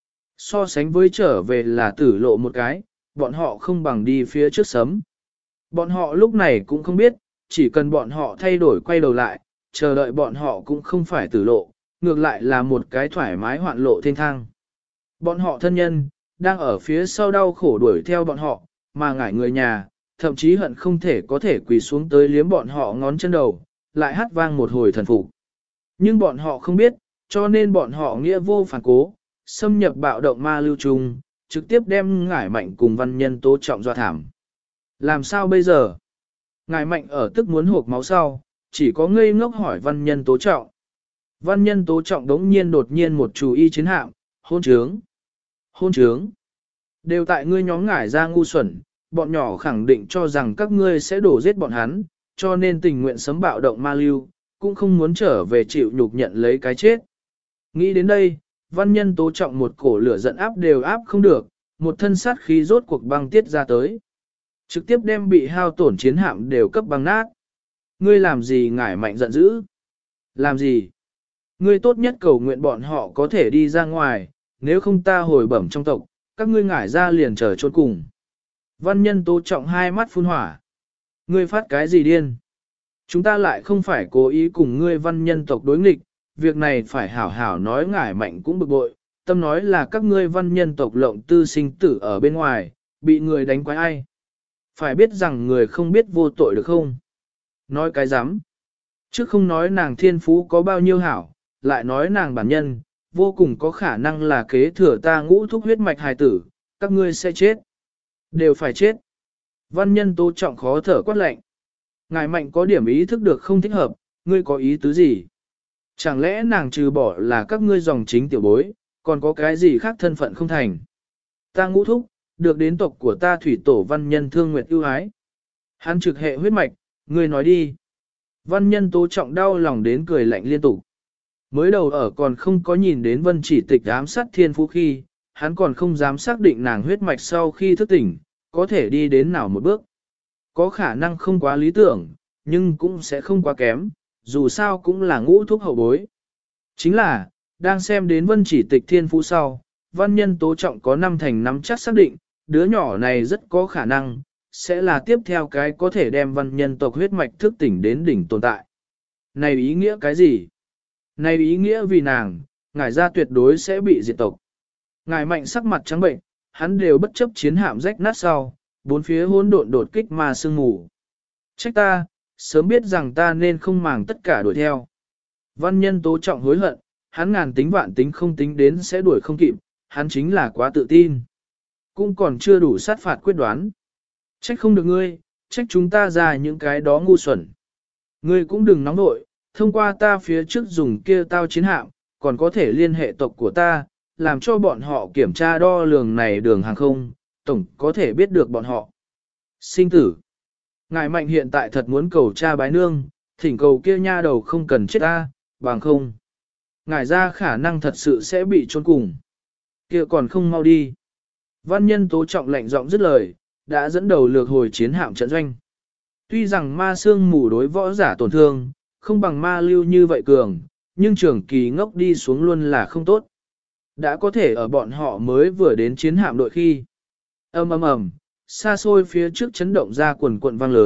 So sánh với trở về là tử lộ một cái, bọn họ không bằng đi phía trước sớm. Bọn họ lúc này cũng không biết, chỉ cần bọn họ thay đổi quay đầu lại, chờ đợi bọn họ cũng không phải tử lộ, ngược lại là một cái thoải mái hoạn lộ thiên thang. Bọn họ thân nhân, đang ở phía sau đau khổ đuổi theo bọn họ, mà ngải người nhà, thậm chí hận không thể có thể quỳ xuống tới liếm bọn họ ngón chân đầu, lại hát vang một hồi thần phục. Nhưng bọn họ không biết, cho nên bọn họ nghĩa vô phản cố, xâm nhập bạo động ma lưu trùng, trực tiếp đem ngải mạnh cùng văn nhân tố trọng dọa thảm. Làm sao bây giờ? Ngải mạnh ở tức muốn hộp máu sau, chỉ có ngây ngốc hỏi văn nhân tố trọng. Văn nhân tố trọng đống nhiên đột nhiên một chủ y chiến hạm, hôn trướng. Hôn trướng. Đều tại ngươi nhóm ngải ra ngu xuẩn, bọn nhỏ khẳng định cho rằng các ngươi sẽ đổ giết bọn hắn, cho nên tình nguyện sấm bạo động ma lưu, cũng không muốn trở về chịu nhục nhận lấy cái chết. Nghĩ đến đây, văn nhân tố trọng một cổ lửa giận áp đều áp không được, một thân sát khí rốt cuộc băng tiết ra tới. Trực tiếp đem bị hao tổn chiến hạm đều cấp băng nát. Ngươi làm gì ngải mạnh giận dữ? Làm gì? Ngươi tốt nhất cầu nguyện bọn họ có thể đi ra ngoài, nếu không ta hồi bẩm trong tộc, các ngươi ngải ra liền chờ chôn cùng. Văn nhân tố trọng hai mắt phun hỏa. Ngươi phát cái gì điên? Chúng ta lại không phải cố ý cùng ngươi văn nhân tộc đối nghịch, việc này phải hảo hảo nói ngải mạnh cũng bực bội, tâm nói là các ngươi văn nhân tộc lộng tư sinh tử ở bên ngoài, bị người đánh quái ai. Phải biết rằng người không biết vô tội được không? Nói cái dám. Chứ không nói nàng thiên phú có bao nhiêu hảo, lại nói nàng bản nhân, vô cùng có khả năng là kế thừa ta ngũ thúc huyết mạch hài tử, các ngươi sẽ chết. Đều phải chết. Văn nhân tố trọng khó thở quát lạnh. Ngài mạnh có điểm ý thức được không thích hợp, ngươi có ý tứ gì? Chẳng lẽ nàng trừ bỏ là các ngươi dòng chính tiểu bối, còn có cái gì khác thân phận không thành? Ta ngũ thúc, được đến tộc của ta thủy tổ văn nhân thương nguyệt ưu ái. Hắn trực hệ huyết mạch, ngươi nói đi. Văn nhân tố trọng đau lòng đến cười lạnh liên tục. Mới đầu ở còn không có nhìn đến Vân Chỉ Tịch ám sát thiên phú khi, hắn còn không dám xác định nàng huyết mạch sau khi thức tỉnh, có thể đi đến nào một bước. Có khả năng không quá lý tưởng, nhưng cũng sẽ không quá kém, dù sao cũng là ngũ thúc hậu bối. Chính là, đang xem đến Vân Chỉ Tịch thiên phú sau, văn nhân tố trọng có 5 thành 5 chắc xác định, đứa nhỏ này rất có khả năng, sẽ là tiếp theo cái có thể đem văn nhân tộc huyết mạch thức tỉnh đến đỉnh tồn tại. Này ý nghĩa cái gì? Này ý nghĩa vì nàng, ngải ra tuyệt đối sẽ bị diệt tộc. Ngải mạnh sắc mặt trắng bệnh, hắn đều bất chấp chiến hạm rách nát sau, bốn phía hỗn độn đột kích mà sương mù. Trách ta, sớm biết rằng ta nên không màng tất cả đuổi theo. Văn nhân tố trọng hối hận, hắn ngàn tính vạn tính không tính đến sẽ đuổi không kịp, hắn chính là quá tự tin. Cũng còn chưa đủ sát phạt quyết đoán. Trách không được ngươi, trách chúng ta ra những cái đó ngu xuẩn. Ngươi cũng đừng nóng nội, thông qua ta phía trước dùng kia tao chiến hạm, còn có thể liên hệ tộc của ta, làm cho bọn họ kiểm tra đo lường này đường hàng không, tổng có thể biết được bọn họ. Sinh tử. Ngài mạnh hiện tại thật muốn cầu cha bái nương, thỉnh cầu kia nha đầu không cần chết ta, bằng không. Ngài ra khả năng thật sự sẽ bị trốn cùng. Kia còn không mau đi. Văn nhân tố trọng lạnh giọng dứt lời, đã dẫn đầu lược hồi chiến hạm trận doanh. Tuy rằng ma xương mù đối võ giả tổn thương, không bằng ma lưu như vậy cường, nhưng trường kỳ ngốc đi xuống luôn là không tốt. Đã có thể ở bọn họ mới vừa đến chiến hạm đội khi. Ầm ầm ầm, xa xôi phía trước chấn động ra quần quận vang lớn,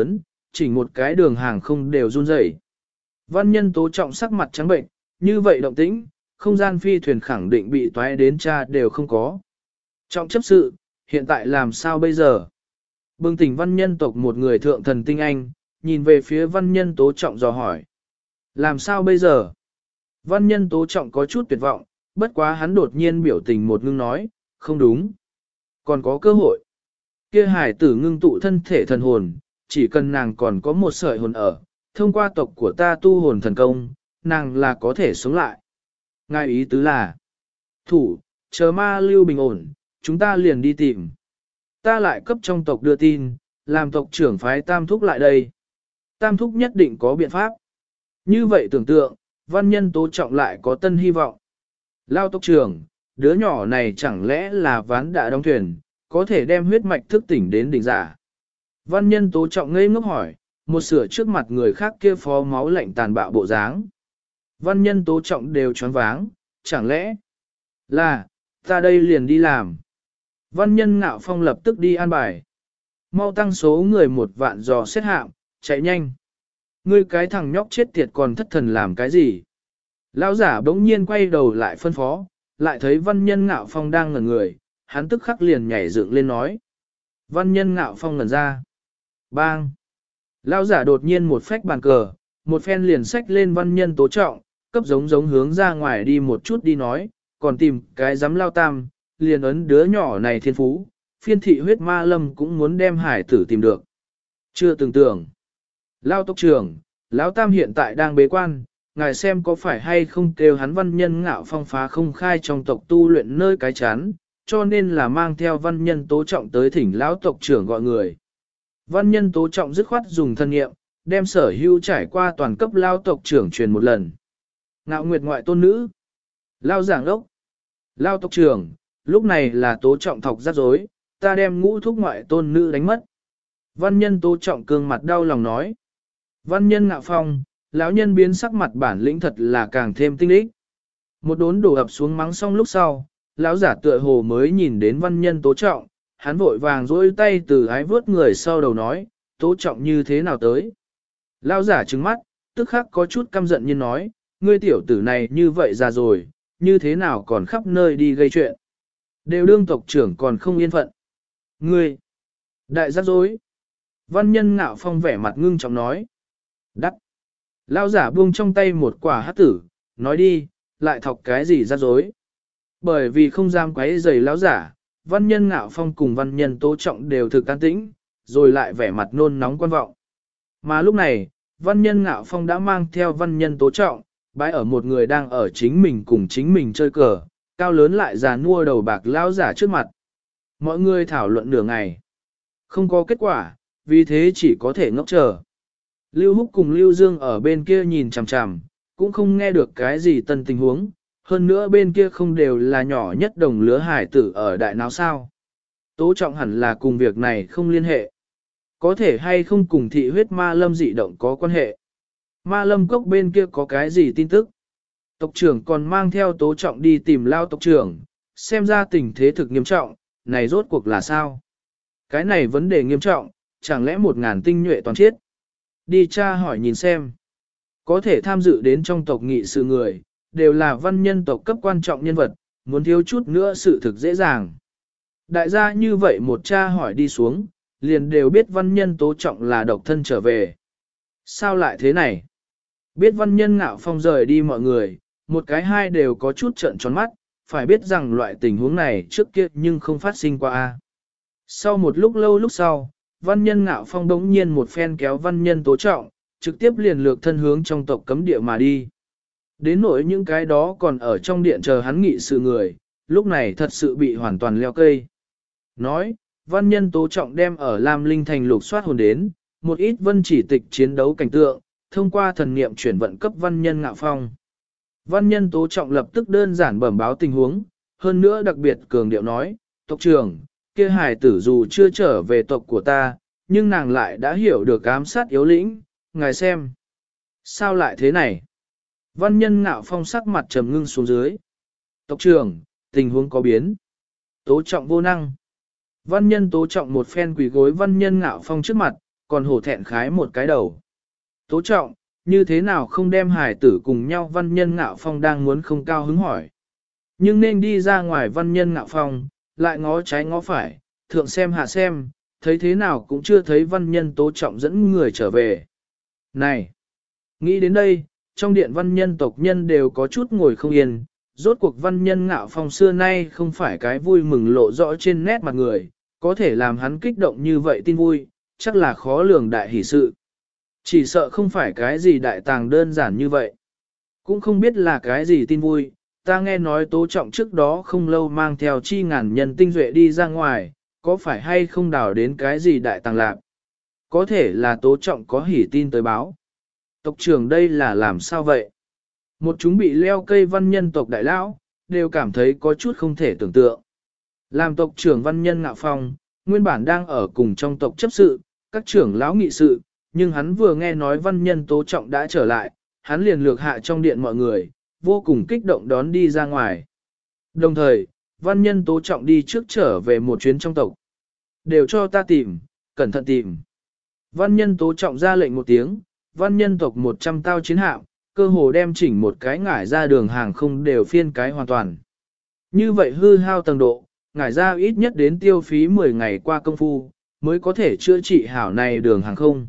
chỉnh một cái đường hàng không đều run rẩy. Văn nhân tố trọng sắc mặt trắng bệnh, như vậy động tĩnh, không gian phi thuyền khẳng định bị toái đến cha đều không có. Trọng chấp sự, hiện tại làm sao bây giờ? Bừng tỉnh văn nhân tộc một người thượng thần tinh anh, nhìn về phía văn nhân tố trọng dò hỏi. Làm sao bây giờ? Văn nhân tố trọng có chút tuyệt vọng, bất quá hắn đột nhiên biểu tình một ngưng nói, không đúng. Còn có cơ hội. Kia hải tử ngưng tụ thân thể thần hồn, chỉ cần nàng còn có một sợi hồn ở, thông qua tộc của ta tu hồn thần công, nàng là có thể sống lại. Ngài ý tứ là, thủ, chờ ma lưu bình ổn, chúng ta liền đi tìm. Ta lại cấp trong tộc đưa tin, làm tộc trưởng phái Tam Thúc lại đây. Tam Thúc nhất định có biện pháp. Như vậy tưởng tượng, văn nhân tố trọng lại có tân hy vọng. Lao tộc trưởng, đứa nhỏ này chẳng lẽ là ván đã đóng thuyền, có thể đem huyết mạch thức tỉnh đến đỉnh giả. Văn nhân tố trọng ngây ngốc hỏi, một sửa trước mặt người khác kia phó máu lạnh tàn bạo bộ dáng. Văn nhân tố trọng đều choáng váng, chẳng lẽ là, ta đây liền đi làm. Văn nhân ngạo phong lập tức đi an bài. Mau tăng số người 1.000 dò xét hạm, chạy nhanh. Ngươi cái thằng nhóc chết tiệt còn thất thần làm cái gì? Lão giả bỗng nhiên quay đầu lại phân phó, lại thấy văn nhân ngạo phong đang ngẩn người, hắn tức khắc liền nhảy dựng lên nói. Văn nhân ngạo phong ngẩn ra. Bang! Lão giả đột nhiên một phách bàn cờ, một phen liền xách lên văn nhân tố trọng, cấp giống hướng ra ngoài đi một chút đi nói, còn tìm cái giám lao tam, liền ấn đứa nhỏ này thiên phú, phiên thị huyết ma lâm cũng muốn đem hải tử tìm được. Chưa từng tưởng. Lao tộc trưởng, lão tam hiện tại đang bế quan, ngài xem có phải hay không kêu hắn văn nhân ngạo phong phá không khai trong tộc tu luyện nơi cái chán, cho nên là mang theo văn nhân tố trọng tới thỉnh lão tộc trưởng gọi người. Văn nhân tố trọng dứt khoát dùng thân nghiệm, đem sở hữu trải qua toàn cấp lao tộc trưởng truyền một lần. Ngạo nguyệt ngoại tôn nữ. Lao giảng đốc. Lao tộc trưởng, lúc này là tố trọng thọc rắc rối, ta đem ngũ thúc ngoại tôn nữ đánh mất. Văn nhân tố trọng cương mặt đau lòng nói. Văn nhân ngạo phong, lão nhân biến sắc mặt bản lĩnh thật là càng thêm tinh lích. Một đốn đổ ập xuống mắng xong lúc sau, lão giả tựa hồ mới nhìn đến văn nhân tố trọng, hắn vội vàng dỗi tay từ ái vớt người sau đầu nói, tố trọng như thế nào tới. Lão giả trừng mắt, tức khắc có chút căm giận như nói, ngươi tiểu tử này như vậy già rồi, như thế nào còn khắp nơi đi gây chuyện. Đều đương tộc trưởng còn không yên phận. Ngươi, đại giác dối. Văn nhân ngạo phong vẻ mặt ngưng trọng nói. Đắc. Lão giả buông trong tay một quả hát tử, nói đi, lại thọc cái gì ra dối. Bởi vì không dám quấy rầy lão giả, văn nhân ngạo phong cùng văn nhân tố trọng đều thực can tĩnh, rồi lại vẻ mặt nôn nóng quan vọng. Mà lúc này, văn nhân ngạo phong đã mang theo văn nhân tố trọng, bãi ở một người đang ở chính mình cùng chính mình chơi cờ, cao lớn lại già nua đầu bạc lão giả trước mặt. Mọi người thảo luận nửa ngày. Không có kết quả, vì thế chỉ có thể ngốc chờ. Lưu Húc cùng Lưu Dương ở bên kia nhìn chằm chằm, cũng không nghe được cái gì tân tình huống, hơn nữa bên kia không đều là nhỏ nhất đồng lứa hải tử ở đại não sao. Tố trọng hẳn là cùng việc này không liên hệ. Có thể hay không cùng thị huyết ma lâm dị động có quan hệ. Ma lâm cốc bên kia có cái gì tin tức. Tộc trưởng còn mang theo tố trọng đi tìm lao tộc trưởng, xem ra tình thế thực nghiêm trọng, này rốt cuộc là sao? Cái này vấn đề nghiêm trọng, chẳng lẽ 1.000 tinh nhuệ toàn chết? Đi tra hỏi nhìn xem. Có thể tham dự đến trong tộc nghị sự người, đều là văn nhân tộc cấp quan trọng nhân vật, muốn thiếu chút nữa sự thực dễ dàng. Đại gia như vậy một tra hỏi đi xuống, liền đều biết văn nhân tố trọng là độc thân trở về. Sao lại thế này? Biết văn nhân ngạo phong rời đi mọi người, một cái hai đều có chút trợn tròn mắt, phải biết rằng loại tình huống này trước kia nhưng không phát sinh qua. Sau một lúc lâu lúc sau, văn nhân ngạo phong đống nhiên một phen kéo văn nhân tố trọng, trực tiếp liền lược thân hướng trong tộc cấm địa mà đi. Đến nỗi những cái đó còn ở trong điện chờ hắn nghị sự người, lúc này thật sự bị hoàn toàn leo cây. Nói, văn nhân tố trọng đem ở Lam Linh Thành lục soát hồn đến, một ít vân chỉ tịch chiến đấu cảnh tượng, thông qua thần niệm chuyển vận cấp văn nhân ngạo phong. Văn nhân tố trọng lập tức đơn giản bẩm báo tình huống, hơn nữa đặc biệt cường điệu nói, tộc trưởng, kia hài tử dù chưa trở về tộc của ta, nhưng nàng lại đã hiểu được ám sát yếu lĩnh, ngài xem. Sao lại thế này? Văn nhân ngạo phong sắc mặt trầm ngưng xuống dưới. Tộc trưởng, tình huống có biến. Tố trọng vô năng. Văn nhân tố trọng một phen quỳ gối văn nhân ngạo phong trước mặt, còn hổ thẹn khái một cái đầu. Tố Trọng, như thế nào không đem hải tử cùng nhau Văn Nhân Ngạo Phong đang muốn không cao hứng hỏi. Nhưng nên đi ra ngoài Văn Nhân Ngạo Phong, lại ngó trái ngó phải, thượng xem hạ xem, thấy thế nào cũng chưa thấy Văn Nhân Tố Trọng dẫn người trở về. Này! Nghĩ đến đây, trong điện Văn Nhân tộc nhân đều có chút ngồi không yên, rốt cuộc Văn Nhân Ngạo Phong xưa nay không phải cái vui mừng lộ rõ trên nét mặt người, có thể làm hắn kích động như vậy tin vui, chắc là khó lường đại hỷ sự. Chỉ sợ không phải cái gì đại tàng đơn giản như vậy. Cũng không biết là cái gì tin vui, ta nghe nói Tố Trọng trước đó không lâu mang theo chi ngàn nhân tinh duệ đi ra ngoài, có phải hay không đào đến cái gì đại tàng lạc. Có thể là Tố Trọng có hỉ tin tới báo. Tộc trưởng đây là làm sao vậy? Một chúng bị leo cây Văn Nhân tộc đại lão, đều cảm thấy có chút không thể tưởng tượng. Làm tộc trưởng Văn Nhân Ngạo Phong, nguyên bản đang ở cùng trong tộc chấp sự, các trưởng lão nghị sự, nhưng hắn vừa nghe nói Văn Nhân Tố Trọng đã trở lại, hắn liền lược hạ trong điện mọi người, vô cùng kích động đón đi ra ngoài. Đồng thời, Văn Nhân Tố Trọng đi trước trở về một chuyến trong tộc. Đều cho ta tìm, cẩn thận tìm. Văn Nhân Tố Trọng ra lệnh một tiếng, Văn Nhân tộc 100 tao chiến hạm, cơ hồ đem chỉnh một cái ngải ra đường hàng không đều phiên cái hoàn toàn. Như vậy hư hao tầng độ, ngải ra ít nhất đến tiêu phí 10 ngày qua công phu, mới có thể chữa trị hảo này đường hàng không.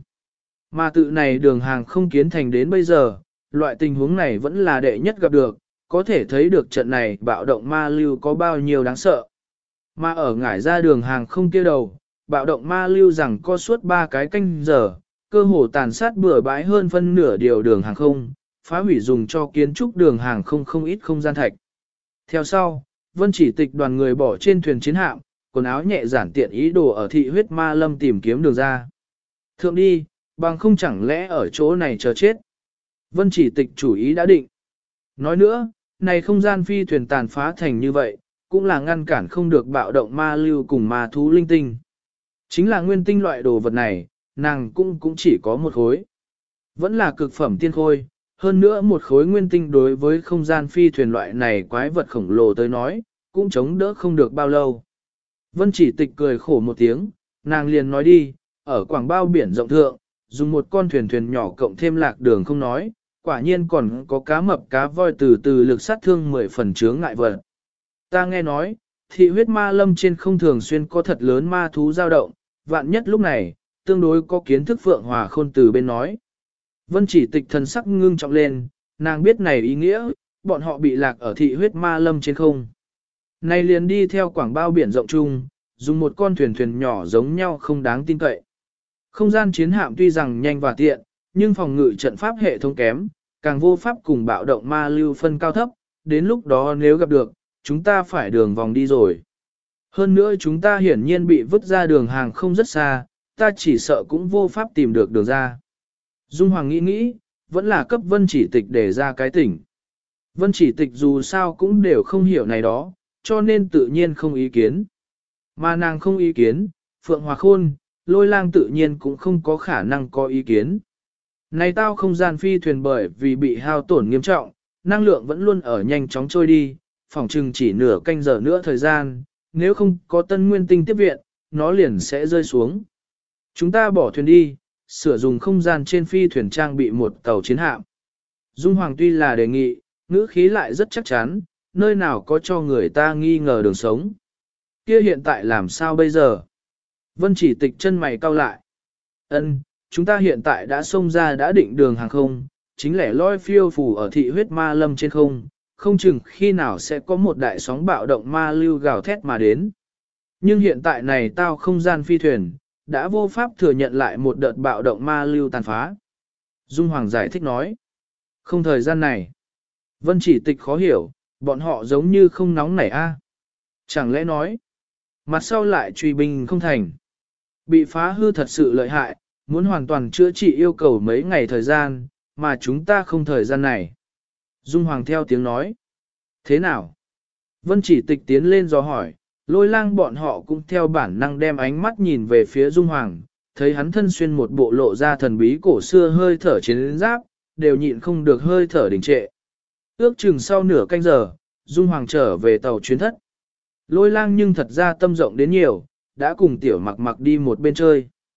Mà tự này đường hàng không kiến thành đến bây giờ, loại tình huống này vẫn là đệ nhất gặp được, có thể thấy được trận này bạo động ma lưu có bao nhiêu đáng sợ. Mà ở ngải ra đường hàng không kia đầu, bạo động ma lưu rằng có suốt 3 cái canh giờ, cơ hồ tàn sát bừa bãi hơn phân nửa điều đường hàng không, phá hủy dùng cho kiến trúc đường hàng không không ít không gian thạch. Theo sau, Vân Chỉ Tịch đoàn người bỏ trên thuyền chiến hạm, quần áo nhẹ giản tiện ý đồ ở thị huyết ma lâm tìm kiếm đường ra. Thượng đi, bằng không chẳng lẽ ở chỗ này chờ chết. Vân Chỉ Tịch chủ ý đã định. Nói nữa, này không gian phi thuyền tàn phá thành như vậy, cũng là ngăn cản không được bạo động ma lưu cùng ma thú linh tinh. Chính là nguyên tinh loại đồ vật này, nàng cũng chỉ có một khối. Vẫn là cực phẩm tiên khôi, hơn nữa một khối nguyên tinh đối với không gian phi thuyền loại này quái vật khổng lồ tới nói, cũng chống đỡ không được bao lâu. Vân Chỉ Tịch cười khổ một tiếng, nàng liền nói đi, ở quảng bao biển rộng thượng, dùng một con thuyền nhỏ cộng thêm lạc đường không nói, quả nhiên còn có cá mập cá voi từ từ lực sát thương 10 phần chướng ngại vật. Ta nghe nói, thị huyết ma lâm trên không thường xuyên có thật lớn ma thú dao động, vạn nhất lúc này, tương đối có kiến thức Phượng Hòa Khôn từ bên nói. Vân Chỉ Tịch thần sắc ngưng trọng lên, nàng biết này ý nghĩa, bọn họ bị lạc ở thị huyết ma lâm trên không. Này liền đi theo quảng bao biển rộng chung, dùng một con thuyền nhỏ giống nhau không đáng tin cậy. Không gian chiến hạm tuy rằng nhanh và tiện, nhưng phòng ngự trận pháp hệ thống kém, càng vô pháp cùng bạo động ma lưu phân cao thấp, đến lúc đó nếu gặp được, chúng ta phải đường vòng đi rồi. Hơn nữa chúng ta hiển nhiên bị vứt ra đường hàng không rất xa, ta chỉ sợ cũng vô pháp tìm được đường ra. Dung Hoàng nghĩ, vẫn là cấp Vân Chỉ Tịch để ra cái tỉnh. Vân Chỉ Tịch dù sao cũng đều không hiểu này đó, cho nên tự nhiên không ý kiến. Mà nàng không ý kiến, Phượng Hòa Khôn, Lôi Lang tự nhiên cũng không có khả năng có ý kiến. Này tao không gian phi thuyền bởi vì bị hao tổn nghiêm trọng, năng lượng vẫn luôn ở nhanh chóng trôi đi, phỏng chừng chỉ nửa canh giờ nữa thời gian, nếu không có tân nguyên tinh tiếp viện, nó liền sẽ rơi xuống. Chúng ta bỏ thuyền đi, sửa dùng không gian trên phi thuyền trang bị một tàu chiến hạm. Dung Hoàng tuy là đề nghị, ngữ khí lại rất chắc chắn, nơi nào có cho người ta nghi ngờ đường sống. Kia hiện tại làm sao bây giờ? Vân Chỉ Tịch chân mày cau lại. Ân, chúng ta hiện tại đã xông ra đã định đường hàng không, chính lẻ loi phiêu phù ở thị huyết ma lâm trên không, không chừng khi nào sẽ có một đại sóng bạo động ma lưu gào thét mà đến. Nhưng hiện tại này tao không gian phi thuyền, đã vô pháp thừa nhận lại một đợt bạo động ma lưu tàn phá. Dung Hoàng giải thích nói. Không thời gian này. Vân Chỉ Tịch khó hiểu, bọn họ giống như không nóng nảy a. Chẳng lẽ nói, mặt sau lại truy binh không thành. Bị phá hư thật sự lợi hại, muốn hoàn toàn chữa trị yêu cầu mấy ngày thời gian, mà chúng ta không thời gian này. Dung Hoàng theo tiếng nói. Thế nào? Vân Chỉ Tịch tiến lên dò hỏi, Lôi Lang bọn họ cũng theo bản năng đem ánh mắt nhìn về phía Dung Hoàng, thấy hắn thân xuyên một bộ lộ ra thần bí cổ xưa hơi thở chiến giáp, đều nhịn không được hơi thở đình trệ. Ước chừng sau nửa canh giờ, Dung Hoàng trở về tàu chuyến thất. Lôi Lang nhưng thật ra tâm rộng đến nhiều, đã cùng Tiểu Mặc Mặc đi một bên chơi.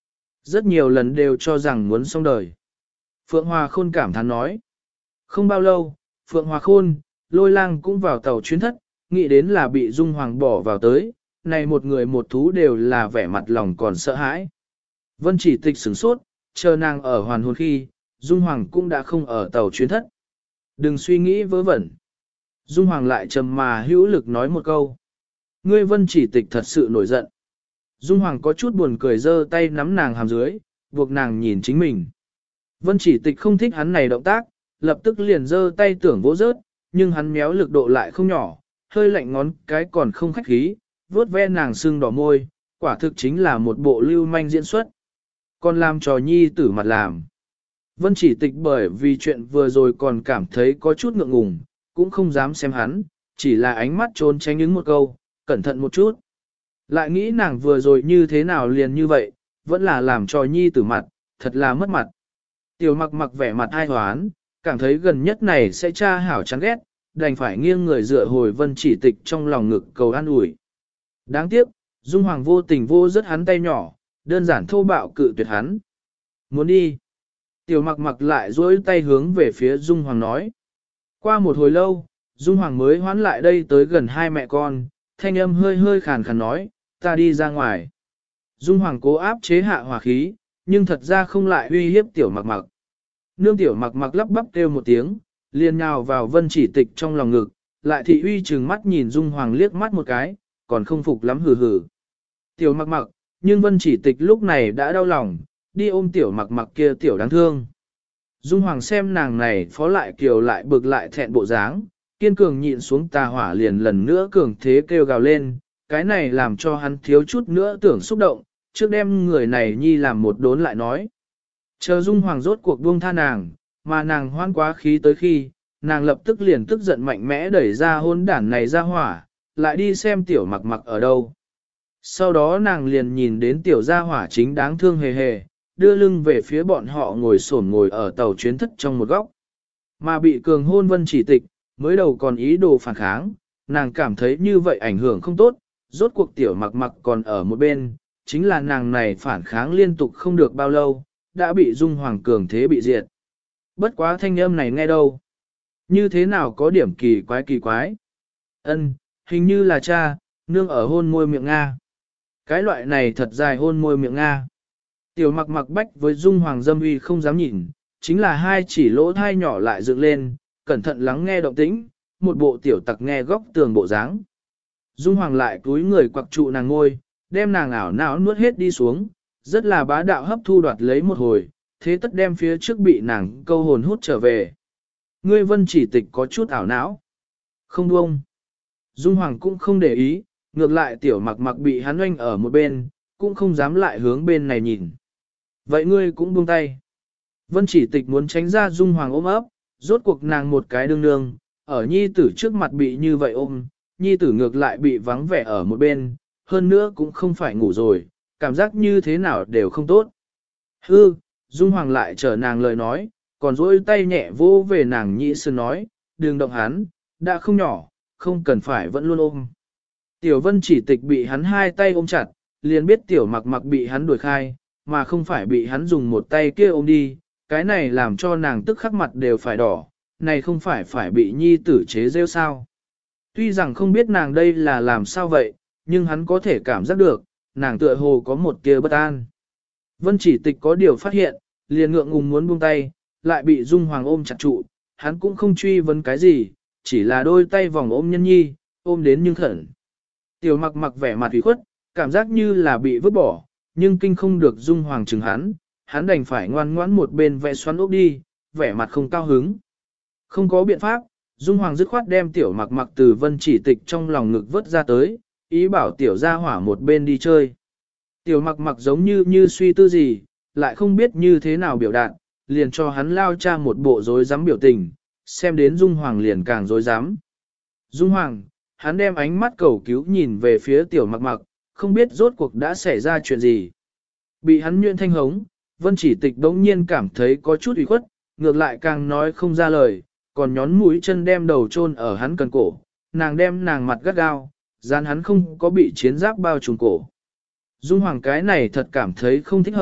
Rất nhiều lần đều cho rằng muốn xong đời. Phượng Hòa Khôn cảm thán nói. Không bao lâu, Phượng Hòa Khôn, Lôi Lang cũng vào tàu chuyến thất, nghĩ đến là bị Dung Hoàng bỏ vào tới, này một người một thú đều là vẻ mặt lòng còn sợ hãi. Vân Chỉ Tịch sửng sốt, chờ nàng ở hoàn hồn khi, Dung Hoàng cũng đã không ở tàu chuyến thất. Đừng suy nghĩ vớ vẩn. Dung Hoàng lại trầm mà hữu lực nói một câu. Ngươi Vân Chỉ Tịch thật sự nổi giận. Dung Hoàng có chút buồn cười giơ tay nắm nàng hàm dưới, buộc nàng nhìn chính mình. Vân Chỉ Tịch không thích hắn này động tác, lập tức liền giơ tay tưởng vỗ rớt, nhưng hắn méo lực độ lại không nhỏ, hơi lạnh ngón cái còn không khách khí, vuốt ve nàng sưng đỏ môi, quả thực chính là một bộ lưu manh diễn xuất. Còn làm trò nhi tử mặt làm. Vân Chỉ Tịch bởi vì chuyện vừa rồi còn cảm thấy có chút ngượng ngùng, cũng không dám xem hắn, chỉ là ánh mắt trốn tránh ứng một câu, cẩn thận một chút. Lại nghĩ nàng vừa rồi như thế nào liền như vậy, vẫn là làm trò nhi tử mặt, thật là mất mặt. Tiểu Mặc Mặc vẻ mặt ai hoán, cảm thấy gần nhất này sẽ tra hảo chán ghét, đành phải nghiêng người dựa hồi Vân Chỉ Tịch trong lòng ngực cầu an ủi. Đáng tiếc, Dung Hoàng vô tình vô rất hắn tay nhỏ, đơn giản thô bạo cự tuyệt hắn. Muốn đi. Tiểu Mặc Mặc lại duỗi tay hướng về phía Dung Hoàng nói. Qua một hồi lâu, Dung Hoàng mới hoán lại đây tới gần hai mẹ con, thanh âm hơi hơi khàn khàn nói, ta đi ra ngoài. Dung Hoàng cố áp chế hạ hỏa khí, nhưng thật ra không lại uy hiếp Tiểu Mặc Mặc. Nương Tiểu Mặc Mặc lắp bắp kêu một tiếng, liền nhào vào Vân Chỉ Tịch trong lòng ngực, lại thị uy trừng mắt nhìn Dung Hoàng liếc mắt một cái, còn không phục lắm hừ hừ. Tiểu Mặc Mặc, nhưng Vân Chỉ Tịch lúc này đã đau lòng, đi ôm Tiểu Mặc Mặc kia tiểu đáng thương. Dung Hoàng xem nàng này phó lại kiều lại bực lại thẹn bộ dáng, kiên cường nhịn xuống tà hỏa liền lần nữa cường thế kêu gào lên, cái này làm cho hắn thiếu chút nữa tưởng xúc động, trước đem người này nhi làm một đốn lại nói. Chờ Dung Hoàng rốt cuộc buông tha nàng, mà nàng hoan quá khí tới khi, nàng lập tức liền tức giận mạnh mẽ đẩy ra hôn đản này ra hỏa, lại đi xem Tiểu Mặc Mặc ở đâu. Sau đó nàng liền nhìn đến Tiểu gia hỏa chính đáng thương hề hề, đưa lưng về phía bọn họ ngồi ở tàu chuyến thất trong một góc. Mà bị cường hôn Vân Chỉ Tịch, mới đầu còn ý đồ phản kháng, nàng cảm thấy như vậy ảnh hưởng không tốt, rốt cuộc Tiểu Mặc Mặc còn ở một bên, chính là nàng này phản kháng liên tục không được bao lâu, đã bị Dung Hoàng cường thế bị diệt. Bất quá thanh âm này nghe đâu. Như thế nào có điểm kỳ quái. Ân, hình như là cha, nương ở hôn môi miệng Nga. Cái loại này thật dài hôn môi miệng Nga. Tiểu Mặc Mặc bách với Dung Hoàng dâm uy không dám nhìn, chính là hai chỉ lỗ thai nhỏ lại dựng lên, cẩn thận lắng nghe động tĩnh, một bộ tiểu tặc nghe góc tường bộ dáng. Dung Hoàng lại cúi người quặc trụ nàng ngôi, đem nàng ảo não nuốt hết đi xuống, rất là bá đạo hấp thu đoạt lấy một hồi, thế tất đem phía trước bị nàng câu hồn hút trở về. Ngươi Vân Chỉ Tịch có chút ảo não. Không buông. Dung Hoàng cũng không để ý, ngược lại Tiểu Mặc Mặc bị hắn oanh ở một bên, cũng không dám lại hướng bên này nhìn. Vậy ngươi cũng buông tay. Vân Chỉ Tịch muốn tránh ra Dung Hoàng ôm ấp, rốt cuộc nàng một cái đương nương, ở nhi tử trước mặt bị như vậy ôm, nhi tử ngược lại bị vắng vẻ ở một bên, hơn nữa cũng không phải ngủ rồi, cảm giác như thế nào đều không tốt. Hư, Dung Hoàng lại trở nàng lời nói, còn dỗi tay nhẹ vô về nàng nhị sơn nói, đừng động hắn, đã không nhỏ, không cần phải vẫn luôn ôm. Tiểu Vân Chỉ Tịch bị hắn hai tay ôm chặt, liền biết Tiểu Mặc Mặc bị hắn đuổi khai, mà không phải bị hắn dùng một tay kia ôm đi, cái này làm cho nàng tức khắc mặt đều phải đỏ, này không phải bị nhi tử chế rêu sao. Tuy rằng không biết nàng đây là làm sao vậy, nhưng hắn có thể cảm giác được, nàng tựa hồ có một kia bất an. Vân Chỉ Tịch có điều phát hiện, liền ngượng ngùng muốn buông tay, lại bị Dung Hoàng ôm chặt trụ, hắn cũng không truy vấn cái gì, chỉ là đôi tay vòng ôm nhân nhi, ôm đến nhưng khẩn. Tiểu Mặc Mặc vẻ mặt ủy khuất, cảm giác như là bị vứt bỏ, nhưng kinh không được Dung Hoàng chừng hắn đành phải ngoan ngoãn một bên vẽ xoắn ốc đi, vẻ mặt không cao hứng. Không có biện pháp, Dung Hoàng dứt khoát đem Tiểu Mặc Mặc từ Vân Chỉ Tịch trong lòng ngực vớt ra tới, ý bảo Tiểu gia hỏa một bên đi chơi. Tiểu Mặc Mặc giống như suy tư gì, lại không biết như thế nào biểu đạt, liền cho hắn lao cha một bộ rối rắm biểu tình, xem đến Dung Hoàng liền càng rối rắm. Dung Hoàng, hắn đem ánh mắt cầu cứu nhìn về phía Tiểu Mặc Mặc, không biết rốt cuộc đã xảy ra chuyện gì. Bị hắn nhuyễn thanh hống, Vân Chỉ Tịch đống nhiên cảm thấy có chút ủy khuất, ngược lại càng nói không ra lời, còn nhón mũi chân đem đầu chôn ở hắn cần cổ, nàng đem nàng mặt gắt gao, dán hắn không có bị chiến giáp bao trùm cổ. Dung Hoàng cái này thật cảm thấy không thích hợp,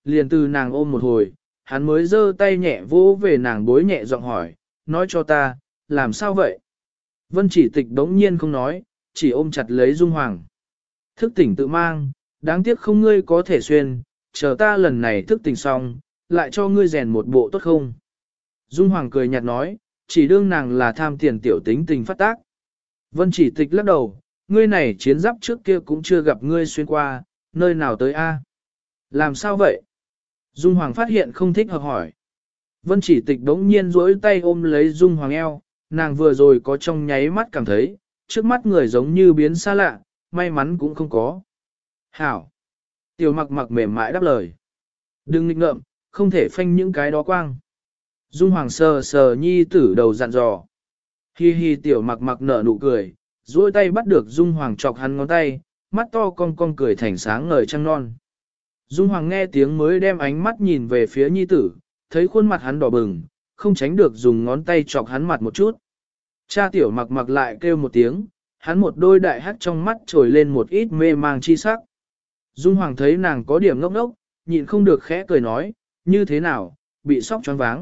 liền từ nàng ôm một hồi, hắn mới giơ tay nhẹ vỗ về nàng bối nhẹ giọng hỏi, nói cho ta, làm sao vậy? Vân chỉ tịch đống nhiên không nói, chỉ ôm chặt lấy Dung Hoàng. Thức tỉnh tự mang, đáng tiếc không ngươi có thể xuyên, chờ ta lần này thức tỉnh xong, lại cho ngươi rèn một bộ tốt không? Dung Hoàng cười nhạt nói, chỉ đương nàng là tham tiền tiểu tính tình phát tác. Vân chỉ tịch lắc đầu, ngươi này chiến giáp trước kia cũng chưa gặp ngươi xuyên qua, nơi nào tới a? Làm sao vậy? Dung Hoàng phát hiện không thích hợp hỏi. Vân chỉ tịch đống nhiên duỗi tay ôm lấy Dung Hoàng eo, nàng vừa rồi có trong nháy mắt cảm thấy, trước mắt người giống như biến xa lạ, may mắn cũng không có. Hảo! Tiểu mặc mặc mềm mại đáp lời. Đừng nghịch ngợm, không thể phanh những cái đó quang. Dung Hoàng sờ sờ nhi tử đầu dặn dò. Hi hi tiểu mặc mặc nở nụ cười, duỗi tay bắt được Dung Hoàng chọc hắn ngón tay, mắt to cong cong cười thành sáng ngời trăng non. Dung Hoàng nghe tiếng mới đem ánh mắt nhìn về phía nhi tử, thấy khuôn mặt hắn đỏ bừng, không tránh được dùng ngón tay chọc hắn mặt một chút. Cha tiểu mặc mặc lại kêu một tiếng, hắn một đôi đại hắt trong mắt trồi lên một ít mê mang chi sắc. Dung Hoàng thấy nàng có điểm ngốc ngốc, nhịn không được khẽ cười nói, như thế nào, bị sóc choáng váng.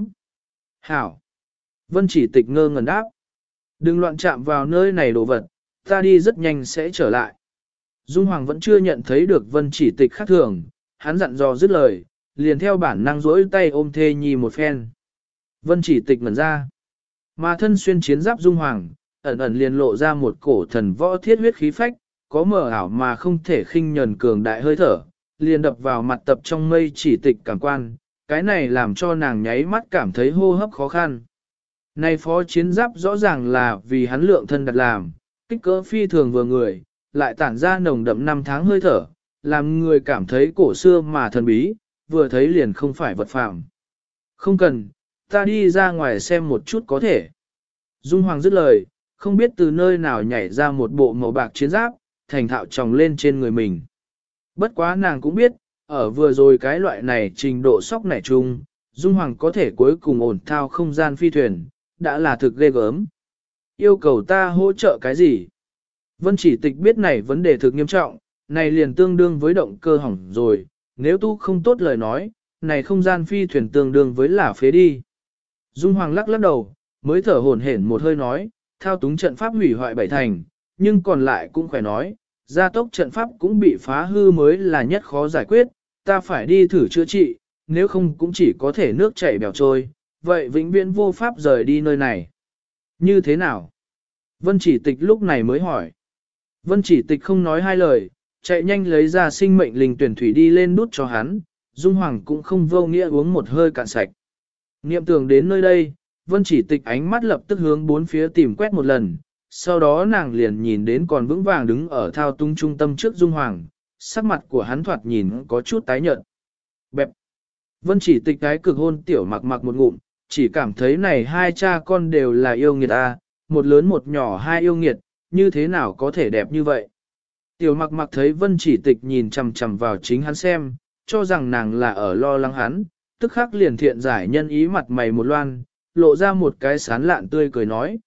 Hảo! Vân chỉ tịch ngơ ngẩn đáp. Đừng loạn chạm vào nơi này đồ vật, ta đi rất nhanh sẽ trở lại. Dung Hoàng vẫn chưa nhận thấy được Vân chỉ tịch khác thường, hắn dặn dò dứt lời, liền theo bản năng rỗi tay ôm thê nhi một phen. Vân chỉ tịch ngẩn ra. Mà thân xuyên chiến giáp Dung Hoàng, ẩn ẩn liền lộ ra một cổ thần võ thiết huyết khí phách, có mờ ảo mà không thể khinh nhẫn cường đại hơi thở, liền đập vào mặt tập trong mây chỉ tịch cảm quan, cái này làm cho nàng nháy mắt cảm thấy hô hấp khó khăn. Này phó chiến giáp rõ ràng là vì hắn lượng thân đặt làm, kích cỡ phi thường vừa người, lại tản ra nồng đậm năm tháng hơi thở, làm người cảm thấy cổ xưa mà thần bí, vừa thấy liền không phải vật phàm. Không cần, ta đi ra ngoài xem một chút có thể. Dung Hoàng dứt lời, không biết từ nơi nào nhảy ra một bộ màu bạc chiến giáp, thành thạo tròng lên trên người mình. Bất quá nàng cũng biết, ở vừa rồi cái loại này trình độ sóc nảy chung, Dung Hoàng có thể cuối cùng ổn thao không gian phi thuyền, đã là thực ghê gớm. Yêu cầu ta hỗ trợ cái gì? Vân chỉ tịch biết này vấn đề thực nghiêm trọng, này liền tương đương với động cơ hỏng rồi, nếu tu không tốt lời nói, này không gian phi thuyền tương đương với là phế đi. Dung Hoàng lắc lắc đầu, mới thở hổn hển một hơi nói, thao túng trận pháp hủy hoại bảy thành, nhưng còn lại cũng khỏe nói, gia tốc trận pháp cũng bị phá hư mới là nhất khó giải quyết, ta phải đi thử chữa trị, nếu không cũng chỉ có thể nước chảy bèo trôi, vậy vĩnh viễn vô pháp rời đi nơi này. Như thế nào? Vân chỉ tịch lúc này mới hỏi. Vân chỉ tịch không nói hai lời, chạy nhanh lấy ra sinh mệnh linh tuyển thủy đi lên đút cho hắn, Dung Hoàng cũng không vô nghĩa uống một hơi cạn sạch. Niệm tưởng đến nơi đây, Vân chỉ tịch ánh mắt lập tức hướng bốn phía tìm quét một lần, sau đó nàng liền nhìn đến còn vững vàng đứng ở thao túng trung tâm trước Dung Hoàng, sắc mặt của hắn thoạt nhìn có chút tái nhợt. Bẹp! Vân chỉ tịch cái cực hôn tiểu mặc mặc một ngụm, chỉ cảm thấy này hai cha con đều là yêu nghiệt a, một lớn một nhỏ hai yêu nghiệt, như thế nào có thể đẹp như vậy. Tiểu mặc mặc thấy Vân chỉ tịch nhìn chằm chằm vào chính hắn xem, cho rằng nàng là ở lo lắng hắn, tức khắc liền thiện giải nhân ý mặt mày một loan, lộ ra một cái sán lạn tươi cười nói,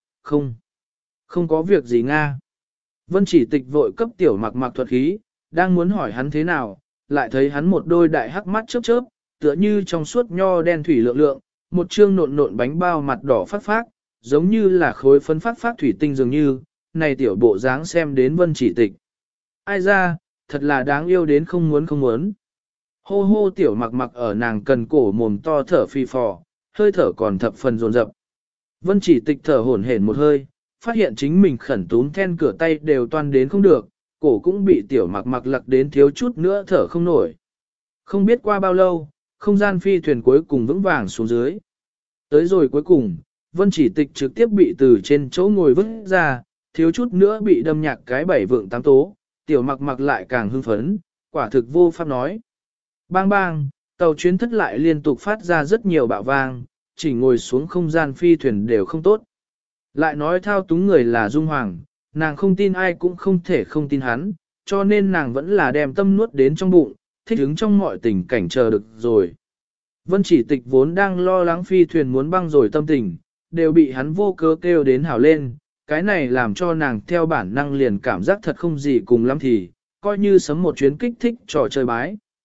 không có việc gì Nga. Vân chỉ tịch vội cấp tiểu mặc mặc thuật khí, đang muốn hỏi hắn thế nào, lại thấy hắn một đôi đại hắc mắt chớp chớp, tựa như trong suốt nho đen thủy lượng lượng, một trương nộn nộn bánh bao mặt đỏ phát phát, giống như là khối phấn phát phát thủy tinh dường như, này tiểu bộ dáng xem đến Vân chỉ tịch. Ai ra, thật là đáng yêu đến không muốn. Hô hô tiểu mặc mặc ở nàng cần cổ mồm to thở phi phò, hơi thở còn thập phần dồn dập. Vân chỉ tịch thở hổn hển một hơi, phát hiện chính mình khẩn túm then cửa tay đều toan đến không được, cổ cũng bị tiểu mặc mặc lặc đến thiếu chút nữa thở không nổi. Không biết qua bao lâu, không gian phi thuyền cuối cùng vững vàng xuống dưới. Tới rồi cuối cùng, Vân chỉ tịch trực tiếp bị từ trên chỗ ngồi vứt ra, thiếu chút nữa bị đâm nhạc cái bảy vượng tám tố, tiểu mặc mặc lại càng hưng phấn, quả thực vô pháp nói. Bang bang, tàu chuyến thất lại liên tục phát ra rất nhiều bạo vang, chỉ ngồi xuống không gian phi thuyền đều không tốt. Lại nói thao túng người là Dung Hoàng, nàng không tin ai cũng không thể không tin hắn, cho nên nàng vẫn là đem tâm nuốt đến trong bụng, thích ứng trong mọi tình cảnh chờ được rồi. Vân chỉ tịch vốn đang lo lắng phi thuyền muốn băng rồi tâm tình, đều bị hắn vô cớ kêu đến hảo lên, cái này làm cho nàng theo bản năng liền cảm giác thật không gì cùng lắm thì, coi như sấm một chuyến kích thích trò chơi bái.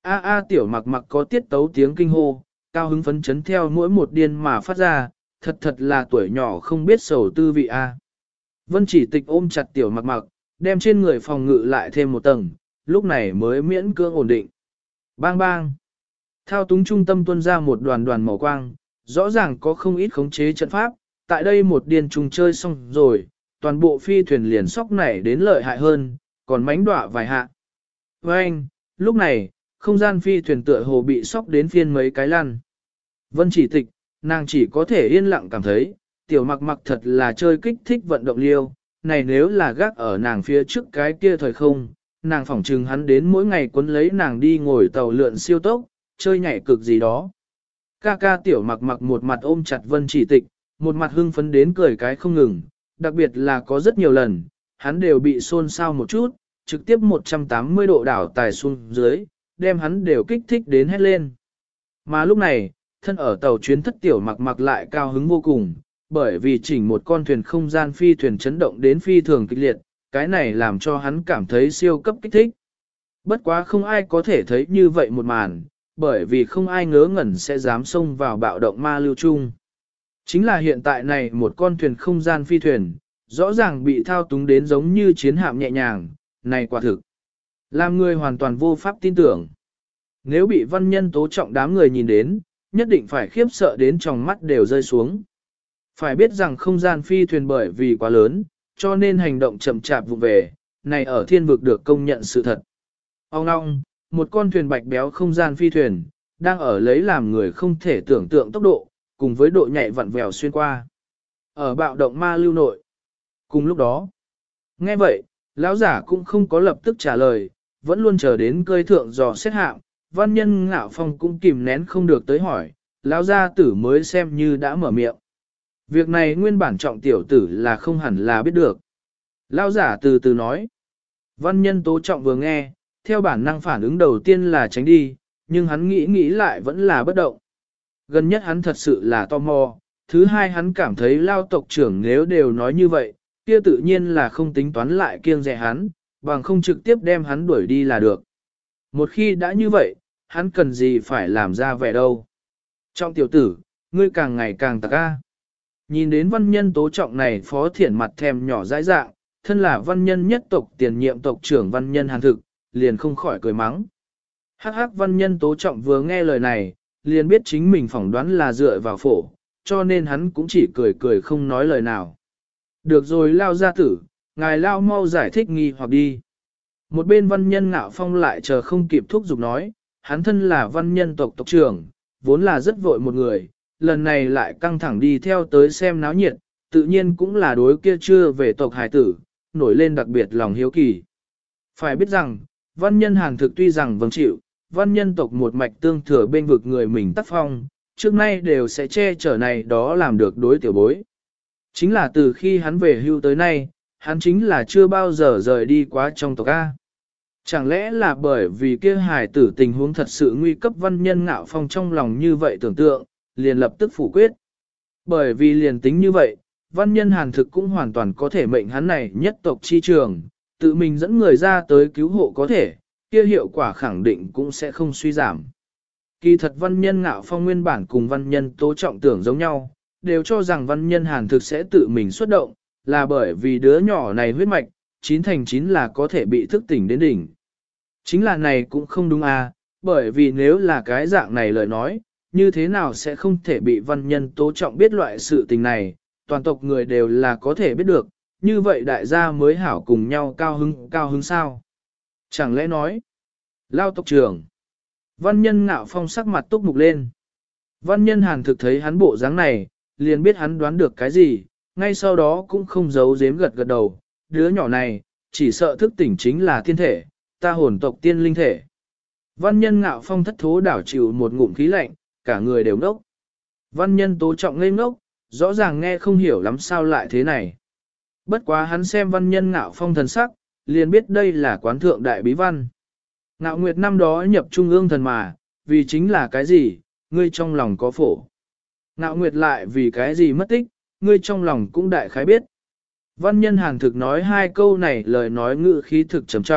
A a tiểu mặc mặc có tiết tấu tiếng kinh hô, cao hứng phấn chấn theo mỗi một điên mà phát ra, thật thật là tuổi nhỏ không biết sầu tư vị a. Vân chỉ tịch ôm chặt tiểu mặc mặc, đem trên người phòng ngự lại thêm một tầng, lúc này mới miễn cưỡng ổn định. Bang bang. Thao túng trung tâm tuôn ra một đoàn đoàn màu quang, rõ ràng có không ít khống chế trận pháp, tại đây một điên trùng chơi xong rồi, toàn bộ phi thuyền liền sóc nảy đến lợi hại hơn, còn mánh đọa vài hạ. Với anh, lúc này, không gian phi thuyền tựa hồ bị sóc đến phiên mấy cái lăn. Vân chỉ tịch, nàng chỉ có thể yên lặng cảm thấy, tiểu mặc mặc thật là chơi kích thích vận động liêu, này nếu là gác ở nàng phía trước cái kia thời không, nàng phỏng trừng hắn đến mỗi ngày quấn lấy nàng đi ngồi tàu lượn siêu tốc, chơi nhảy cực gì đó. Ca ca tiểu mặc mặc một mặt ôm chặt Vân chỉ tịch, một mặt hưng phấn đến cười cái không ngừng, đặc biệt là có rất nhiều lần, hắn đều bị xôn xao một chút, trực tiếp 180 độ đảo tài xuống dưới, đem hắn đều kích thích đến hét lên. Mà lúc này, thân ở tàu chuyến thất tiểu mặc mặc lại cao hứng vô cùng, bởi vì chỉnh một con thuyền không gian phi thuyền chấn động đến phi thường kịch liệt, cái này làm cho hắn cảm thấy siêu cấp kích thích. Bất quá không ai có thể thấy như vậy một màn, bởi vì không ai ngớ ngẩn sẽ dám xông vào bạo động ma lưu chung. Chính là hiện tại này một con thuyền không gian phi thuyền, rõ ràng bị thao túng đến giống như chiến hạm nhẹ nhàng, này quả thực. Làm người hoàn toàn vô pháp tin tưởng. Nếu bị văn nhân tố trọng đám người nhìn đến, nhất định phải khiếp sợ đến tròng mắt đều rơi xuống. Phải biết rằng không gian phi thuyền bởi vì quá lớn, cho nên hành động chậm chạp vụ về, này ở thiên vực được công nhận sự thật. Ông ngong, một con thuyền bạch béo không gian phi thuyền, đang ở lấy làm người không thể tưởng tượng tốc độ, cùng với độ nhạy vặn vẹo xuyên qua. Ở bạo động ma lưu nội. Cùng lúc đó, nghe vậy, lão giả cũng không có lập tức trả lời, vẫn luôn chờ đến cơi thượng dò xét hạng, văn nhân ngạo phong cũng kìm nén không được tới hỏi, lão gia tử mới xem như đã mở miệng. Việc này nguyên bản trọng tiểu tử là không hẳn là biết được. Lão giả từ từ nói, văn nhân tố trọng vừa nghe, theo bản năng phản ứng đầu tiên là tránh đi, nhưng hắn nghĩ lại vẫn là bất động. Gần nhất hắn thật sự là tò mò, thứ hai hắn cảm thấy lao tộc trưởng nếu đều nói như vậy, kia tự nhiên là không tính toán lại kiêng dè hắn, bằng không trực tiếp đem hắn đuổi đi là được. Một khi đã như vậy, hắn cần gì phải làm ra vẻ đâu. Trong tiểu tử, ngươi càng ngày càng tạc ca. Nhìn đến văn nhân tố trọng này phó thiển mặt thèm nhỏ dãi dạng, thân là văn nhân nhất tộc tiền nhiệm tộc trưởng văn nhân hàn thực, liền không khỏi cười mắng. Hắc hắc văn nhân tố trọng vừa nghe lời này, liền biết chính mình phỏng đoán là dựa vào phổ, cho nên hắn cũng chỉ cười cười không nói lời nào. Được rồi lao gia tử, ngài lao mau giải thích nghi hoặc đi. Một bên văn nhân ngạo phong lại chờ không kịp thúc giục nói, hắn thân là văn nhân tộc tộc trưởng, vốn là rất vội một người, lần này lại căng thẳng đi theo tới xem náo nhiệt, tự nhiên cũng là đối kia chưa về tộc hải tử, nổi lên đặc biệt lòng hiếu kỳ. Phải biết rằng, văn nhân hàn thực tuy rằng vâng chịu, văn nhân tộc một mạch tương thừa bên vực người mình tác phong, trước nay đều sẽ che chở này đó làm được đối tiểu bối. Chính là từ khi hắn về hưu tới nay, hắn chính là chưa bao giờ rời đi quá trong tộc A. Chẳng lẽ là bởi vì kia hài tử tình huống thật sự nguy cấp văn nhân ngạo phong trong lòng như vậy tưởng tượng, liền lập tức phủ quyết. Bởi vì liền tính như vậy, văn nhân hàn thực cũng hoàn toàn có thể mệnh hắn này nhất tộc chi trường, tự mình dẫn người ra tới cứu hộ có thể, kia hiệu quả khẳng định cũng sẽ không suy giảm. Kỳ thật văn nhân ngạo phong nguyên bản cùng văn nhân tố trọng tưởng giống nhau, đều cho rằng văn nhân hàn thực sẽ tự mình xuất động, là bởi vì đứa nhỏ này huyết mạch, 9 thành 9 là có thể bị thức tỉnh đến đỉnh. Chính là này cũng không đúng à, bởi vì nếu là cái dạng này lời nói, như thế nào sẽ không thể bị văn nhân tố trọng biết loại sự tình này, toàn tộc người đều là có thể biết được, như vậy đại gia mới hảo cùng nhau cao hứng sao. Chẳng lẽ nói, lao tộc trưởng, văn nhân ngạo phong sắc mặt túc mục lên. Văn nhân hàn thực thấy hắn bộ dáng này, liền biết hắn đoán được cái gì, ngay sau đó cũng không giấu giếm gật gật đầu, đứa nhỏ này, chỉ sợ thức tỉnh chính là thiên thể, ta hồn tộc tiên linh thể. Văn nhân ngạo phong thất thố đảo chịu một ngụm khí lạnh, cả người đều ngốc. Văn nhân tố trọng ngây ngốc, rõ ràng nghe không hiểu lắm sao lại thế này. Bất quá hắn xem văn nhân ngạo phong thần sắc, liền biết đây là quán thượng đại bí văn. Ngạo Nguyệt năm đó nhập trung ương thần mà, vì chính là cái gì, ngươi trong lòng có phổ. Ngạo Nguyệt lại vì cái gì mất tích, ngươi trong lòng cũng đại khái biết. Văn nhân hàn thực nói hai câu này lời nói ngữ khí thực trầm trọng,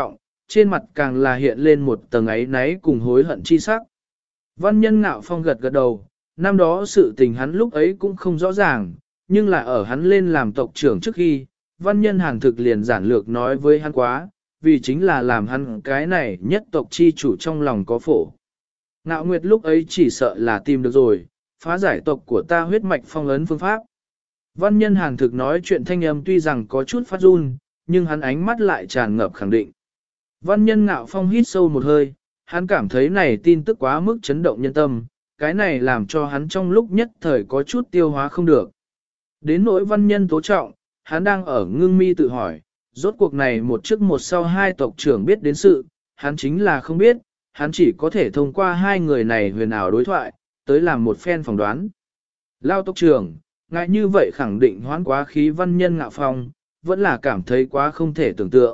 trên mặt càng là hiện lên một tầng ấy náy cùng hối hận chi sắc. Văn nhân Ngạo Phong gật gật đầu, năm đó sự tình hắn lúc ấy cũng không rõ ràng, nhưng là ở hắn lên làm tộc trưởng trước khi, văn nhân Hàn thực liền giản lược nói với hắn quá, vì chính là làm hắn cái này nhất tộc chi chủ trong lòng có phổ. Ngạo Nguyệt lúc ấy chỉ sợ là tìm được rồi, phá giải tộc của ta huyết mạch phong ấn phương pháp. Văn nhân Hàn thực nói chuyện thanh âm tuy rằng có chút phát run, nhưng hắn ánh mắt lại tràn ngập khẳng định. Văn nhân Ngạo Phong hít sâu một hơi, hắn cảm thấy này tin tức quá mức chấn động nhân tâm, cái này làm cho hắn trong lúc nhất thời có chút tiêu hóa không được. Đến nỗi văn nhân Tố Trọng, hắn đang ở ngưng mi tự hỏi, rốt cuộc này một trước một sau hai tộc trưởng biết đến sự, hắn chính là không biết, hắn chỉ có thể thông qua hai người này huyền ảo đối thoại, tới làm một phen phỏng đoán. Lao tộc trưởng, ngại như vậy khẳng định hoán quá khí văn nhân Ngạo Phong, vẫn là cảm thấy quá không thể tưởng tượng.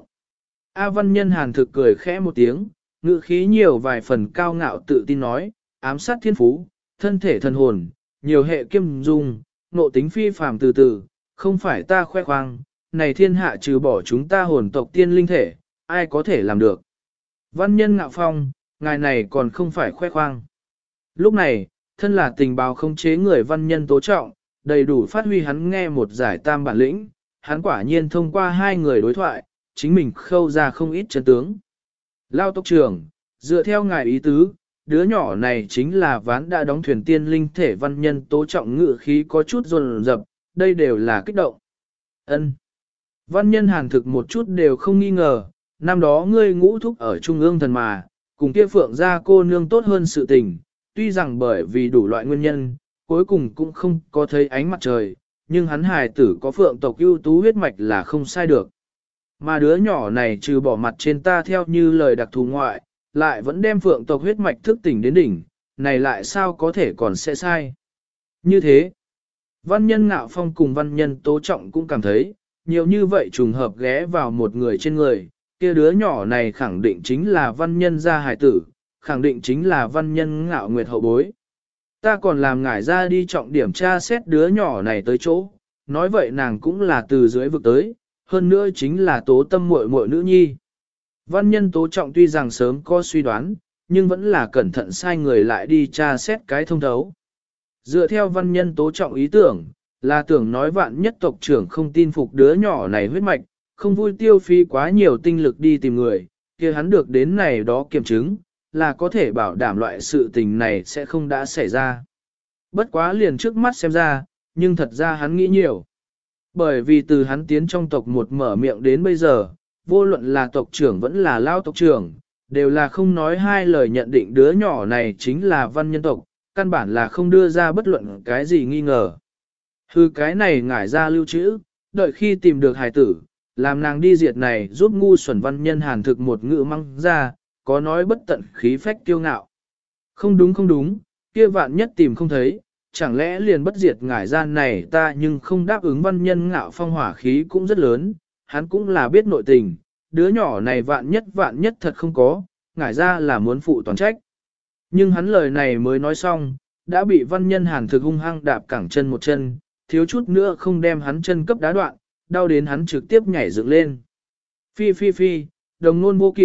A văn nhân Hàn thực cười khẽ một tiếng, ngữ khí nhiều vài phần cao ngạo tự tin nói, ám sát thiên phú, thân thể thần hồn, nhiều hệ kiêm dung, nộ tính phi phàm từ từ, không phải ta khoe khoang, này thiên hạ trừ bỏ chúng ta hồn tộc tiên linh thể, ai có thể làm được. Văn nhân Ngạo Phong, ngài này còn không phải khoe khoang. Lúc này, thân là tình báo không chế người văn nhân Tố Trọng, đầy đủ phát huy hắn nghe một giải tam bản lĩnh, hắn quả nhiên thông qua hai người đối thoại, chính mình khâu ra không ít chân tướng. Lao tộc trưởng, dựa theo ngài ý tứ, đứa nhỏ này chính là ván đã đóng thuyền tiên linh thể văn nhân Tố Trọng ngự khí có chút rồn rập, đây đều là kích động. Ân. Văn nhân Hàn thực một chút đều không nghi ngờ, năm đó ngươi ngũ thúc ở Trung ương thần mà, cùng kia phượng gia cô nương tốt hơn sự tình, tuy rằng bởi vì đủ loại nguyên nhân, cuối cùng cũng không có thấy ánh mặt trời, nhưng hắn hài tử có phượng tộc ưu tú huyết mạch là không sai được. Mà đứa nhỏ này trừ bỏ mặt trên ta theo như lời đặc thù ngoại, lại vẫn đem phượng tộc huyết mạch thức tỉnh đến đỉnh, này lại sao có thể còn sẽ sai. Như thế, văn nhân Ngạo Phong cùng văn nhân Tố Trọng cũng cảm thấy, nhiều như vậy trùng hợp ghé vào một người trên người, kia đứa nhỏ này khẳng định chính là văn nhân gia hài tử, khẳng định chính là văn nhân Ngạo Nguyệt hậu bối. Ta còn làm ngải ra đi trọng điểm tra xét đứa nhỏ này tới chỗ, nói vậy nàng cũng là từ dưới vực tới, hơn nữa chính là Tố Tâm muội muội nữ nhi. Văn nhân Tố Trọng tuy rằng sớm có suy đoán, nhưng vẫn là cẩn thận sai người lại đi tra xét cái thông thấu. Dựa theo văn nhân Tố Trọng ý tưởng, là tưởng nói vạn nhất tộc trưởng không tin phục đứa nhỏ này huyết mạch, không vui tiêu phí quá nhiều tinh lực đi tìm người, kia hắn được đến này đó kiểm chứng, là có thể bảo đảm loại sự tình này sẽ không đã xảy ra. Bất quá liền trước mắt xem ra, nhưng thật ra hắn nghĩ nhiều. Bởi vì từ hắn tiến trong tộc một mở miệng đến bây giờ, vô luận là tộc trưởng vẫn là lao tộc trưởng, đều là không nói hai lời nhận định đứa nhỏ này chính là văn nhân tộc, căn bản là không đưa ra bất luận cái gì nghi ngờ. Hư cái này ngải ra lưu trữ, đợi khi tìm được hài tử, làm nàng đi diệt này giúp ngu xuẩn văn nhân Hàn thực một ngữ măng ra, có nói bất tận khí phách kiêu ngạo. Không đúng không đúng, kia vạn nhất tìm không thấy, chẳng lẽ liền bất diệt ngải gian này ta nhưng không đáp ứng văn nhân Ngạo Phong hỏa khí cũng rất lớn, hắn cũng là biết nội tình, đứa nhỏ này vạn nhất thật không có, ngải ra là muốn phụ toàn trách. Nhưng hắn lời này mới nói xong, đã bị văn nhân Hàn thực hung hăng đạp cẳng chân một chân, thiếu chút nữa không đem hắn chân cấp đá đoạn, đau đến hắn trực tiếp nhảy dựng lên. Phi phi phi, đồng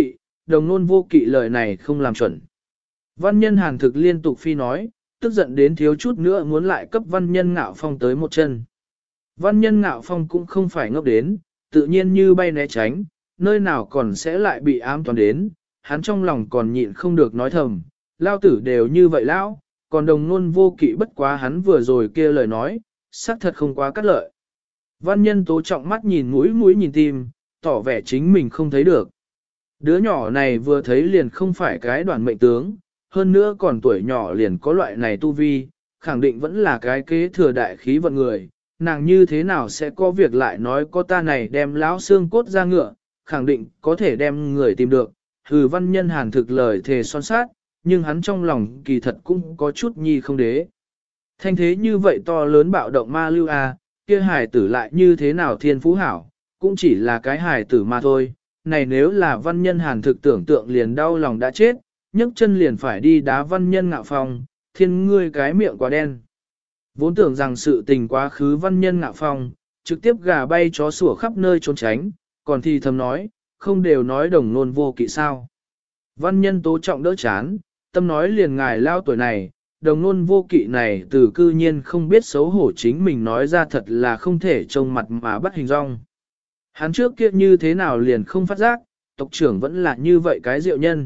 nôn vô kỵ lời này không làm chuẩn. Văn nhân Hàn thực liên tục phi nói, tức giận đến thiếu chút nữa muốn lại cấp văn nhân Ngạo Phong tới một chân. Văn nhân Ngạo Phong cũng không phải ngốc đến, tự nhiên như bay né tránh, nơi nào còn sẽ lại bị ám toán đến, hắn trong lòng còn nhịn không được nói thầm, lao tử đều như vậy lão, còn đồng nôn vô kỵ bất quá hắn vừa rồi kia lời nói, xác thật không quá cắt lợi. Văn nhân Tố Trọng mắt nhìn mũi nhìn tim, tỏ vẻ chính mình không thấy được. Đứa nhỏ này vừa thấy liền không phải cái đoàn mệnh tướng, hơn nữa còn tuổi nhỏ liền có loại này tu vi, khẳng định vẫn là cái kế thừa đại khí vận người, nàng như thế nào sẽ có việc lại nói có ta này đem lão xương cốt ra ngựa, khẳng định có thể đem người tìm được. Hừ văn nhân Hàn thực lời thề son sát, nhưng hắn trong lòng kỳ thật cũng có chút nhi không đế. Thanh thế như vậy to lớn bạo động ma lưu a, kia hài tử lại như thế nào thiên phú hảo, cũng chỉ là cái hài tử mà thôi. Này nếu là văn nhân Hàn thực tưởng tượng liền đau lòng đã chết, nhấc chân liền phải đi đá văn nhân Ngạo Phong, thiên ngươi cái miệng quá đen. Vốn tưởng rằng sự tình quá khứ văn nhân Ngạo Phong, trực tiếp gà bay chó sủa khắp nơi trốn tránh, còn thì thầm nói, không đều nói đồng nôn vô kỵ sao. Văn nhân tố trọng đỡ chán, tâm nói liền ngài lao tuổi này, đồng nôn vô kỵ này từ cư nhiên không biết xấu hổ chính mình nói ra thật là không thể trông mặt mà bắt hình dong. Hắn trước kia như thế nào liền không phát giác, tộc trưởng vẫn là như vậy cái diệu nhân.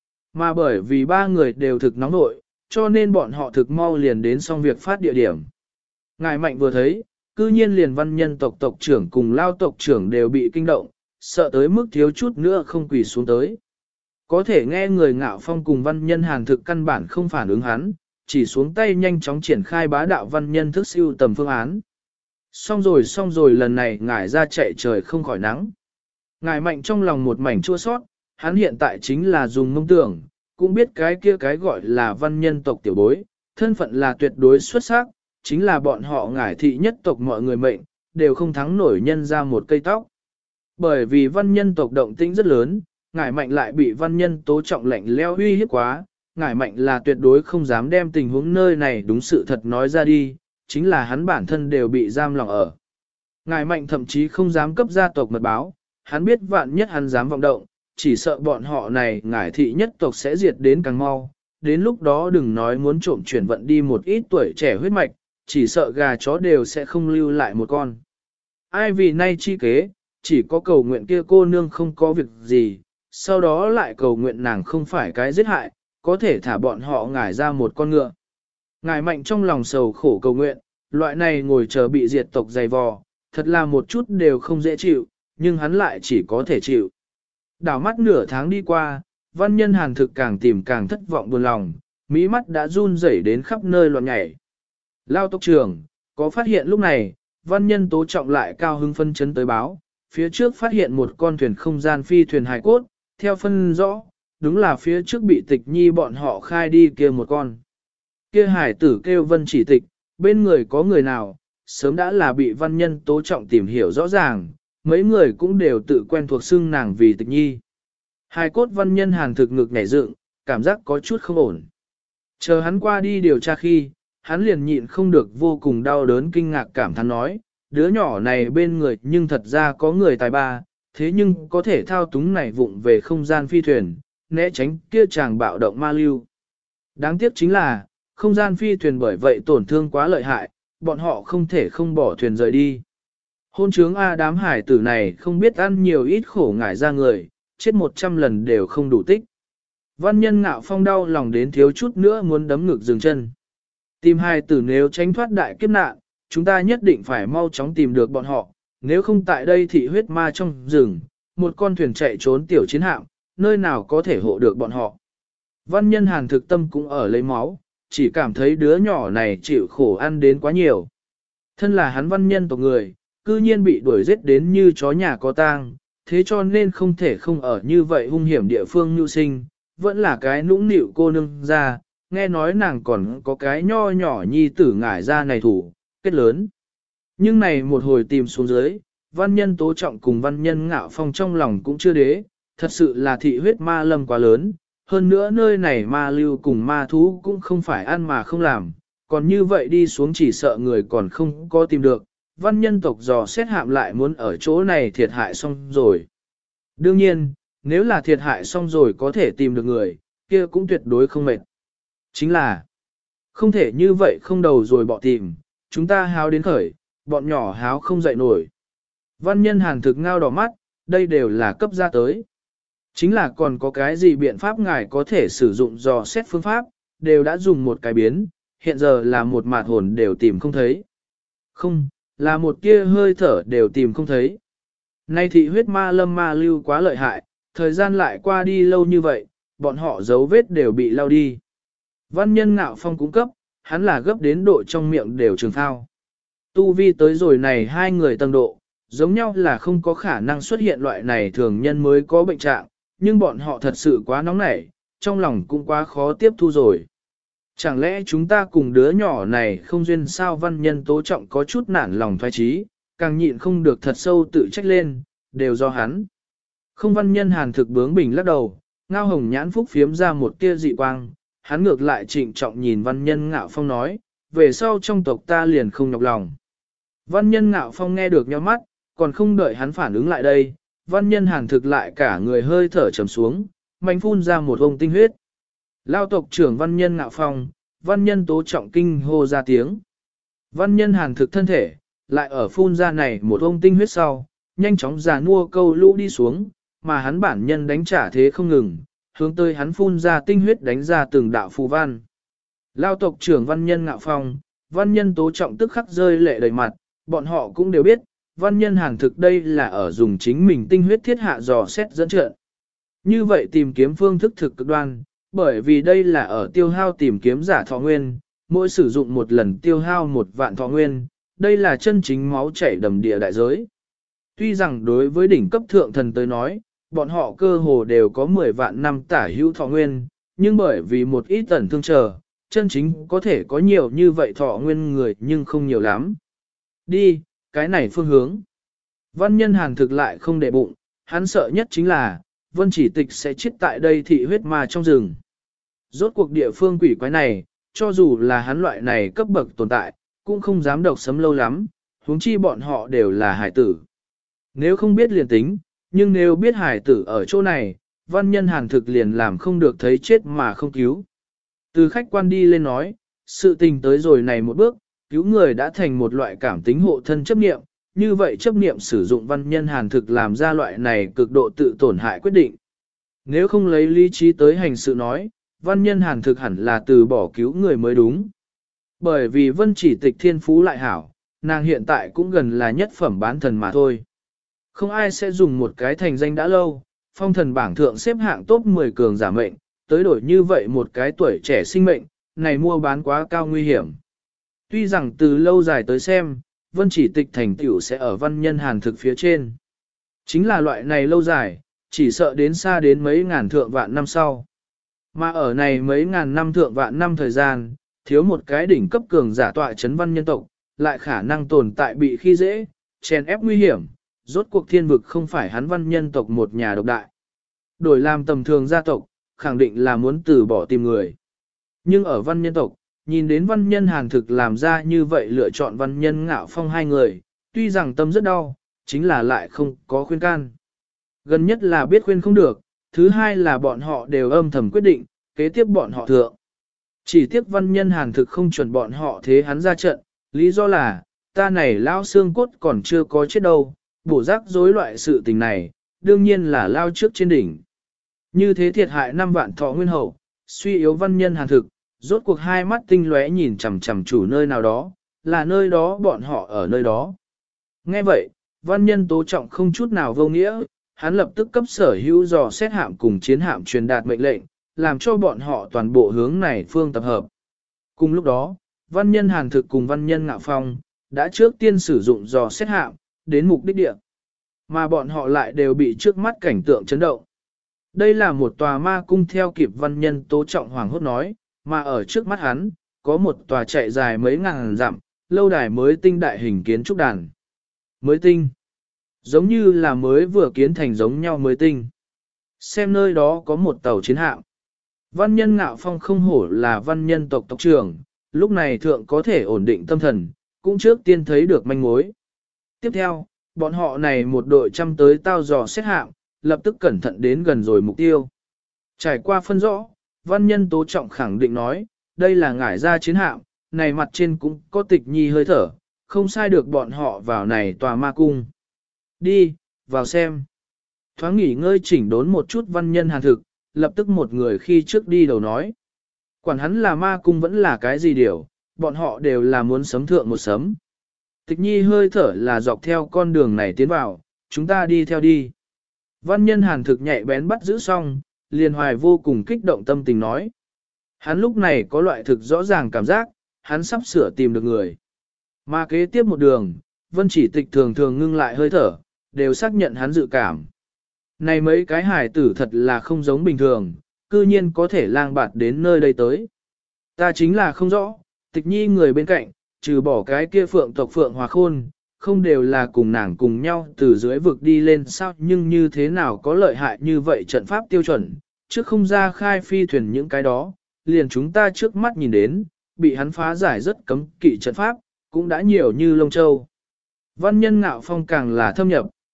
Mà bởi vì ba người đều thực nóng nội, cho nên bọn họ thực mau liền đến xong việc phát địa điểm. Ngài mạnh vừa thấy, cư nhiên liền văn nhân tộc tộc trưởng cùng lao tộc trưởng đều bị kinh động, sợ tới mức thiếu chút nữa không quỳ xuống tới. Có thể nghe người ngạo phong cùng văn nhân hàn thực căn bản không phản ứng hắn, chỉ xuống tay nhanh chóng triển khai bá đạo văn nhân thức siêu tầm phương án. Xong rồi lần này ngài ra chạy trời không khỏi nắng. Ngài mạnh trong lòng một mảnh chua sót, hắn hiện tại chính là dùng mông tưởng, cũng biết cái kia cái gọi là văn nhân tộc tiểu bối, thân phận là tuyệt đối xuất sắc, chính là bọn họ ngải thị nhất tộc mọi người mệnh, đều không thắng nổi nhân ra một cây tóc. Bởi vì văn nhân tộc động tĩnh rất lớn, ngải mạnh lại bị văn nhân tố trọng lệnh leo uy hiếp quá, ngải mạnh là tuyệt đối không dám đem tình huống nơi này đúng sự thật nói ra đi, chính là hắn bản thân đều bị giam lòng ở. Ngải mạnh thậm chí không dám cấp gia tộc mật báo, hắn biết vạn nhất hắn dám vọng động, chỉ sợ bọn họ này ngải thị nhất tộc sẽ diệt đến càng mau, đến lúc đó đừng nói muốn trộm chuyển vận đi một ít tuổi trẻ huyết mạch, chỉ sợ gà chó đều sẽ không lưu lại một con. Ai vì nay chi kế, chỉ có cầu nguyện kia cô nương không có việc gì, sau đó lại cầu nguyện nàng không phải cái giết hại, có thể thả bọn họ ngải ra một con ngựa. Ngài mạnh trong lòng sầu khổ cầu nguyện, loại này ngồi chờ bị diệt tộc dày vò, thật là một chút đều không dễ chịu, nhưng hắn lại chỉ có thể chịu. Đảo mắt nửa tháng đi qua, văn nhân hàn thực càng tìm càng thất vọng buồn lòng, mỹ mắt đã run rẩy đến khắp nơi loạn nhảy. Lao tộc trưởng, có phát hiện lúc này, văn nhân tố trọng lại cao hứng phân chấn tới báo, phía trước phát hiện một con thuyền không gian phi thuyền hài cốt, theo phân rõ, đúng là phía trước bị tịch nhi bọn họ khai đi kia một con. Kia hải tử kêu vân chỉ tịch, bên người có người nào, sớm đã là bị văn nhân tố trọng tìm hiểu rõ ràng, mấy người cũng đều tự quen thuộc xưng nàng vì tịch nhi. Hài cốt văn nhân hàn thực ngực nhảy dựng, cảm giác có chút không ổn. Chờ hắn qua đi điều tra khi, hắn liền nhịn không được vô cùng đau đớn kinh ngạc cảm thán nói, đứa nhỏ này bên người nhưng thật ra có người tài ba, thế nhưng có thể thao túng này vụng về không gian phi thuyền, né tránh kia chàng bạo động ma lưu. Đáng tiếc chính là, không gian phi thuyền bởi vậy tổn thương quá lợi hại, bọn họ không thể không bỏ thuyền rời đi. Hôn trướng A đám hải tử này không biết ăn nhiều ít khổ ngải ra người, chết 100 lần đều không đủ tích. Văn nhân ngạo phong đau lòng đến thiếu chút nữa muốn đấm ngực dừng chân. Tìm hai tử nếu tránh thoát đại kiếp nạn, chúng ta nhất định phải mau chóng tìm được bọn họ, nếu không tại đây thị huyết ma trong rừng, một con thuyền chạy trốn tiểu chiến hạm, nơi nào có thể hộ được bọn họ. Văn nhân hàn thực tâm cũng ở lấy máu, chỉ cảm thấy đứa nhỏ này chịu khổ ăn đến quá nhiều. Thân là hắn văn nhân tộc người, cư nhiên bị đuổi giết đến như chó nhà có tang, thế cho nên không thể không ở như vậy hung hiểm địa phương nhu sinh, vẫn là cái nũng nịu cô nương ra, nghe nói nàng còn có cái nho nhỏ nhi tử ngải ra này thủ, kết lớn. Nhưng này một hồi tìm xuống dưới, văn nhân tố trọng cùng văn nhân ngạo phong trong lòng cũng chưa đế, thật sự là thị huyết ma lâm quá lớn, hơn nữa nơi này ma lưu cùng ma thú cũng không phải ăn mà không làm, còn như vậy đi xuống chỉ sợ người còn không có tìm được, văn nhân tộc dò xét hạm lại muốn ở chỗ này thiệt hại xong rồi. Đương nhiên, nếu là thiệt hại xong rồi có thể tìm được người, kia cũng tuyệt đối không mệt. Chính là, không thể như vậy không đầu rồi bỏ tìm, chúng ta háo đến khởi, bọn nhỏ háo không dậy nổi. Văn nhân hàn thực ngao đỏ mắt, đây đều là cấp ra tới. Chính là còn có cái gì biện pháp ngài có thể sử dụng dò xét phương pháp, đều đã dùng một cái biến, hiện giờ là một mạt hồn đều tìm không thấy. Không, là một kia hơi thở đều tìm không thấy. Nay thị huyết ma lâm ma lưu quá lợi hại, thời gian lại qua đi lâu như vậy, bọn họ dấu vết đều bị lau đi. Văn nhân ngạo phong cung cấp, hắn là gấp đến độ trong miệng đều trường thao. Tu vi tới rồi này hai người tầng độ, giống nhau là không có khả năng xuất hiện loại này thường nhân mới có bệnh trạng, nhưng bọn họ thật sự quá nóng nảy, trong lòng cũng quá khó tiếp thu rồi. Chẳng lẽ chúng ta cùng đứa nhỏ này không duyên sao văn nhân tố trọng có chút nản lòng thoái trí, càng nhịn không được thật sâu tự trách lên, đều do hắn. Không văn nhân hàn thực bướng bình lắc đầu, ngao hồng nhãn phúc phiếm ra một tia dị quang, hắn ngược lại trịnh trọng nhìn văn nhân ngạo phong nói, về sau trong tộc ta liền không nhọc lòng. Văn nhân ngạo phong nghe được nhíu mắt, còn không đợi hắn phản ứng lại đây, văn nhân hàn thực lại cả người hơi thở trầm xuống, mạnh phun ra một ông tinh huyết. Lao tộc trưởng văn nhân ngạo phong, văn nhân tố trọng kinh hô ra tiếng. Văn nhân hàn thực thân thể, lại ở phun ra này một ông tinh huyết sau, nhanh chóng già nua câu lũ đi xuống, mà hắn bản nhân đánh trả thế không ngừng, hướng tới hắn phun ra tinh huyết đánh ra từng đạo phù văn. Lao tộc trưởng văn nhân ngạo phong, văn nhân tố trọng tức khắc rơi lệ đầy mặt, bọn họ cũng đều biết, văn nhân hàn thực đây là ở dùng chính mình tinh huyết thiết hạ dò xét dẫn trận. Như vậy tìm kiếm phương thức thực cực đoan, bởi vì đây là ở tiêu hao tìm kiếm giả thọ nguyên, mỗi sử dụng một lần tiêu hao 1 vạn thọ nguyên, đây là chân chính máu chảy đầm địa đại giới. Tuy rằng đối với đỉnh cấp thượng thần tới nói, bọn họ cơ hồ đều có 10 vạn năm tả hữu thọ nguyên, nhưng bởi vì một ít tẩn thương chờ, chân chính có thể có nhiều như vậy thọ nguyên người nhưng không nhiều lắm. Đi, cái này phương hướng. Văn nhân hàn thực lại không để bụng, hắn sợ nhất chính là, vân chỉ tịch sẽ chết tại đây thị huyết ma trong rừng. Rốt cuộc địa phương quỷ quái này, cho dù là hắn loại này cấp bậc tồn tại, cũng không dám độc sấm lâu lắm, huống chi bọn họ đều là hải tử. Nếu không biết liền tính, nhưng nếu biết hải tử ở chỗ này, văn nhân hàn thực liền làm không được thấy chết mà không cứu. Từ khách quan đi lên nói, sự tình tới rồi này một bước, cứu người đã thành một loại cảm tính hộ thân chấp niệm, như vậy chấp niệm sử dụng văn nhân hàn thực làm ra loại này cực độ tự tổn hại quyết định. Nếu không lấy lý trí tới hành sự nói, văn nhân hàn thực hẳn là từ bỏ cứu người mới đúng. Bởi vì vân chỉ tịch thiên phú lại hảo, nàng hiện tại cũng gần là nhất phẩm bán thần mà thôi. Không ai sẽ dùng một cái thành danh đã lâu, phong thần bảng thượng xếp hạng top 10 cường giả mệnh, tới đổi như vậy một cái tuổi trẻ sinh mệnh, này mua bán quá cao nguy hiểm. Tuy rằng từ lâu dài tới xem, vân chỉ tịch thành tựu sẽ ở văn nhân hàn thực phía trên. Chính là loại này lâu dài, chỉ sợ đến xa đến mấy ngàn thượng vạn năm sau. Mà ở này mấy ngàn năm thượng vạn năm thời gian, thiếu một cái đỉnh cấp cường giả tọa chấn văn nhân tộc, lại khả năng tồn tại bị khi dễ, chèn ép nguy hiểm, rốt cuộc thiên vực không phải hắn văn nhân tộc một nhà độc đại. Đổi làm tầm thường gia tộc, khẳng định là muốn từ bỏ tìm người. Nhưng ở văn nhân tộc, nhìn đến văn nhân hàn thực làm ra như vậy lựa chọn văn nhân ngạo phong hai người, tuy rằng tâm rất đau, chính là lại không có khuyên can. Gần nhất là biết khuyên không được, thứ hai là bọn họ đều âm thầm quyết định, kế tiếp bọn họ thượng. Chỉ tiếc văn nhân hàn thực không chuẩn bọn họ thế hắn ra trận, lý do là, ta này lao xương cốt còn chưa có chết đâu, bổ rắc rối loại sự tình này, đương nhiên là lao trước trên đỉnh. Như thế thiệt hại 5 vạn thọ nguyên hậu, suy yếu văn nhân hàn thực, rốt cuộc hai mắt tinh lóe nhìn chằm chằm chủ nơi nào đó, là nơi đó bọn họ ở nơi đó. Nghe vậy, văn nhân tố trọng không chút nào vô nghĩa, hắn lập tức cấp sở hữu dò xét hạm cùng chiến hạm truyền đạt mệnh lệnh, làm cho bọn họ toàn bộ hướng này phương tập hợp. Cùng lúc đó, văn nhân hàn thực cùng văn nhân ngạo phong, đã trước tiên sử dụng dò xét hạm, đến mục đích địa. Mà bọn họ lại đều bị trước mắt cảnh tượng chấn động. Đây là một tòa ma cung theo kịp văn nhân tố trọng hoàng hốt nói, mà ở trước mắt hắn, có một tòa chạy dài mấy ngàn dặm, lâu đài mới tinh đại hình kiến trúc đàn. Mới tinh. Giống như là mới vừa kiến thành giống nhau mới tinh. Xem nơi đó có một tàu chiến hạm. Văn nhân ngạo phong không hổ là văn nhân tộc tộc trưởng, lúc này thượng có thể ổn định tâm thần, cũng trước tiên thấy được manh mối. Tiếp theo, bọn họ này một đội trăm tới tao dò xét hạm, lập tức cẩn thận đến gần rồi mục tiêu. Trải qua phân rõ, văn nhân tố trọng khẳng định nói, đây là ngải ra chiến hạm, này mặt trên cũng có tịch nhi hơi thở, không sai được bọn họ vào này tòa ma cung. Đi, vào xem. Thoáng nghỉ ngơi chỉnh đốn một chút văn nhân hàn thực, lập tức một người khi trước đi đầu nói. Quản hắn là ma cung vẫn là cái gì điều, bọn họ đều là muốn sấm thượng một sấm. Tịch nhi hơi thở là dọc theo con đường này tiến vào, chúng ta đi theo đi. Văn nhân hàn thực nhạy bén bắt giữ xong, liền hoài vô cùng kích động tâm tình nói. Hắn lúc này có loại thực rõ ràng cảm giác, hắn sắp sửa tìm được người. Mà kế tiếp một đường, vân chỉ tịch thường thường ngưng lại hơi thở, đều xác nhận hắn dự cảm. Này mấy cái hải tử thật là không giống bình thường, cư nhiên có thể lang bạt đến nơi đây tới. Ta chính là không rõ, tịch nhi người bên cạnh, trừ bỏ cái kia phượng tộc phượng hòa khôn, không đều là cùng nàng cùng nhau từ dưới vực đi lên sao, nhưng như thế nào có lợi hại như vậy trận pháp tiêu chuẩn, trước không ra khai phi thuyền những cái đó, liền chúng ta trước mắt nhìn đến, bị hắn phá giải rất cấm kỵ trận pháp, cũng đã nhiều như lông châu. Văn nhân ngạo phong càng là thâm nhập,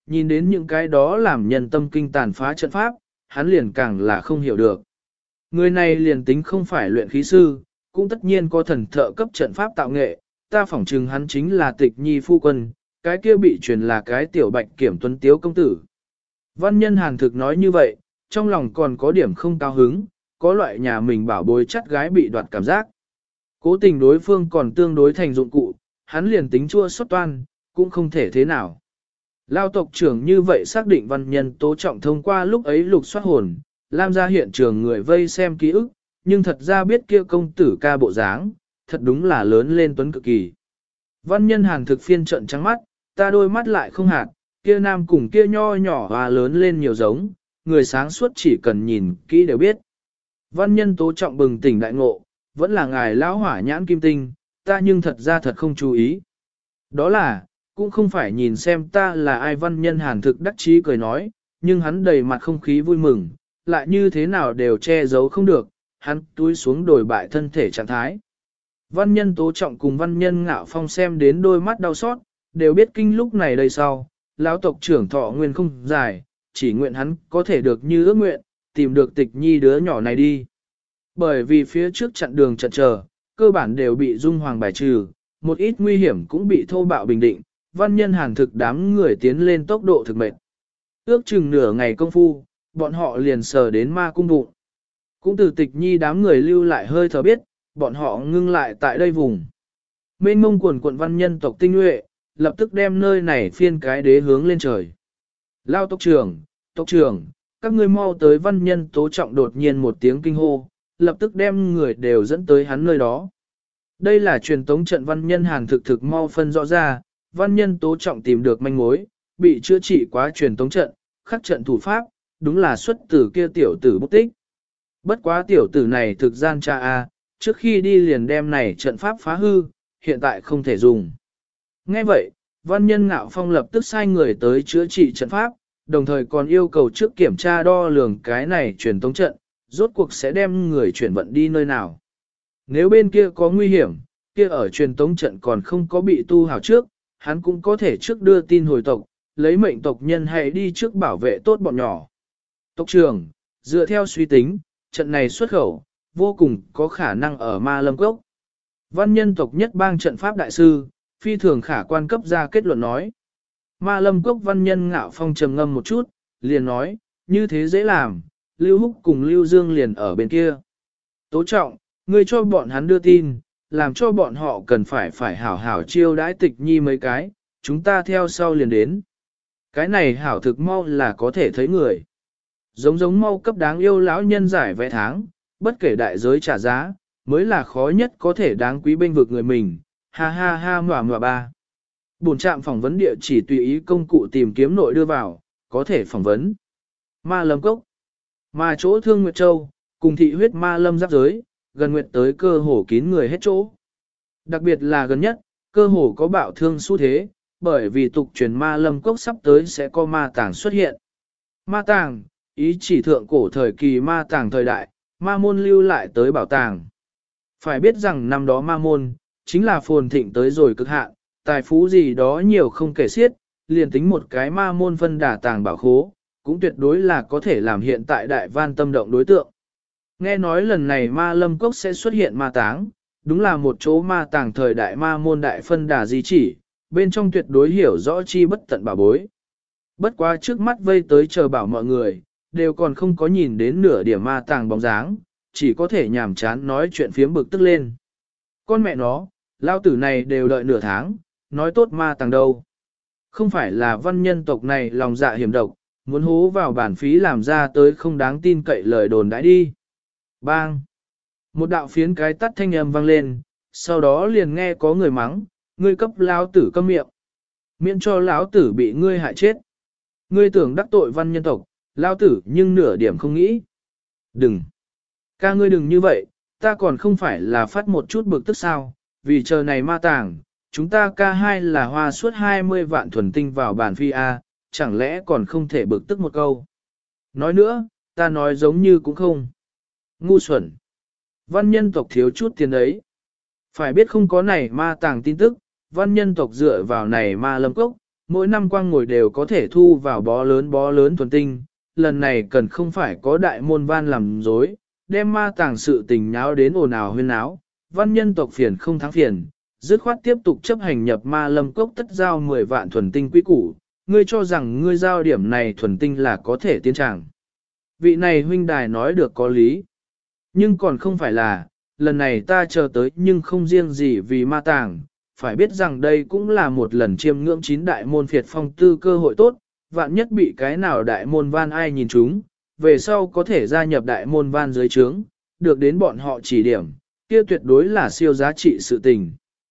nhìn đến những cái đó làm nhân tâm kinh tàn phá trận pháp, hắn liền càng là không hiểu được. Người này liền tính không phải luyện khí sư, cũng tất nhiên có thần thợ cấp trận pháp tạo nghệ, ta phỏng chừng hắn chính là Tịch Nhi phu quân, cái kia bị truyền là cái tiểu bạch kiểm tuấn tiếu công tử. Văn nhân Hàn thực nói như vậy, trong lòng còn có điểm không cao hứng, có loại nhà mình bảo bối chắt gái bị đoạt cảm giác. Cố tình đối phương còn tương đối thành dụng cụ, hắn liền tính chua xót toan, cũng không thể thế nào. Lao tộc trưởng như vậy xác định văn nhân tố trọng thông qua lúc ấy lục soát hồn, làm ra hiện trường người vây xem ký ức, nhưng thật ra biết kia công tử ca bộ dáng, thật đúng là lớn lên tuấn cực kỳ. Văn nhân Hàn thực phiên trận trắng mắt, ta đôi mắt lại không hạt, kia nam cùng kia nho nhỏ và lớn lên nhiều giống, người sáng suốt chỉ cần nhìn kỹ đều biết. Văn nhân tố trọng bừng tỉnh đại ngộ, vẫn là ngài lão hỏa nhãn kim tinh, ta nhưng thật ra thật không chú ý. Đó là, cũng không phải nhìn xem ta là ai. Văn nhân Hàn thực đắc chí cười nói, nhưng hắn đầy mặt không khí vui mừng, lại như thế nào đều che giấu không được, hắn túi xuống đổi bại thân thể trạng thái. Văn nhân tố trọng cùng văn nhân ngạo phong xem đến đôi mắt đau xót, đều biết kinh lúc này đây sau, lão tộc trưởng thọ nguyên không dài, chỉ nguyện hắn có thể được như ước nguyện, tìm được Tịch Nhi đứa nhỏ này đi. Bởi vì phía trước chặn đường chặn chờ, cơ bản đều bị dung hoàng bài trừ, một ít nguy hiểm cũng bị thô bạo bình định, văn nhân Hàn thực đám người tiến lên tốc độ thực mệt. Ước chừng nửa ngày công phu, bọn họ liền sờ đến ma cung bụng. Cũng từ Tịch Nhi đám người lưu lại hơi thở biết, bọn họ ngưng lại tại đây vùng. Mênh mông quần quận văn nhân tộc tinh nhuệ, lập tức đem nơi này phiên cái đế hướng lên trời. Lao tộc trưởng, các ngươi mau tới. Văn nhân tố trọng đột nhiên một tiếng kinh hô, lập tức đem người đều dẫn tới hắn nơi đó. Đây là truyền tống trận. Văn nhân Hàn thực mau phân rõ ra, văn nhân tố trọng tìm được manh mối, bị chữa trị quá truyền tống trận, khắc trận thủ pháp, đúng là xuất từ kia tiểu tử bút tích. Bất quá tiểu tử này thực gian cha a, trước khi đi liền đem này trận pháp phá hư, hiện tại không thể dùng. Nghe vậy, văn nhân ngạo phong lập tức sai người tới chữa trị trận pháp, đồng thời còn yêu cầu trước kiểm tra đo lường cái này truyền tống trận, rốt cuộc sẽ đem người chuyển vận đi nơi nào. Nếu bên kia có nguy hiểm, kia ở truyền tống trận còn không có bị tu hào trước, hắn cũng có thể trước đưa tin hồi tộc, lấy mệnh tộc nhân hãy đi trước bảo vệ tốt bọn nhỏ. Tộc trưởng, dựa theo suy tính, trận này xuất khẩu, vô cùng có khả năng ở Ma Lâm Cốc. Văn nhân tộc nhất bang trận pháp đại sư, phi thường khả quan cấp ra kết luận nói. Ma Lâm Cốc văn nhân ngạo phong trầm ngâm một chút, liền nói, như thế dễ làm, Lưu Húc cùng Lưu Dương liền ở bên kia. Tố trọng, ngươi cho bọn hắn đưa tin, làm cho bọn họ cần phải hảo hảo chiêu đãi Tịch Nhi mấy cái, chúng ta theo sau liền đến. Cái này hảo thực mau là có thể thấy người. Giống mau cấp đáng yêu lão nhân giải vé tháng, bất kể đại giới trả giá, mới là khó nhất có thể đáng quý bênh vực người mình. Ha ha ha ngọa ba. Bổn trạm phỏng vấn địa chỉ tùy ý công cụ tìm kiếm nội đưa vào, có thể phỏng vấn. Ma Lâm Cốc. Mà chỗ Thương Nguyệt Châu, cùng thị huyết Ma Lâm giáp giới, gần nguyệt tới cơ hồ kín người hết chỗ. Đặc biệt là gần nhất, cơ hồ có bạo thương xu thế, bởi vì tục truyền Ma Lâm Cốc sắp tới sẽ có ma tàng xuất hiện. Ma tàng, ý chỉ thượng cổ thời kỳ ma tàng thời đại, ma môn lưu lại tới bảo tàng. Phải biết rằng năm đó ma môn, chính là phồn thịnh tới rồi cực hạn, tài phú gì đó nhiều không kể xiết, liền tính một cái ma môn phân đà tàng bảo khố, cũng tuyệt đối là có thể làm hiện tại đại van tâm động đối tượng. Nghe nói lần này Ma Lâm Cốc sẽ xuất hiện ma táng, đúng là một chỗ ma tàng thời đại ma môn đại phân đà di chỉ, bên trong tuyệt đối hiểu rõ chi bất tận bảo bối. Bất quá trước mắt vây tới chờ bảo mọi người, đều còn không có nhìn đến nửa điểm ma tàng bóng dáng, chỉ có thể nhàm chán nói chuyện phiếm bực tức lên. Con mẹ nó, lao tử này đều đợi nửa tháng, nói tốt ma tàng đâu. Không phải là văn nhân tộc này lòng dạ hiểm độc, muốn hố vào bản phí làm ra tới không đáng tin cậy lời đồn đãi đi. Bang! Một đạo phiến cái tắt thanh âm vang lên, sau đó liền nghe có người mắng, ngươi cấp lão tử câm miệng. Miễn cho lão tử bị ngươi hại chết. Ngươi tưởng đắc tội văn nhân tộc, lão tử nhưng nửa điểm không nghĩ. Đừng! Ca ngươi đừng như vậy, ta còn không phải là phát một chút bực tức sao, vì chờ này ma tàng, chúng ta ca hai là hoa suốt 20 vạn thuần tinh vào bản phi A, chẳng lẽ còn không thể bực tức một câu. Nói nữa, ta nói giống như cũng không. Ngu xuẩn. Văn nhân tộc thiếu chút tiền ấy. Phải biết không có này ma tàng tin tức, văn nhân tộc dựa vào này ma lâm cốc, mỗi năm quang ngồi đều có thể thu vào bó lớn thuần tinh, lần này cần không phải có đại môn van làm dối, đem ma tàng sự tình nháo đến ồn ào huyên náo, văn nhân tộc phiền không thắng phiền, dứt khoát tiếp tục chấp hành nhập ma lâm cốc tất giao 10 vạn thuần tinh quý củ, ngươi cho rằng ngươi giao điểm này thuần tinh là có thể tiến tràng. Vị này huynh đài nói được có lý, nhưng còn không phải là, lần này ta chờ tới nhưng không riêng gì vì ma tàng, phải biết rằng đây cũng là một lần chiêm ngưỡng 9 đại môn phiệt phong tư cơ hội tốt, vạn nhất bị cái nào đại môn van ai nhìn chúng, về sau có thể gia nhập đại môn van dưới trướng, được đến bọn họ chỉ điểm, kia tuyệt đối là siêu giá trị sự tình.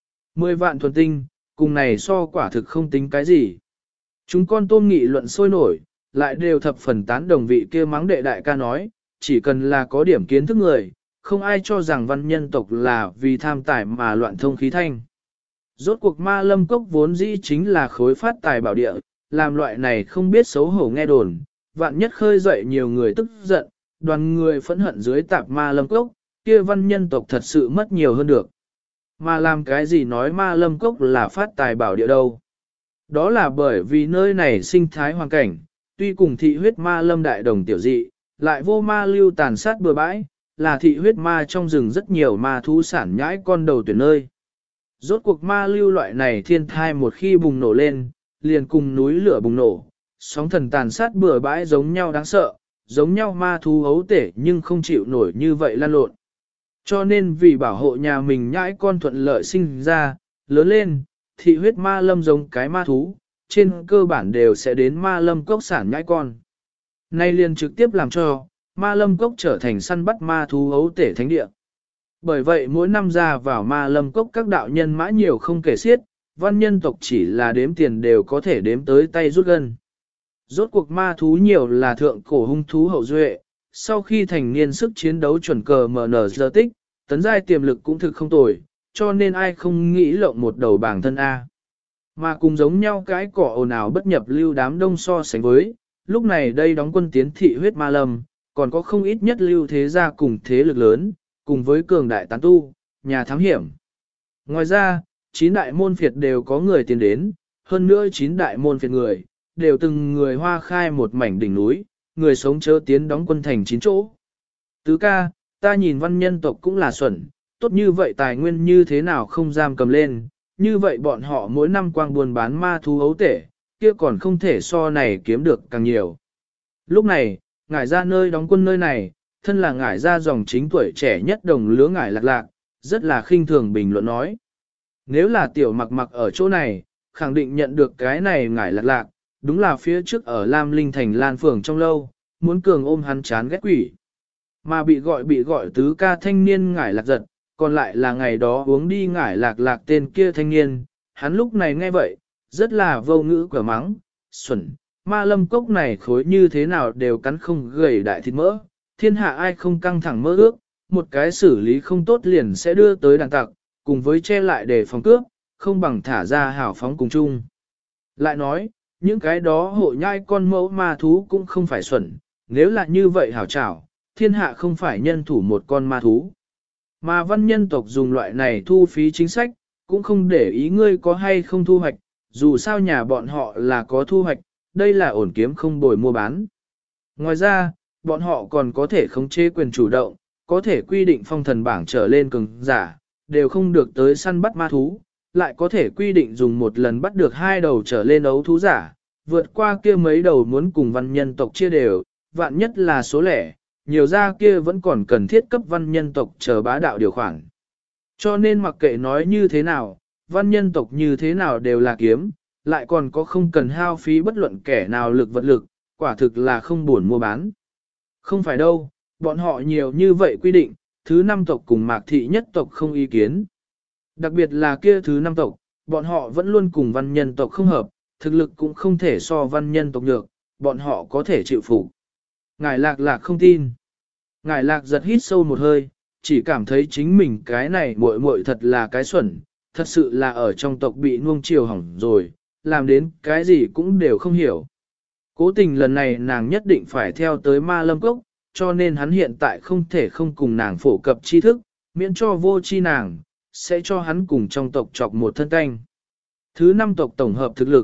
10 vạn thuần tinh, cùng này so quả thực không tính cái gì. Chúng con tôm nghị luận sôi nổi, lại đều thập phần tán đồng vị kia mắng đệ đại ca nói, chỉ cần là có điểm kiến thức người, không ai cho rằng văn nhân tộc là vì tham tài mà loạn thông khí thanh. Rốt cuộc ma lâm cốc vốn dĩ chính là khối phát tài bảo địa, làm loại này không biết xấu hổ nghe đồn, vạn nhất khơi dậy nhiều người tức giận, đoàn người phẫn hận dưới tạp ma lâm cốc, kia văn nhân tộc thật sự mất nhiều hơn được. Mà làm cái gì nói ma lâm cốc là phát tài bảo địa đâu? Đó là bởi vì nơi này sinh thái hoàn cảnh, tuy cùng thị huyết ma lâm đại đồng tiểu dị, lại vô ma lưu tàn sát bừa bãi, là thị huyết ma trong rừng rất nhiều ma thú sản nhãi con đầu tuyển nơi. Rốt cuộc ma lưu loại này thiên thai một khi bùng nổ lên, liền cùng núi lửa bùng nổ, sóng thần tàn sát bừa bãi giống nhau đáng sợ, giống nhau ma thú hấu tể nhưng không chịu nổi như vậy lan lộn. Cho nên vì bảo hộ nhà mình nhãi con thuận lợi sinh ra, lớn lên, thị huyết ma lâm giống cái ma thú, trên cơ bản đều sẽ đến ma lâm cốc sản nhãi con. Nay liền trực tiếp làm cho, ma lâm cốc trở thành săn bắt ma thú hấu tể thánh địa. Bởi vậy mỗi năm ra vào ma lâm cốc các đạo nhân mã nhiều không kể xiết, văn nhân tộc chỉ là đếm tiền đều có thể đếm tới tay rút gân. Rốt cuộc ma thú nhiều là thượng cổ hung thú hậu duệ, sau khi thành niên sức chiến đấu chuẩn cờ MN giờ tích, tấn giai tiềm lực cũng thực không tồi, cho nên ai không nghĩ lộng một đầu bảng thân A. Mà cùng giống nhau cái cỏ ồn ào bất nhập lưu đám đông so sánh với, lúc này đây đóng quân tiến thị huyết ma lâm, còn có không ít nhất lưu thế gia cùng thế lực lớn, cùng với cường đại tán tu, nhà thám hiểm. Ngoài ra, 9 đại môn phiệt đều có người tiến đến, hơn nữa 9 đại môn phiệt người, đều từng người hoa khai một mảnh đỉnh núi, người sống chớ tiến đóng quân thành 9 chỗ. Tứ ca, ta nhìn văn nhân tộc cũng là xuẩn, tốt như vậy tài nguyên như thế nào không giam cầm lên, như vậy bọn họ mỗi năm quang buôn bán ma thú ấu tể, kia còn không thể so này kiếm được càng nhiều. Lúc này, ngải ra nơi đóng quân nơi này, thân là ngải ra dòng chính tuổi trẻ nhất đồng lứa ngải lạc lạc, rất là khinh thường bình luận nói. Nếu là tiểu mặc mặc ở chỗ này, khẳng định nhận được cái này ngải lạc lạc, đúng là phía trước ở Lam Linh Thành Lan Phường trong lâu, muốn cường ôm hắn chán ghét quỷ. Mà bị gọi tứ ca thanh niên ngải lạc giật, còn lại là ngày đó uống đi ngải lạc lạc tên kia thanh niên, hắn lúc này nghe vậy, rất là vô ngữ quả mắng, xuẩn, ma lâm cốc này khối như thế nào đều cắn không gầy đại thịt mỡ, thiên hạ ai không căng thẳng mơ ước, một cái xử lý không tốt liền sẽ đưa tới đàn tặc, cùng với che lại để phòng cướp, không bằng thả ra hảo phóng cùng chung. Lại nói, những cái đó hộ nhai con mẫu ma thú cũng không phải xuẩn, nếu là như vậy hảo trảo, thiên hạ không phải nhân thủ một con ma thú. Mà văn nhân tộc dùng loại này thu phí chính sách, cũng không để ý ngươi có hay không thu hoạch, dù sao nhà bọn họ là có thu hoạch, đây là ổn kiếm không bồi mua bán. Ngoài ra, bọn họ còn có thể khống chế quyền chủ động, có thể quy định phong thần bảng trở lên cường giả, đều không được tới săn bắt ma thú, lại có thể quy định dùng một lần bắt được 2 đầu trở lên ấu thú giả, vượt qua kia mấy đầu muốn cùng văn nhân tộc chia đều, vạn nhất là số lẻ, nhiều ra kia vẫn còn cần thiết cấp văn nhân tộc chờ bá đạo điều khoản. Cho nên mặc kệ nói như thế nào, văn nhân tộc như thế nào đều là kiếm, lại còn có không cần hao phí bất luận kẻ nào lực vật lực, quả thực là không buồn mua bán. Không phải đâu, bọn họ nhiều như vậy quy định, thứ 5 tộc cùng mạc thị nhất tộc không ý kiến. Đặc biệt là kia thứ 5 tộc, bọn họ vẫn luôn cùng văn nhân tộc không hợp, thực lực cũng không thể so văn nhân tộc được, bọn họ có thể chịu phục. Ngài lạc lạc không tin. Ngài lạc giật hít sâu một hơi, chỉ cảm thấy chính mình cái này muội muội thật là cái xuẩn, thật sự là ở trong tộc bị nuông chiều hỏng rồi, làm đến cái gì cũng đều không hiểu. Cố tình lần này nàng nhất định phải theo tới ma lâm cốc, cho nên hắn hiện tại không thể không cùng nàng phổ cập tri thức, miễn cho vô chi nàng, sẽ cho hắn cùng trong tộc chọc một thân canh. Thứ 5 tộc tổng hợp thực lực,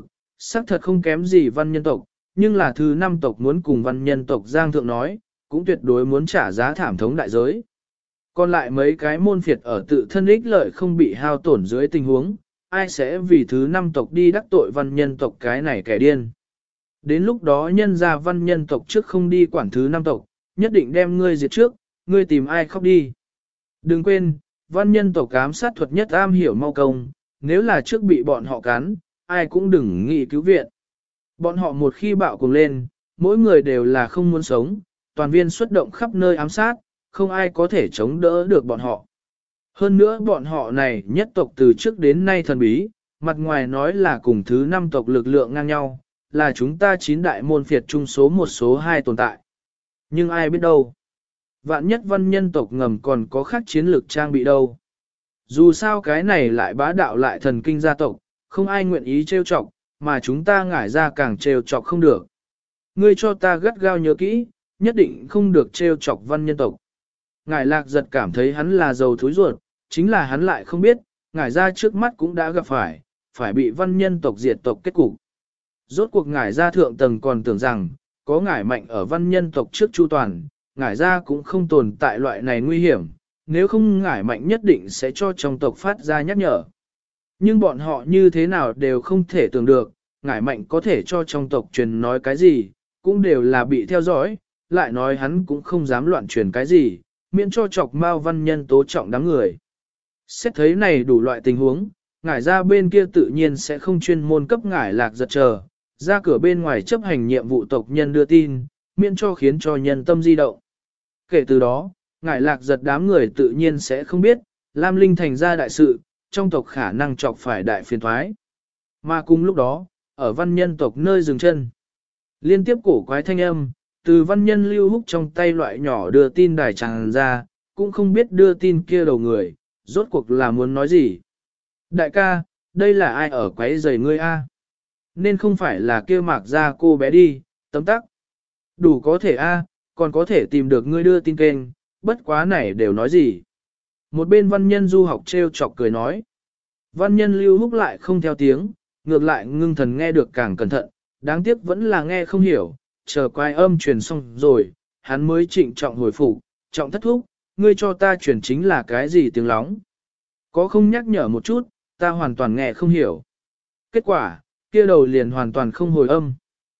xác thật không kém gì văn nhân tộc, nhưng là thứ 5 tộc muốn cùng văn nhân tộc Giang Thượng nói, cũng tuyệt đối muốn trả giá thảm thống đại giới. Còn lại mấy cái môn phiệt ở tự thân ích lợi không bị hao tổn dưới tình huống, ai sẽ vì thứ 5 tộc đi đắc tội văn nhân tộc cái này kẻ điên. Đến lúc đó nhân ra văn nhân tộc trước không đi quản thứ 5 tộc, nhất định đem ngươi diệt trước, ngươi tìm ai khóc đi. Đừng quên, văn nhân tộc ám sát thuật nhất am hiểu mau công, nếu là trước bị bọn họ cắn, ai cũng đừng nghĩ cứu viện. Bọn họ một khi bạo cùng lên, mỗi người đều là không muốn sống, toàn viên xuất động khắp nơi ám sát, không ai có thể chống đỡ được bọn họ. Hơn nữa bọn họ này nhất tộc từ trước đến nay thần bí, mặt ngoài nói là cùng thứ 5 tộc lực lượng ngang nhau, là chúng ta 9 đại môn phiệt chung số 1 số 2 tồn tại. Nhưng ai biết đâu. Vạn nhất văn nhân tộc ngầm còn có khác chiến lược trang bị đâu. Dù sao cái này lại bá đạo lại thần kinh gia tộc, không ai nguyện ý trêu chọc, mà chúng ta ngải ra càng trêu chọc không được. Ngươi cho ta gắt gao nhớ kỹ, nhất định không được trêu chọc văn nhân tộc. Ngải lạc giật cảm thấy hắn là giàu thối ruột, chính là hắn lại không biết, ngải ra trước mắt cũng đã gặp phải bị văn nhân tộc diệt tộc kết cục. Rốt cuộc ngải ra thượng tầng còn tưởng rằng, có ngải mạnh ở văn nhân tộc trước chu toàn, ngải ra cũng không tồn tại loại này nguy hiểm, nếu không ngải mạnh nhất định sẽ cho trong tộc phát ra nhắc nhở. Nhưng bọn họ như thế nào đều không thể tưởng được, ngải mạnh có thể cho trong tộc truyền nói cái gì, cũng đều là bị theo dõi, lại nói hắn cũng không dám loạn truyền cái gì, miễn cho chọc Mao văn nhân tố trọng đám người. Xét thấy này đủ loại tình huống, ngải ra bên kia tự nhiên sẽ không chuyên môn cấp ngải lạc giật chờ, ra cửa bên ngoài chấp hành nhiệm vụ tộc nhân đưa tin, miễn cho khiến cho nhân tâm di động. Kể từ đó, ngải lạc giật đám người tự nhiên sẽ không biết, Lam Linh thành ra đại sự, trong tộc khả năng chọc phải đại phiền thoái. Mà cùng lúc đó, ở văn nhân tộc nơi dừng chân, liên tiếp cổ quái thanh âm, từ văn nhân Lưu Húc trong tay loại nhỏ đưa tin đài tràn ra, cũng không biết đưa tin kia đầu người, rốt cuộc là muốn nói gì. Đại ca, đây là ai ở quấy rầy ngươi a? Nên không phải là kia mạc ra cô bé đi, tấm tắc. Đủ có thể a, còn có thể tìm được ngươi đưa tin kênh, bất quá này đều nói gì. Một bên văn nhân du học treo chọc cười nói. Văn nhân Lưu Húc lại không theo tiếng, ngược lại ngưng thần nghe được càng cẩn thận, đáng tiếc vẫn là nghe không hiểu, chờ quái âm truyền xong rồi, hắn mới trịnh trọng hồi phục, trọng thất thúc, ngươi cho ta truyền chính là cái gì tiếng lóng. Có không nhắc nhở một chút, ta hoàn toàn nghe không hiểu. Kết quả, kia đầu liền hoàn toàn không hồi âm.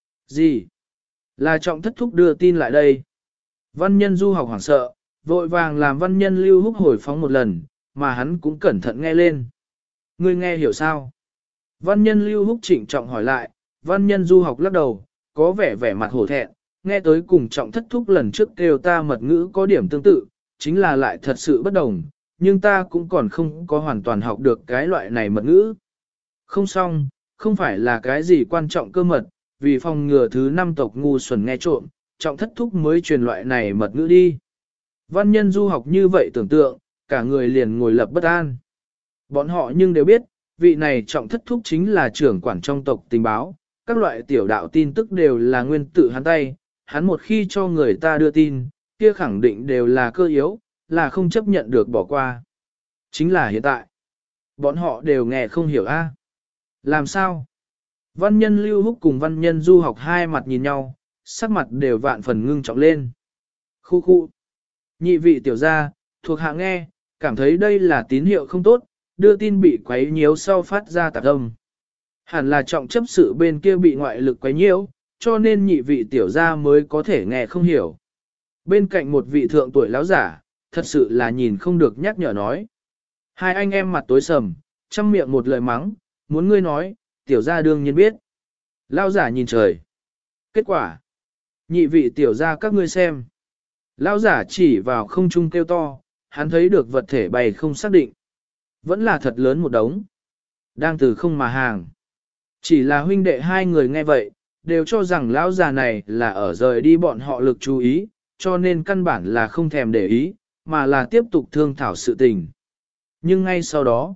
Gì? Là trọng thất thúc đưa tin lại đây. Văn nhân du học hoảng sợ, vội vàng làm văn nhân Lưu Húc hồi phóng một lần, mà hắn cũng cẩn thận nghe lên. Ngươi nghe hiểu sao? Văn nhân Lưu Húc trịnh trọng hỏi lại, văn nhân du học lắc đầu, có vẻ mặt hổ thẹn, nghe tới cùng trọng thất thúc lần trước kêu ta mật ngữ có điểm tương tự, chính là lại thật sự bất đồng, nhưng ta cũng còn không có hoàn toàn học được cái loại này mật ngữ. Không xong, không phải là cái gì quan trọng cơ mật, vì phòng ngừa thứ 5 tộc ngu xuẩn nghe trộm, trọng thất thúc mới truyền loại này mật ngữ đi. Văn nhân du học như vậy tưởng tượng, cả người liền ngồi lập bất an. Bọn họ nhưng đều biết, vị này trọng thất thúc chính là trưởng quản trong tộc tình báo, các loại tiểu đạo tin tức đều là nguyên tự hắn tay, hắn một khi cho người ta đưa tin, kia khẳng định đều là cơ yếu, là không chấp nhận được bỏ qua. Chính là hiện tại, bọn họ đều nghe không hiểu a. Làm sao? Văn nhân Lưu Húc cùng văn nhân du học hai mặt nhìn nhau, sắc mặt đều vạn phần ngưng trọng lên. Khu khu. Nhị vị tiểu gia, thuộc hạ nghe, cảm thấy đây là tín hiệu không tốt, đưa tin bị quấy nhiễu sau phát ra tạp âm. Hẳn là trọng chấp sự bên kia bị ngoại lực quấy nhiễu, cho nên nhị vị tiểu gia mới có thể nghe không hiểu. Bên cạnh một vị thượng tuổi lão giả, thật sự là nhìn không được nhắc nhở nói. Hai anh em mặt tối sầm, chăm miệng một lời mắng, muốn ngươi nói, tiểu gia đương nhiên biết. Lão giả nhìn trời. Kết quả. Nhị vị tiểu gia các ngươi xem. Lão giả chỉ vào không trung kêu to, hắn thấy được vật thể bay không xác định. Vẫn là thật lớn một đống. Đang từ không mà hàng. Chỉ là huynh đệ hai người nghe vậy, đều cho rằng lão già này là ở rời đi bọn họ lực chú ý, cho nên căn bản là không thèm để ý, mà là tiếp tục thương thảo sự tình. Nhưng ngay sau đó,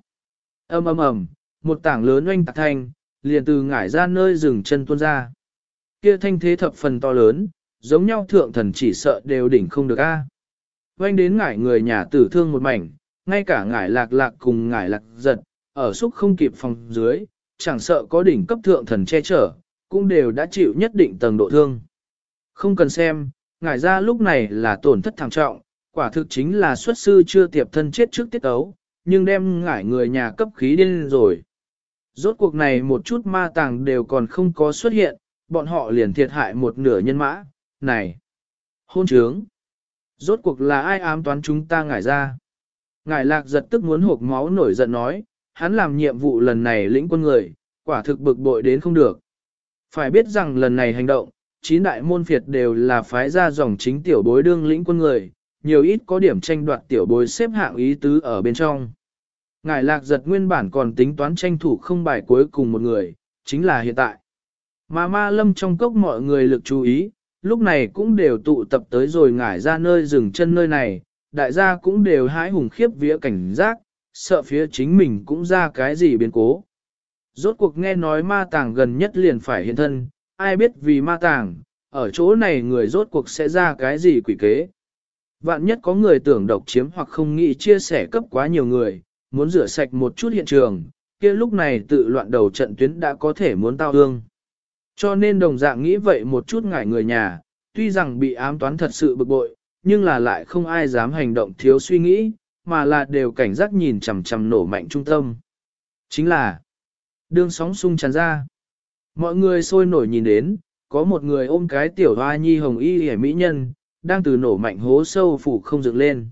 ầm, một tảng lớn oanh tạc thanh, liền từ ngải ra nơi dừng chân tuôn ra. Kia thanh thế thập phần to lớn, giống nhau thượng thần chỉ sợ đều đỉnh không được a. Oanh đến ngải người nhà tử thương một mảnh, ngay cả ngải lạc lạc cùng ngải lạc giật, ở xúc không kịp phòng dưới, chẳng sợ có đỉnh cấp thượng thần che chở, cũng đều đã chịu nhất định tầng độ thương. Không cần xem, ngải ra lúc này là tổn thất thảm trọng, quả thực chính là xuất sư chưa tiệp thân chết trước tiết ấu, nhưng đem ngải người nhà cấp khí điên rồi. Rốt cuộc này một chút ma tàng đều còn không có xuất hiện, bọn họ liền thiệt hại một nửa nhân mã, này, hôn trướng. Rốt cuộc là ai ám toán chúng ta ngải ra? Ngải lạc giật tức muốn hộp máu nổi giận nói, hắn làm nhiệm vụ lần này lĩnh quân người, quả thực bực bội đến không được. Phải biết rằng lần này hành động, 9 đại môn phiệt đều là phái ra dòng chính tiểu bối đương lĩnh quân người, nhiều ít có điểm tranh đoạt tiểu bối xếp hạng ý tứ ở bên trong. Ngải lạc giật nguyên bản còn tính toán tranh thủ không bài cuối cùng một người, chính là hiện tại. Mà ma lâm trong cốc mọi người lực chú ý, lúc này cũng đều tụ tập tới rồi ngải ra nơi dừng chân nơi này, đại gia cũng đều hái hùng khiếp vía cảnh giác, sợ phía chính mình cũng ra cái gì biến cố. Rốt cuộc nghe nói ma tàng gần nhất liền phải hiện thân, ai biết vì ma tàng, ở chỗ này người rốt cuộc sẽ ra cái gì quỷ kế. Vạn nhất có người tưởng độc chiếm hoặc không nghĩ chia sẻ cấp quá nhiều người, muốn rửa sạch một chút hiện trường, kia lúc này tự loạn đầu trận tuyến đã có thể muốn tao ương. Cho nên đồng dạng nghĩ vậy một chút ngại người nhà, tuy rằng bị ám toán thật sự bực bội, nhưng là lại không ai dám hành động thiếu suy nghĩ, mà là đều cảnh giác nhìn chằm chằm nổ mạnh trung tâm. Chính là đương sóng sung tràn ra. Mọi người sôi nổi nhìn đến, có một người ôm cái tiểu hoa nhi hồng y hẻ mỹ nhân, đang từ nổ mạnh hố sâu phủ không dựng lên.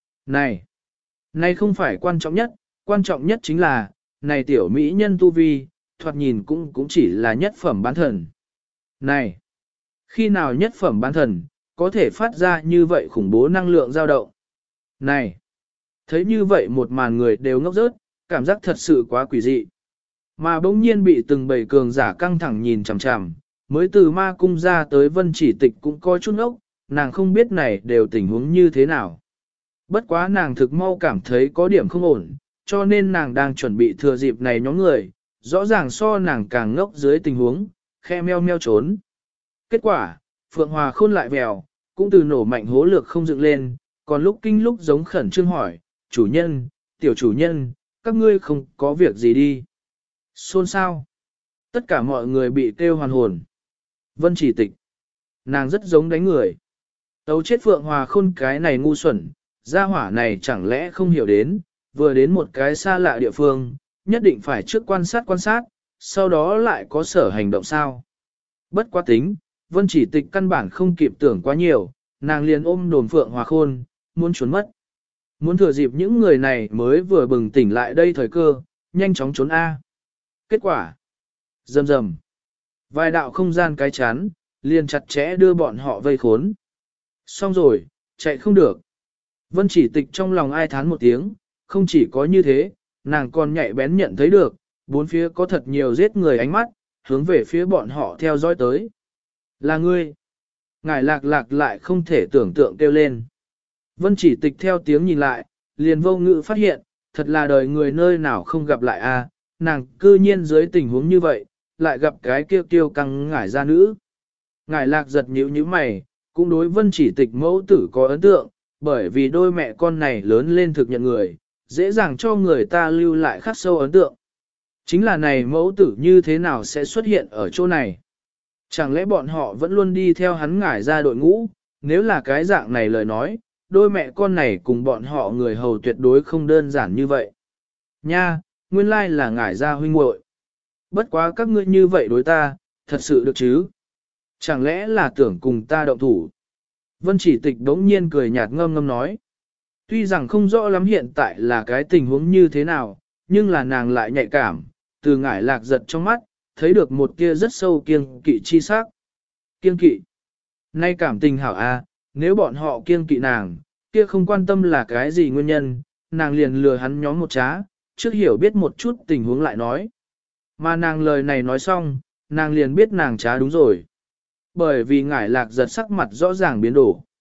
Này không phải quan trọng nhất chính là, này tiểu mỹ nhân tu vi, thoạt nhìn cũng chỉ là nhất phẩm bán thần. Này, khi nào nhất phẩm bán thần, có thể phát ra như vậy khủng bố năng lượng dao động. Này, thấy như vậy một màn người đều ngốc rớt, cảm giác thật sự quá quỷ dị. Mà bỗng nhiên bị từng bầy cường giả căng thẳng nhìn chằm chằm, mới từ ma cung ra tới Vân Chỉ Tịch cũng coi chút ngốc, nàng không biết này đều tình huống như thế nào. Bất quá nàng thực mau cảm thấy có điểm không ổn, cho nên nàng đang chuẩn bị thừa dịp này nhóm người, rõ ràng so nàng càng ngốc dưới tình huống, khe meo meo trốn. Kết quả, Phượng Hòa Khôn lại vèo, cũng từ nổ mạnh hố lược không dựng lên, còn lúc kinh lúc giống khẩn trương hỏi, chủ nhân, tiểu chủ nhân, các ngươi không có việc gì đi. Xôn sao? Tất cả mọi người bị kêu hoàn hồn. Vân Chỉ Tịch. Nàng rất giống đánh người. Tấu chết Phượng Hòa Khôn cái này ngu xuẩn, gia hỏa này chẳng lẽ không hiểu đến, vừa đến một cái xa lạ địa phương, nhất định phải trước quan sát, sau đó lại có sở hành động sao. Bất quá tính, Vân Chỉ Tịch căn bản không kịp tưởng quá nhiều, nàng liền ôm đồn Phượng Hòa Khôn, muốn trốn mất. Muốn thừa dịp những người này mới vừa bừng tỉnh lại đây thời cơ, nhanh chóng trốn A. Kết quả, rầm rầm, vài đạo không gian cái chán, liền chặt chẽ đưa bọn họ vây khốn. Xong rồi, chạy không được. Vân Chỉ Tịch trong lòng ai thán một tiếng, không chỉ có như thế, nàng còn nhạy bén nhận thấy được, bốn phía có thật nhiều giết người ánh mắt, hướng về phía bọn họ theo dõi tới. Là ngươi. Ngải lạc lạc lại không thể tưởng tượng kêu lên. Vân Chỉ Tịch theo tiếng nhìn lại, liền vô ngữ phát hiện, thật là đời người nơi nào không gặp lại a, nàng cư nhiên dưới tình huống như vậy, lại gặp cái kêu kiêu căng ngải ra nữ. Ngải lạc giật nhíu nhíu mày, cũng đối Vân Chỉ Tịch mẫu tử có ấn tượng, bởi vì đôi mẹ con này lớn lên thực nhận người, dễ dàng cho người ta lưu lại khắc sâu ấn tượng. Chính là này mẫu tử như thế nào sẽ xuất hiện ở chỗ này? Chẳng lẽ bọn họ vẫn luôn đi theo hắn ngải ra đội ngũ, nếu là cái dạng này lời nói, đôi mẹ con này cùng bọn họ người hầu tuyệt đối không đơn giản như vậy. Nha, nguyên lai là ngải ra huynh muội. Bất quá các ngươi như vậy đối ta, thật sự được chứ? Chẳng lẽ là tưởng cùng ta động thủ? Vân Chỉ Tịch đống nhiên cười nhạt ngâm ngâm nói. Tuy rằng không rõ lắm hiện tại là cái tình huống như thế nào, nhưng là nàng lại nhạy cảm, từ ngải lạc giật trong mắt, thấy được một kia rất sâu kiêng kỵ chi sắc. Kiêng kỵ. Nay cảm tình hảo a, nếu bọn họ kiêng kỵ nàng, kia không quan tâm là cái gì nguyên nhân, nàng liền lừa hắn nhóm một trá, trước hiểu biết một chút tình huống lại nói. Mà nàng lời này nói xong, nàng liền biết nàng trá đúng rồi. Bởi vì ngải lạc giật sắc mặt rõ ràng biến đổi.